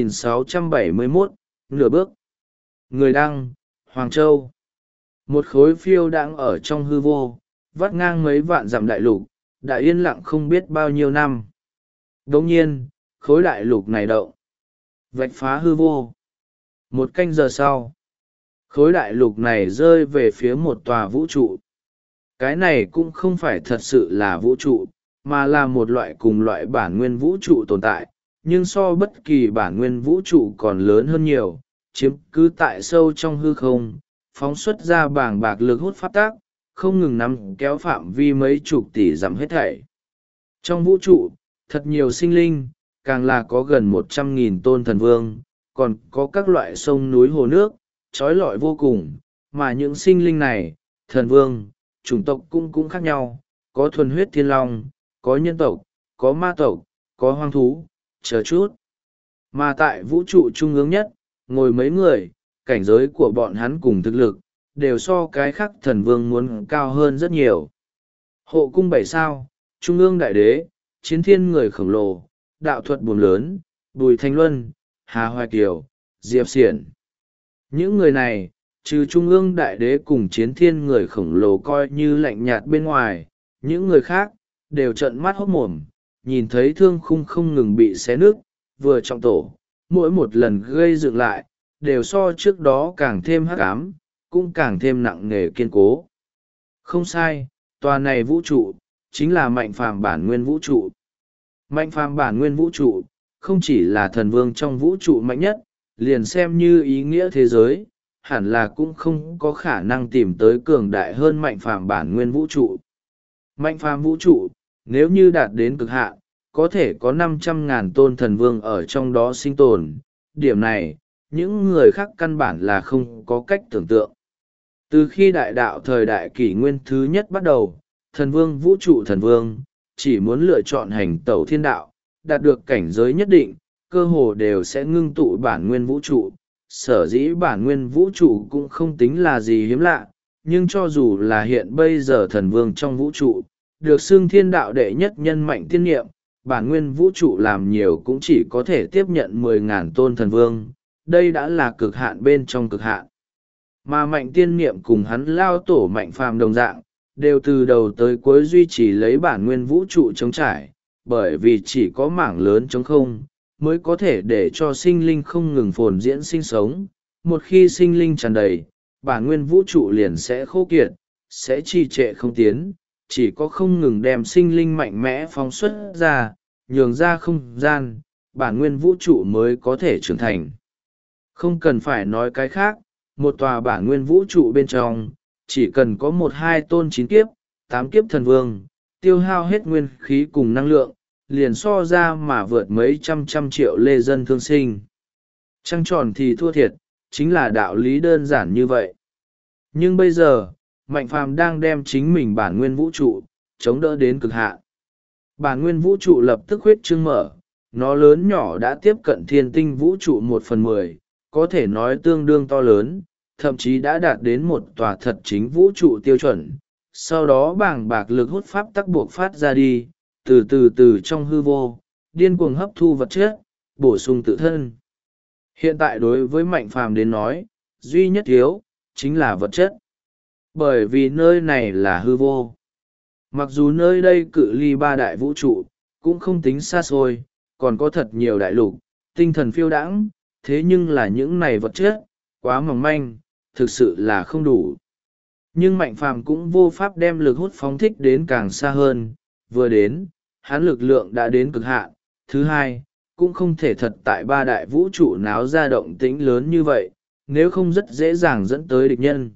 S1: 3671, nửa bước. Người đăng, Hoàng Châu. Một khối phiêu đang ở trong hư vô, vắt ngang mấy vạn dặm đại lục, đã yên lặng không biết bao nhiêu năm. Đồng nhiên, khối đại lục này động, vạch phá hư vô. 1 canh giờ sau, khối đại lục này rơi về phía một tòa vũ trụ. Cái này cũng không phải thật sự là vũ trụ, mà là một loại cùng loại bản nguyên vũ trụ tồn tại, nhưng so bất kỳ bản nguyên vũ trụ còn lớn hơn nhiều, chiếm cứ tại sâu trong hư không, phóng xuất ra bảng bạc lực hút pháp tác, không ngừng nắm kéo phạm vi mấy chục tỷ dặm hết thảy. Trong vũ trụ, thật nhiều sinh linh, càng là có gần 100.000 tôn thần vương, còn có các loại sông núi hồ nước, trói lọi vô cùng, mà những sinh linh này, thần vương, chủng tộc cũng khác nhau, có thuần huyết thiên long, có nhân tộc, có ma tộc, có hoang thú, chờ chút. Mà tại vũ trụ trung ương nhất, ngồi mấy người, cảnh giới của bọn hắn cùng thực lực, đều so cái khác thần vương muốn cao hơn rất nhiều. Hộ cung 7 sao, trung ương đại đế, chiến thiên người khổng lồ, đạo thuật buồm lớn, Bùi Thanh Luân, Hà Hoài Kiều, Diệp Xiển. Những người này, trừ trung ương đại đế cùng chiến thiên người khổng lồ coi như lạnh nhạt bên ngoài, những người khác, đều trợn mắt hốt mồm, nhìn thấy thương khung không ngừng bị xé nứt, vừa trọng tổ, mỗi một lần gây dựng lại, đều so trước đó càng thêm hắc ám, cũng càng thêm nặng nề kiên cố. Không sai, tòa này vũ trụ, chính là Mạnh Phàm bản nguyên vũ trụ. Mạnh Phàm bản nguyên vũ trụ, không chỉ là thần vương trong vũ trụ mạnh nhất, liền xem như ý nghĩa thế giới, hẳn là cũng không có khả năng tìm tới cường đại hơn Mạnh Phàm bản nguyên vũ trụ. Mạnh Phàm vũ trụ, nếu như đạt đến cực hạn, có thể có 500.000 tôn thần vương ở trong đó sinh tồn. Điểm này, những người khác căn bản là không có cách tưởng tượng. Từ khi đại đạo thời đại kỷ nguyên thứ nhất bắt đầu, thần vương vũ trụ thần vương, chỉ muốn lựa chọn hành tẩu thiên đạo, đạt được cảnh giới nhất định, cơ hồ đều sẽ ngưng tụ bản nguyên vũ trụ. Sở dĩ bản nguyên vũ trụ cũng không tính là gì hiếm lạ, nhưng cho dù là hiện bây giờ thần vương trong vũ trụ, được xưng thiên đạo đệ nhất nhân mạnh tiên niệm, bản nguyên vũ trụ làm nhiều cũng chỉ có thể tiếp nhận 10.000 tôn thần vương, đây đã là cực hạn bên trong cực hạn. Mà mạnh tiên niệm cùng hắn lao tổ Mạnh Phàm đồng dạng, đều từ đầu tới cuối duy trì lấy bản nguyên vũ trụ trống trải, bởi vì chỉ có mảng lớn trống không, mới có thể để cho sinh linh không ngừng phồn diễn sinh sống. Một khi sinh linh tràn đầy, bản nguyên vũ trụ liền sẽ khô kiệt, sẽ trì trệ không tiến, chỉ có không ngừng đem sinh linh mạnh mẽ phóng xuất ra, nhường ra không gian, bản nguyên vũ trụ mới có thể trưởng thành. Không cần phải nói cái khác, một tòa bản nguyên vũ trụ bên trong, chỉ cần có 1-2 tôn 9 kiếp, 8 kiếp thần vương, tiêu hao hết nguyên khí cùng năng lượng, liền so ra mà vượt mấy trăm triệu lê dân thương sinh. Trăng tròn thì thua thiệt, chính là đạo lý đơn giản như vậy. Nhưng bây giờ, Mạnh Phàm đang đem chính mình bản nguyên vũ trụ, chống đỡ đến cực hạn. Bản nguyên vũ trụ lập tức huyết trương mở, nó lớn nhỏ đã tiếp cận thiên tinh vũ trụ 1/10, có thể nói tương đương to lớn, thậm chí đã đạt đến một tòa thật chính vũ trụ tiêu chuẩn. Sau đó bàng bạc lực hút pháp tắc buộc phát ra đi, từ trong hư vô, điên cuồng hấp thu vật chất, bổ sung tự thân. Hiện tại đối với Mạnh Phàm đến nói, duy nhất thiếu, chính là vật chất. Bởi vì nơi này là hư vô. Mặc dù nơi đây cự ly 3 đại vũ trụ, cũng không tính xa xôi, còn có thật nhiều đại lục, tinh thần phiêu đãng, thế nhưng là những này vật chất, quá mỏng manh, thực sự là không đủ. Nhưng Mạnh Phàm cũng vô pháp đem lực hút phóng thích đến càng xa hơn, vừa đến, hắn lực lượng đã đến cực hạn. Thứ hai, cũng không thể thật tại 3 đại vũ trụ náo ra động tĩnh lớn như vậy, nếu không rất dễ dàng dẫn tới địch nhân.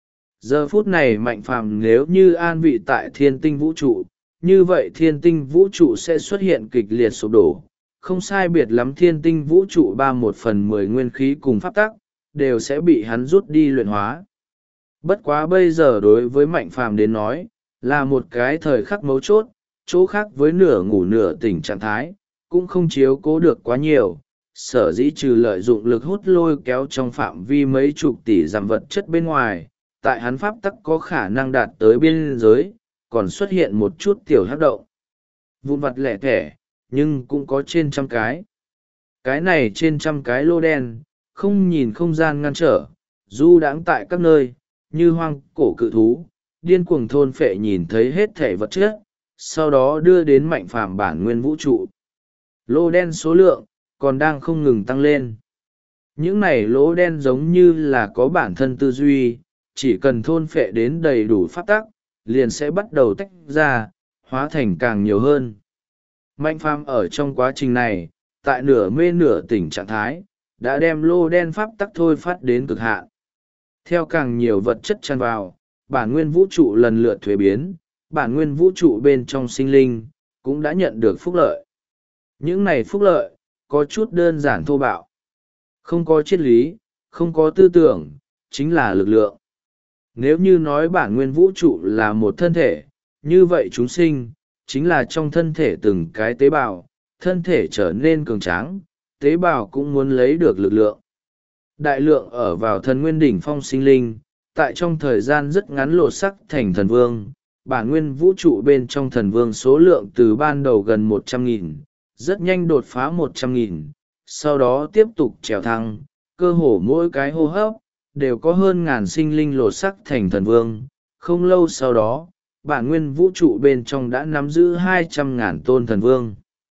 S1: Giờ phút này Mạnh Phàm nếu như an vị tại thiên tinh vũ trụ, như vậy thiên tinh vũ trụ sẽ xuất hiện kịch liệt sụp đổ. Không sai biệt lắm thiên tinh vũ trụ 1/10 nguyên khí cùng pháp tắc, đều sẽ bị hắn rút đi luyện hóa. Bất quá bây giờ đối với Mạnh Phàm đến nói, là một cái thời khắc mấu chốt, chỗ khác với nửa ngủ nửa tỉnh trạng thái, cũng không chiếu cố được quá nhiều. Sở dĩ trừ lợi dụng lực hút lôi kéo trong phạm vi mấy chục tỷ dặm vật chất bên ngoài, tại hắn pháp tắc có khả năng đạt tới biên giới, còn xuất hiện một chút tiểu hắc động. Vụn vặt lẻ thẻ, nhưng cũng có trên trăm cái. Cái này trên trăm cái lô đen, không nhìn không gian ngăn trở, du đãng tại các nơi, như hoang cổ cự thú, điên cuồng thôn phệ nhìn thấy hết thể vật chất, sau đó đưa đến Mạnh Phàm bản nguyên vũ trụ. Lô đen số lượng, còn đang không ngừng tăng lên. Những này lỗ đen giống như là có bản thân tư duy, chỉ cần thôn phệ đến đầy đủ pháp tắc, liền sẽ bắt đầu tách ra, hóa thành càng nhiều hơn. Mạnh Phàm ở trong quá trình này, tại nửa mê nửa tỉnh trạng thái, đã đem lô đen pháp tắc thôi phát đến cực hạn. Theo càng nhiều vật chất tràn vào, bản nguyên vũ trụ lần lượt thuế biến, bản nguyên vũ trụ bên trong sinh linh, cũng đã nhận được phúc lợi. Những này phúc lợi, có chút đơn giản thô bạo. Không có triết lý, không có tư tưởng, chính là lực lượng. Nếu như nói bản nguyên vũ trụ là một thân thể, như vậy chúng sinh, chính là trong thân thể từng cái tế bào, thân thể trở nên cường tráng, tế bào cũng muốn lấy được lực lượng. Đại lượng ở vào thần nguyên đỉnh phong sinh linh, tại trong thời gian rất ngắn lột sắc thành thần vương, bản nguyên vũ trụ bên trong thần vương số lượng từ ban đầu gần 100.000, rất nhanh đột phá 100.000, sau đó tiếp tục trèo thăng, cơ hồ mỗi cái hô hấp, đều có hơn ngàn sinh linh lột sắc thành thần vương. Không lâu sau đó, bản nguyên vũ trụ bên trong đã nắm giữ 200.000 tôn thần vương.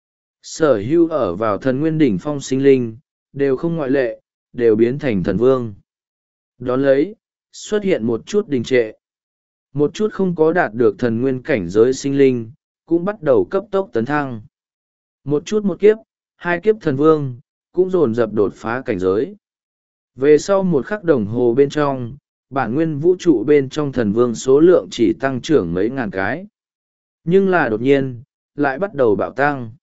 S1: Sở hữu ở vào thần nguyên đỉnh phong sinh linh, đều không ngoại lệ, đều biến thành thần vương. Đón lấy, xuất hiện một chút đình trệ. Một chút không có đạt được thần nguyên cảnh giới sinh linh, cũng bắt đầu cấp tốc tấn thăng. Một chút một kiếp, hai kiếp thần vương, cũng dồn dập đột phá cảnh giới. Về sau một khắc đồng hồ bên trong, bản nguyên vũ trụ bên trong thần vương số lượng chỉ tăng trưởng mấy ngàn cái. Nhưng là đột nhiên, lại bắt đầu bạo tăng.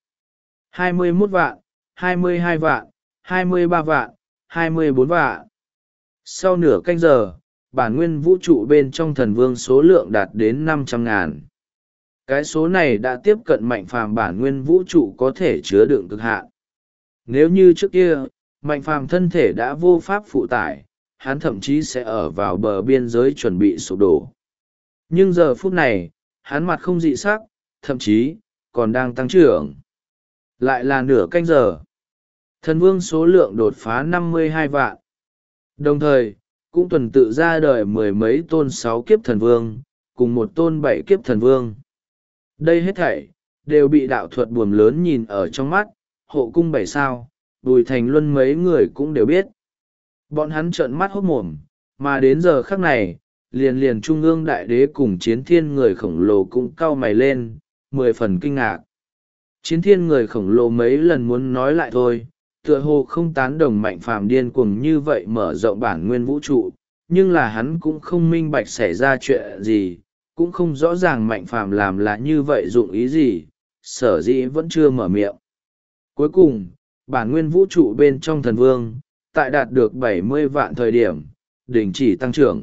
S1: 21 vạn, 22 vạn, 23 vạn, 24 vạn. Sau nửa canh giờ, bản nguyên vũ trụ bên trong thần vương số lượng đạt đến 500.000. Cái số này đã tiếp cận mạnh phàm bản nguyên vũ trụ có thể chứa đựng cực hạn. Nếu như trước kia, mạnh phàm thân thể đã vô pháp phụ tải, hắn thậm chí sẽ ở vào bờ biên giới chuẩn bị sụp đổ. Nhưng giờ phút này, hắn mặt không dị sắc, thậm chí, còn đang tăng trưởng. Lại là nửa canh giờ. Thần vương số lượng đột phá 52 vạn. Đồng thời, cũng tuần tự ra đời mười mấy tôn 6 kiếp thần vương, cùng một tôn 7 kiếp thần vương. Đây hết thảy, đều bị đạo thuật buồm lớn nhìn ở trong mắt, hộ cung 7 sao, Bùi Thành Luân mấy người cũng đều biết. Bọn hắn trợn mắt hốt mồm, mà đến giờ khắc này, liền trung ương đại đế cùng chiến thiên người khổng lồ cũng cau mày lên, 10 phần kinh ngạc. Chiến thiên người khổng lồ mấy lần muốn nói lại thôi, tựa hồ không tán đồng mạnh phàm điên cuồng như vậy mở rộng bản nguyên vũ trụ, nhưng là hắn cũng không minh bạch xảy ra chuyện gì, cũng không rõ ràng mạnh phàm làm là như vậy dụng ý gì, sở dĩ vẫn chưa mở miệng. Cuối cùng, bản nguyên vũ trụ bên trong thần vương, tại đạt được 70 vạn thời điểm, đình chỉ tăng trưởng.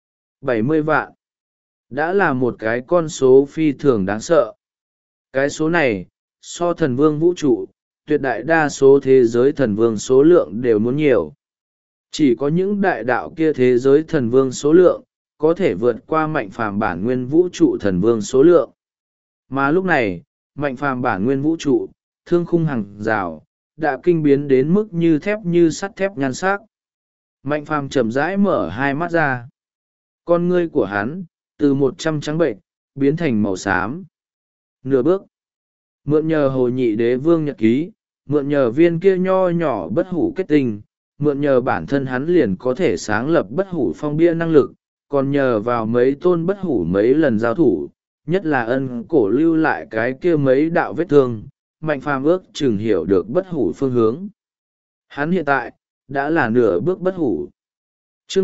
S1: 70 vạn, đã là một cái con số phi thường đáng sợ. Cái số này, so thần vương vũ trụ, tuyệt đại đa số thế giới thần vương số lượng đều muốn nhiều. Chỉ có những đại đạo kia thế giới thần vương số lượng, có thể vượt qua mạnh phàm bản nguyên vũ trụ thần vương số lượng. Mà lúc này, mạnh phàm bản nguyên vũ trụ, thương khung hàng rào, đã kinh biến đến mức như sắt thép nhan sắc. Mạnh phàm chậm rãi mở hai mắt ra. Con ngươi của hắn, từ 100 trắng bệnh, biến thành màu xám. Nửa bước. Mượn nhờ Hồ Nhị Đế Vương nhật ký, mượn nhờ viên kia nho nhỏ bất hủ kết tinh, mượn nhờ bản thân hắn liền có thể sáng lập bất hủ phong bia năng lực, còn nhờ vào mấy tôn bất hủ mấy lần giao thủ, nhất là ân cổ lưu lại cái kia mấy đạo vết thương, mạnh phàm ước chừng hiểu được bất hủ phương hướng. Hắn hiện tại, đã là nửa bước bất hủ. Chương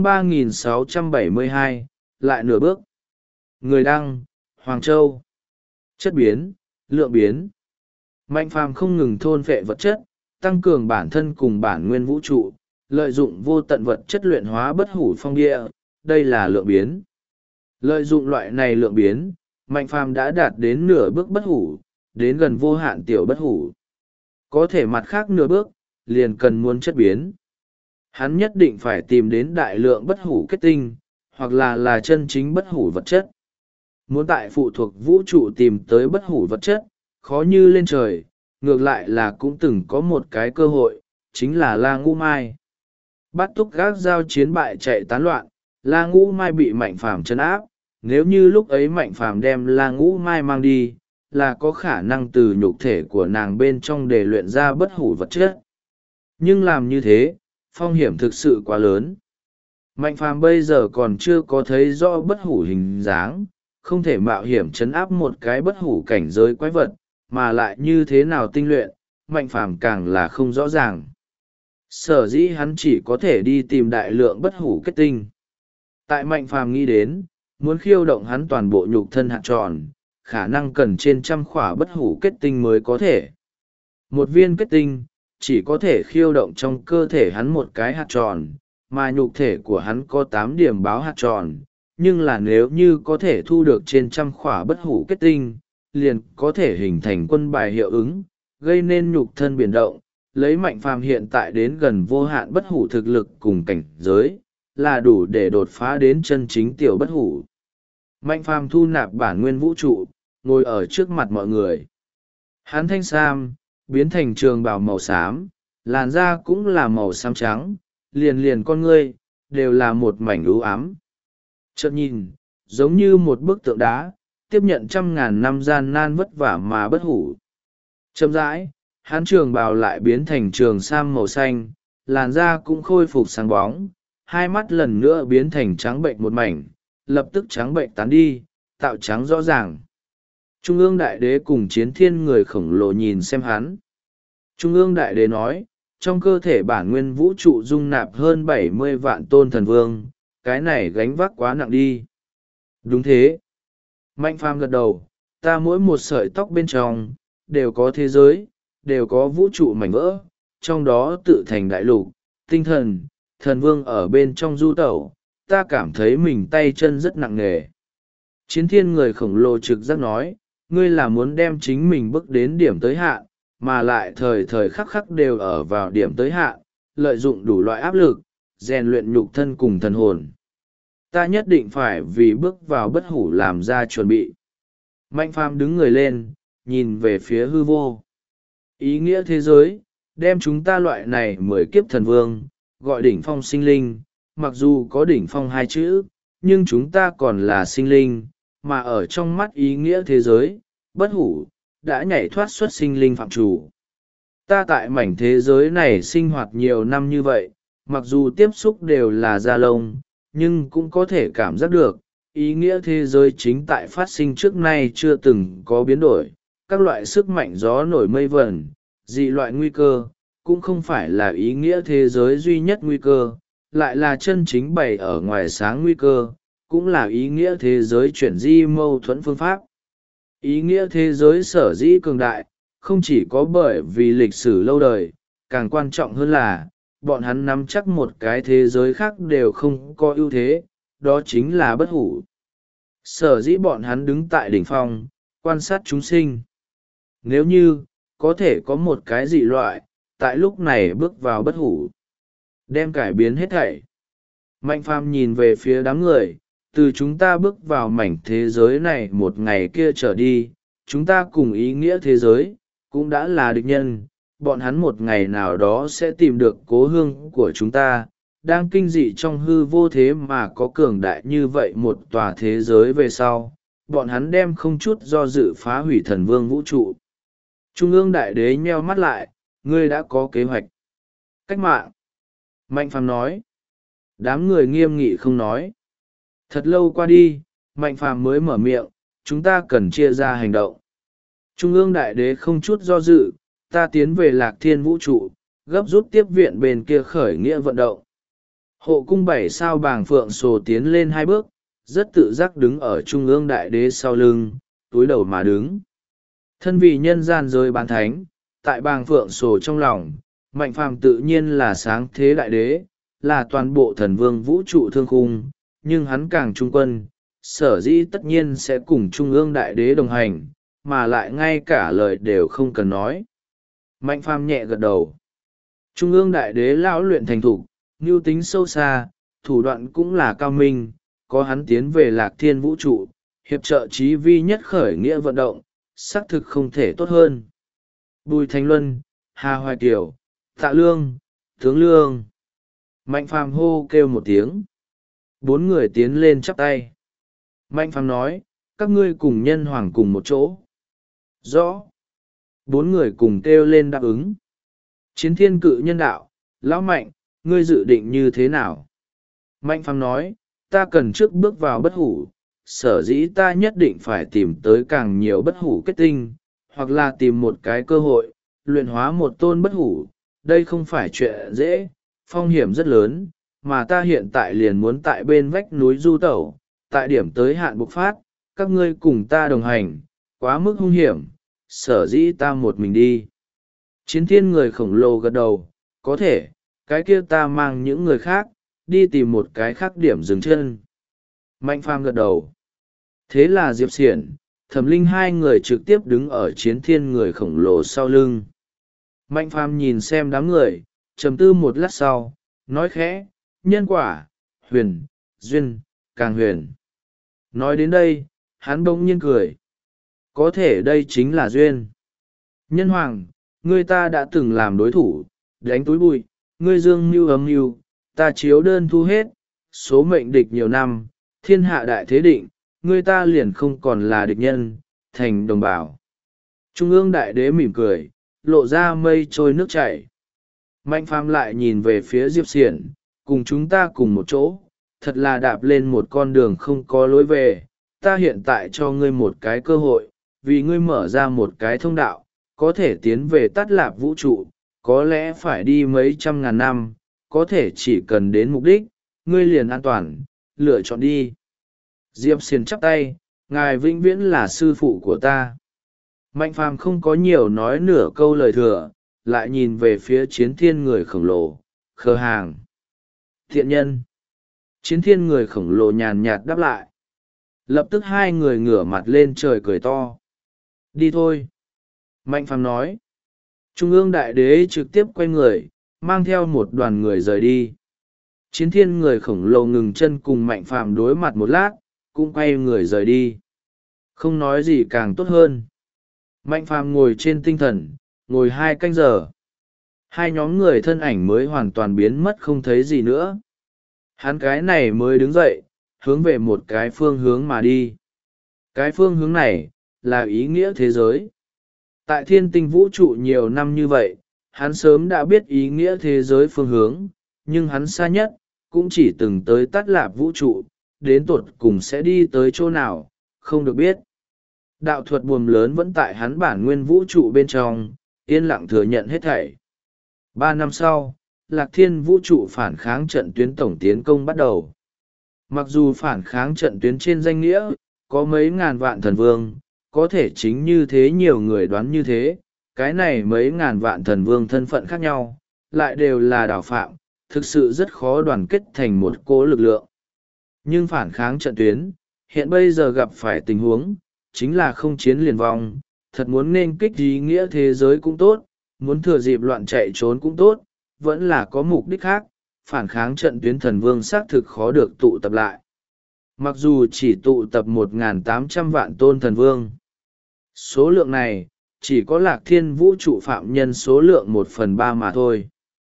S1: 3672, lại nửa bước. Người đăng, Hoàng Châu. Chất biến, lượng biến. Mạnh phàm không ngừng thôn phệ vật chất, tăng cường bản thân cùng bản nguyên vũ trụ, lợi dụng vô tận vật chất luyện hóa bất hủ phong địa, đây là lượng biến. Lợi dụng loại này lượng biến, mạnh phàm đã đạt đến nửa bước bất hủ, đến gần vô hạn tiểu bất hủ. Có thể mặt khác nửa bước, liền cần muốn chất biến. Hắn nhất định phải tìm đến đại lượng bất hủ kết tinh, hoặc là chân chính bất hủ vật chất. Muốn tại phụ thuộc vũ trụ tìm tới bất hủ vật chất, khó như lên trời, ngược lại là cũng từng có một cái cơ hội, chính là La Ngũ Mai. Bắt túc gác giao chiến bại chạy tán loạn, La Ngũ Mai bị Mạnh Phàm trấn áp, nếu như lúc ấy Mạnh Phàm đem La Ngũ Mai mang đi, là có khả năng từ nhục thể của nàng bên trong để luyện ra bất hủ vật chất. Nhưng làm như thế, phong hiểm thực sự quá lớn. Mạnh Phàm bây giờ còn chưa có thấy rõ bất hủ hình dáng, không thể mạo hiểm trấn áp một cái bất hủ cảnh giới quái vật, mà lại như thế nào tinh luyện, Mạnh Phàm càng là không rõ ràng. Sở dĩ hắn chỉ có thể đi tìm đại lượng bất hủ kết tinh. Tại Mạnh Phàm nghĩ đến, muốn khiêu động hắn toàn bộ nhục thân hạt tròn, khả năng cần trên 100 khỏa bất hủ kết tinh mới có thể. Một viên kết tinh, chỉ có thể khiêu động trong cơ thể hắn một cái hạt tròn, mà nhục thể của hắn có 8 điểm báo hạt tròn, nhưng là nếu như có thể thu được trên 100 khỏa bất hủ kết tinh, liền có thể hình thành quân bài hiệu ứng, gây nên nhục thân biến động, lấy Mạnh Phàm hiện tại đến gần vô hạn bất hủ thực lực cùng cảnh giới, là đủ để đột phá đến chân chính tiểu bất hủ. Mạnh Phàm thu nạp bản nguyên vũ trụ, ngồi ở trước mặt mọi người. Hắn thanh sam, biến thành trường bào màu xám, làn da cũng là màu xám trắng, liền con ngươi, đều là một mảnh ưu ám. Chợt nhìn, giống như một bức tượng đá, tiếp nhận 100.000 năm gian nan vất vả mà bất hủ. Chậm rãi, hắn trường bào lại biến thành trường sam màu xanh, làn da cũng khôi phục sáng bóng, hai mắt lần nữa biến thành trắng bệnh một mảnh, lập tức trắng bệnh tán đi, tạo trắng rõ ràng. Trung ương đại đế cùng Chiến Thiên người khổng lồ nhìn xem hắn. Trung ương đại đế nói, trong cơ thể bản nguyên vũ trụ dung nạp hơn 70 vạn tôn thần vương, cái này gánh vác quá nặng đi. Đúng thế. Mạnh Phàm gật đầu, ta mỗi một sợi tóc bên trong, đều có thế giới, đều có vũ trụ mảnh vỡ, trong đó tự thành đại lục, tinh thần, thần vương ở bên trong du tẩu, ta cảm thấy mình tay chân rất nặng nề. Chiến Thiên người khổng lồ trực giác nói, ngươi là muốn đem chính mình bước đến điểm tới hạn, mà lại thời thời khắc khắc đều ở vào điểm tới hạn, lợi dụng đủ loại áp lực, rèn luyện nhục thân cùng thần hồn. Ta nhất định phải vì bước vào bất hủ làm ra chuẩn bị. Mạnh Phàm đứng người lên, nhìn về phía hư vô. Ý nghĩa thế giới, đem chúng ta loại này 10 kiếp thần vương, gọi đỉnh phong sinh linh, mặc dù có đỉnh phong hai chữ, nhưng chúng ta còn là sinh linh, mà ở trong mắt ý nghĩa thế giới, bất hủ, đã nhảy thoát xuất sinh linh phạm chủ. Ta tại mảnh thế giới này sinh hoạt nhiều năm như vậy, mặc dù tiếp xúc đều là da lông, nhưng cũng có thể cảm giác được, ý nghĩa thế giới chính tại phát sinh trước nay chưa từng có biến đổi, các loại sức mạnh gió nổi mây vẩn, dị loại nguy cơ, cũng không phải là ý nghĩa thế giới duy nhất nguy cơ, lại là chân chính bày ở ngoài sáng nguy cơ, cũng là ý nghĩa thế giới chuyển di mâu thuẫn phương pháp. Ý nghĩa thế giới sở dĩ cường đại, không chỉ có bởi vì lịch sử lâu đời, càng quan trọng hơn là, bọn hắn nắm chắc một cái thế giới khác đều không có ưu thế, đó chính là bất hủ. Sở dĩ bọn hắn đứng tại đỉnh phong, quan sát chúng sinh. Nếu như, có thể có một cái dị loại, tại lúc này bước vào bất hủ, đem cải biến hết thảy. Mạnh Phàm nhìn về phía đám người, từ chúng ta bước vào mảnh thế giới này một ngày kia trở đi, chúng ta cùng ý nghĩa thế giới, cũng đã là địch nhân, bọn hắn một ngày nào đó sẽ tìm được cố hương của chúng ta, đang kinh dị trong hư vô thế mà có cường đại như vậy một tòa thế giới về sau, bọn hắn đem không chút do dự phá hủy thần vương vũ trụ. Trung ương đại đế nheo mắt lại, ngươi đã có kế hoạch. Cách mạng. Mạnh Phàm nói. Đám người nghiêm nghị không nói. Thật lâu qua đi, Mạnh Phàm mới mở miệng, chúng ta cần chia ra hành động. Trung ương đại đế không chút do dự, ta tiến về Lạc Thiên vũ trụ, gấp rút tiếp viện bên kia khởi nghĩa vận động. Hộ cung 7 sao Bàng Phượng Sồ tiến lên 2 bước, rất tự giác đứng ở trung ương đại đế sau lưng, túi đầu mà đứng. Thân vì nhân gian giới bán thánh, tại Bàng Phượng Sồ trong lòng, Mạnh Phàm tự nhiên là sáng thế đại đế, là toàn bộ thần vương vũ trụ thương khung, nhưng hắn càng trung quân, sở dĩ tất nhiên sẽ cùng trung ương đại đế đồng hành, mà lại ngay cả lời đều không cần nói. Mạnh Phàm nhẹ gật đầu. Trung ương đại đế lão luyện thành thục, mưu tính sâu xa, thủ đoạn cũng là cao minh, có hắn tiến về Lạc Thiên vũ trụ, hiệp trợ chí vi nhất khởi nghĩa vận động, xác thực không thể tốt hơn. Bùi Thanh Luân, Hà Hoài Kiều, Tạ Lương, Tướng Lương. Mạnh Phàm hô kêu một tiếng. 4 người tiến lên chắp tay. Mạnh Phàm nói, các ngươi cùng nhân hoàng cùng một chỗ. Rõ. 4 người cùng kêu lên đáp ứng. Chiến Thiên cự nhân đạo, lão Mạnh, ngươi dự định như thế nào? Mạnh Phàm nói, ta cần trước bước vào bất hủ, sở dĩ ta nhất định phải tìm tới càng nhiều bất hủ kết tinh, hoặc là tìm một cái cơ hội, luyện hóa một tôn bất hủ. Đây không phải chuyện dễ, phong hiểm rất lớn, mà ta hiện tại liền muốn tại bên vách núi du tẩu, tại điểm tới hạn bộc phát, các ngươi cùng ta đồng hành, quá mức hung hiểm, sở dĩ ta một mình đi. Chiến Thiên người khổng lồ gật đầu, có thể, cái kia ta mang những người khác, đi tìm một cái khác điểm dừng chân. Mạnh Phàm gật đầu. Thế là Diệp Xiển, Thẩm Linh hai người trực tiếp đứng ở Chiến Thiên người khổng lồ sau lưng. Mạnh Phàm nhìn xem đám người, trầm tư một lát sau, nói khẽ, nhân quả, huyền, duyên, càng huyền. Nói đến đây, hắn bỗng nhiên cười. Có thể đây chính là duyên. Nhân hoàng, ngươi ta đã từng làm đối thủ, đánh túi bụi, ngươi dương mưu ấm mưu, ta chiếu đơn thu hết, số mệnh địch nhiều năm, thiên hạ đại thế định, người ta liền không còn là địch nhân, thành đồng bào. Trung ương đại đế mỉm cười, lộ ra mây trôi nước chảy. Mạnh phàm lại nhìn về phía Diệp Xiển, cùng chúng ta cùng một chỗ, thật là đạp lên một con đường không có lối về. Ta hiện tại cho ngươi một cái cơ hội, vì ngươi mở ra một cái thông đạo, có thể tiến về Tát Lạp vũ trụ, có lẽ phải đi mấy trăm ngàn năm, có thể chỉ cần đến mục đích, ngươi liền an toàn, lựa chọn đi. Diệp Xiển chắp tay, ngài vĩnh viễn là sư phụ của ta. Mạnh phàm không có nhiều nói nửa câu lời thừa, lại nhìn về phía chiến thiên người khổng lồ, khờ hàng. Thiện nhân. Chiến thiên người khổng lồ nhàn nhạt đáp lại. Lập tức hai người ngửa mặt lên trời cười to. Đi thôi. Mạnh phàm nói. Trung ương đại đế trực tiếp quay người, mang theo một đoàn người rời đi. Chiến thiên người khổng lồ ngừng chân cùng mạnh phàm đối mặt một lát, cũng quay người rời đi. Không nói gì càng tốt hơn. Mạnh phàm ngồi trên tinh thần, ngồi 2 canh giờ. Hai nhóm người thân ảnh mới hoàn toàn biến mất không thấy gì nữa. Hắn cái này mới đứng dậy, hướng về một cái phương hướng mà đi. Cái phương hướng này, là ý nghĩa thế giới. Tại thiên tinh vũ trụ nhiều năm như vậy, hắn sớm đã biết ý nghĩa thế giới phương hướng, nhưng hắn xa nhất, cũng chỉ từng tới Tát Lạp vũ trụ, đến tột cùng sẽ đi tới chỗ nào, không được biết. Đạo thuật buồm lớn vẫn tại hắn bản nguyên vũ trụ bên trong, yên lặng thừa nhận hết thảy. 3 năm sau, Lạc Thiên vũ trụ phản kháng trận tuyến tổng tiến công bắt đầu. Mặc dù phản kháng trận tuyến trên danh nghĩa, có mấy ngàn vạn thần vương, có thể chính như thế nhiều người đoán như thế, cái này mấy ngàn vạn thần vương thân phận khác nhau, lại đều là đảo phạm, thực sự rất khó đoàn kết thành một cỗ lực lượng. Nhưng phản kháng trận tuyến, hiện bây giờ gặp phải tình huống, chính là không chiến liền vong, thật muốn nên kích ý nghĩa thế giới cũng tốt, muốn thừa dịp loạn chạy trốn cũng tốt, vẫn là có mục đích khác, phản kháng trận tuyến thần vương xác thực khó được tụ tập lại. Mặc dù chỉ tụ tập 1.800 vạn tôn thần vương, số lượng này, chỉ có Lạc Thiên vũ trụ phạm nhân số lượng 1/3 mà thôi.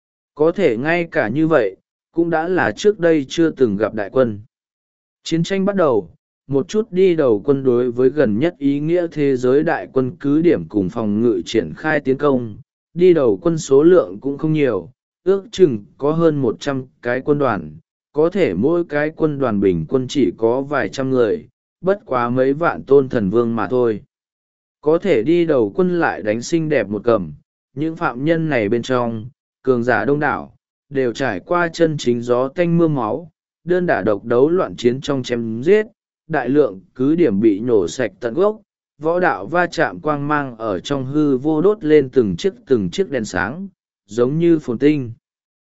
S1: Có thể ngay cả như vậy, cũng đã là trước đây chưa từng gặp đại quân. Chiến tranh bắt đầu, một chút đi đầu quân đối với gần nhất ý nghĩa thế giới đại quân cứ điểm cùng phòng ngự triển khai tiến công, đi đầu quân số lượng cũng không nhiều, ước chừng có hơn 100 cái quân đoàn, có thể mỗi cái quân đoàn bình quân chỉ có vài trăm người, bất quá mấy vạn tôn thần vương mà thôi. Có thể đi đầu quân lại đánh xinh đẹp một cầm, những phạm nhân này bên trong, cường giả đông đảo, đều trải qua chân chính gió tanh mưa máu, đơn đả độc đấu loạn chiến trong chém giết, đại lượng cứ điểm bị nhổ sạch tận gốc, võ đạo va chạm quang mang ở trong hư vô đốt lên từng chiếc đèn sáng, giống như phồn tinh.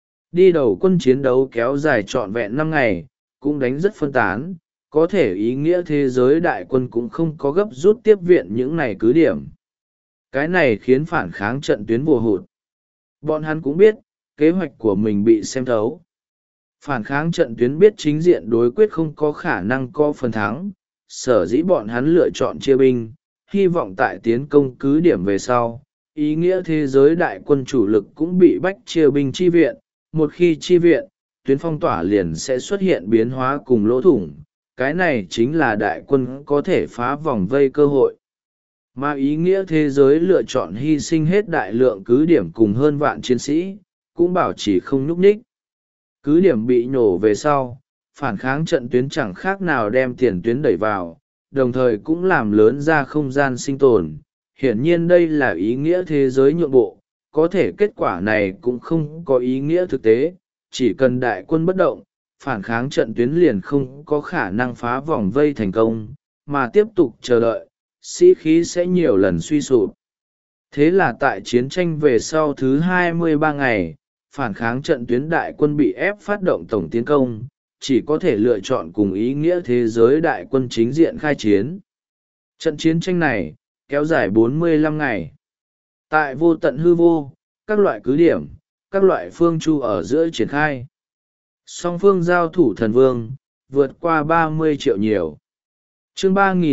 S1: Đi đầu quân chiến đấu kéo dài trọn vẹn 5 ngày, cũng đánh rất phân tán, có thể ý nghĩa thế giới đại quân cũng không có gấp rút tiếp viện những này cứ điểm. Cái này khiến phản kháng trận tuyến vô hụt. Bọn hắn cũng biết, kế hoạch của mình bị xem thấu. Phản kháng trận tuyến biết chính diện đối quyết không có khả năng có phần thắng, sở dĩ bọn hắn lựa chọn chia binh, hy vọng tại tiến công cứ điểm về sau, ý nghĩa thế giới đại quân chủ lực cũng bị bách chia binh chi viện, một khi chi viện, tuyến phong tỏa liền sẽ xuất hiện biến hóa cùng lỗ thủng, cái này chính là đại quân có thể phá vòng vây cơ hội. Mà ý nghĩa thế giới lựa chọn hy sinh hết đại lượng cứ điểm cùng hơn vạn chiến sĩ, cũng bảo chỉ không nhúc nhích. Cứ điểm bị nhổ về sau, phản kháng trận tuyến chẳng khác nào đem tiền tuyến đẩy vào, đồng thời cũng làm lớn ra không gian sinh tồn. Hiển nhiên đây là ý nghĩa thế giới nhượng bộ, có thể kết quả này cũng không có ý nghĩa thực tế, chỉ cần đại quân bất động, phản kháng trận tuyến liền không có khả năng phá vòng vây thành công, mà tiếp tục chờ đợi, sĩ khí sẽ nhiều lần suy sụp. Thế là tại chiến tranh về sau thứ 23 ngày, phản kháng trận tuyến đại quân bị ép phát động tổng tiến công, chỉ có thể lựa chọn cùng ý nghĩa thế giới đại quân chính diện khai chiến. Trận chiến tranh này, kéo dài 45 ngày. Tại vô tận hư vô, các loại cứ điểm, các loại phương chu ở giữa triển khai. Song phương giao thủ thần vương, vượt qua 30 triệu nhiều. Chương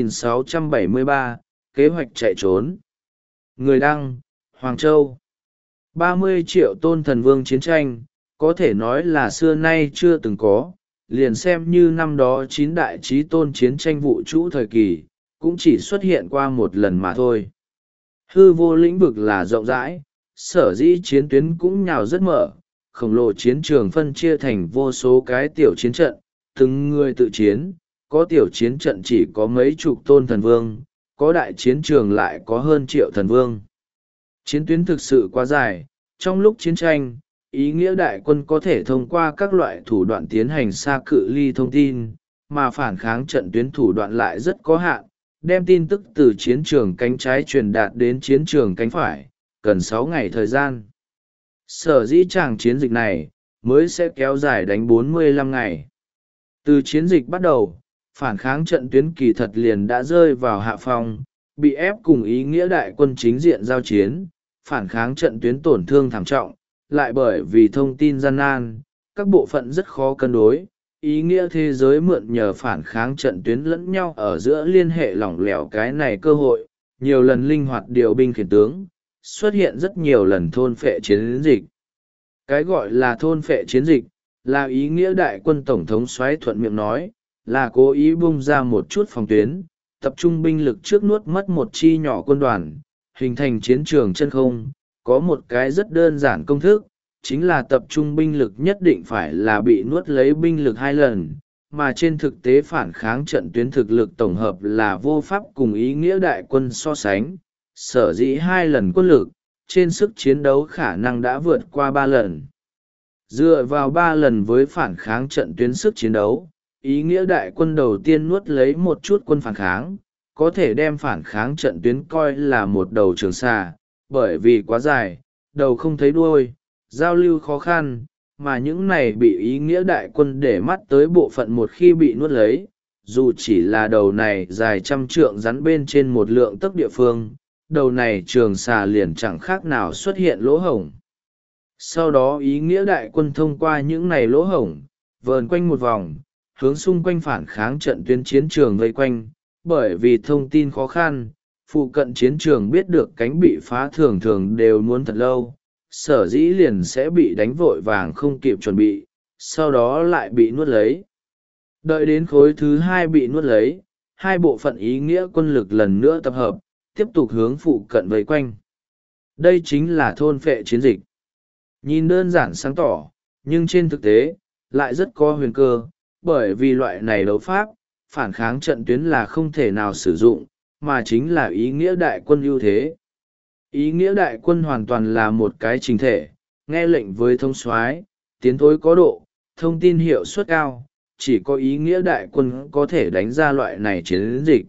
S1: 3673, kế hoạch chạy trốn. Người đăng, Hoàng Châu. 30 triệu tôn thần vương chiến tranh, có thể nói là xưa nay chưa từng có, liền xem như năm đó 9 đại chí tôn chiến tranh vũ trụ thời kỳ cũng chỉ xuất hiện qua một lần mà thôi. Hư vô lĩnh vực là rộng rãi, sở dĩ chiến tuyến cũng nhào rất mở, khổng lồ chiến trường phân chia thành vô số cái tiểu chiến trận, từng người tự chiến, có tiểu chiến trận chỉ có mấy chục tôn thần vương, có đại chiến trường lại có hơn triệu thần vương. Chiến tuyến thực sự quá dài, trong lúc chiến tranh, ý nghĩa đại quân có thể thông qua các loại thủ đoạn tiến hành xa cự ly thông tin, mà phản kháng trận tuyến thủ đoạn lại rất có hạn, đem tin tức từ chiến trường cánh trái truyền đạt đến chiến trường cánh phải, cần 6 ngày thời gian. Sở dĩ tràng chiến dịch này mới sẽ kéo dài đánh 45 ngày. Từ chiến dịch bắt đầu, phản kháng trận tuyến kỳ thật liền đã rơi vào hạ phong, bị ép cùng ý nghĩa đại quân chính diện giao chiến, phản kháng trận tuyến tổn thương thảm trọng, lại bởi vì thông tin gian nan, các bộ phận rất khó cân đối. Ý nghĩa thế giới mượn nhờ phản kháng trận tuyến lẫn nhau ở giữa liên hệ lỏng lẻo cái này cơ hội, nhiều lần linh hoạt điều binh khiển tướng, xuất hiện rất nhiều lần thôn phệ chiến dịch. Cái gọi là thôn phệ chiến dịch, là ý nghĩa đại quân tổng thống soái thuận miệng nói, là cố ý bung ra một chút phòng tuyến, tập trung binh lực trước nuốt mất một chi nhỏ quân đoàn, hình thành chiến trường chân không. Có một cái rất đơn giản công thức, chính là tập trung binh lực nhất định phải là bị nuốt lấy binh lực 2 lần, mà trên thực tế phản kháng trận tuyến thực lực tổng hợp là vô pháp cùng ý nghĩa đại quân so sánh, sở dĩ 2 lần quân lực, trên sức chiến đấu khả năng đã vượt qua 3 lần. Dựa vào 3 lần với phản kháng trận tuyến sức chiến đấu, ý nghĩa đại quân đầu tiên nuốt lấy một chút quân phản kháng, có thể đem phản kháng trận tuyến coi là một đầu trường xà, bởi vì quá dài, đầu không thấy đuôi, giao lưu khó khăn, mà những này bị ý nghĩa đại quân để mắt tới bộ phận một khi bị nuốt lấy, dù chỉ là đầu này dài 100 trượng rắn bên trên một lượng tấc địa phương, đầu này trường xà liền chẳng khác nào xuất hiện lỗ hổng. Sau đó ý nghĩa đại quân thông qua những này lỗ hổng, vờn quanh một vòng, hướng xung quanh phản kháng trận tuyến chiến trường vây quanh, bởi vì thông tin khó khăn, phụ cận chiến trường biết được cánh bị phá thường thường đều muốn thật lâu, sở dĩ liền sẽ bị đánh vội vàng không kịp chuẩn bị, sau đó lại bị nuốt lấy. Đợi đến khối thứ 2 bị nuốt lấy, 2 bộ phận ý nghĩa quân lực lần nữa tập hợp, tiếp tục hướng phụ cận vây quanh. Đây chính là thôn phệ chiến dịch. Nhìn đơn giản sáng tỏ, nhưng trên thực tế, lại rất có huyền cơ, bởi vì loại này đấu pháp, phản kháng trận tuyến là không thể nào sử dụng, mà chính là ý nghĩa đại quân ưu thế. Ý nghĩa đại quân hoàn toàn là một cái trình thể, nghe lệnh với thống soái, tiến thối có độ, thông tin hiệu suất cao, chỉ có ý nghĩa đại quân có thể đánh ra loại này chiến dịch.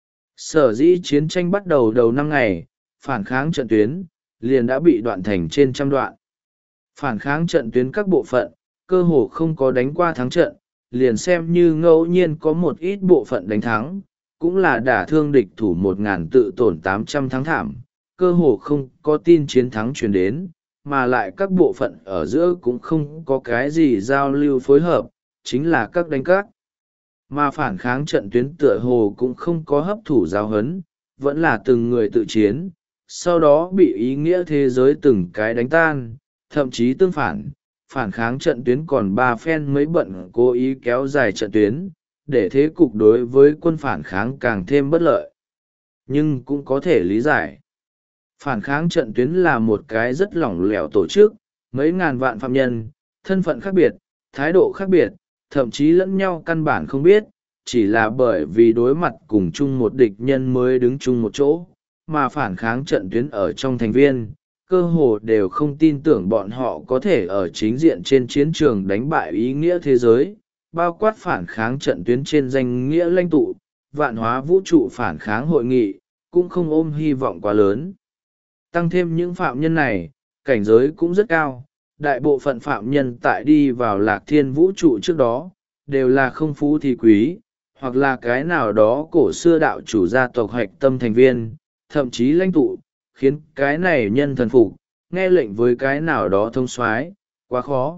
S1: Sở dĩ chiến tranh bắt đầu đầu 5 ngày, phản kháng trận tuyến, liền đã bị đoạn thành trên trăm đoạn. Phản kháng trận tuyến các bộ phận, cơ hồ không có đánh qua thắng trận, liền xem như ngẫu nhiên có một ít bộ phận đánh thắng, cũng là đả thương địch thủ 1.000 tự tổn 800 thắng thảm, cơ hồ không có tin chiến thắng truyền đến, mà lại các bộ phận ở giữa cũng không có cái gì giao lưu phối hợp, chính là các đánh cát. Mà phản kháng trận tuyến tựa hồ cũng không có hấp thụ giáo huấn, vẫn là từng người tự chiến, sau đó bị ý nghĩa thế giới từng cái đánh tan, thậm chí tương phản, phản kháng trận tuyến còn 3 phen mới bận cố ý kéo dài trận tuyến, để thế cục đối với quân phản kháng càng thêm bất lợi. Nhưng cũng có thể lý giải. Phản kháng trận tuyến là một cái rất lỏng lẻo tổ chức, mấy ngàn vạn phạm nhân, thân phận khác biệt, thái độ khác biệt, thậm chí lẫn nhau căn bản không biết, chỉ là bởi vì đối mặt cùng chung một địch nhân mới đứng chung một chỗ, mà phản kháng trận tuyến ở trong thành viên, cơ hồ đều không tin tưởng bọn họ có thể ở chính diện trên chiến trường đánh bại ý nghĩa thế giới, bao quát phản kháng trận tuyến trên danh nghĩa lãnh tụ, vạn hóa vũ trụ phản kháng hội nghị, cũng không ôm hy vọng quá lớn. Tăng thêm những phạm nhân này, cảnh giới cũng rất cao, đại bộ phận phạm nhân tại đi vào lạc thiên vũ trụ trước đó, đều là không phú thì quý, hoặc là cái nào đó cổ xưa đạo chủ gia tộc hạch tâm thành viên, thậm chí lãnh tụ, khiến cái này nhân thần phục, nghe lệnh với cái nào đó thông soái, quá khó.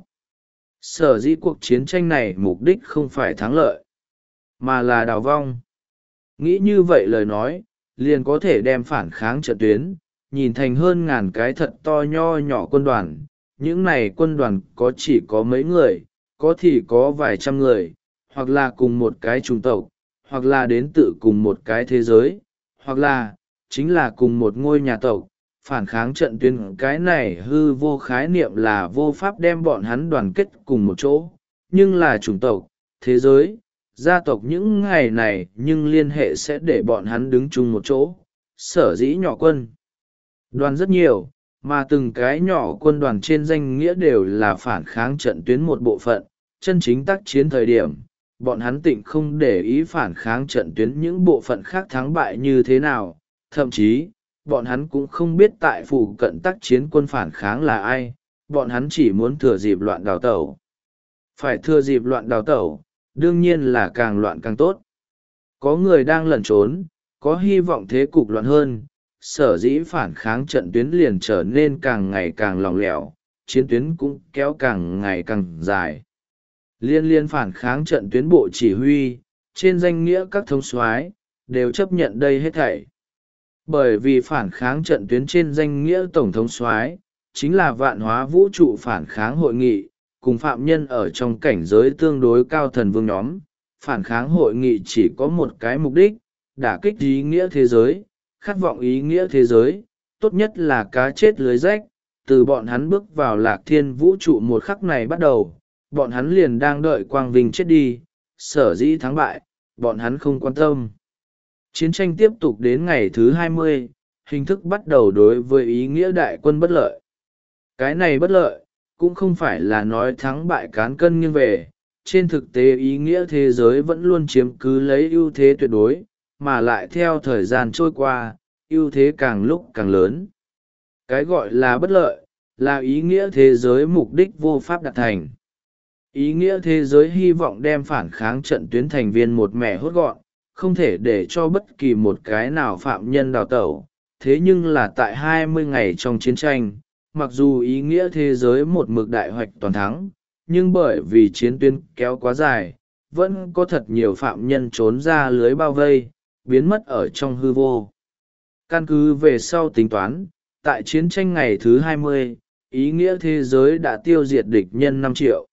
S1: Sở dĩ cuộc chiến tranh này mục đích không phải thắng lợi, mà là đào vong. Nghĩ như vậy lời nói, liền có thể đem phản kháng trận tuyến, nhìn thành hơn ngàn cái thật to nho nhỏ quân đoàn. Những này quân đoàn có chỉ có mấy người, có thì có vài trăm người, hoặc là cùng một cái chủng tộc, hoặc là đến tự cùng một cái thế giới, hoặc là chính là cùng một ngôi nhà tộc. Phản kháng trận tuyến cái này hư vô khái niệm là vô pháp đem bọn hắn đoàn kết cùng một chỗ, nhưng là chủng tộc, thế giới, gia tộc những ngày này nhưng liên hệ sẽ để bọn hắn đứng chung một chỗ. Sở dĩ nhỏ quân đoàn rất nhiều, mà từng cái nhỏ quân đoàn trên danh nghĩa đều là phản kháng trận tuyến một bộ phận. Chân chính tác chiến thời điểm, bọn hắn tịnh không để ý phản kháng trận tuyến những bộ phận khác thắng bại như thế nào, thậm chí bọn hắn cũng không biết tại phụ cận tác chiến quân phản kháng là ai, bọn hắn chỉ muốn thừa dịp loạn đào tẩu. Phải thừa dịp loạn đào tẩu, đương nhiên là càng loạn càng tốt. Có người đang lẩn trốn, có hy vọng thế cục loạn hơn, sở dĩ phản kháng trận tuyến liền trở nên càng ngày càng lỏng lẻo, chiến tuyến cũng kéo càng ngày càng dài. Liên phản kháng trận tuyến bộ chỉ huy, trên danh nghĩa các thống soái đều chấp nhận đây hết thảy. Bởi vì phản kháng trận tuyến trên danh nghĩa tổng thống soái chính là vạn hóa vũ trụ phản kháng hội nghị, cùng phạm nhân ở trong cảnh giới tương đối cao thần vương nhóm. Phản kháng hội nghị chỉ có một cái mục đích, đả kích ý nghĩa thế giới, khát vọng ý nghĩa thế giới, tốt nhất là cá chết lưới rách. Từ bọn hắn bước vào lạc thiên vũ trụ một khắc này bắt đầu, bọn hắn liền đang đợi quang vinh chết đi, sở dĩ thắng bại, bọn hắn không quan tâm. Chiến tranh tiếp tục đến ngày thứ 20, hình thức bắt đầu đối với ý nghĩa đại quân bất lợi. Cái này bất lợi, cũng không phải là nói thắng bại cán cân nghiêng về, trên thực tế ý nghĩa thế giới vẫn luôn chiếm cứ lấy ưu thế tuyệt đối, mà lại theo thời gian trôi qua, ưu thế càng lúc càng lớn. Cái gọi là bất lợi, là ý nghĩa thế giới mục đích vô pháp đạt thành. Ý nghĩa thế giới hy vọng đem phản kháng trận tuyến thành viên một mẻ hốt gọn, không thể để cho bất kỳ một cái nào phạm nhân đào tẩu. Thế nhưng là tại 20 ngày trong chiến tranh, mặc dù ý nghĩa thế giới một mực đại hoạch toàn thắng, nhưng bởi vì chiến tuyến kéo quá dài, vẫn có thật nhiều phạm nhân trốn ra lưới bao vây, biến mất ở trong hư vô. Căn cứ về sau tính toán, tại chiến tranh ngày thứ 20, ý nghĩa thế giới đã tiêu diệt địch nhân 5 triệu.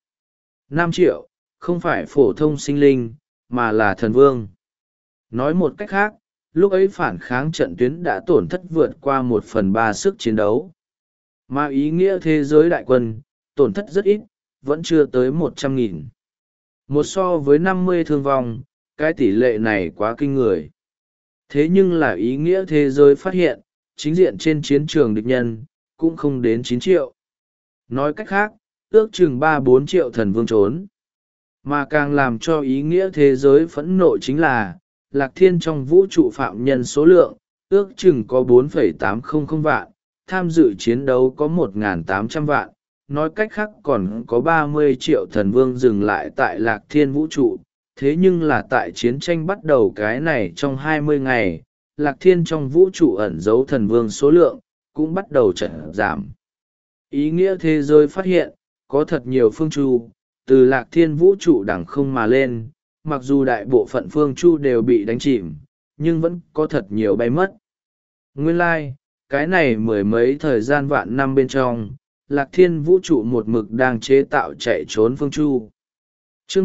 S1: 5 triệu, không phải phổ thông sinh linh, mà là thần vương. Nói một cách khác, lúc ấy phản kháng trận tuyến đã tổn thất vượt qua 1/3 sức chiến đấu. Mà ý nghĩa thế giới đại quân, tổn thất rất ít, vẫn chưa tới 100.000. Một so với 50 thương vong, cái tỷ lệ này quá kinh người. Thế nhưng là ý nghĩa thế giới phát hiện, chính diện trên chiến trường địch nhân, cũng không đến 9 triệu. Nói cách khác, ước chừng 3-4 triệu thần vương trốn. Mà càng làm cho ý nghĩa thế giới phẫn nộ chính là, Lạc Thiên trong vũ trụ phạm nhân số lượng, ước chừng có 4,800 vạn, tham dự chiến đấu có 1.800 vạn, nói cách khác còn có 30 triệu thần vương dừng lại tại Lạc Thiên vũ trụ. Thế nhưng là tại chiến tranh bắt đầu cái này trong 20 ngày, Lạc Thiên trong vũ trụ ẩn giấu thần vương số lượng, cũng bắt đầu giảm. Ý nghĩa thế giới phát hiện, có thật nhiều phương chu, từ Lạc Thiên vũ trụ đẳng không mà lên, mặc dù đại bộ phận phương chu đều bị đánh chìm, nhưng vẫn có thật nhiều bay mất. Nguyên lai, cái này mười mấy thời gian vạn năm bên trong, Lạc Thiên vũ trụ một mực đang chế tạo chạy trốn phương chu. Chương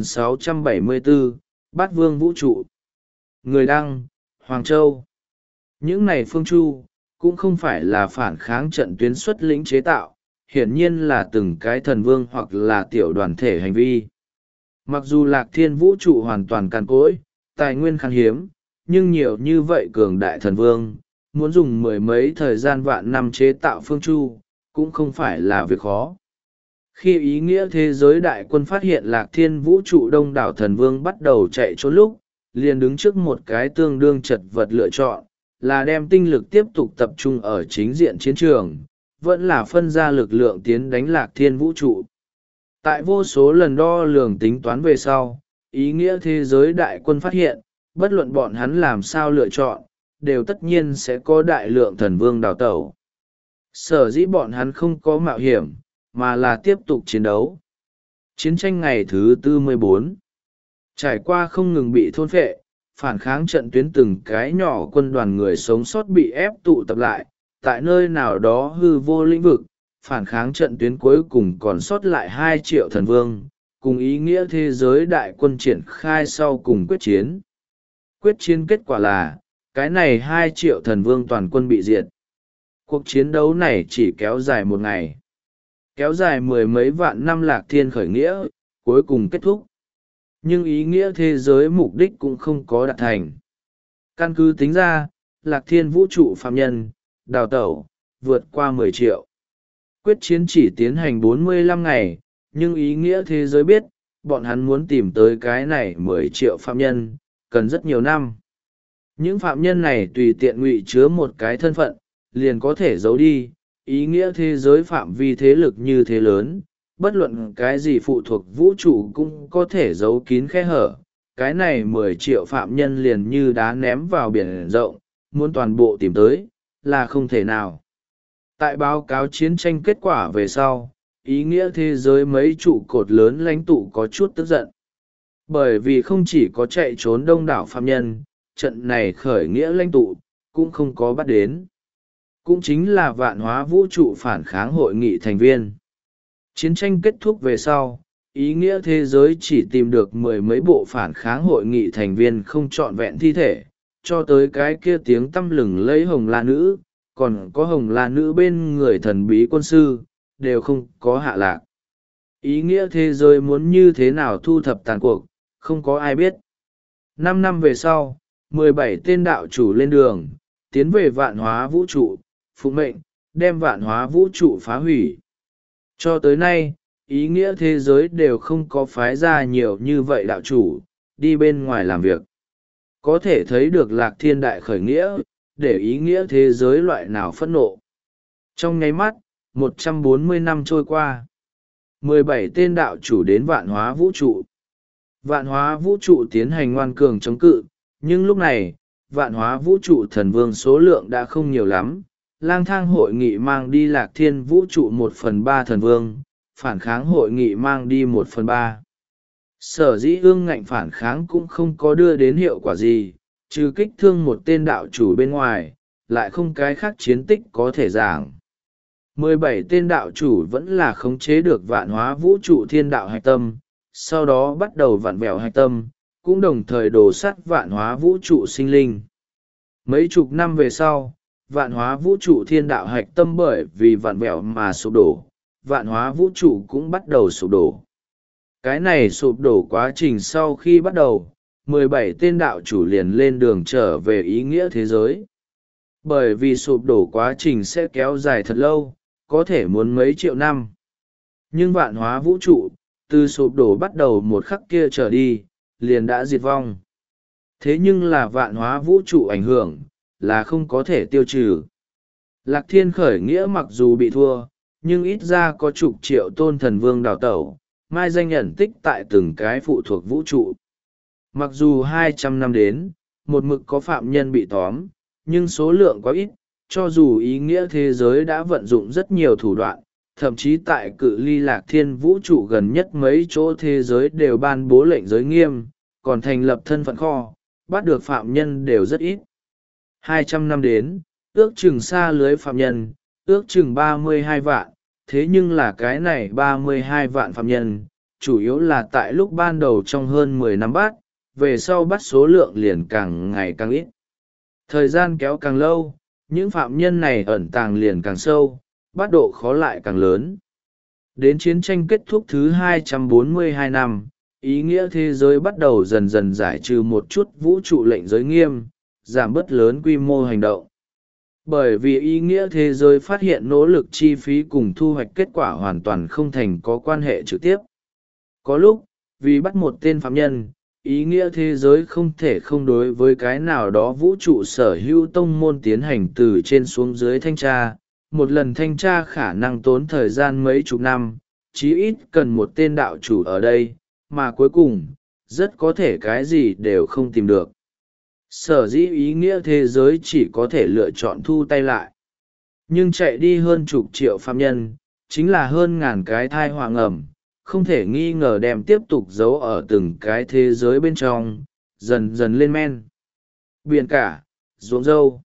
S1: 3674, Bát Vương vũ trụ. Người đăng, Hoàng Châu. Những này phương chu, cũng không phải là phản kháng trận tuyến xuất lĩnh chế tạo, hiển nhiên là từng cái thần vương hoặc là tiểu đoàn thể hành vi. Mặc dù Lạc Thiên vũ trụ hoàn toàn càn cỗi, tài nguyên khan hiếm, nhưng nhiều như vậy cường đại thần vương, muốn dùng mười mấy thời gian vạn năm chế tạo phương chu, cũng không phải là việc khó. Khi ý nghĩa thế giới đại quân phát hiện Lạc Thiên vũ trụ đông đảo thần vương bắt đầu chạy trốn lúc, liền đứng trước một cái tương đương chật vật lựa chọn, là đem tinh lực tiếp tục tập trung ở chính diện chiến trường, vẫn là phân ra lực lượng tiến đánh Lạc Thiên vũ trụ. Tại vô số lần đo lường tính toán về sau, ý nghĩa thế giới đại quân phát hiện, bất luận bọn hắn làm sao lựa chọn, đều tất nhiên sẽ có đại lượng thần vương đào tẩu. Sở dĩ bọn hắn không có mạo hiểm, mà là tiếp tục chiến đấu. Chiến tranh ngày thứ 44 trải qua không ngừng bị thôn phệ, phản kháng trận tuyến từng cái nhỏ quân đoàn người sống sót bị ép tụ tập lại, tại nơi nào đó hư vô lĩnh vực, phản kháng trận tuyến cuối cùng còn sót lại 2 triệu thần vương, cùng ý nghĩa thế giới đại quân triển khai sau cùng quyết chiến. Quyết chiến kết quả là, cái này 2 triệu thần vương toàn quân bị diệt. Cuộc chiến đấu này chỉ kéo dài 1 ngày. Kéo dài 10 mấy vạn năm Lạc Thiên khởi nghĩa, cuối cùng kết thúc. Nhưng ý nghĩa thế giới mục đích cũng không có đạt thành. Căn cứ tính ra, Lạc Thiên vũ trụ phạm nhân, đào tẩu, vượt qua 10 triệu. Quyết chiến chỉ tiến hành 45 ngày, nhưng ý nghĩa thế giới biết, bọn hắn muốn tìm tới cái này 10 triệu phạm nhân, cần rất nhiều năm. Những phạm nhân này tùy tiện ngụy chứa một cái thân phận, liền có thể giấu đi. Ý nghĩa thế giới phạm vi thế lực như thế lớn, bất luận cái gì phụ thuộc vũ trụ cũng có thể giấu kín khe hở. Cái này 10 triệu phạm nhân liền như đá ném vào biển rộng, muốn toàn bộ tìm tới, là không thể nào. Tại báo cáo chiến tranh kết quả về sau, ý nghĩa thế giới mấy trụ cột lớn lãnh tụ có chút tức giận. Bởi vì không chỉ có chạy trốn đông đảo phạm nhân, trận này khởi nghĩa lãnh tụ, cũng không có bắt đến. Cũng chính là vạn hóa vũ trụ phản kháng hội nghị thành viên. Chiến tranh kết thúc về sau, ý nghĩa thế giới chỉ tìm được 10 mấy bộ phản kháng hội nghị thành viên không trọn vẹn thi thể, cho tới cái kia tiếng tăm lừng lấy hồng la nữ, còn có hồng la nữ bên người thần bí quân sư, đều không có hạ lạc. Ý nghĩa thế giới muốn như thế nào thu thập tàn cuộc, không có ai biết. 5 năm về sau, 17 tên đạo chủ lên đường, tiến về vạn hóa vũ trụ, phụ mệnh, đem vạn hóa vũ trụ phá hủy. Cho tới nay, ý nghĩa thế giới đều không có phái ra nhiều như vậy đạo chủ, đi bên ngoài làm việc. Có thể thấy được Lạc Thiên đại khởi nghĩa, để ý nghĩa thế giới loại nào phẫn nộ. Trong nháy mắt, 140 năm trôi qua. 17 tên đạo chủ đến vạn hóa vũ trụ. Vạn hóa vũ trụ tiến hành ngoan cường chống cự, nhưng lúc này, vạn hóa vũ trụ thần vương số lượng đã không nhiều lắm. Lang thang hội nghị mang đi Lạc Thiên vũ trụ 1/3 thần vương, phản kháng hội nghị mang đi 1/3. Sở dĩ ương ngạnh phản kháng cũng không có đưa đến hiệu quả gì, trừ kích thương một tên đạo chủ bên ngoài, lại không cái khác chiến tích có thể giảng. 17 tên đạo chủ vẫn là khống chế được vạn hóa vũ trụ thiên đạo hạch tâm, sau đó bắt đầu vặn vẹo hạch tâm, cũng đồng thời đổ sắt vạn hóa vũ trụ sinh linh. Mấy chục năm về sau, vạn hóa vũ trụ thiên đạo hạch tâm bởi vì vặn vẹo mà sụp đổ, vạn hóa vũ trụ cũng bắt đầu sụp đổ. Cái này sụp đổ quá trình sau khi bắt đầu, 17 tên đạo chủ liền lên đường trở về ý nghĩa thế giới. Bởi vì sụp đổ quá trình sẽ kéo dài thật lâu, có thể muốn mấy triệu năm. Nhưng vạn hóa vũ trụ, từ sụp đổ bắt đầu một khắc kia trở đi, liền đã diệt vong. Thế nhưng là vạn hóa vũ trụ ảnh hưởng, là không có thể tiêu trừ. Lạc Thiên khởi nghĩa mặc dù bị thua, nhưng ít ra có chục triệu tôn thần vương đào tẩu, mai danh ẩn tích tại từng cái phụ thuộc vũ trụ. Mặc dù 200 năm đến, một mực có phạm nhân bị tóm, nhưng số lượng quá ít, cho dù ý nghĩa thế giới đã vận dụng rất nhiều thủ đoạn, thậm chí tại cự ly Lạc Thiên vũ trụ gần nhất mấy chỗ thế giới đều ban bố lệnh giới nghiêm, còn thành lập thân phận kho, bắt được phạm nhân đều rất ít. 200 năm đến, ước chừng xa lưới phạm nhân, ước chừng 32 vạn, thế nhưng là cái này 32 vạn phạm nhân, chủ yếu là tại lúc ban đầu trong hơn 10 năm bắt, về sau bắt số lượng liền càng ngày càng ít. Thời gian kéo càng lâu, những phạm nhân này ẩn tàng liền càng sâu, bắt độ khó lại càng lớn. Đến chiến tranh kết thúc thứ 242 năm, ý nghĩa thế giới bắt đầu dần dần giải trừ một chút vũ trụ lệnh giới nghiêm, giảm bớt lớn quy mô hành động. Bởi vì ý nghĩa thế giới phát hiện nỗ lực chi phí cùng thu hoạch kết quả hoàn toàn không thành có quan hệ trực tiếp. Có lúc, vì bắt một tên phạm nhân, ý nghĩa thế giới không thể không đối với cái nào đó vũ trụ sở hữu tông môn tiến hành từ trên xuống dưới thanh tra. Một lần thanh tra khả năng tốn thời gian mấy chục năm, chí ít cần một tên đạo chủ ở đây, mà cuối cùng, rất có thể cái gì đều không tìm được. Sở dĩ ý nghĩa thế giới chỉ có thể lựa chọn thu tay lại. Nhưng chạy đi hơn chục triệu phạm nhân, chính là hơn ngàn cái thai họa ngầm, không thể nghi ngờ đem tiếp tục giấu ở từng cái thế giới bên trong, dần dần lên men. Biển cả, ruộng dâu.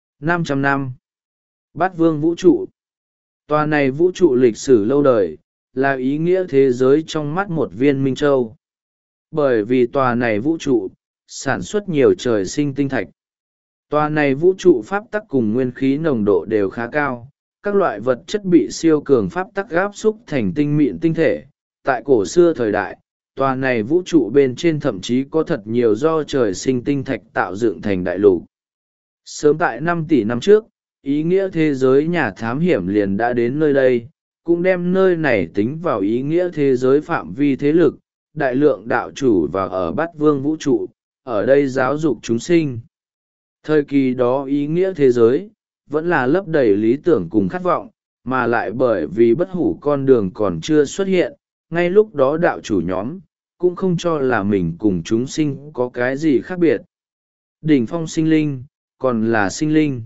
S1: 500 năm. Bát vương vũ trụ. Tòa này vũ trụ lịch sử lâu đời, là ý nghĩa thế giới trong mắt một viên minh châu. Bởi vì tòa này vũ trụ sản xuất nhiều trời sinh tinh thạch. Tòa này vũ trụ pháp tắc cùng nguyên khí nồng độ đều khá cao, các loại vật chất bị siêu cường pháp tắc gáp xúc thành tinh mịn tinh thể. Tại cổ xưa thời đại, tòa này vũ trụ bên trên thậm chí có thật nhiều do trời sinh tinh thạch tạo dựng thành đại lục. Sớm tại 5 tỷ năm trước, ý nghĩa thế giới nhà thám hiểm liền đã đến nơi đây, cũng đem nơi này tính vào ý nghĩa thế giới phạm vi thế lực, đại lượng đạo chủ và ở bát vương vũ trụ, ở đây giáo dục chúng sinh. Thời kỳ đó ý nghĩa thế giới, vẫn là lấp đầy lý tưởng cùng khát vọng, mà lại bởi vì bất hủ con đường còn chưa xuất hiện, ngay lúc đó đạo chủ nhóm, cũng không cho là mình cùng chúng sinh có cái gì khác biệt. Đỉnh phong sinh linh, còn là sinh linh.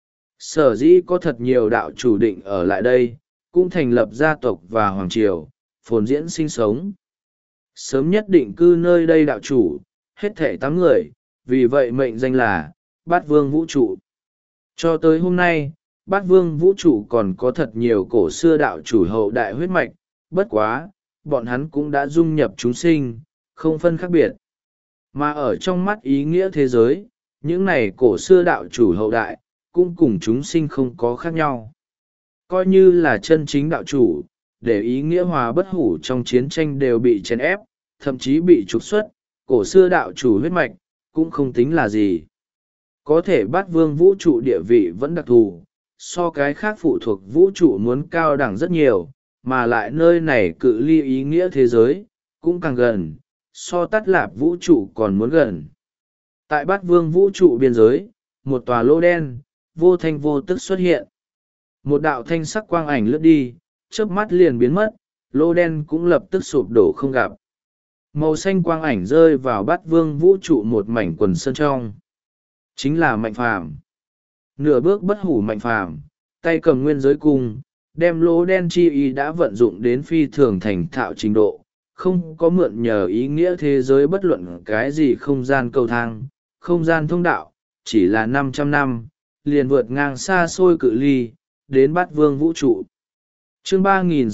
S1: Sở dĩ có thật nhiều đạo chủ định ở lại đây, cũng thành lập gia tộc và hoàng triều, phồn diễn sinh sống. Sớm nhất định cư nơi đây đạo chủ, hết thảy 8 người, vì vậy mệnh danh là Bát Vương Vũ Trụ. Cho tới hôm nay, Bát Vương Vũ Trụ còn có thật nhiều cổ xưa đạo chủ hậu đại huyết mạch, bất quá, bọn hắn cũng đã dung nhập chúng sinh, không phân khác biệt. Mà ở trong mắt ý nghĩa thế giới, những này cổ xưa đạo chủ hậu đại, cũng cùng chúng sinh không có khác nhau. Coi như là chân chính đạo chủ, để ý nghĩa hòa bất hủ trong chiến tranh đều bị chèn ép, thậm chí bị trục xuất, cổ xưa đạo chủ huyết mạch, cũng không tính là gì. Có thể Bát Vương vũ trụ địa vị vẫn đặc thù, so cái khác phụ thuộc vũ trụ muốn cao đẳng rất nhiều, mà lại nơi này cự ly ý nghĩa thế giới, cũng càng gần, so Tát Lạp vũ trụ còn muốn gần. Tại Bát Vương vũ trụ biên giới, một tòa lô đen, vô thanh vô tức xuất hiện. Một đạo thanh sắc quang ảnh lướt đi, chớp mắt liền biến mất, lô đen cũng lập tức sụp đổ không gặp. Màu xanh quang ảnh rơi vào Bát Vương vũ trụ một mảnh quần sơn trong. Chính là Mạnh Phàm. Nửa bước bất hủ Mạnh Phàm, tay cầm nguyên giới cung, đem lỗ đen chi ý đã vận dụng đến phi thường thành thạo trình độ, không có mượn nhờ ý nghĩa thế giới bất luận cái gì không gian cầu thang, không gian thông đạo, chỉ là 500 năm, liền vượt ngang xa xôi cự ly, đến Bát Vương vũ trụ. Chương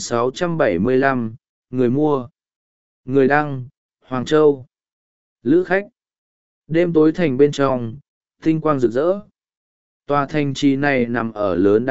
S1: 3675, người mua, người đăng, Hoàng Châu, lữ khách. Đêm tối thành bên trong, tinh quang rực rỡ. Tòa thành trì này nằm ở lớn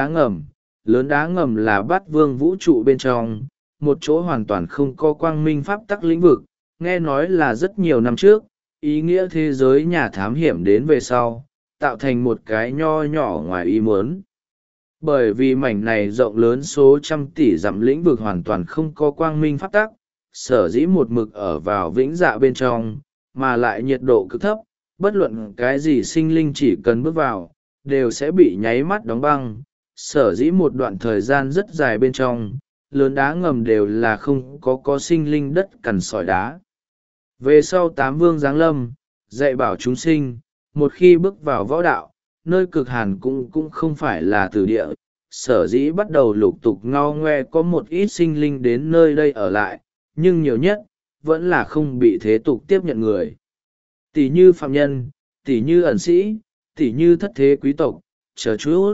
S1: đá ngầm là Bát Vương vũ trụ bên trong, một chỗ hoàn toàn không có quang minh pháp tắc lĩnh vực. Nghe nói là rất nhiều năm trước, ý nghĩa thế giới nhà thám hiểm đến về sau, tạo thành một cái nho nhỏ ngoài ý muốn. Bởi vì mảnh này rộng lớn số trăm tỷ dặm lĩnh vực hoàn toàn không có quang minh pháp tắc, sở dĩ một mực ở vào vĩnh dạ bên trong, mà lại nhiệt độ cực thấp, bất luận cái gì sinh linh chỉ cần bước vào, đều sẽ bị nháy mắt đóng băng. Sở dĩ một đoạn thời gian rất dài bên trong, lớn đá ngầm đều là không có sinh linh đất cằn sỏi đá. Về sau 8 vương giáng lâm, dạy bảo chúng sinh, một khi bước vào võ đạo, nơi cực hàn cũng không phải là tử địa, sở dĩ bắt đầu lục tục ngao ngoe có một ít sinh linh đến nơi đây ở lại, nhưng nhiều nhất, vẫn là không bị thế tục tiếp nhận người. Tỷ như phạm nhân, tỷ như ẩn sĩ, tỷ như thất thế quý tộc, chờ chút.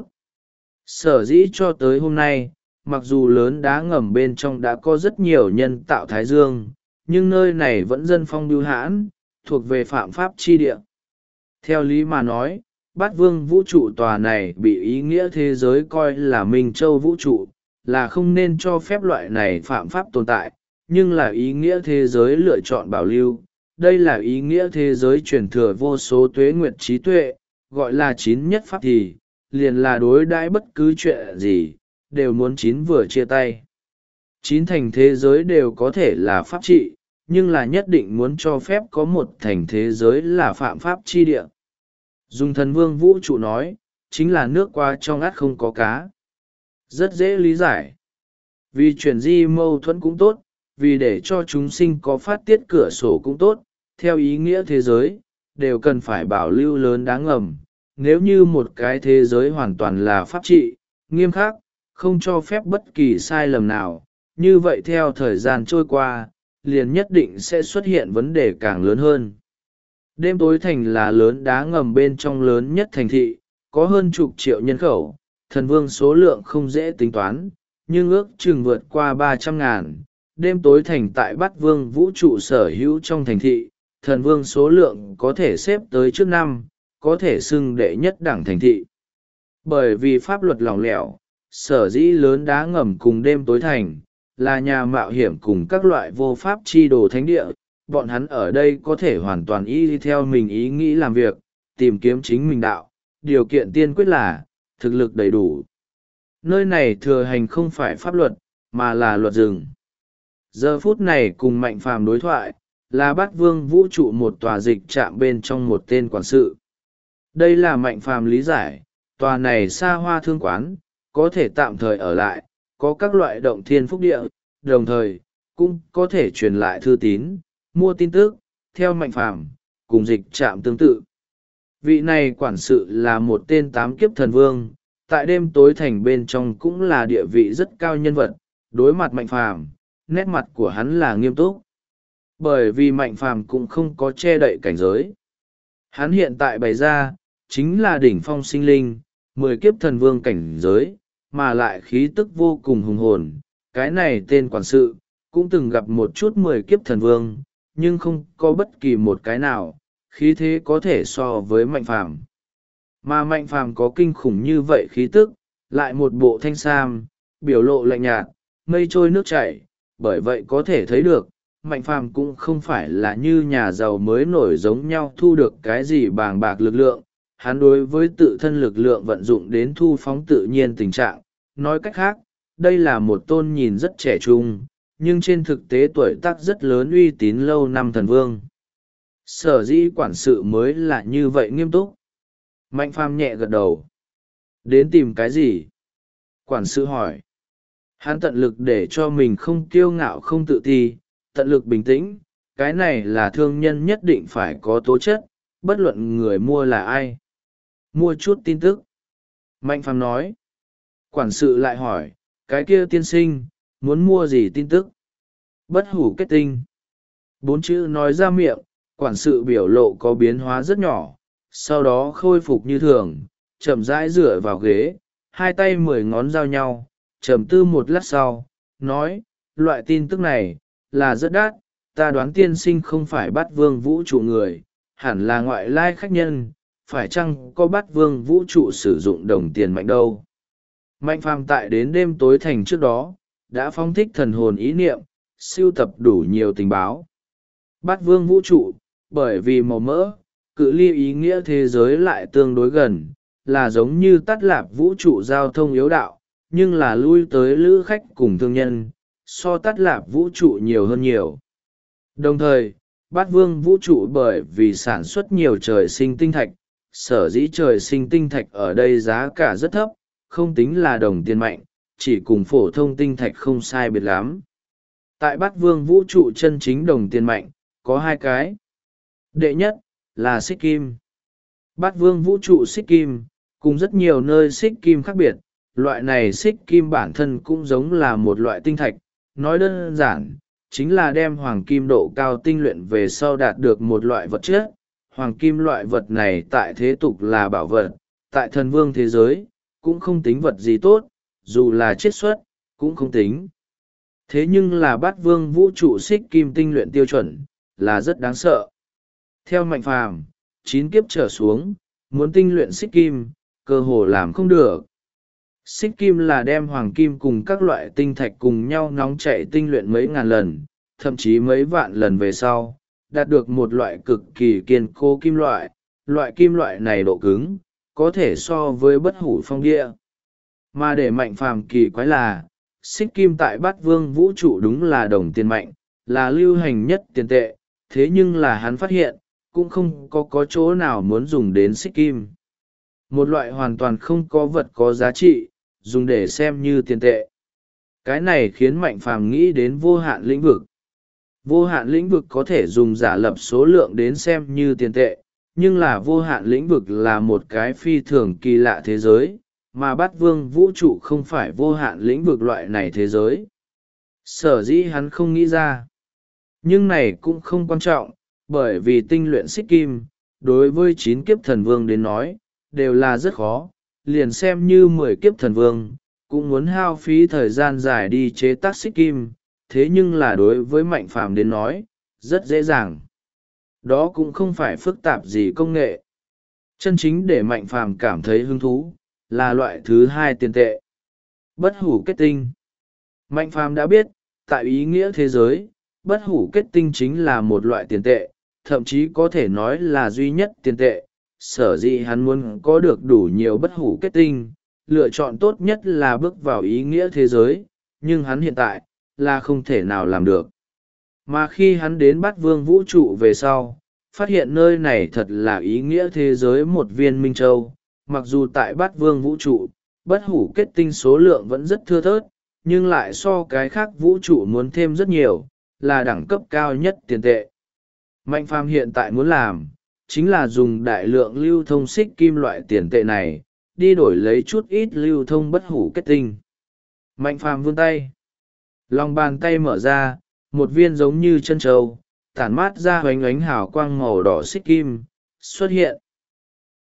S1: Sở dĩ cho tới hôm nay, mặc dù lớn đá ngầm bên trong đã có rất nhiều nhân tạo thái dương, nhưng nơi này vẫn dân phong bưu hãn, thuộc về phạm pháp chi địa. Theo lý mà nói, Bát Vương vũ trụ tòa này bị ý nghĩa thế giới coi là Minh Châu vũ trụ, là không nên cho phép loại này phạm pháp tồn tại, nhưng là ý nghĩa thế giới lựa chọn bảo lưu. Đây là ý nghĩa thế giới truyền thừa vô số tuế nguyệt trí tuệ, gọi là chín nhất pháp thì, liền là đối đãi bất cứ chuyện gì, đều muốn chín vừa chia tay. Chín thành thế giới đều có thể là pháp trị, nhưng là nhất định muốn cho phép có một thành thế giới là phạm pháp chi địa. Dùng Thần Vương vũ trụ nói, chính là nước qua trong át không có cá. Rất dễ lý giải. Vì chuyển di mâu thuẫn cũng tốt, vì để cho chúng sinh có phát tiết cửa sổ cũng tốt, theo ý nghĩa thế giới, đều cần phải bảo lưu lớn đáng ngầm. Nếu như một cái thế giới hoàn toàn là pháp trị, nghiêm khắc, không cho phép bất kỳ sai lầm nào, như vậy theo thời gian trôi qua, liền nhất định sẽ xuất hiện vấn đề càng lớn hơn. Đêm tối thành là lớn đá ngầm bên trong lớn nhất thành thị, có hơn chục triệu nhân khẩu, thần vương số lượng không dễ tính toán, nhưng ước chừng vượt qua 300.000. Đêm tối thành tại Bát Vương vũ trụ sở hữu trong thành thị, thần vương số lượng có thể xếp tới trước năm, có thể xưng đệ nhất đẳng thành thị. Bởi vì pháp luật lỏng lẻo, sở dĩ lớn đá ngầm cùng đêm tối thành, là nhà mạo hiểm cùng các loại vô pháp chi đồ thánh địa, bọn hắn ở đây có thể hoàn toàn y theo mình ý nghĩ làm việc, tìm kiếm chính mình đạo, điều kiện tiên quyết là thực lực đầy đủ. Nơi này thừa hành không phải pháp luật, mà là luật rừng. Giờ phút này cùng Mạnh Phàm đối thoại, là Bát Vương vũ trụ một tòa dịch trạm bên trong một tên quản sự. Đây là Mạnh Phàm lý giải, tòa này xa hoa thương quán, có thể tạm thời ở lại, có các loại động thiên phúc địa, đồng thời, cũng có thể truyền lại thư tín, mua tin tức, theo Mạnh Phàm cùng dịch trạm tương tự. Vị này quản sự là một tên tám kiếp thần vương, tại đêm tối thành bên trong cũng là địa vị rất cao nhân vật, đối mặt Mạnh Phàm, nét mặt của hắn là nghiêm túc. Bởi vì Mạnh Phàm cũng không có che đậy cảnh giới. Hắn hiện tại bày ra, chính là đỉnh phong sinh linh, 10 kiếp thần vương cảnh giới, mà lại khí tức vô cùng hùng hồn. Cái này tên quản sự, cũng từng gặp một chút 10 kiếp thần vương, nhưng không có bất kỳ một cái nào, khí thế có thể so với Mạnh Phàm. Mà Mạnh Phàm có kinh khủng như vậy khí tức, lại một bộ thanh sam, biểu lộ lạnh nhạt, mây trôi nước chảy, bởi vậy có thể thấy được, Mạnh Phàm cũng không phải là như nhà giàu mới nổi giống nhau thu được cái gì bàng bạc lực lượng, hắn đối với tự thân lực lượng vận dụng đến thu phóng tự nhiên tình trạng. Nói cách khác, đây là một tôn nhìn rất trẻ trung, nhưng trên thực tế tuổi tác rất lớn uy tín lâu năm thần vương. Sở dĩ quản sự mới là như vậy nghiêm túc. Mạnh Phàm nhẹ gật đầu. Đến tìm cái gì? Quản sự hỏi. Hắn tận lực để cho mình không kiêu ngạo không tự ti, tận lực bình tĩnh, cái này là thương nhân nhất định phải có tố chất, bất luận người mua là ai. Mua chút tin tức. Mạnh Phàm nói. Quản sự lại hỏi, cái kia tiên sinh, muốn mua gì tin tức? Bất hủ kết tinh. 4 chữ nói ra miệng, quản sự biểu lộ có biến hóa rất nhỏ, sau đó khôi phục như thường, chậm rãi dựa vào ghế, hai tay 10 ngón giao nhau, trầm tư một lát sau, nói, loại tin tức này, là rất đắt, ta đoán tiên sinh không phải Bát Vương vũ trụ người, hẳn là ngoại lai khách nhân, phải chăng có Bát Vương vũ trụ sử dụng đồng tiền mạnh đâu. Mạnh Phàm tại đến đêm tối thành trước đó, đã phóng thích thần hồn ý niệm, sưu tập đủ nhiều tình báo. Bát Vương vũ trụ, bởi vì màu mỡ, cự ly ý nghĩa thế giới lại tương đối gần, là giống như tắt lạp vũ trụ giao thông yếu đạo, nhưng là lui tới lữ khách cùng thương nhân, so tắt lạp vũ trụ nhiều hơn nhiều. Đồng thời, Bát Vương vũ trụ bởi vì sản xuất nhiều trời sinh tinh thạch, sở dĩ trời sinh tinh thạch ở đây giá cả rất thấp, không tính là đồng tiền mạnh, chỉ cùng phổ thông tinh thạch không sai biệt lắm. Tại Bát Vương vũ trụ chân chính đồng tiền mạnh, có 2 cái. Đệ nhất, là xích kim. Bát Vương vũ trụ xích kim, cùng rất nhiều nơi xích kim khác biệt, loại này xích kim bản thân cũng giống là một loại tinh thạch, nói đơn giản, chính là đem hoàng kim độ cao tinh luyện về sau đạt được một loại vật chất. Hoàng kim loại vật này tại thế tục là bảo vật, tại thần vương thế giới, cũng không tính vật gì tốt, dù là chiết xuất, cũng không tính. Thế nhưng là Bát Vương vũ trụ xích kim tinh luyện tiêu chuẩn, là rất đáng sợ. Theo Mạnh Phàm, 9 kiếp trở xuống, muốn tinh luyện xích kim, cơ hồ làm không được. Xích kim là đem hoàng kim cùng các loại tinh thạch cùng nhau nóng chảy tinh luyện mấy ngàn lần, thậm chí mấy vạn lần về sau, đạt được một loại cực kỳ kiên cố kim loại. Loại kim loại này độ cứng, có thể so với bất hủ phong địa. Mà để Mạnh Phàm kỳ quái là, xích kim tại Bát Vương vũ trụ đúng là đồng tiền mạnh, là lưu hành nhất tiền tệ, thế nhưng là hắn phát hiện, cũng không có chỗ nào muốn dùng đến xích kim. Một loại hoàn toàn không có vật có giá trị, dùng để xem như tiền tệ. Cái này khiến Mạnh Phàm nghĩ đến vô hạn lĩnh vực. Vô hạn lĩnh vực có thể dùng giả lập số lượng đến xem như tiền tệ, nhưng là vô hạn lĩnh vực là một cái phi thường kỳ lạ thế giới, mà Bát Vương vũ trụ không phải vô hạn lĩnh vực loại này thế giới. Sở dĩ hắn không nghĩ ra. Nhưng này cũng không quan trọng, bởi vì tinh luyện xích kim, đối với 9 kiếp thần vương đến nói, đều là rất khó, liền xem như 10 kiếp thần vương, cũng muốn hao phí thời gian dài đi chế tác xích kim, thế nhưng là đối với Mạnh Phàm đến nói rất dễ dàng. Đó cũng không phải phức tạp gì công nghệ. Chân chính để Mạnh Phàm cảm thấy hứng thú là loại thứ hai tiền tệ, bất hủ kết tinh. Mạnh Phàm đã biết, tại ý nghĩa thế giới, bất hủ kết tinh chính là một loại tiền tệ, thậm chí có thể nói là duy nhất tiền tệ. Sở dĩ hắn muốn có được đủ nhiều bất hủ kết tinh, lựa chọn tốt nhất là bước vào ý nghĩa thế giới, nhưng hắn hiện tại là không thể nào làm được. Mà khi hắn đến Bát Vương vũ trụ về sau, phát hiện nơi này thật là ý nghĩa thế giới một viên minh châu. Mặc dù tại Bát Vương vũ trụ, bất hủ kết tinh số lượng vẫn rất thưa thớt, nhưng lại so cái khác vũ trụ muốn thêm rất nhiều, là đẳng cấp cao nhất tiền tệ. Mạnh Phàm hiện tại muốn làm, chính là dùng đại lượng lưu thông xích kim loại tiền tệ này, đi đổi lấy chút ít lưu thông bất hủ kết tinh. Mạnh Phàm vươn tay. Lòng bàn tay mở ra, một viên giống như chân trâu, tản mát ra hoánh ánh hào quang màu đỏ xích kim, xuất hiện,